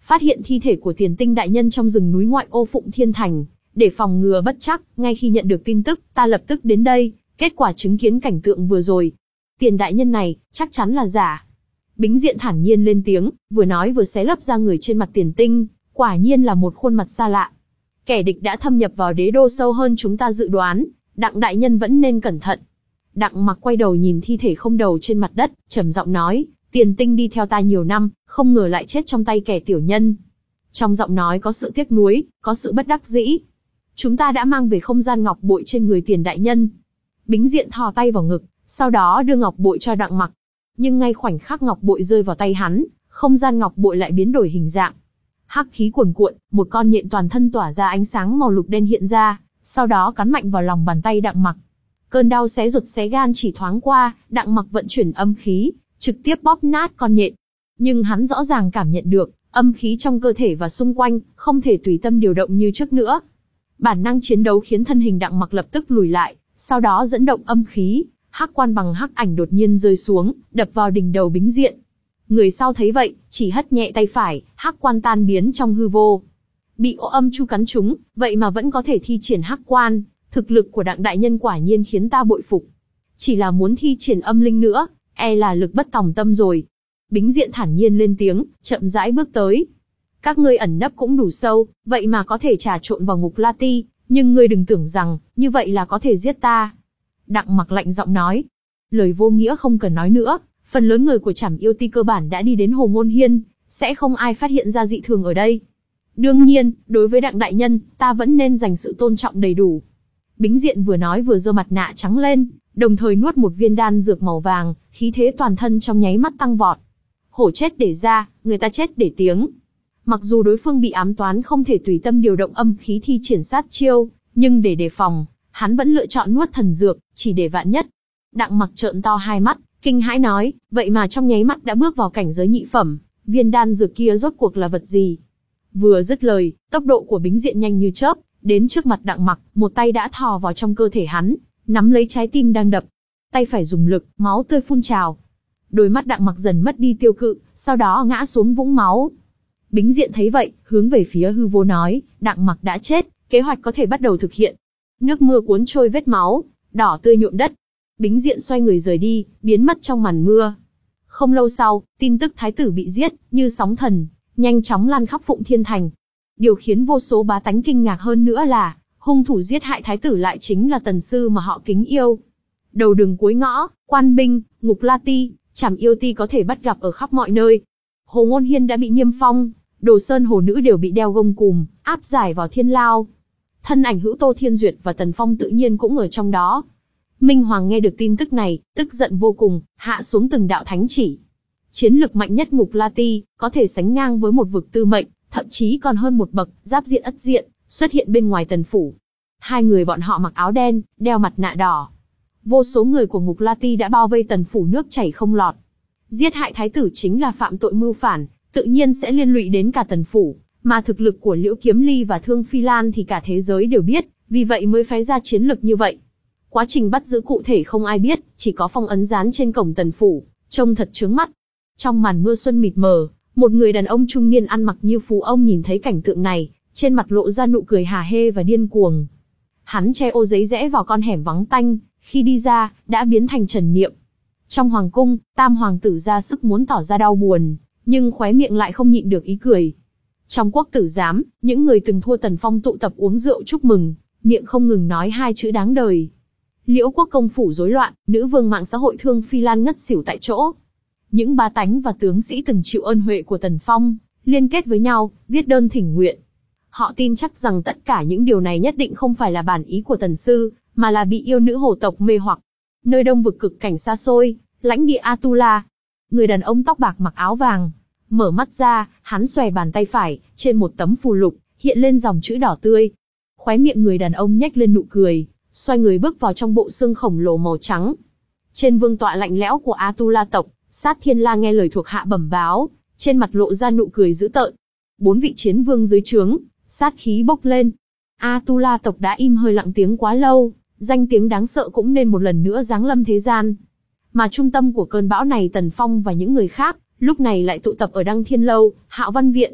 phát hiện thi thể của Tiền Tinh đại nhân trong rừng núi ngoại ô Phụng Thiên Thành. Để phòng ngừa bất trắc, ngay khi nhận được tin tức, ta lập tức đến đây, kết quả chứng kiến cảnh tượng vừa rồi. Tiền đại nhân này, chắc chắn là giả. Bính Diện thản nhiên lên tiếng, vừa nói vừa xé lấp ra người trên mặt Tiền Tinh, quả nhiên là một khuôn mặt xa lạ. Kẻ địch đã thâm nhập vào đế đô sâu hơn chúng ta dự đoán, Đặng đại nhân vẫn nên cẩn thận. Đặng Mặc quay đầu nhìn thi thể không đầu trên mặt đất, trầm giọng nói, Tiền Tinh đi theo ta nhiều năm, không ngờ lại chết trong tay kẻ tiểu nhân. Trong giọng nói có sự tiếc nuối, có sự bất đắc dĩ. Chúng ta đã mang về không gian ngọc bội trên người Tiền đại nhân. Bính Diện thò tay vào ngực, sau đó đưa ngọc bội cho Đặng Mặc. Nhưng ngay khoảnh khắc ngọc bội rơi vào tay hắn, không gian ngọc bội lại biến đổi hình dạng. Hắc khí cuồn cuộn, một con nhện toàn thân tỏa ra ánh sáng màu lục đen hiện ra, sau đó cắn mạnh vào lòng bàn tay Đặng Mặc. Cơn đau xé ruột xé gan chỉ thoáng qua, Đặng Mặc vận chuyển âm khí, trực tiếp bóp nát con nhện. Nhưng hắn rõ ràng cảm nhận được, âm khí trong cơ thể và xung quanh, không thể tùy tâm điều động như trước nữa. Bản năng chiến đấu khiến thân hình Đặng Mặc lập tức lùi lại, sau đó dẫn động âm khí, hắc quan bằng hắc ảnh đột nhiên rơi xuống, đập vào đỉnh đầu Bính Diện. Người sau thấy vậy, chỉ hất nhẹ tay phải, hắc quan tan biến trong hư vô. Bị ô âm chu cắn trúng, vậy mà vẫn có thể thi triển hắc quan, thực lực của Đặng đại nhân quả nhiên khiến ta bội phục. Chỉ là muốn thi triển âm linh nữa, e là lực bất tòng tâm rồi. Bính Diện thản nhiên lên tiếng, chậm rãi bước tới. Các ngươi ẩn nấp cũng đủ sâu, vậy mà có thể trà trộn vào Ngục La Ti, nhưng ngươi đừng tưởng rằng, như vậy là có thể giết ta. Đặng Mặc lạnh giọng nói. Lời vô nghĩa không cần nói nữa, phần lớn người của Trảm Yêu Ti cơ bản đã đi đến Hồ Ngôn Hiên, sẽ không ai phát hiện ra dị thường ở đây. Đương nhiên, đối với Đặng đại nhân, ta vẫn nên dành sự tôn trọng đầy đủ. Bính Diện vừa nói vừa giơ mặt nạ trắng lên, đồng thời nuốt một viên đan dược màu vàng, khí thế toàn thân trong nháy mắt tăng vọt. Hổ chết để ra, người ta chết để tiếng. Mặc dù đối phương bị ám toán không thể tùy tâm điều động âm khí thi triển sát chiêu, nhưng để đề phòng, hắn vẫn lựa chọn nuốt thần dược, chỉ để vạn nhất. Đặng Mặc trợn to hai mắt, kinh hãi nói, vậy mà trong nháy mắt đã bước vào cảnh giới nhị phẩm, viên đan dược kia rốt cuộc là vật gì? Vừa dứt lời, tốc độ của Bính Diện nhanh như chớp, đến trước mặt Đặng Mặc, một tay đã thò vào trong cơ thể hắn, nắm lấy trái tim đang đập. Tay phải dùng lực, máu tươi phun trào. Đôi mắt Đặng Mặc dần mất đi tiêu cự, sau đó ngã xuống vũng máu. Bính Diện thấy vậy, hướng về phía hư vô nói, Đặng Mặc đã chết, kế hoạch có thể bắt đầu thực hiện. Nước mưa cuốn trôi vết máu, đỏ tươi nhuộm đất. Bính Diện xoay người rời đi, biến mất trong màn mưa. Không lâu sau, tin tức thái tử bị giết, như sóng thần, nhanh chóng lan khắp Phụng Thiên Thành. Điều khiến vô số bá tánh kinh ngạc hơn nữa là, hung thủ giết hại thái tử lại chính là tần sư mà họ kính yêu. Đầu đường cuối ngõ, quan binh, Ngục La Ti, Trảm Yêu Ti có thể bắt gặp ở khắp mọi nơi. Hồ Ngôn Hiên đã bị niêm phong, Đồ Sơn hồ nữ đều bị đeo gông cùm, áp giải vào thiên lao. Thân ảnh hữu Tô Thiên Duyệt và Tần Phong tự nhiên cũng ở trong đó. Minh Hoàng nghe được tin tức này, tức giận vô cùng, hạ xuống từng đạo thánh chỉ. Chiến lực mạnh nhất Ngục La Ti, có thể sánh ngang với một vực tư mệnh, thậm chí còn hơn một bậc, giáp diện ất diện, xuất hiện bên ngoài tần phủ. Hai người bọn họ mặc áo đen, đeo mặt nạ đỏ. Vô số người của Ngục La Ti đã bao vây tần phủ nước chảy không lọt. Giết hại thái tử chính là phạm tội mưu phản, tự nhiên sẽ liên lụy đến cả tần phủ, mà thực lực của Liễu Kiếm Ly và Thương Phi Lan thì cả thế giới đều biết, vì vậy mới phái ra chiến lực như vậy. Quá trình bắt giữ cụ thể không ai biết, chỉ có phong ấn dán trên cổng tần phủ, trông thật chướng mắt. Trong màn mưa xuân mịt mờ, một người đàn ông trung niên ăn mặc như phú ông nhìn thấy cảnh tượng này, trên mặt lộ ra nụ cười hả hê và điên cuồng. Hắn che ô giấy rẽ vào con hẻm vắng tanh, khi đi ra, đã biến thành Trần Niệm. Trong hoàng cung, tam hoàng tử ra sức muốn tỏ ra đau buồn, nhưng khóe miệng lại không nhịn được ý cười. Trong quốc tử giám, những người từng thua Tần Phong tụ tập uống rượu chúc mừng, miệng không ngừng nói hai chữ đáng đời. Liễu quốc công phủ rối loạn, nữ vương mạng xã hội Thương Phi Lan ngất xỉu tại chỗ. Những bá tánh và tướng sĩ từng chịu ơn huệ của Tần Phong, liên kết với nhau, viết đơn thỉnh nguyện. Họ tin chắc rằng tất cả những điều này nhất định không phải là bản ý của Tần sư, mà là bị yêu nữ hồ tộc mê hoặc. Nơi đông vực cực cảnh xa xôi, lãnh địa Atula. Người đàn ông tóc bạc mặc áo vàng, mở mắt ra, hắn xòe bàn tay phải, trên một tấm phù lục, hiện lên dòng chữ đỏ tươi. Khóe miệng người đàn ông nhếch lên nụ cười, xoay người bước vào trong bộ xương khổng lồ màu trắng. Trên vương tọa lạnh lẽo của Atula tộc, Sát Thiên La nghe lời thuộc hạ bẩm báo, trên mặt lộ ra nụ cười dữ tợn. Bốn vị chiến vương dưới trướng, sát khí bốc lên. Atula tộc đã im hơi lặng tiếng quá lâu, danh tiếng đáng sợ cũng nên một lần nữa giáng lâm thế gian. Mà trung tâm của cơn bão này Tần Phong và những người khác, lúc này lại tụ tập ở Đăng Thiên Lâu, Hạo Văn Viện.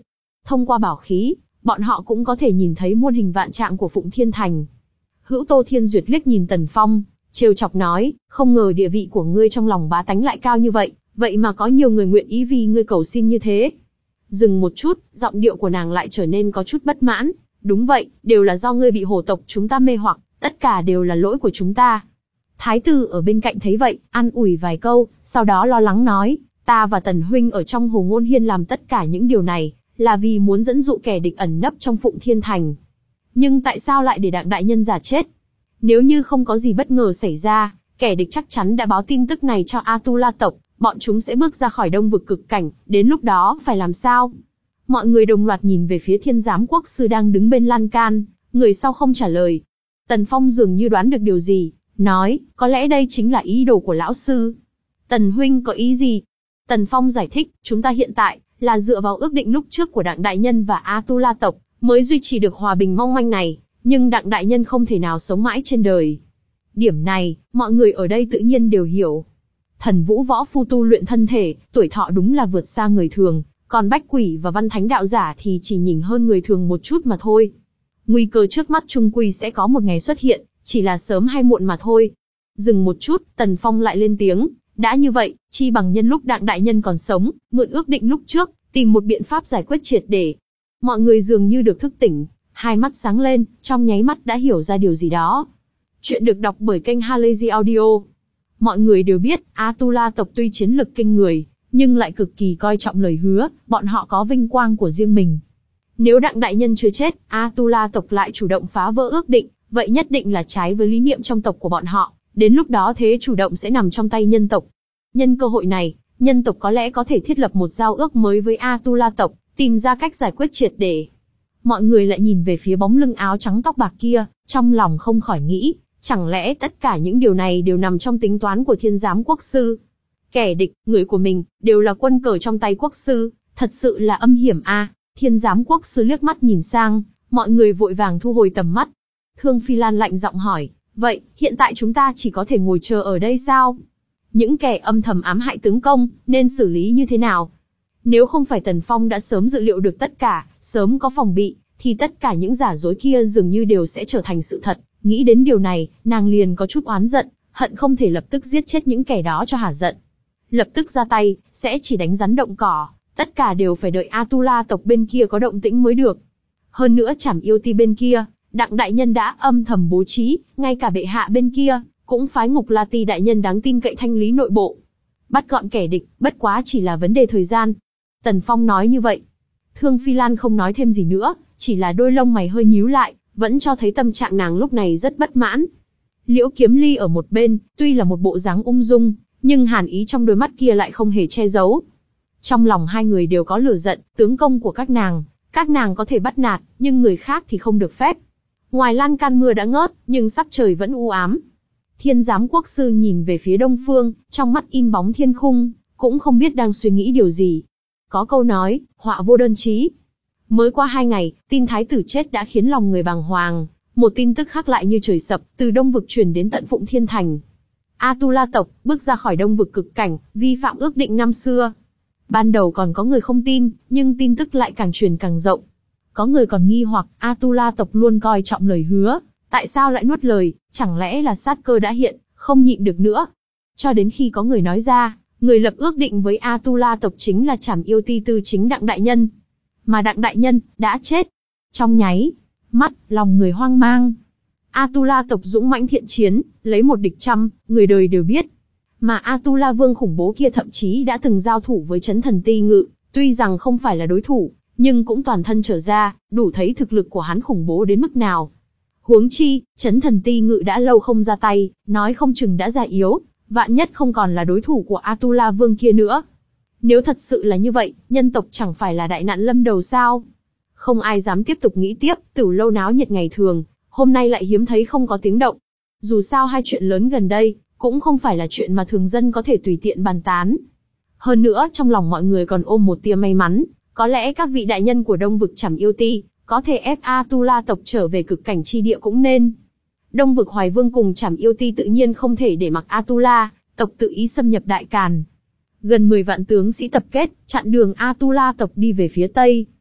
Thông qua bảo khí, bọn họ cũng có thể nhìn thấy muôn hình vạn trạng của Phụng Thiên Thành. Hữu Tô Thiên Duyệt liếc nhìn Tần Phong, trêu chọc nói, không ngờ địa vị của ngươi trong lòng bá tánh lại cao như vậy, vậy mà có nhiều người nguyện ý vì ngươi cầu xin như thế. Dừng một chút, giọng điệu của nàng lại trở nên có chút bất mãn. Đúng vậy, đều là do ngươi bị hổ tộc chúng ta mê hoặc, tất cả đều là lỗi của chúng ta. Thái tử ở bên cạnh thấy vậy, an ủi vài câu, sau đó lo lắng nói, ta và Tần huynh ở trong Hồ Ngôn Hiên làm tất cả những điều này, là vì muốn dẫn dụ kẻ địch ẩn nấp trong Phụng Thiên Thành. Nhưng tại sao lại để Đặng đại nhân giả chết? Nếu như không có gì bất ngờ xảy ra, kẻ địch chắc chắn đã báo tin tức này cho Atula tộc, bọn chúng sẽ bước ra khỏi Đông vực cực cảnh, đến lúc đó phải làm sao? Mọi người đồng loạt nhìn về phía Thiên Giám Quốc sư đang đứng bên lan can, người sau không trả lời. Tần Phong dường như đoán được điều gì, nói, có lẽ đây chính là ý đồ của lão sư. Tần huynh có ý gì? Tần Phong giải thích, chúng ta hiện tại là dựa vào ước định lúc trước của Đặng đại nhân và Atula tộc mới duy trì được hòa bình mong manh này, nhưng Đặng đại nhân không thể nào sống mãi trên đời. Điểm này, mọi người ở đây tự nhiên đều hiểu. Thần Vũ võ phu tu luyện thân thể, tuổi thọ đúng là vượt xa người thường, còn Bách Quỷ và Văn Thánh đạo giả thì chỉ nhỉnh hơn người thường một chút mà thôi. Nguy cơ trước mắt chung quy sẽ có một ngày xuất hiện, chỉ là sớm hay muộn mà thôi. Dừng một chút, Tần Phong lại lên tiếng, đã như vậy, chi bằng nhân lúc Đặng đại nhân còn sống, mượn ước định lúc trước, tìm một biện pháp giải quyết triệt để. Mọi người dường như được thức tỉnh, hai mắt sáng lên, trong nháy mắt đã hiểu ra điều gì đó. Chuyện được đọc bởi kênh Halazy Audio. Mọi người đều biết, Atula tộc tuy chiến lực kinh người, nhưng lại cực kỳ coi trọng lời hứa, bọn họ có vinh quang của riêng mình. Nếu Đặng đại nhân chưa chết, Atula tộc lại chủ động phá vỡ ước định, vậy nhất định là trái với lý niệm trong tộc của bọn họ, đến lúc đó thế chủ động sẽ nằm trong tay nhân tộc. Nhân cơ hội này, nhân tộc có lẽ có thể thiết lập một giao ước mới với Atula tộc, tìm ra cách giải quyết triệt để. Mọi người lại nhìn về phía bóng lưng áo trắng tóc bạc kia, trong lòng không khỏi nghĩ, chẳng lẽ tất cả những điều này đều nằm trong tính toán của Thiên Giám Quốc sư? Kẻ địch, người của mình, đều là quân cờ trong tay quốc sư, thật sự là âm hiểm a. À. Thiên Giám Quốc sư liếc mắt nhìn sang, mọi người vội vàng thu hồi tầm mắt. Thương Phi Lan lạnh giọng hỏi, vậy, hiện tại chúng ta chỉ có thể ngồi chờ ở đây sao? Những kẻ âm thầm ám hại tướng công, nên xử lý như thế nào? Nếu không phải Tần Phong đã sớm dự liệu được tất cả, sớm có phòng bị, thì tất cả những giả dối kia dường như đều sẽ trở thành sự thật. Nghĩ đến điều này, nàng liền có chút oán giận, hận không thể lập tức giết chết những kẻ đó cho hả giận. Lập tức ra tay, sẽ chỉ đánh rắn động cỏ, tất cả đều phải đợi Atula tộc bên kia có động tĩnh mới được. Hơn nữa Trảm Yêu Ti bên kia, Đặng đại nhân đã âm thầm bố trí, ngay cả bệ hạ bên kia, cũng phái Ngục La Ti đại nhân đáng tin cậy thanh lý nội bộ. Bắt gọn kẻ địch, bất quá chỉ là vấn đề thời gian. Tần Phong nói như vậy. Thương Phi Lan không nói thêm gì nữa, chỉ là đôi lông mày hơi nhíu lại, vẫn cho thấy tâm trạng nàng lúc này rất bất mãn. Liễu Kiếm Ly ở một bên, tuy là một bộ dáng ung dung, nhưng hàn ý trong đôi mắt kia lại không hề che giấu. Trong lòng hai người đều có lửa giận, tướng công của các nàng, các nàng có thể bắt nạt, nhưng người khác thì không được phép. Ngoài lan can mưa đã ngớt, nhưng sắc trời vẫn u ám. Thiên Giám Quốc sư nhìn về phía đông phương, trong mắt in bóng thiên khung, cũng không biết đang suy nghĩ điều gì. Có câu nói, họa vô đơn chí. Mới qua hai ngày, tin thái tử chết đã khiến lòng người bàng hoàng. Một tin tức khác lại như trời sập, từ Đông vực truyền đến tận Phụng Thiên Thành. Atula tộc bước ra khỏi Đông vực cực cảnh, vi phạm ước định năm xưa. Ban đầu còn có người không tin, nhưng tin tức lại càng truyền càng rộng. Có người còn nghi hoặc Atula tộc luôn coi trọng lời hứa, tại sao lại nuốt lời, chẳng lẽ là sát cơ đã hiện, không nhịn được nữa. Cho đến khi có người nói ra, người lập ước định với Atula tộc chính là Trảm Yêu Ti tư chính Đặng đại nhân. Mà Đặng đại nhân đã chết. Trong nháy mắt, lòng người hoang mang. Atula tộc dũng mãnh thiện chiến, lấy một địch trăm, người đời đều biết. Mà Atula vương khủng bố kia thậm chí đã từng giao thủ với Chấn Thần Ti Ngự, tuy rằng không phải là đối thủ, nhưng cũng toàn thân trở ra, đủ thấy thực lực của hắn khủng bố đến mức nào. Huống chi, Chấn Thần Ti Ngự đã lâu không ra tay, nói không chừng đã già yếu, vạn nhất không còn là đối thủ của Atula vương kia nữa. Nếu thật sự là như vậy, nhân tộc chẳng phải là đại nạn lâm đầu sao? Không ai dám tiếp tục nghĩ tiếp, Tửu Lâu náo nhiệt ngày thường, hôm nay lại hiếm thấy không có tiếng động. Dù sao hai chuyện lớn gần đây, cũng không phải là chuyện mà thường dân có thể tùy tiện bàn tán. Hơn nữa, trong lòng mọi người còn ôm một tia may mắn, có lẽ các vị đại nhân của Đông vực Trảm Yêu Ti, có thể ép Atula tộc trở về cực cảnh chi địa cũng nên. Đông vực Hoài Vương cùng Trảm Yêu Ti tự nhiên không thể để mặc Atula tộc tự ý xâm nhập Đại Càn. Gần mười vạn tướng sĩ tập kết, chặn đường Atula tộc đi về phía Tây.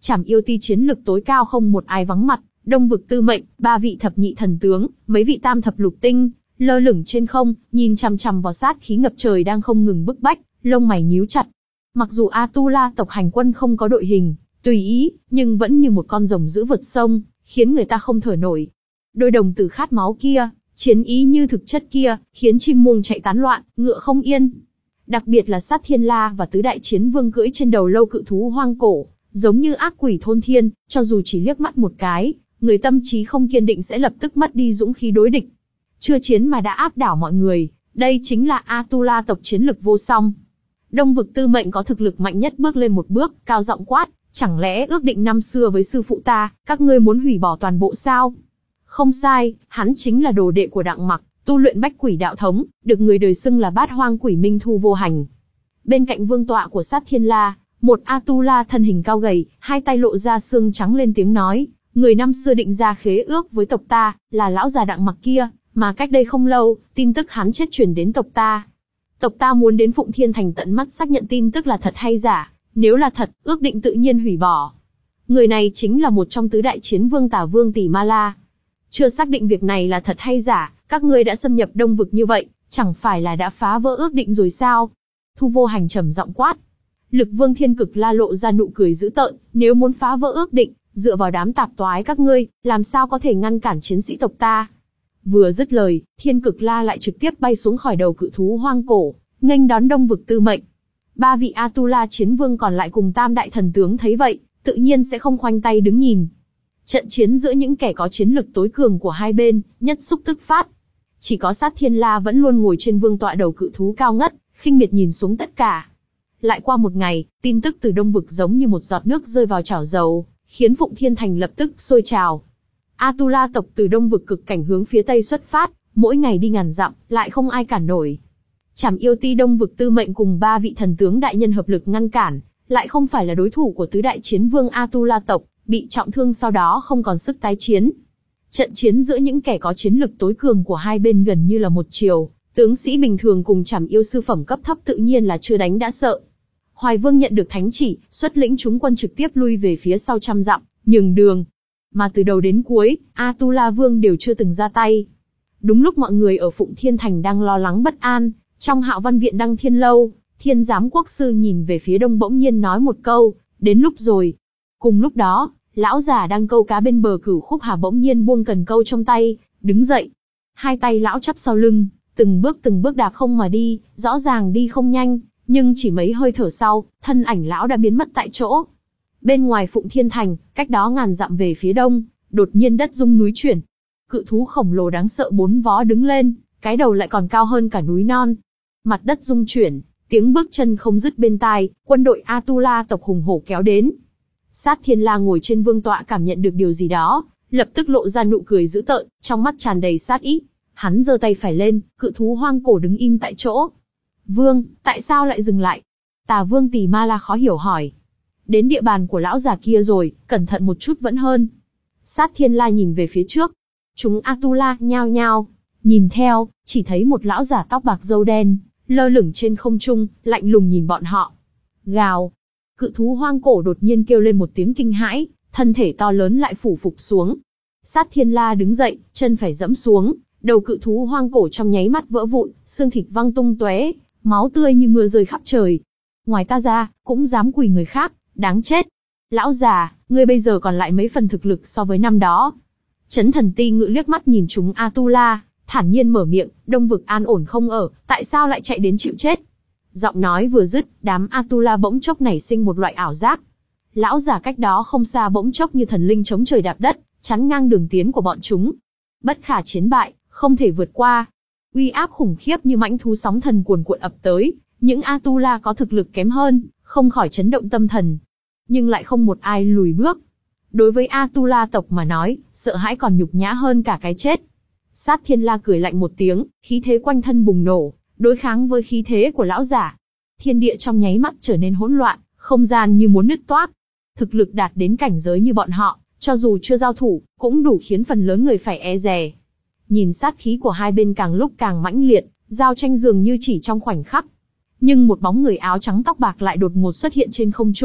Trảm yêu ti chiến lực tối cao không một ai vắng mặt, Đông vực tư mệnh, ba vị thập nhị thần tướng, mấy vị tam thập lục tinh, lơ lửng trên không, nhìn chằm chằm vào sát khí ngập trời đang không ngừng bức bách, lông mày nhíu chặt. Mặc dù Atula tộc hành quân không có đội hình, tùy ý, nhưng vẫn như một con rồng dữ vượt sông, khiến người ta không thở nổi. Đôi đồng tử khát máu kia, chiến ý như thực chất kia, khiến chim muông chạy tán loạn, ngựa không yên. Đặc biệt là Sát Thiên La và tứ đại chiến vương cưỡi trên đầu lâu cự thú hoang cổ, giống như ác quỷ thôn thiên, cho dù chỉ liếc mắt một cái, người tâm trí không kiên định sẽ lập tức mất đi dũng khí đối địch. Chưa chiến mà đã áp đảo mọi người, đây chính là Atula tộc chiến lực vô song. Đông vực tư mệnh có thực lực mạnh nhất bước lên một bước, cao giọng quát, chẳng lẽ ước định năm xưa với sư phụ ta, các ngươi muốn hủy bỏ toàn bộ sao? Không sai, hắn chính là đồ đệ của Đặng Mặc, tu luyện bách quỷ đạo thống, được người đời xưng là bát hoang quỷ minh thu vô hành. Bên cạnh vương tọa của Sát Thiên La, một Atula thân hình cao gầy, hai tay lộ ra xương trắng lên tiếng nói, người năm xưa định ra khế ước với tộc ta, là lão già Đặng Mặc kia, mà cách đây không lâu, tin tức hắn chết truyền đến tộc ta. Tộc ta muốn đến Phụng Thiên Thành tận mắt xác nhận tin tức là thật hay giả, nếu là thật, ước định tự nhiên hủy bỏ. Người này chính là một trong tứ đại chiến vương Tả Vương Tỷ Ma La. Chưa xác định việc này là thật hay giả, các ngươi đã xâm nhập Đông vực như vậy, chẳng phải là đã phá vỡ ước định rồi sao? Thu Vô Hành trầm giọng quát. Lực Vương Thiên Cực La lộ ra nụ cười dữ tợn, nếu muốn phá vỡ ước định, dựa vào đám tạp toái các ngươi, làm sao có thể ngăn cản chiến sĩ tộc ta? Vừa dứt lời, Thiên Cực La lại trực tiếp bay xuống khỏi đầu cự thú hoang cổ, nghênh đón Đông vực tư mệnh. Ba vị Atula chiến vương còn lại cùng tam đại thần tướng thấy vậy, tự nhiên sẽ không khoanh tay đứng nhìn. Trận chiến giữa những kẻ có chiến lực tối cường của hai bên, nhất xúc tức phát. Chỉ có Sát Thiên La vẫn luôn ngồi trên vương tọa đầu cự thú cao ngất, khinh miệt nhìn xuống tất cả. Lại qua một ngày, tin tức từ Đông vực giống như một giọt nước rơi vào chảo dầu, khiến Phụng Thiên Thành lập tức sôi trào. Atula tộc từ Đông vực cực cảnh hướng phía Tây xuất phát, mỗi ngày đi ngàn dặm, lại không ai cản nổi. Trảm yêu ti Đông vực tư mệnh cùng ba vị thần tướng đại nhân hợp lực ngăn cản, lại không phải là đối thủ của tứ đại chiến vương Atula tộc, bị trọng thương sau đó không còn sức tái chiến. Trận chiến giữa những kẻ có chiến lực tối cường của hai bên gần như là một chiều, tướng sĩ bình thường cùng Trảm yêu sư phẩm cấp thấp tự nhiên là chưa đánh đã sợ. Hoài Vương nhận được thánh chỉ, xuất lĩnh chúng quân trực tiếp lui về phía sau trăm dặm, nhường đường. Mà từ đầu đến cuối, Atula Vương đều chưa từng ra tay. Đúng lúc mọi người ở Phụng Thiên Thành đang lo lắng bất an, trong Hạo Văn Viện Đăng Thiên Lâu, Thiên Giám Quốc sư nhìn về phía đông bỗng nhiên nói một câu, đến lúc rồi. Cùng lúc đó, lão già đang câu cá bên bờ Cửu Khúc Hà bỗng nhiên buông cần câu trong tay, đứng dậy. Hai tay lão chắp sau lưng, từng bước từng bước đạp không mà đi, rõ ràng đi không nhanh, nhưng chỉ mấy hơi thở sau, thân ảnh lão đã biến mất tại chỗ. Bên ngoài Phụng Thiên Thành, cách đó ngàn dặm về phía đông, đột nhiên đất rung núi chuyển. Cự thú khổng lồ đáng sợ bốn vó đứng lên, cái đầu lại còn cao hơn cả núi non. Mặt đất rung chuyển, tiếng bước chân không dứt bên tai, quân đội Atula tộc hùng hổ kéo đến. Sát Thiên La ngồi trên vương tọa cảm nhận được điều gì đó, lập tức lộ ra nụ cười dữ tợn, trong mắt tràn đầy sát ý. Hắn giơ tay phải lên, cự thú hoang cổ đứng im tại chỗ. Vương, tại sao lại dừng lại? Tà Vương Tỷ Ma La khó hiểu hỏi. Đến địa bàn của lão già kia rồi, cẩn thận một chút vẫn hơn. Sát Thiên La nhìn về phía trước. Chúng Atula nhao nhao, nhìn theo, chỉ thấy một lão già tóc bạc râu đen, lơ lửng trên không trung, lạnh lùng nhìn bọn họ. Gào. Cự thú hoang cổ đột nhiên kêu lên một tiếng kinh hãi, thân thể to lớn lại phủ phục xuống. Sát Thiên La đứng dậy, chân phải dẫm xuống, đầu cự thú hoang cổ trong nháy mắt vỡ vụn, xương thịt văng tung tóe, máu tươi như mưa rơi khắp trời. Ngoài ta ra, cũng dám quỳ người khác, đáng chết. Lão già, ngươi bây giờ còn lại mấy phần thực lực so với năm đó. Chấn Thần Ti Ngự liếc mắt nhìn chúng Atula, thản nhiên mở miệng, Đông vực an ổn không ở, tại sao lại chạy đến chịu chết? Giọng nói vừa dứt, đám Atula bỗng chốc nảy sinh một loại ảo giác. Lão già cách đó không xa bỗng chốc như thần linh chống trời đạp đất, chắn ngang đường tiến của bọn chúng. Bất khả chiến bại, không thể vượt qua. Uy áp khủng khiếp như mãnh thú sóng thần cuồn cuộn ập tới, những Atula có thực lực kém hơn, không khỏi chấn động tâm thần. Nhưng lại không một ai lùi bước. Đối với Atula tộc mà nói, sợ hãi còn nhục nhã hơn cả cái chết. Sát Thiên La cười lạnh một tiếng, khí thế quanh thân bùng nổ, đối kháng với khí thế của lão giả. Thiên địa trong nháy mắt trở nên hỗn loạn, không gian như muốn nứt toác. Thực lực đạt đến cảnh giới như bọn họ, cho dù chưa giao thủ, cũng đủ khiến phần lớn người phải e dè. Nhìn sát khí của hai bên càng lúc càng mãnh liệt, giao tranh dường như chỉ trong khoảnh khắc. Nhưng một bóng người áo trắng tóc bạc lại đột ngột xuất hiện trên không trung,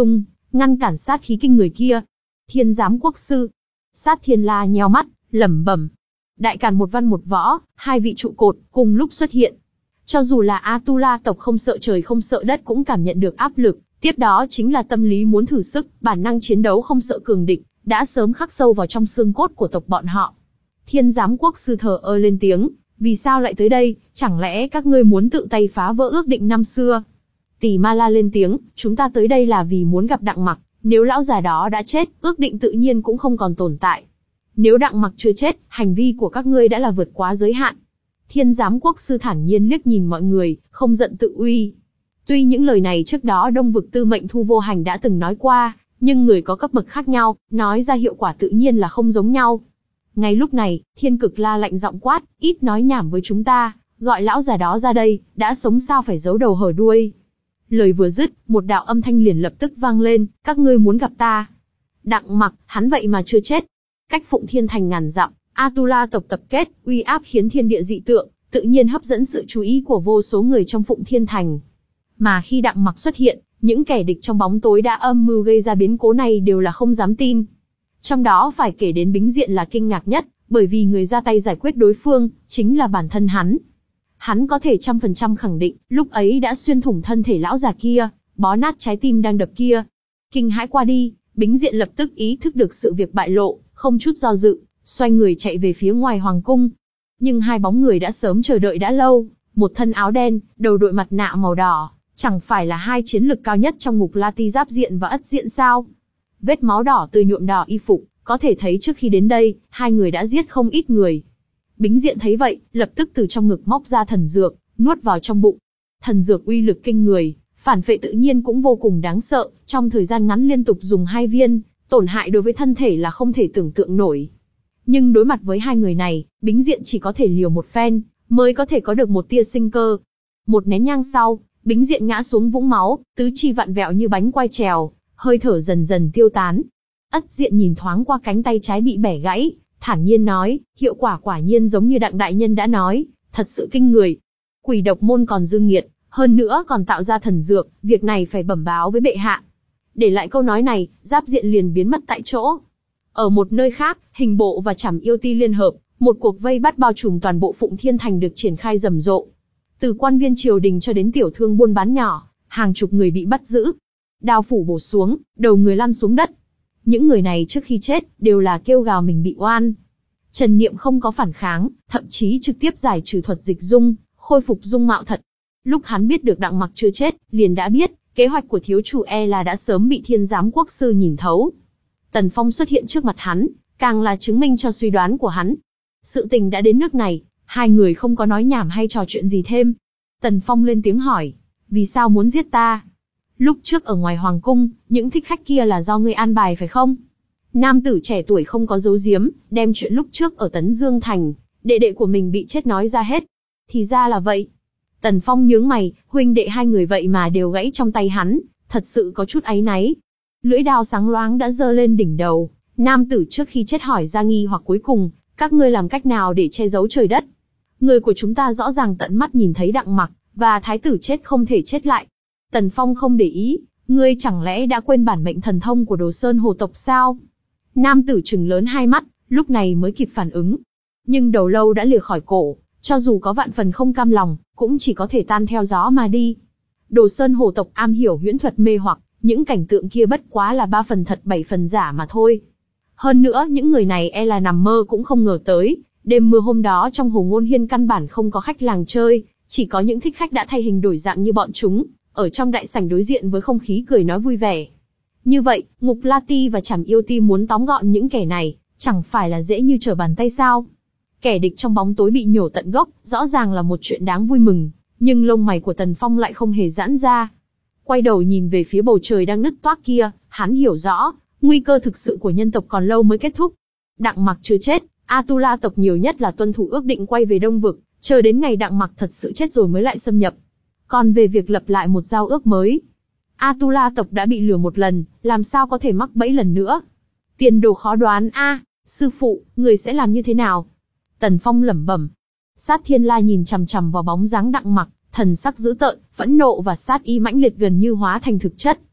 ngăn cản sát khí kinh người kia. Thiên giám quốc sư. Sát Thiên La nheo mắt, lẩm bẩm. Đại càn một văn một võ, hai vị trụ cột, cùng lúc xuất hiện. Cho dù là Atula tộc không sợ trời không sợ đất cũng cảm nhận được áp lực, tiếp đó chính là tâm lý muốn thử sức, bản năng chiến đấu không sợ cường địch, đã sớm khắc sâu vào trong xương cốt của tộc bọn họ. Thiên giám quốc sư thờ ơ lên tiếng, vì sao lại tới đây, chẳng lẽ các ngươi muốn tự tay phá vỡ ước định năm xưa? Tỷ Ma La lên tiếng, chúng ta tới đây là vì muốn gặp Đặng Mặc, nếu lão già đó đã chết, ước định tự nhiên cũng không còn tồn tại. Nếu Đặng Mặc chưa chết, hành vi của các ngươi đã là vượt quá giới hạn. Thiên giám quốc sư thản nhiên liếc nhìn mọi người, không giận tự uy. Tuy những lời này trước đó Đông Vực Tư Mệnh Thu Vô Hành đã từng nói qua, nhưng người có cấp bậc khác nhau, nói ra hiệu quả tự nhiên là không giống nhau. Ngay lúc này, Thiên Cực La lạnh giọng quát, ít nói nhảm với chúng ta, gọi lão già đó ra đây, đã sống sao phải giấu đầu hở đuôi. Lời vừa dứt, một đạo âm thanh liền lập tức vang lên, các ngươi muốn gặp ta. Đặng Mặc, hắn vậy mà chưa chết. Cách Phụng Thiên Thành ngàn dặm, Atula tộc tập kết, uy áp khiến thiên địa dị tượng, tự nhiên hấp dẫn sự chú ý của vô số người trong Phụng Thiên Thành. Mà khi Đặng Mặc xuất hiện, những kẻ địch trong bóng tối đã âm mưu gây ra biến cố này đều là không dám tin. Trong đó phải kể đến Bính Diện là kinh ngạc nhất, bởi vì người ra tay giải quyết đối phương, chính là bản thân hắn. Hắn có thể trăm phần trăm khẳng định, lúc ấy đã xuyên thủng thân thể lão già kia, bó nát trái tim đang đập kia. Kinh hãi qua đi, Bính Diện lập tức ý thức được sự việc bại lộ, không chút do dự, xoay người chạy về phía ngoài hoàng cung. Nhưng hai bóng người đã sớm chờ đợi đã lâu, một thân áo đen, đầu đội mặt nạ màu đỏ, chẳng phải là hai chiến lực cao nhất trong Ngục La Ti Giáp Diện và Ất Diện sao? Vết máu đỏ tươi nhuộm đỏ y phục, có thể thấy trước khi đến đây, hai người đã giết không ít người. Bính Diện thấy vậy, lập tức từ trong ngực móc ra thần dược, nuốt vào trong bụng. Thần dược uy lực kinh người, phản phệ tự nhiên cũng vô cùng đáng sợ, trong thời gian ngắn liên tục dùng hai viên, tổn hại đối với thân thể là không thể tưởng tượng nổi. Nhưng đối mặt với hai người này, Bính Diện chỉ có thể liều một phen, mới có thể có được một tia sinh cơ. Một nén nhang sau, Bính Diện ngã xuống vũng máu, tứ chi vặn vẹo như bánh quai trèo, hơi thở dần dần tiêu tán. Ất Diện nhìn thoáng qua cánh tay trái bị bẻ gãy, thản nhiên nói, hiệu quả quả nhiên giống như Đặng đại nhân đã nói, thật sự kinh người. Quỷ độc môn còn dư nghiệt, hơn nữa còn tạo ra thần dược, việc này phải bẩm báo với bệ hạ. Để lại câu nói này, Giáp Diện liền biến mất tại chỗ. Ở một nơi khác, Hình Bộ và Trảm Yêu Ti liên hợp, một cuộc vây bắt bao trùm toàn bộ Phụng Thiên Thành được triển khai rầm rộ. Từ quan viên triều đình cho đến tiểu thương buôn bán nhỏ, hàng chục người bị bắt giữ. Đao phủ bổ xuống, đầu người lăn xuống đất. Những người này trước khi chết, đều là kêu gào mình bị oan. Trần Niệm không có phản kháng, thậm chí trực tiếp giải trừ thuật dịch dung, khôi phục dung mạo thật. Lúc hắn biết được Đặng Mặc chưa chết, liền đã biết, kế hoạch của thiếu chủ e là đã sớm bị Thiên giám quốc sư nhìn thấu. Tần Phong xuất hiện trước mặt hắn, càng là chứng minh cho suy đoán của hắn. Sự tình đã đến nước này, hai người không có nói nhảm hay trò chuyện gì thêm. Tần Phong lên tiếng hỏi, vì sao muốn giết ta? Lúc trước ở ngoài hoàng cung, những thích khách kia là do ngươi an bài phải không? Nam tử trẻ tuổi không có giấu giếm, đem chuyện lúc trước ở Tấn Dương Thành, đệ đệ của mình bị chết nói ra hết. Thì ra là vậy. Tần Phong nhướng mày, huynh đệ hai người vậy mà đều gãy trong tay hắn, thật sự có chút áy náy. Lưỡi đao sáng loáng đã giơ lên đỉnh đầu, nam tử trước khi chết hỏi ra nghi hoặc cuối cùng, các ngươi làm cách nào để che giấu trời đất? Người của chúng ta rõ ràng tận mắt nhìn thấy Đặng Mặc, và thái tử chết không thể chết lại. Tần Phong không để ý, ngươi chẳng lẽ đã quên bản mệnh thần thông của Đồ Sơn Hồ tộc sao? Nam tử trừng lớn hai mắt, lúc này mới kịp phản ứng. Nhưng đầu lâu đã lìa khỏi cổ, cho dù có vạn phần không cam lòng, cũng chỉ có thể tan theo gió mà đi. Đồ Sơn Hồ tộc am hiểu huyễn thuật mê hoặc, những cảnh tượng kia bất quá là ba phần thật bảy phần giả mà thôi. Hơn nữa những người này e là nằm mơ cũng không ngờ tới, đêm mưa hôm đó trong Hồ Ngôn Hiên căn bản không có khách làng chơi, chỉ có những thích khách đã thay hình đổi dạng như bọn chúng, ở trong đại sảnh đối diện với không khí cười nói vui vẻ. Như vậy, Ngục La Ti và Trảm Yêu Ti muốn tóm gọn những kẻ này, chẳng phải là dễ như trở bàn tay sao? Kẻ địch trong bóng tối bị nhổ tận gốc, rõ ràng là một chuyện đáng vui mừng, nhưng lông mày của Tần Phong lại không hề giãn ra. Quay đầu nhìn về phía bầu trời đang nứt toác kia, hắn hiểu rõ, nguy cơ thực sự của nhân tộc còn lâu mới kết thúc. Đặng Mặc chưa chết, Atula tộc nhiều nhất là tuân thủ ước định quay về Đông Vực, chờ đến ngày Đặng Mặc thật sự chết rồi mới lại xâm nhập. Còn về việc lập lại một giao ước mới, Atula tộc đã bị lừa một lần, làm sao có thể mắc bẫy lần nữa? Tiền đồ khó đoán a, à, sư phụ, người sẽ làm như thế nào? Tần Phong lẩm bẩm. Sát Thiên La nhìn chằm chằm vào bóng dáng Đặng Mặc, thần sắc dữ tợn, phẫn nộ và sát ý mãnh liệt gần như hóa thành thực chất.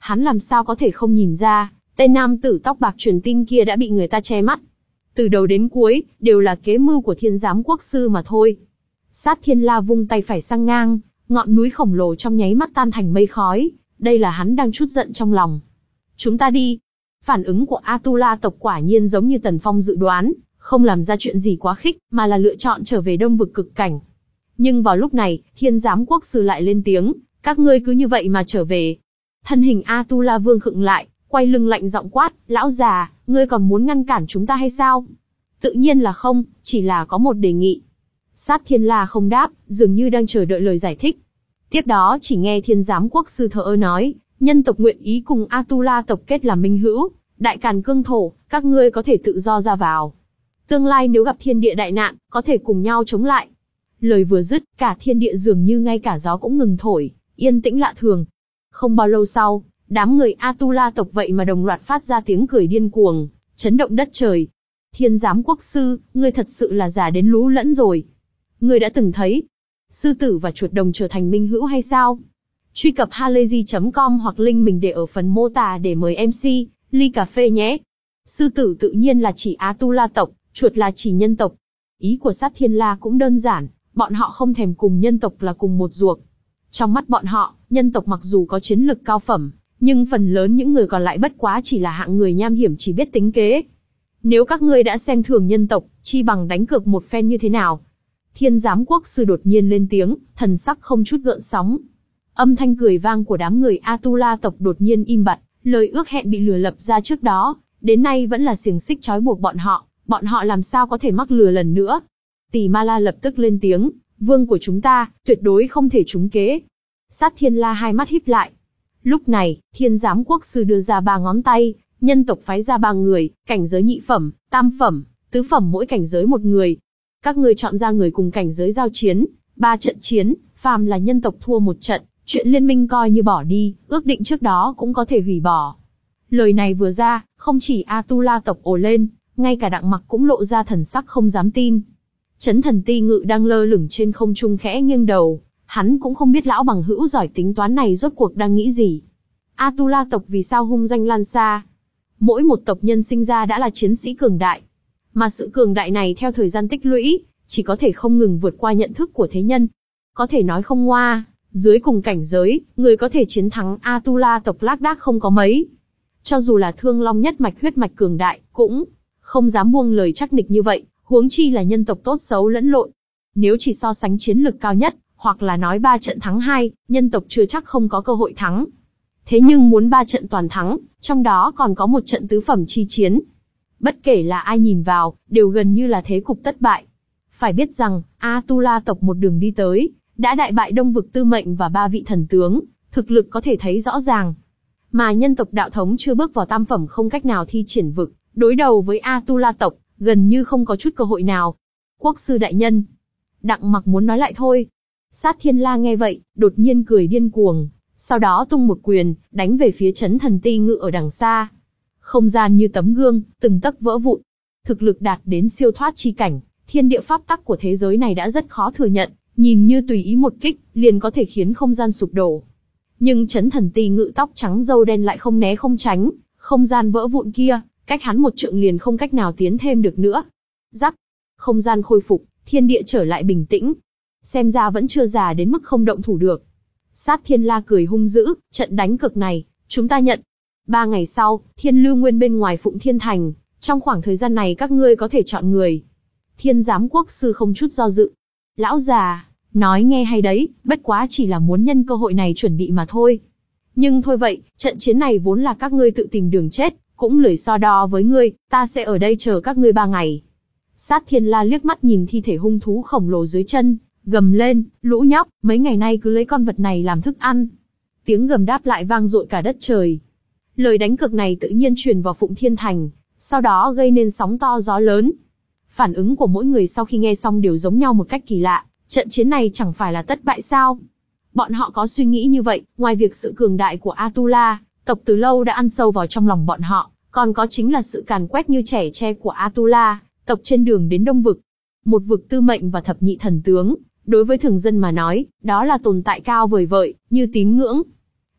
Hắn làm sao có thể không nhìn ra, tên nam tử tóc bạc truyền tin kia đã bị người ta che mắt. Từ đầu đến cuối, đều là kế mưu của Thiên Giám Quốc Sư mà thôi. Sát Thiên La vung tay phải sang ngang, ngọn núi khổng lồ trong nháy mắt tan thành mây khói, đây là hắn đang trút giận trong lòng. Chúng ta đi. Phản ứng của Atula tộc quả nhiên giống như Tần Phong dự đoán, không làm ra chuyện gì quá khích, mà là lựa chọn trở về Đông vực cực cảnh. Nhưng vào lúc này, Thiên Giám Quốc Sư lại lên tiếng, các ngươi cứ như vậy mà trở về. Thân hình Atula Vương khựng lại, quay lưng lạnh giọng quát, lão già, ngươi còn muốn ngăn cản chúng ta hay sao? Tự nhiên là không, chỉ là có một đề nghị. Sát Thiên La không đáp, dường như đang chờ đợi lời giải thích. Tiếp đó chỉ nghe Thiên Giám Quốc Sư thờ ơ nói, nhân tộc nguyện ý cùng Atula tộc kết làm minh hữu, đại càn cương thổ, các ngươi có thể tự do ra vào. Tương lai nếu gặp thiên địa đại nạn, có thể cùng nhau chống lại. Lời vừa dứt, cả thiên địa dường như ngay cả gió cũng ngừng thổi, yên tĩnh lạ thường. Không bao lâu sau, đám người Atula tộc vậy mà đồng loạt phát ra tiếng cười điên cuồng, chấn động đất trời. Thiên Giám Quốc Sư, ngươi thật sự là già đến lú lẫn rồi. Ngươi đã từng thấy sư tử và chuột đồng trở thành minh hữu hay sao? Truy cập halayzi chấm com hoặc link mình để ở phần mô tả để mời em xê, ly cà phê nhé. Sư tử tự nhiên là chỉ Atula tộc, chuột là chỉ nhân tộc. Ý của Sát Thiên La cũng đơn giản, bọn họ không thèm cùng nhân tộc là cùng một ruột. Trong mắt bọn họ, nhân tộc mặc dù có chiến lực cao phẩm, nhưng phần lớn những người còn lại bất quá chỉ là hạng người nham hiểm chỉ biết tính kế. Nếu các ngươi đã xem thường nhân tộc, chi bằng đánh cược một phen như thế nào? Thiên Giám Quốc Sư đột nhiên lên tiếng, thần sắc không chút gợn sóng. Âm thanh cười vang của đám người Atula tộc đột nhiên im bặt, lời ước hẹn bị lừa lập ra trước đó, đến nay vẫn là xiềng xích trói buộc bọn họ, bọn họ làm sao có thể mắc lừa lần nữa? Tỷ Ma La lập tức lên tiếng, vương của chúng ta, tuyệt đối không thể trúng kế. Sát Thiên La hai mắt híp lại. Lúc này, Thiên Giám Quốc Sư đưa ra ba ngón tay, nhân tộc phái ra ba người, cảnh giới nhị phẩm, tam phẩm, tứ phẩm mỗi cảnh giới một người. Các ngươi chọn ra người cùng cảnh giới giao chiến, ba trận chiến, phàm là nhân tộc thua một trận, chuyện liên minh coi như bỏ đi, ước định trước đó cũng có thể hủy bỏ. Lời này vừa ra, không chỉ Atula tộc ồ lên, ngay cả Đặng Mặc cũng lộ ra thần sắc không dám tin. Chấn Thần Ti Ngự đang lơ lửng trên không trung khẽ nghiêng đầu, hắn cũng không biết lão bằng hữu giỏi tính toán này rốt cuộc đang nghĩ gì. Atula tộc vì sao hung danh lan xa? Mỗi một tộc nhân sinh ra đã là chiến sĩ cường đại, mà sự cường đại này theo thời gian tích lũy, chỉ có thể không ngừng vượt qua nhận thức của thế nhân. Có thể nói không ngoa, dưới cùng cảnh giới, người có thể chiến thắng Atula tộc lác đác không có mấy. Cho dù là Thương Long nhất mạch huyết mạch cường đại, cũng không dám buông lời chắc nịch như vậy, huống chi là nhân tộc tốt xấu lẫn lộn. Nếu chỉ so sánh chiến lực cao nhất, hoặc là nói ba trận thắng hai, nhân tộc chưa chắc không có cơ hội thắng. Thế nhưng muốn ba trận toàn thắng, trong đó còn có một trận tứ phẩm chi chiến. Bất kể là ai nhìn vào, đều gần như là thế cục tất bại. Phải biết rằng, Atula tộc một đường đi tới, đã đại bại Đông vực Tư Mệnh và ba vị thần tướng, thực lực có thể thấy rõ ràng. Mà nhân tộc đạo thống chưa bước vào tam phẩm không cách nào thi triển vực, đối đầu với Atula tộc, gần như không có chút cơ hội nào. Quốc sư đại nhân. Đặng Mặc muốn nói lại thôi. Sát Thiên La nghe vậy, đột nhiên cười điên cuồng, sau đó tung một quyền, đánh về phía Chấn Thần Ti Ngự ở đằng xa. Không gian như tấm gương, từng tấc vỡ vụn. Thực lực đạt đến siêu thoát chi cảnh, thiên địa pháp tắc của thế giới này đã rất khó thừa nhận, nhìn như tùy ý một kích, liền có thể khiến không gian sụp đổ. Nhưng Chấn Thần Ti Ngự tóc trắng râu đen lại không né không tránh, không gian vỡ vụn kia, cách hắn một trượng liền không cách nào tiến thêm được nữa. Rắc, không gian khôi phục, thiên địa trở lại bình tĩnh. Xem ra vẫn chưa già đến mức không động thủ được. Sát Thiên La cười hung dữ, trận đánh cực này, chúng ta nhận. Ba ngày sau, Thiên Lưu Nguyên bên ngoài Phụng Thiên Thành, trong khoảng thời gian này các ngươi có thể chọn người. Thiên Giám Quốc Sư không chút do dự. Lão già, nói nghe hay đấy, bất quá chỉ là muốn nhân cơ hội này chuẩn bị mà thôi. Nhưng thôi vậy, trận chiến này vốn là các ngươi tự tìm đường chết, cũng lười so đo với ngươi, ta sẽ ở đây chờ các ngươi ba ngày. Sát Thiên La liếc mắt nhìn thi thể hung thú khổng lồ dưới chân, gầm lên, lũ nhóc, mấy ngày nay cứ lấy con vật này làm thức ăn. Tiếng gầm đáp lại vang dội cả đất trời. Lời đánh cược này tự nhiên truyền vào Phụng Thiên Thành, sau đó gây nên sóng to gió lớn. Phản ứng của mỗi người sau khi nghe xong đều giống nhau một cách kỳ lạ, trận chiến này chẳng phải là tất bại sao? Bọn họ có suy nghĩ như vậy, ngoài việc sự cường đại của Atula, tộc từ lâu đã ăn sâu vào trong lòng bọn họ, còn có chính là sự càn quét như trẻ tre của Atula, tộc trên đường đến Đông vực. Một vực Tư Mệnh và thập nhị thần tướng, đối với thường dân mà nói, đó là tồn tại cao vời vợi, như tín ngưỡng.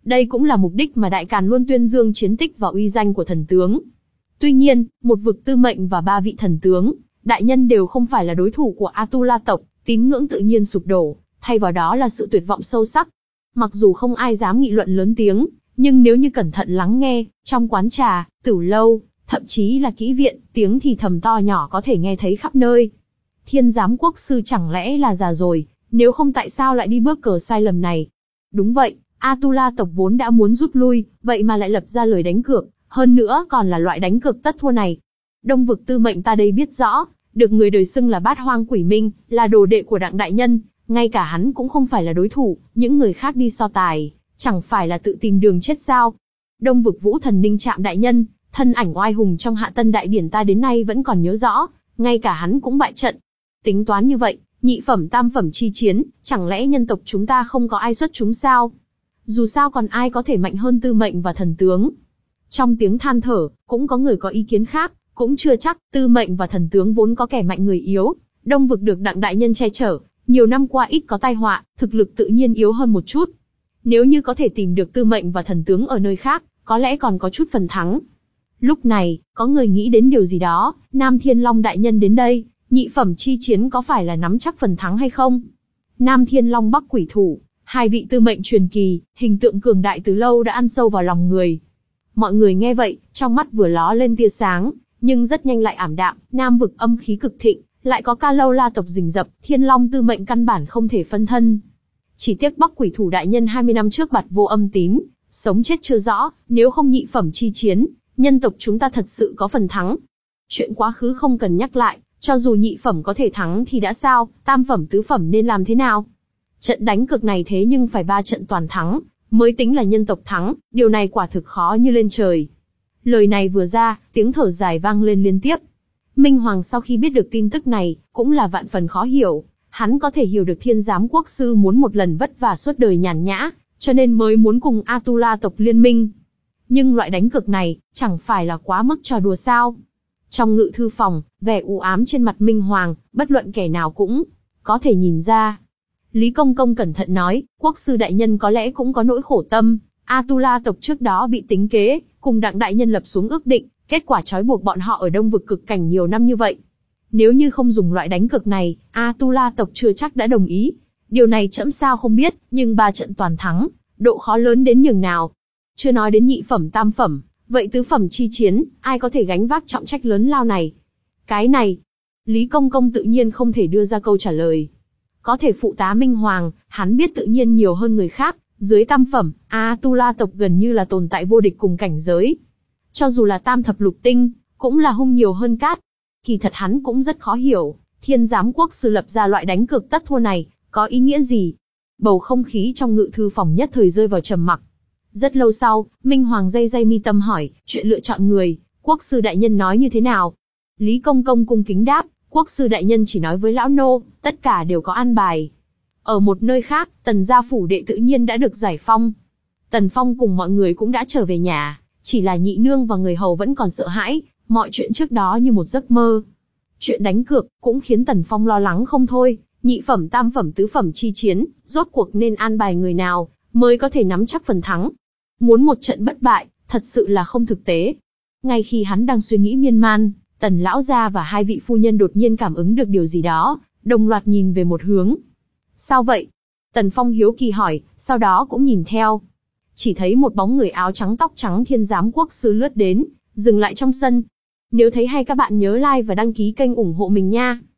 Đây cũng là mục đích mà Đại Càn luôn tuyên dương chiến tích và uy danh của thần tướng. Tuy nhiên, một vực tư mệnh và ba vị thần tướng, đại nhân đều không phải là đối thủ của Atula tộc, tín ngưỡng tự nhiên sụp đổ, thay vào đó là sự tuyệt vọng sâu sắc. Mặc dù không ai dám nghị luận lớn tiếng, nhưng nếu như cẩn thận lắng nghe, trong quán trà, tửu lâu, thậm chí là kỹ viện, tiếng thì thầm to nhỏ có thể nghe thấy khắp nơi. Thiên giám quốc sư chẳng lẽ là già rồi, nếu không tại sao lại đi bước cờ sai lầm này? Đúng vậy, Atula tộc vốn đã muốn rút lui, vậy mà lại lập ra lời đánh cược, hơn nữa còn là loại đánh cược tất thua này. Đông vực tư mệnh ta đây biết rõ, được người đời xưng là Bát Hoang Quỷ Minh, là đồ đệ của Đặng đại nhân, ngay cả hắn cũng không phải là đối thủ, những người khác đi so tài, chẳng phải là tự tìm đường chết sao? Đông vực Vũ Thần Ninh Trạm đại nhân, thân ảnh oai hùng trong Hạ Tân đại điển ta đến nay vẫn còn nhớ rõ, ngay cả hắn cũng bại trận. Tính toán như vậy, nhị phẩm tam phẩm chi chiến, chẳng lẽ nhân tộc chúng ta không có ai xuất chúng sao? Dù sao còn ai có thể mạnh hơn tư mệnh và thần tướng? Trong tiếng than thở, cũng có người có ý kiến khác, cũng chưa chắc, tư mệnh và thần tướng vốn có kẻ mạnh người yếu. Đông vực được Đặng đại nhân che chở, nhiều năm qua ít có tai họa, thực lực tự nhiên yếu hơn một chút. Nếu như có thể tìm được tư mệnh và thần tướng ở nơi khác, có lẽ còn có chút phần thắng. Lúc này, có người nghĩ đến điều gì đó, Nam Thiên Long đại nhân đến đây, nhị phẩm chi chiến có phải là nắm chắc phần thắng hay không? Nam Thiên Long Bắc Quỷ Thủ, hai vị tư mệnh truyền kỳ, hình tượng cường đại từ lâu đã ăn sâu vào lòng người. Mọi người nghe vậy, trong mắt vừa ló lên tia sáng, nhưng rất nhanh lại ảm đạm, Nam vực âm khí cực thịnh, lại có Ca Lâu La tộc rình rập, Thiên Long tư mệnh căn bản không thể phân thân. Chỉ tiếc Bắc Quỷ Thủ đại nhân hai mươi năm trước bạt vô âm tín, sống chết chưa rõ, nếu không nhị phẩm chi chiến, nhân tộc chúng ta thật sự có phần thắng. Chuyện quá khứ không cần nhắc lại, cho dù nhị phẩm có thể thắng thì đã sao, tam phẩm tứ phẩm nên làm thế nào? Trận đánh cực này thế nhưng phải ba trận toàn thắng, mới tính là nhân tộc thắng, điều này quả thực khó như lên trời. Lời này vừa ra, tiếng thở dài vang lên liên tiếp. Minh Hoàng sau khi biết được tin tức này, cũng là vạn phần khó hiểu. Hắn có thể hiểu được Thiên Giám Quốc sư muốn một lần vất vả suốt đời nhàn nhã, cho nên mới muốn cùng Atula tộc liên minh. Nhưng loại đánh cược này, chẳng phải là quá mức trò đùa sao? Trong ngự thư phòng, vẻ u ám trên mặt Minh Hoàng, bất luận kẻ nào cũng có thể nhìn ra. Lý Công Công cẩn thận nói, quốc sư đại nhân có lẽ cũng có nỗi khổ tâm. Atula tộc trước đó bị tính kế, cùng Đặng đại nhân lập xuống ước định, kết quả trói buộc bọn họ ở Đông vực cực cảnh nhiều năm như vậy. Nếu như không dùng loại đánh cược này, Atula tộc chưa chắc đã đồng ý. Điều này trẫm sao không biết, nhưng ba trận toàn thắng, độ khó lớn đến nhường nào. Chưa nói đến nhị phẩm tam phẩm, vậy tứ phẩm chi chiến, ai có thể gánh vác trọng trách lớn lao này? Cái này, Lý Công Công tự nhiên không thể đưa ra câu trả lời. Có thể phụ tá Minh Hoàng, hắn biết tự nhiên nhiều hơn người khác, dưới tam phẩm, Atula tộc gần như là tồn tại vô địch cùng cảnh giới. Cho dù là tam thập lục tinh, cũng là hung nhiều hơn cát. Kỳ thật hắn cũng rất khó hiểu, Thiên Giám Quốc sư lập ra loại đánh cược tất thua này, có ý nghĩa gì? Bầu không khí trong ngự thư phòng nhất thời rơi vào trầm mặc. Rất lâu sau, Minh Hoàng day day mi tâm hỏi, chuyện lựa chọn người, quốc sư đại nhân nói như thế nào? Lý Công Công cung kính đáp, quốc sư đại nhân chỉ nói với lão nô, tất cả đều có an bài. Ở một nơi khác, Tần gia phủ đệ tự nhiên đã được giải phong. Tần Phong cùng mọi người cũng đã trở về nhà, chỉ là nhị nương và người hầu vẫn còn sợ hãi, mọi chuyện trước đó như một giấc mơ. Chuyện đánh cược cũng khiến Tần Phong lo lắng không thôi, nhị phẩm tam phẩm tứ phẩm chi chiến, rốt cuộc nên an bài người nào, mới có thể nắm chắc phần thắng. Muốn một trận bất bại, thật sự là không thực tế. Ngay khi hắn đang suy nghĩ miên man, Tần lão gia và hai vị phu nhân đột nhiên cảm ứng được điều gì đó, đồng loạt nhìn về một hướng. Sao vậy? Tần Phong hiếu kỳ hỏi, sau đó cũng nhìn theo. Chỉ thấy một bóng người áo trắng tóc trắng Thiên Giám Quốc sư lướt đến, dừng lại trong sân. Nếu thấy hay các bạn nhớ like và đăng ký kênh ủng hộ mình nha.